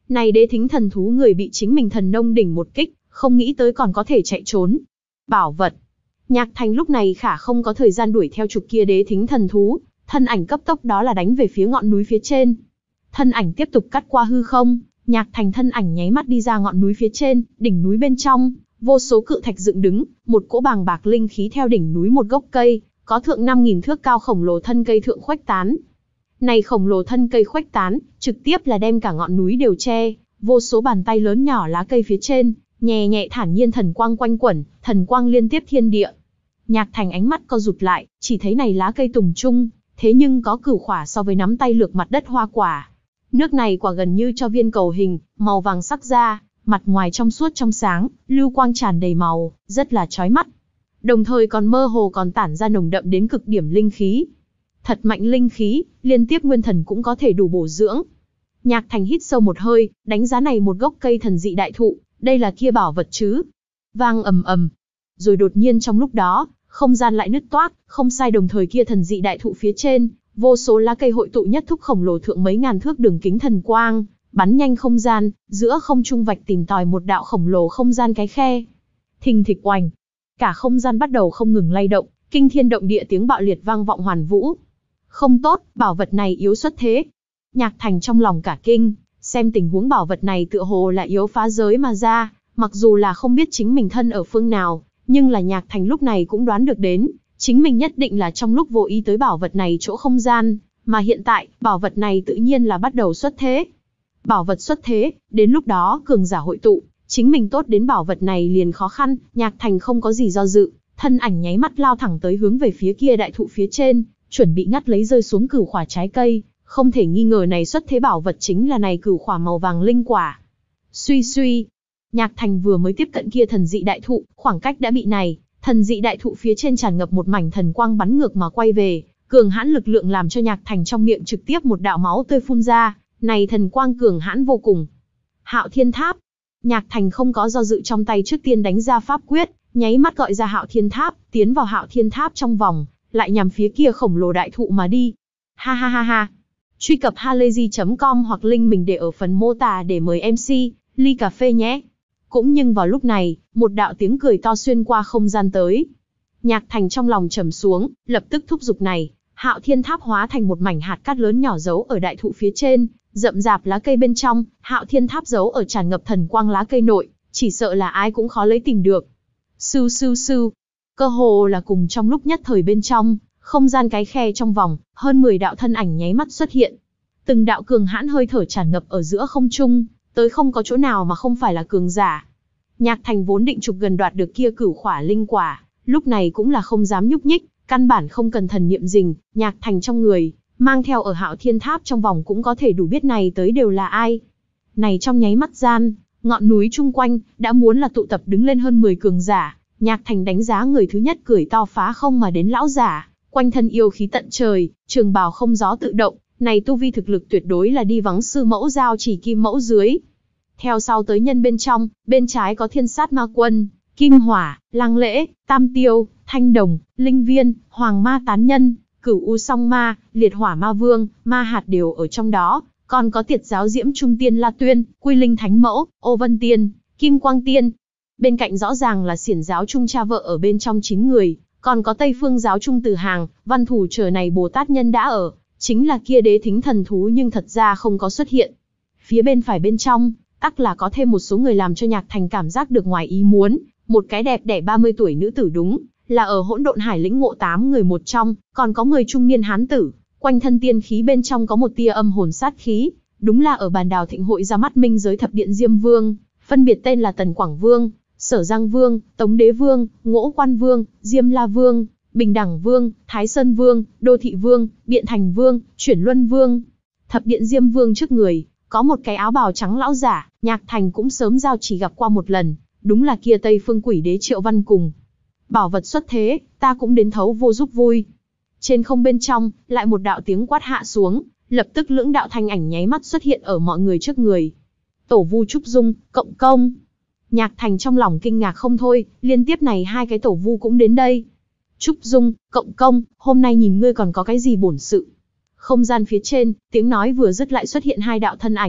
Này đế thính thần thú người bị chính mình thần nông đỉnh một kích, không nghĩ tới còn có thể chạy trốn. Bảo vật. Nhạc Thành lúc này khả không có thời gian đuổi theo chục kia đế thính thần thú, thân ảnh cấp tốc đó là đánh về phía ngọn núi phía trên. Thân ảnh tiếp tục cắt qua hư không, Nhạc Thành thân ảnh nháy mắt đi ra ngọn núi phía trên, đỉnh núi bên trong, vô số cự thạch dựng đứng, một cỗ bàng bạc linh khí theo đỉnh núi một gốc cây, có thượng năm nghìn thước cao khổng lồ thân cây thượng khuếch tán. Này khổng lồ thân cây khuếch tán, trực tiếp là đem cả ngọn núi đều che, vô số bàn tay lớn nhỏ lá cây phía trên, nhẹ nhẹ thản nhiên thần quang quanh quẩn, thần quang liên tiếp thiên địa. Nhạc Thành ánh mắt co rụt lại, chỉ thấy này lá cây tùng trung, thế nhưng có cửu khỏa so với nắm tay lược mặt đất hoa quả. Nước này quả gần như cho viên cầu hình, màu vàng sắc ra, mặt ngoài trong suốt trong sáng, lưu quang tràn đầy màu, rất là chói mắt. Đồng thời còn mơ hồ còn tản ra nồng đậm đến cực điểm linh khí. Thật mạnh linh khí, liên tiếp nguyên thần cũng có thể đủ bổ dưỡng. Nhạc Thành hít sâu một hơi, đánh giá này một gốc cây thần dị đại thụ, đây là kia bảo vật chứ. Vang ầm ầm. Rồi đột nhiên trong lúc đó, không gian lại nứt toác, không sai đồng thời kia thần dị đại thụ phía trên, vô số lá cây hội tụ nhất thúc khổng lồ thượng mấy ngàn thước đường kính thần quang, bắn nhanh không gian, giữa không trung vạch tìm tòi một đạo khổng lồ không gian cái khe. Thình thịch oành, cả không gian bắt đầu không ngừng lay động, kinh thiên động địa tiếng bạo liệt vang vọng hoàn vũ. Không tốt, bảo vật này yếu xuất thế. Nhạc Thành trong lòng cả kinh, xem tình huống bảo vật này tựa hồ là yếu phá giới mà ra, mặc dù là không biết chính mình thân ở phương nào, nhưng là Nhạc Thành lúc này cũng đoán được đến, chính mình nhất định là trong lúc vô ý tới bảo vật này chỗ không gian, mà hiện tại, bảo vật này tự nhiên là bắt đầu xuất thế. Bảo vật xuất thế, đến lúc đó cường giả hội tụ, chính mình tốt đến bảo vật này liền khó khăn, Nhạc Thành không có gì do dự, thân ảnh nháy mắt lao thẳng tới hướng về phía kia đại thụ phía trên, chuẩn bị ngắt lấy rơi xuống cửu khỏa trái cây, không thể nghi ngờ này xuất thế bảo vật chính là này cửu khỏa màu vàng linh quả. Suy suy, Nhạc Thành vừa mới tiếp cận kia thần dị đại thụ, khoảng cách đã bị này, thần dị đại thụ phía trên tràn ngập một mảnh thần quang bắn ngược mà quay về, cường hãn lực lượng làm cho Nhạc Thành trong miệng trực tiếp một đạo máu tươi phun ra, này thần quang cường hãn vô cùng. Hạo Thiên Tháp. Nhạc Thành không có do dự trong tay trước tiên đánh ra pháp quyết, nháy mắt gọi ra Hạo Thiên Tháp, tiến vào Hạo Thiên Tháp trong vòng, lại nhằm phía kia khổng lồ đại thụ mà đi. Ha ha ha ha. Truy cập halayzi chấm com hoặc link mình để ở phần mô tả để mời em xê, ly cà phê nhé. Cũng nhưng vào lúc này, một đạo tiếng cười to xuyên qua không gian tới. Nhạc Thành trong lòng trầm xuống, lập tức thúc giục này, Hạo Thiên Tháp hóa thành một mảnh hạt cát lớn nhỏ giấu ở đại thụ phía trên, rậm rạp lá cây bên trong, Hạo Thiên Tháp giấu ở tràn ngập thần quang lá cây nội, chỉ sợ là ai cũng khó lấy tìm được. Sưu sưu sưu, cơ hồ là cùng trong lúc nhất thời bên trong, không gian cái khe trong vòng, hơn mười đạo thân ảnh nháy mắt xuất hiện. Từng đạo cường hãn hơi thở tràn ngập ở giữa không trung, tới không có chỗ nào mà không phải là cường giả. Nhạc Thành vốn định chụp gần đoạt được kia cửu khỏa linh quả, lúc này cũng là không dám nhúc nhích, căn bản không cần thần niệm rình, Nhạc Thành trong người, mang theo ở Hạo Thiên Tháp trong vòng cũng có thể đủ biết này tới đều là ai. Này trong nháy mắt gian, ngọn núi chung quanh, đã muốn là tụ tập đứng lên hơn mười cường giả, Nhạc Thành đánh giá người thứ nhất cười to phá không mà đến lão giả, quanh thân yêu khí tận trời, trường bào không gió tự động, này tu vi thực lực tuyệt đối là đi vắng sư mẫu giao chỉ kim mẫu dưới. Theo sau tới nhân bên trong, bên trái có thiên sát ma quân, kim hỏa, lang lễ, tam tiêu, thanh đồng, linh viên, hoàng ma tán nhân, cửu u song ma, liệt hỏa ma vương, ma hạt đều ở trong đó, còn có tiệt giáo diễm trung tiên la tuyên, quy linh thánh mẫu, ô vân tiên, kim quang tiên. Bên cạnh rõ ràng là xiển giáo trung cha vợ ở bên trong chín người, còn có tây phương giáo trung từ hàng, văn thủ trở này Bồ Tát nhân đã ở, chính là kia đế thính thần thú nhưng thật ra không có xuất hiện. Phía bên phải bên trong, tắc là có thêm một số người làm cho Nhạc Thành cảm giác được ngoài ý muốn, một cái đẹp đẽ ba mươi tuổi nữ tử đúng, là ở hỗn độn hải lĩnh ngộ tám người một trong, còn có mười trung niên hán tử, quanh thân tiên khí bên trong có một tia âm hồn sát khí, đúng là ở bàn đào thịnh hội ra mắt minh giới thập điện Diêm Vương, phân biệt tên là Tần Quảng Vương, Sở Giang Vương, Tống Đế Vương, Ngỗ Quan Vương, Diêm La Vương, Bình Đẳng Vương, Thái Sơn Vương, Đô Thị Vương, Biện Thành Vương, Chuyển Luân Vương. Thập điện Diêm Vương trước người, có một cái áo bào trắng lão giả, Nhạc Thành cũng sớm giao chỉ gặp qua một lần, đúng là kia Tây Phương Quỷ Đế Triệu Văn cùng. Bảo vật xuất thế, ta cũng đến thấu vô giúp vui. Trên không bên trong, lại một đạo tiếng quát hạ xuống, lập tức lưỡng đạo thanh ảnh nháy mắt xuất hiện ở mọi người trước người. Tổ Vu Trúc Dung, cộng công. Nhạc Thành trong lòng kinh ngạc không thôi, liên tiếp này hai cái tổ vu cũng đến đây. Trúc Dung, cộng công, hôm nay nhìn ngươi còn có cái gì bổn sự. Không gian phía trên, tiếng nói vừa dứt lại xuất hiện hai đạo thân ảnh,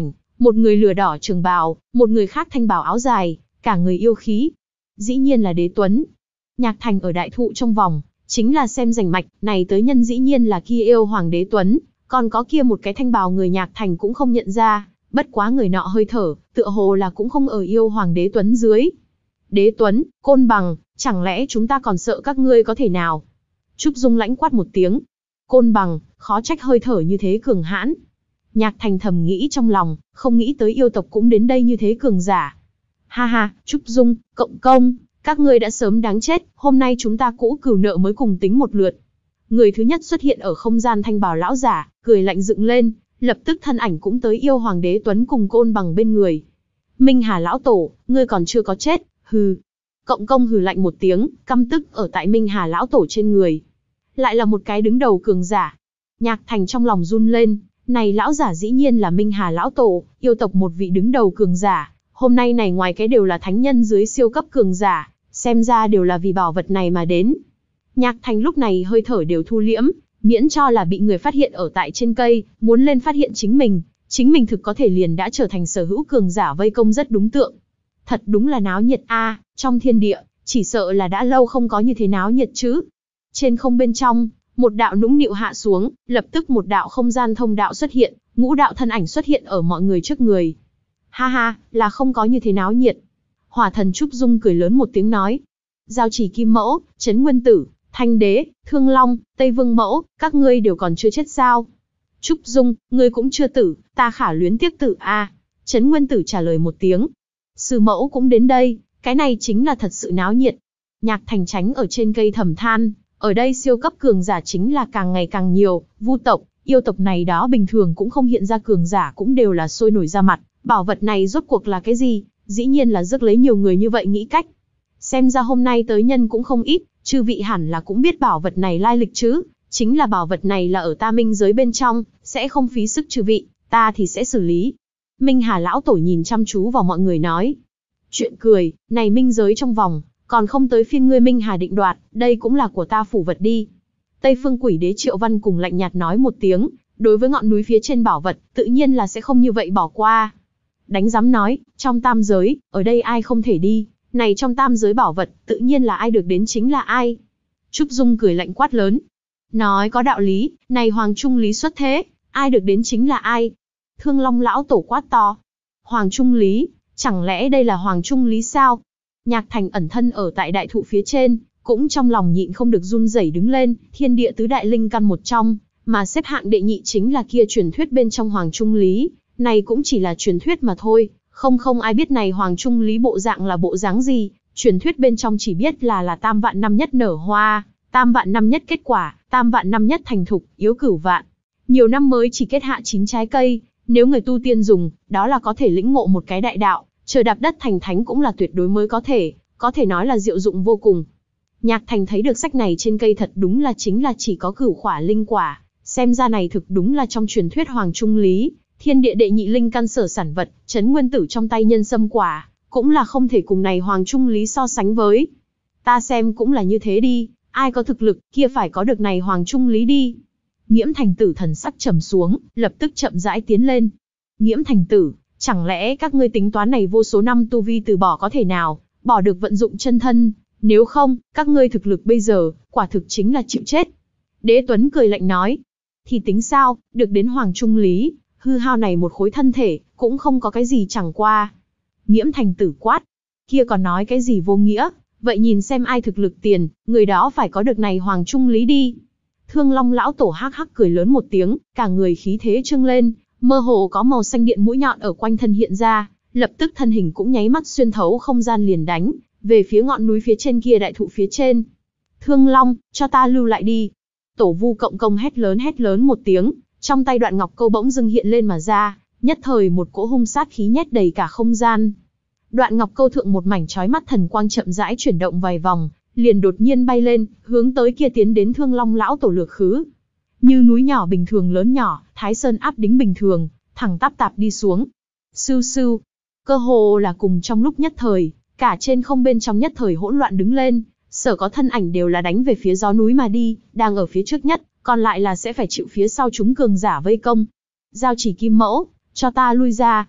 một người lửa đỏ trường bào, một người khác thanh bào áo dài, cả người yêu khí. Dĩ nhiên là Đế Tuấn. Nhạc Thành ở đại thụ trong vòng, chính là xem rành mạch, này tới nhân dĩ nhiên là kia yêu hoàng Đế Tuấn, còn có kia một cái thanh bào người Nhạc Thành cũng không nhận ra, bất quá người nọ hơi thở, tựa hồ là cũng không ở yêu hoàng Đế Tuấn dưới. Đế Tuấn, Côn Bằng, chẳng lẽ chúng ta còn sợ các ngươi có thể nào? Trúc Dung lãnh quát một tiếng. Côn Bằng, khó trách hơi thở như thế cường hãn. Nhạc Thành thầm nghĩ trong lòng, không nghĩ tới yêu tộc cũng đến đây như thế cường giả. Ha ha, Trúc Dung, Cộng Công, các ngươi đã sớm đáng chết, hôm nay chúng ta cũ cừu nợ mới cùng tính một lượt. Người thứ nhất xuất hiện ở không gian thanh bào lão giả, cười lạnh dựng lên, lập tức thân ảnh cũng tới yêu hoàng Đế Tuấn cùng Côn Bằng bên người. Minh Hà lão tổ, ngươi còn chưa có chết, hừ. Cộng Công hừ lạnh một tiếng, căm tức ở tại Minh Hà lão tổ trên người. Lại là một cái đứng đầu cường giả. Nhạc Thành trong lòng run lên, này lão giả dĩ nhiên là Minh Hà lão tổ, yêu tộc một vị đứng đầu cường giả. Hôm nay này ngoài cái đều là thánh nhân dưới siêu cấp cường giả, xem ra đều là vì bảo vật này mà đến. Nhạc Thành lúc này hơi thở đều thu liễm, miễn cho là bị người phát hiện ở tại trên cây, muốn lên phát hiện chính mình, chính mình thực có thể liền đã trở thành sở hữu cường giả vây công rất đúng tượng. Thật đúng là náo nhiệt a, trong thiên địa, chỉ sợ là đã lâu không có như thế náo nhiệt chứ. Trên không bên trong, một đạo nũng nịu hạ xuống, lập tức một đạo không gian thông đạo xuất hiện, ngũ đạo thân ảnh xuất hiện ở mọi người trước người. Ha ha, là không có như thế náo nhiệt. Hỏa thần Trúc Dung cười lớn một tiếng nói. Giao Chỉ Kim Mẫu, Trấn Nguyên Tử, Thanh Đế, Thương Long, Tây Vương Mẫu, các ngươi đều còn chưa chết sao? Trúc Dung, ngươi cũng chưa tử, ta khả luyến tiếc tử a. À. Trấn Nguyên Tử trả lời một tiếng. Sư mẫu cũng đến đây, cái này chính là thật sự náo nhiệt. Nhạc Thành tránh ở trên cây thầm than, ở đây siêu cấp cường giả chính là càng ngày càng nhiều, vu tộc, yêu tộc này đó bình thường cũng không hiện ra cường giả cũng đều là sôi nổi ra mặt, bảo vật này rốt cuộc là cái gì, dĩ nhiên là rước lấy nhiều người như vậy nghĩ cách. Xem ra hôm nay tới nhân cũng không ít, chư vị hẳn là cũng biết bảo vật này lai lịch chứ, chính là bảo vật này là ở ta minh giới bên trong, sẽ không phí sức chư vị, ta thì sẽ xử lý. Minh Hà lão tổ nhìn chăm chú vào mọi người nói. Chuyện cười, này minh giới trong vòng, còn không tới phiên ngươi Minh Hà định đoạt, đây cũng là của ta phủ vật đi. Tây Phương Quỷ Đế Triệu Văn cùng lạnh nhạt nói một tiếng, đối với ngọn núi phía trên bảo vật, tự nhiên là sẽ không như vậy bỏ qua. Đánh giám nói, trong tam giới, ở đây ai không thể đi, này trong tam giới bảo vật, tự nhiên là ai được đến chính là ai. Trúc Dung cười lạnh quát lớn. Nói có đạo lý, này Hoàng Trung Lý xuất thế, ai được đến chính là ai. Thương Long lão tổ quát to. Hoàng Trung Lý, chẳng lẽ đây là Hoàng Trung Lý sao? Nhạc Thành ẩn thân ở tại đại thụ phía trên, cũng trong lòng nhịn không được run rẩy đứng lên, thiên địa tứ đại linh căn một trong, mà xếp hạng đệ nhị chính là kia truyền thuyết bên trong Hoàng Trung Lý, này cũng chỉ là truyền thuyết mà thôi, không không ai biết này Hoàng Trung Lý bộ dạng là bộ dáng gì, truyền thuyết bên trong chỉ biết là là tam vạn năm nhất nở hoa, tam vạn năm nhất kết quả, tam vạn năm nhất thành thục, yếu cửu vạn. Nhiều năm mới chỉ kết hạ chín trái cây, nếu người tu tiên dùng, đó là có thể lĩnh ngộ một cái đại đạo, trời đạp đất thành thánh cũng là tuyệt đối mới có thể, có thể nói là diệu dụng vô cùng. Nhạc Thành thấy được sách này trên cây thật đúng là chính là chỉ có cửu khỏa linh quả, xem ra này thực đúng là trong truyền thuyết Hoàng Trung Lý, thiên địa đệ nhị linh căn sở sản vật, Trấn Nguyên Tử trong tay nhân sâm quả, cũng là không thể cùng này Hoàng Trung Lý so sánh với. Ta xem cũng là như thế đi, ai có thực lực, kia phải có được này Hoàng Trung Lý đi. Nghiễm Thành Tử thần sắc trầm xuống, lập tức chậm rãi tiến lên. Nghiễm Thành Tử, chẳng lẽ các ngươi tính toán này vô số năm tu vi từ bỏ có thể nào, bỏ được vận dụng chân thân, nếu không, các ngươi thực lực bây giờ, quả thực chính là chịu chết. Đế Tuấn cười lạnh nói, thì tính sao, được đến Hoàng Trung Lý, hư hao này một khối thân thể, cũng không có cái gì chẳng qua. Nghiễm Thành Tử quát, kia còn nói cái gì vô nghĩa, vậy nhìn xem ai thực lực tiền, người đó phải có được này Hoàng Trung Lý đi. Thương Long lão tổ hắc hắc cười lớn một tiếng, cả người khí thế trưng lên, mơ hồ có màu xanh điện mũi nhọn ở quanh thân hiện ra, lập tức thân hình cũng nháy mắt xuyên thấu không gian liền đánh về phía ngọn núi phía trên kia đại thụ phía trên. Thương Long, cho ta lưu lại đi. Tổ Vu Cộng Công hét lớn hét lớn một tiếng, trong tay Đoạn Ngọc Câu bỗng dưng hiện lên mà ra, nhất thời một cỗ hung sát khí nhét đầy cả không gian. Đoạn Ngọc Câu thượng một mảnh chói mắt thần quang chậm rãi chuyển động vài vòng, liền đột nhiên bay lên, hướng tới kia tiến đến Thương Long lão tổ lược khứ. Như núi nhỏ bình thường lớn nhỏ, Thái Sơn áp đính bình thường, thẳng tắp tạp đi xuống. Sưu sưu, cơ hồ là cùng trong lúc nhất thời, cả trên không bên trong nhất thời hỗn loạn đứng lên, sở có thân ảnh đều là đánh về phía gió núi mà đi, đang ở phía trước nhất, còn lại là sẽ phải chịu phía sau chúng cường giả vây công. Giao Chỉ Kim Mẫu, cho ta lui ra.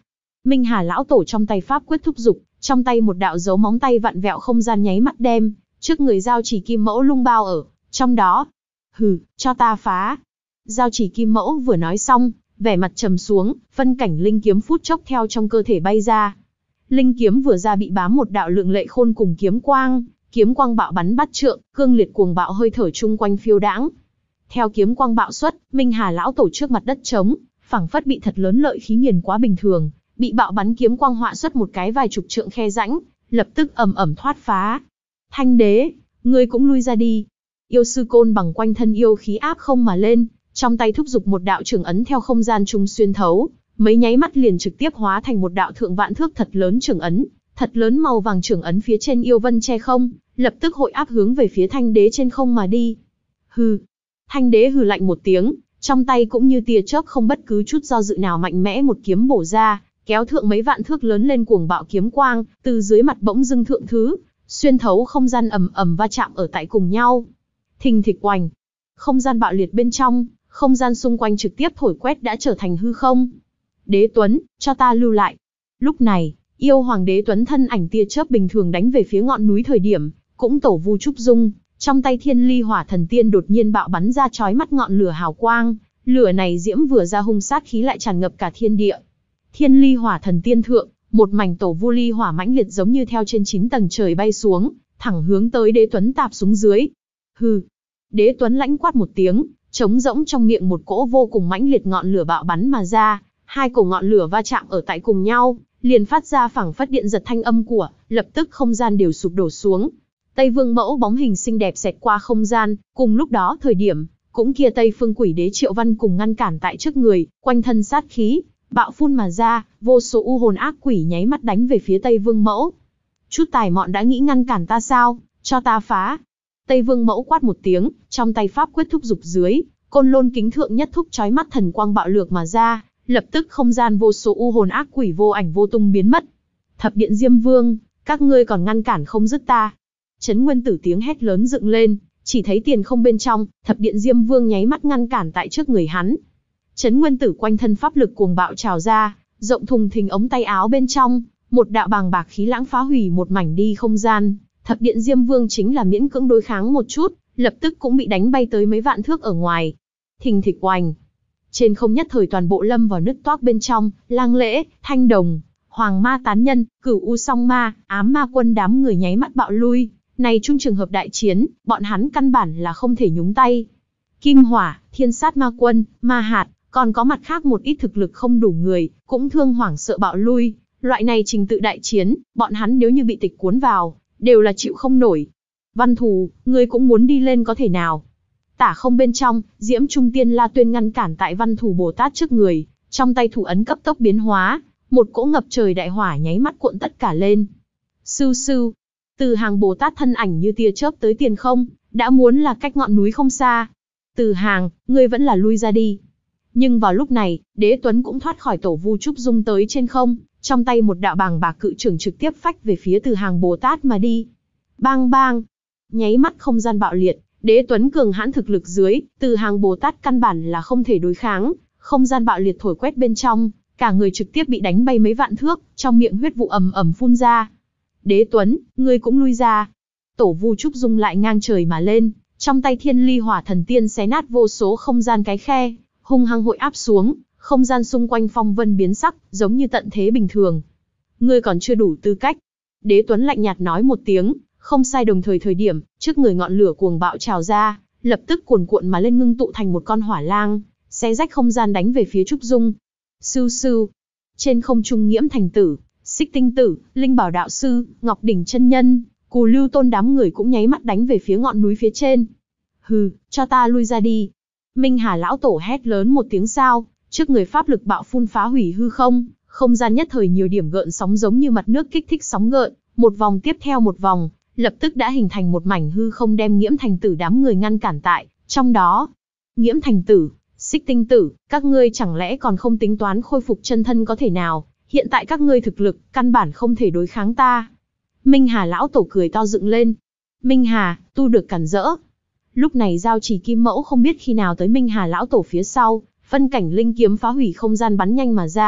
Minh Hà lão tổ trong tay pháp quyết thúc dục, trong tay một đạo dấu móng tay vặn vẹo không gian nháy mắt đem trước người giao chỉ kim mẫu lung bao ở trong đó. Hừ, cho ta phá. Giao chỉ kim mẫu vừa nói xong, vẻ mặt trầm xuống, phân cảnh linh kiếm phút chốc theo trong cơ thể bay ra. Linh kiếm vừa ra bị bám một đạo lượng lệ khôn cùng kiếm quang, kiếm quang bạo bắn bắt trượng, cương liệt cuồng bạo hơi thở chung quanh phiêu đãng. Theo kiếm quang bạo xuất, Minh Hà lão tổ trước mặt đất trống, phảng phất bị thật lớn lợi khí nghiền quá bình thường, bị bạo bắn kiếm quang họa xuất một cái vài chục trượng khe rãnh, lập tức ầm ầm thoát phá. Thanh đế, ngươi cũng lui ra đi. Yêu sư côn bằng quanh thân yêu khí áp không mà lên, trong tay thúc giục một đạo trường ấn theo không gian trung xuyên thấu, mấy nháy mắt liền trực tiếp hóa thành một đạo thượng vạn thước thật lớn trường ấn, thật lớn màu vàng trường ấn phía trên yêu vân che không, lập tức hội áp hướng về phía thanh đế trên không mà đi. Hừ. Thanh đế hừ lạnh một tiếng, trong tay cũng như tia chớp không bất cứ chút do dự nào mạnh mẽ một kiếm bổ ra, kéo thượng mấy vạn thước lớn lên cuồng bạo kiếm quang, từ dưới mặt bỗng dưng thượng thứ, xuyên thấu không gian ầm ầm va chạm ở tại cùng nhau. Thình thịch oành, không gian bạo liệt bên trong, không gian xung quanh trực tiếp thổi quét đã trở thành hư không. Đế Tuấn, cho ta lưu lại. Lúc này, yêu hoàng Đế Tuấn thân ảnh tia chớp bình thường đánh về phía ngọn núi thời điểm, cũng tổ vu trúc dung, trong tay Thiên Ly Hỏa Thần Tiên đột nhiên bạo bắn ra chói mắt ngọn lửa hào quang, lửa này diễm vừa ra hung sát khí lại tràn ngập cả thiên địa. Thiên Ly Hỏa Thần Tiên thượng, một mảnh tổ vu ly hỏa mãnh liệt giống như theo trên chín tầng trời bay xuống, thẳng hướng tới Đế Tuấn tạp xuống dưới. Hừ. Đế Tuấn lãnh quát một tiếng, trống rỗng trong miệng một cỗ vô cùng mãnh liệt ngọn lửa bạo bắn mà ra, hai cổ ngọn lửa va chạm ở tại cùng nhau, liền phát ra phảng phất điện giật thanh âm của, lập tức không gian đều sụp đổ xuống. Tây Vương mẫu bóng hình xinh đẹp xẹt qua không gian, cùng lúc đó thời điểm, cũng kia Tây Phương Quỷ Đế Triệu Văn cùng ngăn cản tại trước người, quanh thân sát khí bạo phun mà ra, vô số u hồn ác quỷ nháy mắt đánh về phía Tây Vương mẫu. Chút tài mọn đã nghĩ ngăn cản ta sao, cho ta phá. Tây Vương mẫu quát một tiếng, trong tay pháp quyết thúc dục dưới, côn lôn kính thượng nhất thúc chói mắt thần quang bạo lược mà ra, lập tức không gian vô số u hồn ác quỷ vô ảnh vô tung biến mất. Thập điện Diêm Vương, các ngươi còn ngăn cản không dứt ta. Trấn Nguyên Tử tiếng hét lớn dựng lên, chỉ thấy tiền không bên trong, thập điện Diêm Vương nháy mắt ngăn cản tại trước người hắn. Trấn Nguyên Tử quanh thân pháp lực cuồng bạo trào ra, rộng thùng thình ống tay áo bên trong, một đạo bàng bạc khí lãng phá hủy một mảnh đi không gian. Thập điện Diêm Vương chính là miễn cưỡng đối kháng một chút, lập tức cũng bị đánh bay tới mấy vạn thước ở ngoài. Thình thịch oành. Trên không nhất thời toàn bộ lâm vào nứt toác bên trong, Lang Lễ, Thanh Đồng, Hoàng Ma tán nhân, Cửu U song ma, Ám Ma quân đám người nháy mắt bạo lui. Này chung trường hợp đại chiến, bọn hắn căn bản là không thể nhúng tay. Kim Hỏa, Thiên Sát Ma quân, Ma Hạt, còn có mặt khác một ít thực lực không đủ người, cũng thương hoảng sợ bạo lui. Loại này trình tự đại chiến, bọn hắn nếu như bị tịch cuốn vào, đều là chịu không nổi. Văn Thù, ngươi cũng muốn đi lên có thể nào? Tả không bên trong, Diễm Trung Tiên La Tuyên ngăn cản tại Văn Thù Bồ Tát trước người, trong tay thủ ấn cấp tốc biến hóa, một cỗ ngập trời đại hỏa nháy mắt cuộn tất cả lên. Sưu sưu, Từ Hàng Bồ Tát thân ảnh như tia chớp tới tiền không, đã muốn là cách ngọn núi không xa. Từ Hàng, ngươi vẫn là lui ra đi. Nhưng vào lúc này, Đế Tuấn cũng thoát khỏi tổ vu trúc dung tới trên không, trong tay một đạo bàng bạc cự trưởng trực tiếp phách về phía Từ Hàng Bồ Tát mà đi. Bang bang, nháy mắt không gian bạo liệt, Đế Tuấn cường hãn thực lực dưới, Từ Hàng Bồ Tát căn bản là không thể đối kháng, không gian bạo liệt thổi quét bên trong, cả người trực tiếp bị đánh bay mấy vạn thước, trong miệng huyết vụ ầm ầm phun ra. Đế Tuấn, ngươi cũng lui ra. Tổ vu trúc dung lại ngang trời mà lên, trong tay Thiên Ly Hỏa Thần Tiên xé nát vô số không gian cái khe, hung hăng hội áp xuống, không gian xung quanh phong vân biến sắc, giống như tận thế bình thường. Ngươi còn chưa đủ tư cách. Đế Tuấn lạnh nhạt nói một tiếng, không sai đồng thời thời điểm, trước người ngọn lửa cuồng bạo trào ra, lập tức cuồn cuộn mà lên ngưng tụ thành một con hỏa lang, xé rách không gian đánh về phía trúc dung. Sưu sưu, trên không trung Nghiễm Thành Tử, Xích Tinh Tử, Linh Bảo Đạo Sư, Ngọc Đỉnh Chân Nhân, Cù Lưu Tôn đám người cũng nháy mắt đánh về phía ngọn núi phía trên. Hừ, cho ta lui ra đi. Minh Hà lão tổ hét lớn một tiếng sao, trước người pháp lực bạo phun phá hủy hư không, không gian nhất thời nhiều điểm gợn sóng giống như mặt nước kích thích sóng gợn, một vòng tiếp theo một vòng, lập tức đã hình thành một mảnh hư không đem Nghiễm Thành Tử đám người ngăn cản tại trong đó. Nghiễm Thành Tử, Xích Tinh Tử, các ngươi chẳng lẽ còn không tính toán khôi phục chân thân có thể nào? Hiện tại các ngươi thực lực, căn bản không thể đối kháng ta. Minh Hà lão tổ cười to dựng lên. Minh Hà, tu được cản rỡ. Lúc này Giao Chỉ Kim Mẫu không biết khi nào tới Minh Hà lão tổ phía sau, phân cảnh linh kiếm phá hủy không gian bắn nhanh mà ra,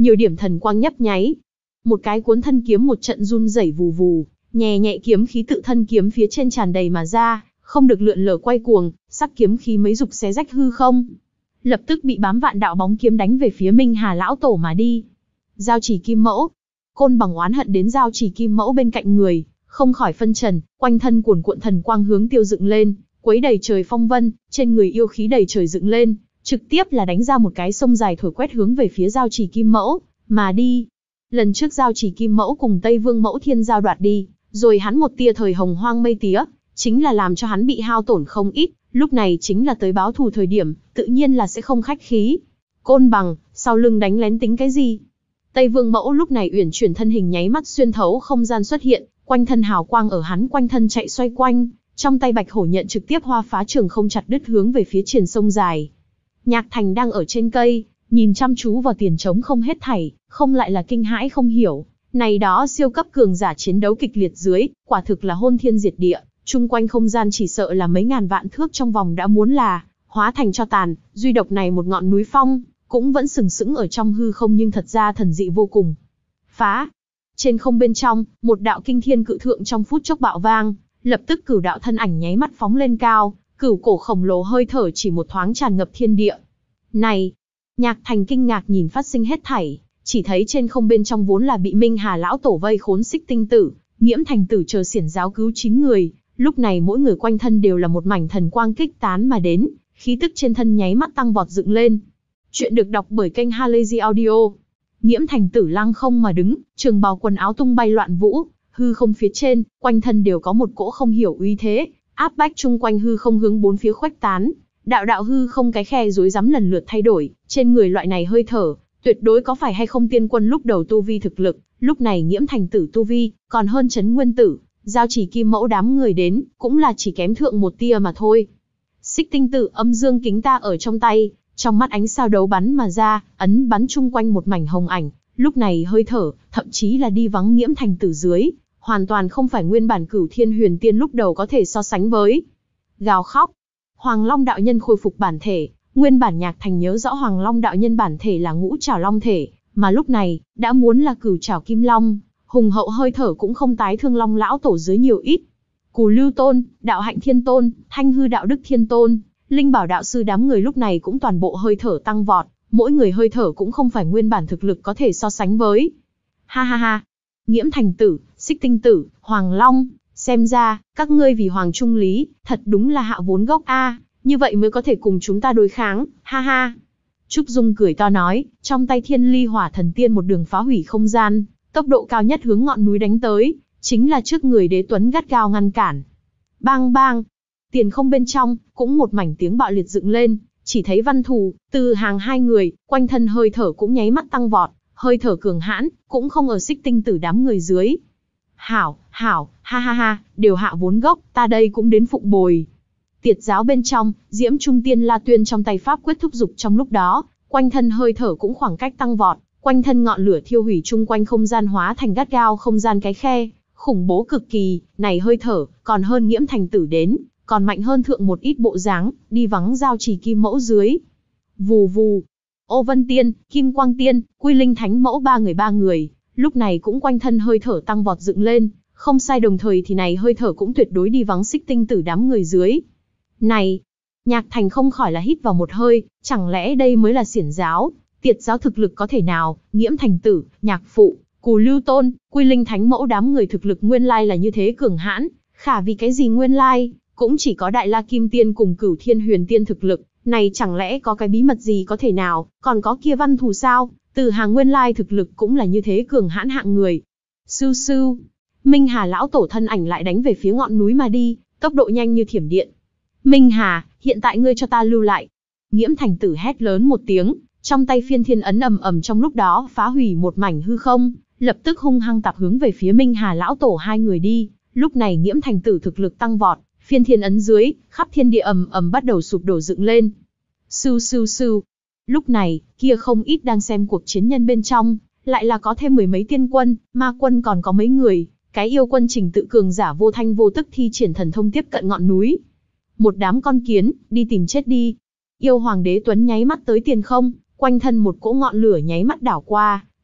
nhiều điểm thần quang nhấp nháy. Một cái cuốn thân kiếm một trận run rẩy vù vù, nhẹ nhẹ kiếm khí tự thân kiếm phía trên tràn đầy mà ra, không được lượn lờ quay cuồng, sắc kiếm khí mấy dục xé rách hư không. Lập tức bị bám vạn đạo bóng kiếm đánh về phía Minh Hà lão tổ mà đi. Giao chỉ kim mẫu. Côn Bằng oán hận đến giao chỉ kim mẫu bên cạnh người, không khỏi phân trần, quanh thân cuồn cuộn thần quang hướng tiêu dựng lên, quấy đầy trời phong vân, trên người yêu khí đầy trời dựng lên, trực tiếp là đánh ra một cái sông dài thổi quét hướng về phía giao chỉ kim mẫu mà đi. Lần trước giao chỉ kim mẫu cùng Tây Vương mẫu thiên giao đoạt đi, rồi hắn một tia thời hồng hoang mây tía, chính là làm cho hắn bị hao tổn không ít, lúc này chính là tới báo thù thời điểm, tự nhiên là sẽ không khách khí. Côn Bằng, sau lưng đánh lén tính cái gì? Tây Vương mẫu lúc này uyển chuyển thân hình nháy mắt xuyên thấu không gian xuất hiện, quanh thân hào quang ở hắn quanh thân chạy xoay quanh, trong tay Bạch Hổ nhận trực tiếp hoa phá trường không chặt đứt hướng về phía triển sông dài. Nhạc Thành đang ở trên cây, nhìn chăm chú vào tiền trống không hết thảy, không lại là kinh hãi không hiểu, này đó siêu cấp cường giả chiến đấu kịch liệt dưới, quả thực là hôn thiên diệt địa, chung quanh không gian chỉ sợ là mấy ngàn vạn thước trong vòng đã muốn là hóa thành cho tàn, duy độc này một ngọn núi phong cũng vẫn sừng sững ở trong hư không nhưng thật ra thần dị vô cùng. Phá! Trên không bên trong, một đạo kinh thiên cự thượng trong phút chốc bạo vang, lập tức cửu đạo thân ảnh nháy mắt phóng lên cao, cửu cổ khổng lồ hơi thở chỉ một thoáng tràn ngập thiên địa. Này! Nhạc Thành kinh ngạc nhìn phát sinh hết thảy, chỉ thấy trên không bên trong vốn là bị Minh Hà lão tổ vây khốn Xích Tinh Tử, Nghiễm Thành Tử chờ xiển giáo cứu chín người, lúc này mỗi người quanh thân đều là một mảnh thần quang kích tán mà đến, khí tức trên thân nháy mắt tăng vọt dựng lên. Chuyện được đọc bởi kênh Halazy Audio. Nghiễm Thành Tử lăng không mà đứng, trường bào quần áo tung bay loạn vũ, hư không phía trên, quanh thân đều có một cỗ không hiểu uy thế, áp bách chung quanh hư không hướng bốn phía khuếch tán. Đạo đạo hư không cái khe rối rắm lần lượt thay đổi, trên người loại này hơi thở, tuyệt đối có phải hay không tiên quân lúc đầu tu vi thực lực, lúc này Nghiễm Thành Tử tu vi, còn hơn Trấn Nguyên Tử, giao chỉ kim mẫu đám người đến, cũng là chỉ kém thượng một tia mà thôi. Xích Tinh Tử âm dương kính ta ở trong tay, trong mắt ánh sao đấu bắn mà ra, ấn bắn chung quanh một mảnh hồng ảnh, lúc này hơi thở, thậm chí là đi vắng Nghiễm Thành Tử dưới, hoàn toàn không phải nguyên bản Cửu Thiên Huyền Tiên lúc đầu có thể so sánh với. Gào khóc. Hoàng Long đạo nhân khôi phục bản thể, nguyên bản Nhạc Thành nhớ rõ Hoàng Long đạo nhân bản thể là ngũ trảo long thể, mà lúc này, đã muốn là cửu trảo kim long, hùng hậu hơi thở cũng không tái thương Long lão tổ dưới nhiều ít. Cù Lưu Tôn, Đạo Hạnh Thiên Tôn, Thanh Hư Đạo Đức Thiên Tôn, Linh Bảo đạo sư đám người lúc này cũng toàn bộ hơi thở tăng vọt, mỗi người hơi thở cũng không phải nguyên bản thực lực có thể so sánh với. Ha ha ha. Nghiễm Thành Tử, Xích Tinh Tử, Hoàng Long, xem ra, các ngươi vì Hoàng Trung Lý, thật đúng là hạ vốn gốc a, như vậy mới có thể cùng chúng ta đối kháng, ha ha. Trúc Dung cười to nói, trong tay Thiên Ly Hỏa Thần Tiên một đường phá hủy không gian, tốc độ cao nhất hướng ngọn núi đánh tới, chính là trước người Đế Tuấn gắt gao ngăn cản. Bang bang, tiền không bên trong, cũng một mảnh tiếng bạo liệt dựng lên, chỉ thấy Văn Thù, Từ Hàng hai người, quanh thân hơi thở cũng nháy mắt tăng vọt, hơi thở cường hãn, cũng không ở Xích Tinh Tử đám người dưới. Hảo, hảo, ha ha ha, đều hạ vốn gốc, ta đây cũng đến phụng bồi. Tiệt giáo bên trong, Diễm Trung Tiên La Tuyên trong tay pháp quyết thúc dục trong lúc đó, quanh thân hơi thở cũng khoảng cách tăng vọt, quanh thân ngọn lửa thiêu hủy chung quanh không gian hóa thành gắt gao không gian cái khe, khủng bố cực kỳ, này hơi thở, còn hơn Nghiễm Thành Tử đến, còn mạnh hơn thượng một ít bộ dáng, đi vắng giao chỉ kim mẫu dưới. Vù vù, Ô Vân Tiên, Kim Quang Tiên, Quy Linh Thánh Mẫu ba người ba người, lúc này cũng quanh thân hơi thở tăng vọt dựng lên, không sai đồng thời thì này hơi thở cũng tuyệt đối đi vắng Xích Tinh Tử đám người dưới. Này, Nhạc Thành không khỏi là hít vào một hơi, chẳng lẽ đây mới là xiển giáo, tiệt giáo thực lực có thể nào, Nghiễm Thành Tử, Nhạc Phụ, Cù Lưu Tôn, Quy Linh Thánh Mẫu đám người thực lực nguyên lai là như thế cường hãn, khả vì cái gì nguyên lai, cũng chỉ có Đại La Kim Tiên cùng Cửu Thiên Huyền Tiên thực lực, này chẳng lẽ có cái bí mật gì có thể nào, còn có kia Văn Thù sao, Từ Hàng nguyên lai thực lực cũng là như thế cường hãn hạng người. Sưu sưu, Minh Hà lão tổ thân ảnh lại đánh về phía ngọn núi mà đi, tốc độ nhanh như thiểm điện. Minh Hà, hiện tại ngươi cho ta lưu lại. Nghiễm Thành Tử hét lớn một tiếng, trong tay phiên thiên ấn ầm ầm trong lúc đó phá hủy một mảnh hư không, lập tức hung hăng tạp hướng về phía Minh Hà lão tổ hai người đi. Lúc này Nghiễm Thành Tử thực lực tăng vọt, phiên thiên ấn dưới, khắp thiên địa ầm ầm bắt đầu sụp đổ dựng lên. Sưu sưu sưu. Lúc này, kia không ít đang xem cuộc chiến nhân bên trong, lại là có thêm mười mấy tiên quân, ma quân còn có mấy người, cái yêu quân trình tự cường giả vô thanh vô tức thi triển thần thông tiếp cận ngọn núi. Một đám con kiến, đi tìm chết đi. Yêu Hoàng Đế Tuấn nháy mắt tới tiền không, quanh thân một cỗ ngọn lửa nháy mắt đảo qua,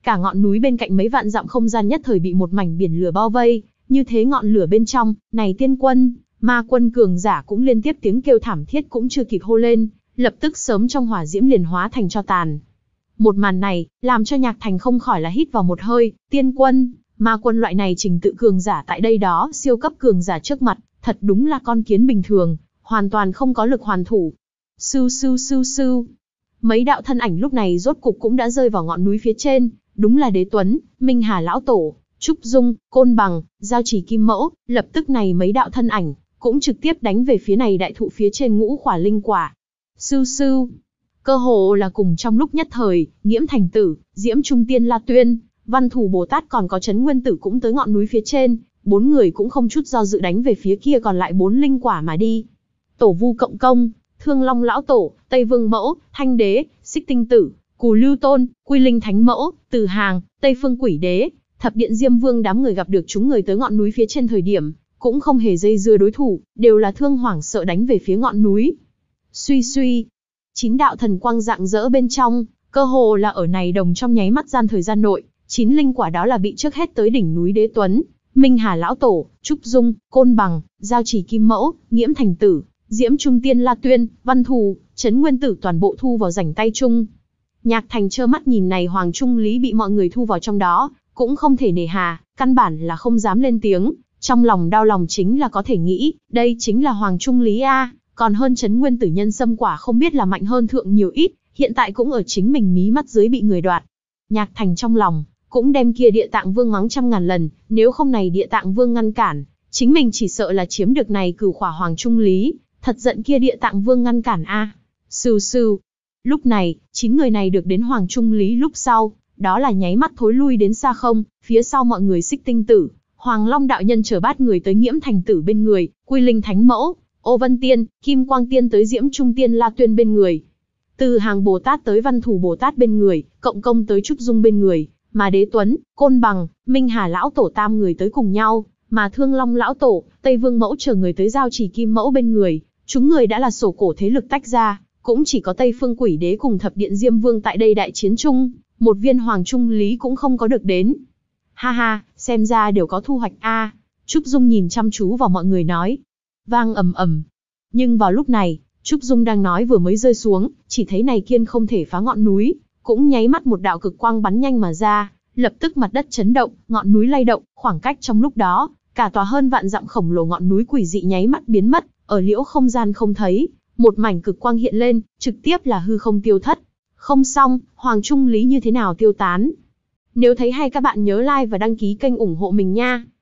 Cả ngọn núi bên cạnh mấy vạn dặm không gian nhất thời bị một mảnh biển lửa bao vây, như thế ngọn lửa bên trong, này tiên quân, ma quân cường giả cũng liên tiếp tiếng kêu thảm thiết cũng chưa kịp hô lên, lập tức sớm trong hỏa diễm liền hóa thành tro tàn. Một màn này, làm cho Nhạc Thành không khỏi là hít vào một hơi, tiên quân, ma quân loại này trình tự cường giả tại đây đó, siêu cấp cường giả trước mặt, thật đúng là con kiến bình thường, hoàn toàn không có lực hoàn thủ. Sưu sưu sưu sưu. Mấy đạo thân ảnh lúc này rốt cục cũng đã rơi vào ngọn núi phía trên, đúng là Đế Tuấn, Minh Hà lão tổ, Trúc Dung, Côn Bằng, Giao Chỉ Kim Mẫu, lập tức này mấy đạo thân ảnh cũng trực tiếp đánh về phía này đại thụ phía trên ngũ khỏa linh quả. Sưu sưu. Cơ hồ là cùng trong lúc nhất thời, Nghiễm Thành Tử, Diễm Trung Tiên La Tuyên, Văn Thù Bồ Tát còn có Trấn Nguyên Tử cũng tới ngọn núi phía trên, bốn người cũng không chút do dự đánh về phía kia còn lại bốn linh quả mà đi. Tổ Vu Cộng Công, Thương Long lão tổ, Tây Vương Mẫu, Thanh Đế, Xích Tinh Tử, Cù Lưu Tôn, Quy Linh Thánh Mẫu, Từ Hàng, Tây Phương Quỷ Đế, Thập Điện Diêm Vương đám người gặp được chúng người tới ngọn núi phía trên thời điểm, cũng không hề dây dưa đối thủ, đều là thương hoảng sợ đánh về phía ngọn núi. Suy suy, chín đạo thần quang rạng rỡ bên trong, cơ hồ là ở này đồng trong nháy mắt gian thời gian nội, chín linh quả đó là bị trước hết tới đỉnh núi Đế Tuấn, Minh Hà lão tổ, Trúc Dung, Côn Bằng, Giao Chỉ Kim Mẫu, Nghiễm Thành Tử, Diễm Trung Tiên La Tuyên, Văn Thù, Trấn Nguyên Tử toàn bộ thu vào rảnh tay chung. Nhạc Thành trơ mắt nhìn này Hoàng Trung Lý bị mọi người thu vào trong đó, cũng không thể nề hà, căn bản là không dám lên tiếng, trong lòng đau lòng chính là có thể nghĩ, đây chính là Hoàng Trung Lý a, còn hơn Trấn Nguyên Tử nhân sâm quả không biết là mạnh hơn thượng nhiều ít, hiện tại cũng ở chính mình mí mắt dưới bị người đoạt. Nhạc Thành trong lòng cũng đem kia Địa Tạng Vương mắng trăm ngàn lần, nếu không này Địa Tạng Vương ngăn cản, chính mình chỉ sợ là chiếm được này cửu khỏa Hoàng Trung Lý, thật giận kia Địa Tạng Vương ngăn cản a. À. Sưu sưu. Lúc này, chín người này được đến Hoàng Trung Lý lúc sau, đó là nháy mắt thối lui đến xa không, phía sau mọi người Xích Tinh Tử, Hoàng Long đạo nhân chở bát người tới Nghiễm Thành Tử bên người, Quy Linh Thánh Mẫu, Ô Vân Tiên, Kim Quang Tiên tới Diễm Trung Tiên La Tuyên bên người, Từ Hàng Bồ Tát tới Văn Thù Bồ Tát bên người, Cộng Công tới Trúc Dung bên người, mà Đế Tuấn, Côn Bằng, Minh Hà lão tổ tam người tới cùng nhau, mà Thương Long lão tổ, Tây Vương Mẫu chờ người tới Giao Chỉ Kim Mẫu bên người, chúng người đã là sổ cổ thế lực tách ra, cũng chỉ có Tây Phương Quỷ Đế cùng Thập Điện Diêm Vương tại đây đại chiến chung, một viên Hoàng Trung Lý cũng không có được đến. Ha ha, xem ra đều có thu hoạch a. Trúc Dung nhìn chăm chú vào mọi người nói. Vang ầm ầm. Nhưng vào lúc này, Trúc Dung đang nói vừa mới rơi xuống, chỉ thấy này kiên không thể phá ngọn núi, cũng nháy mắt một đạo cực quang bắn nhanh mà ra, lập tức mặt đất chấn động, ngọn núi lay động, khoảng cách trong lúc đó, cả tòa hơn vạn dặm khổng lồ ngọn núi quỷ dị nháy mắt biến mất, ở liễu không gian không thấy, một mảnh cực quang hiện lên, trực tiếp là hư không tiêu thất. Không xong, Hoàng Trung Lý như thế nào tiêu tán? Nếu thấy hay các bạn nhớ like và đăng ký kênh ủng hộ mình nha.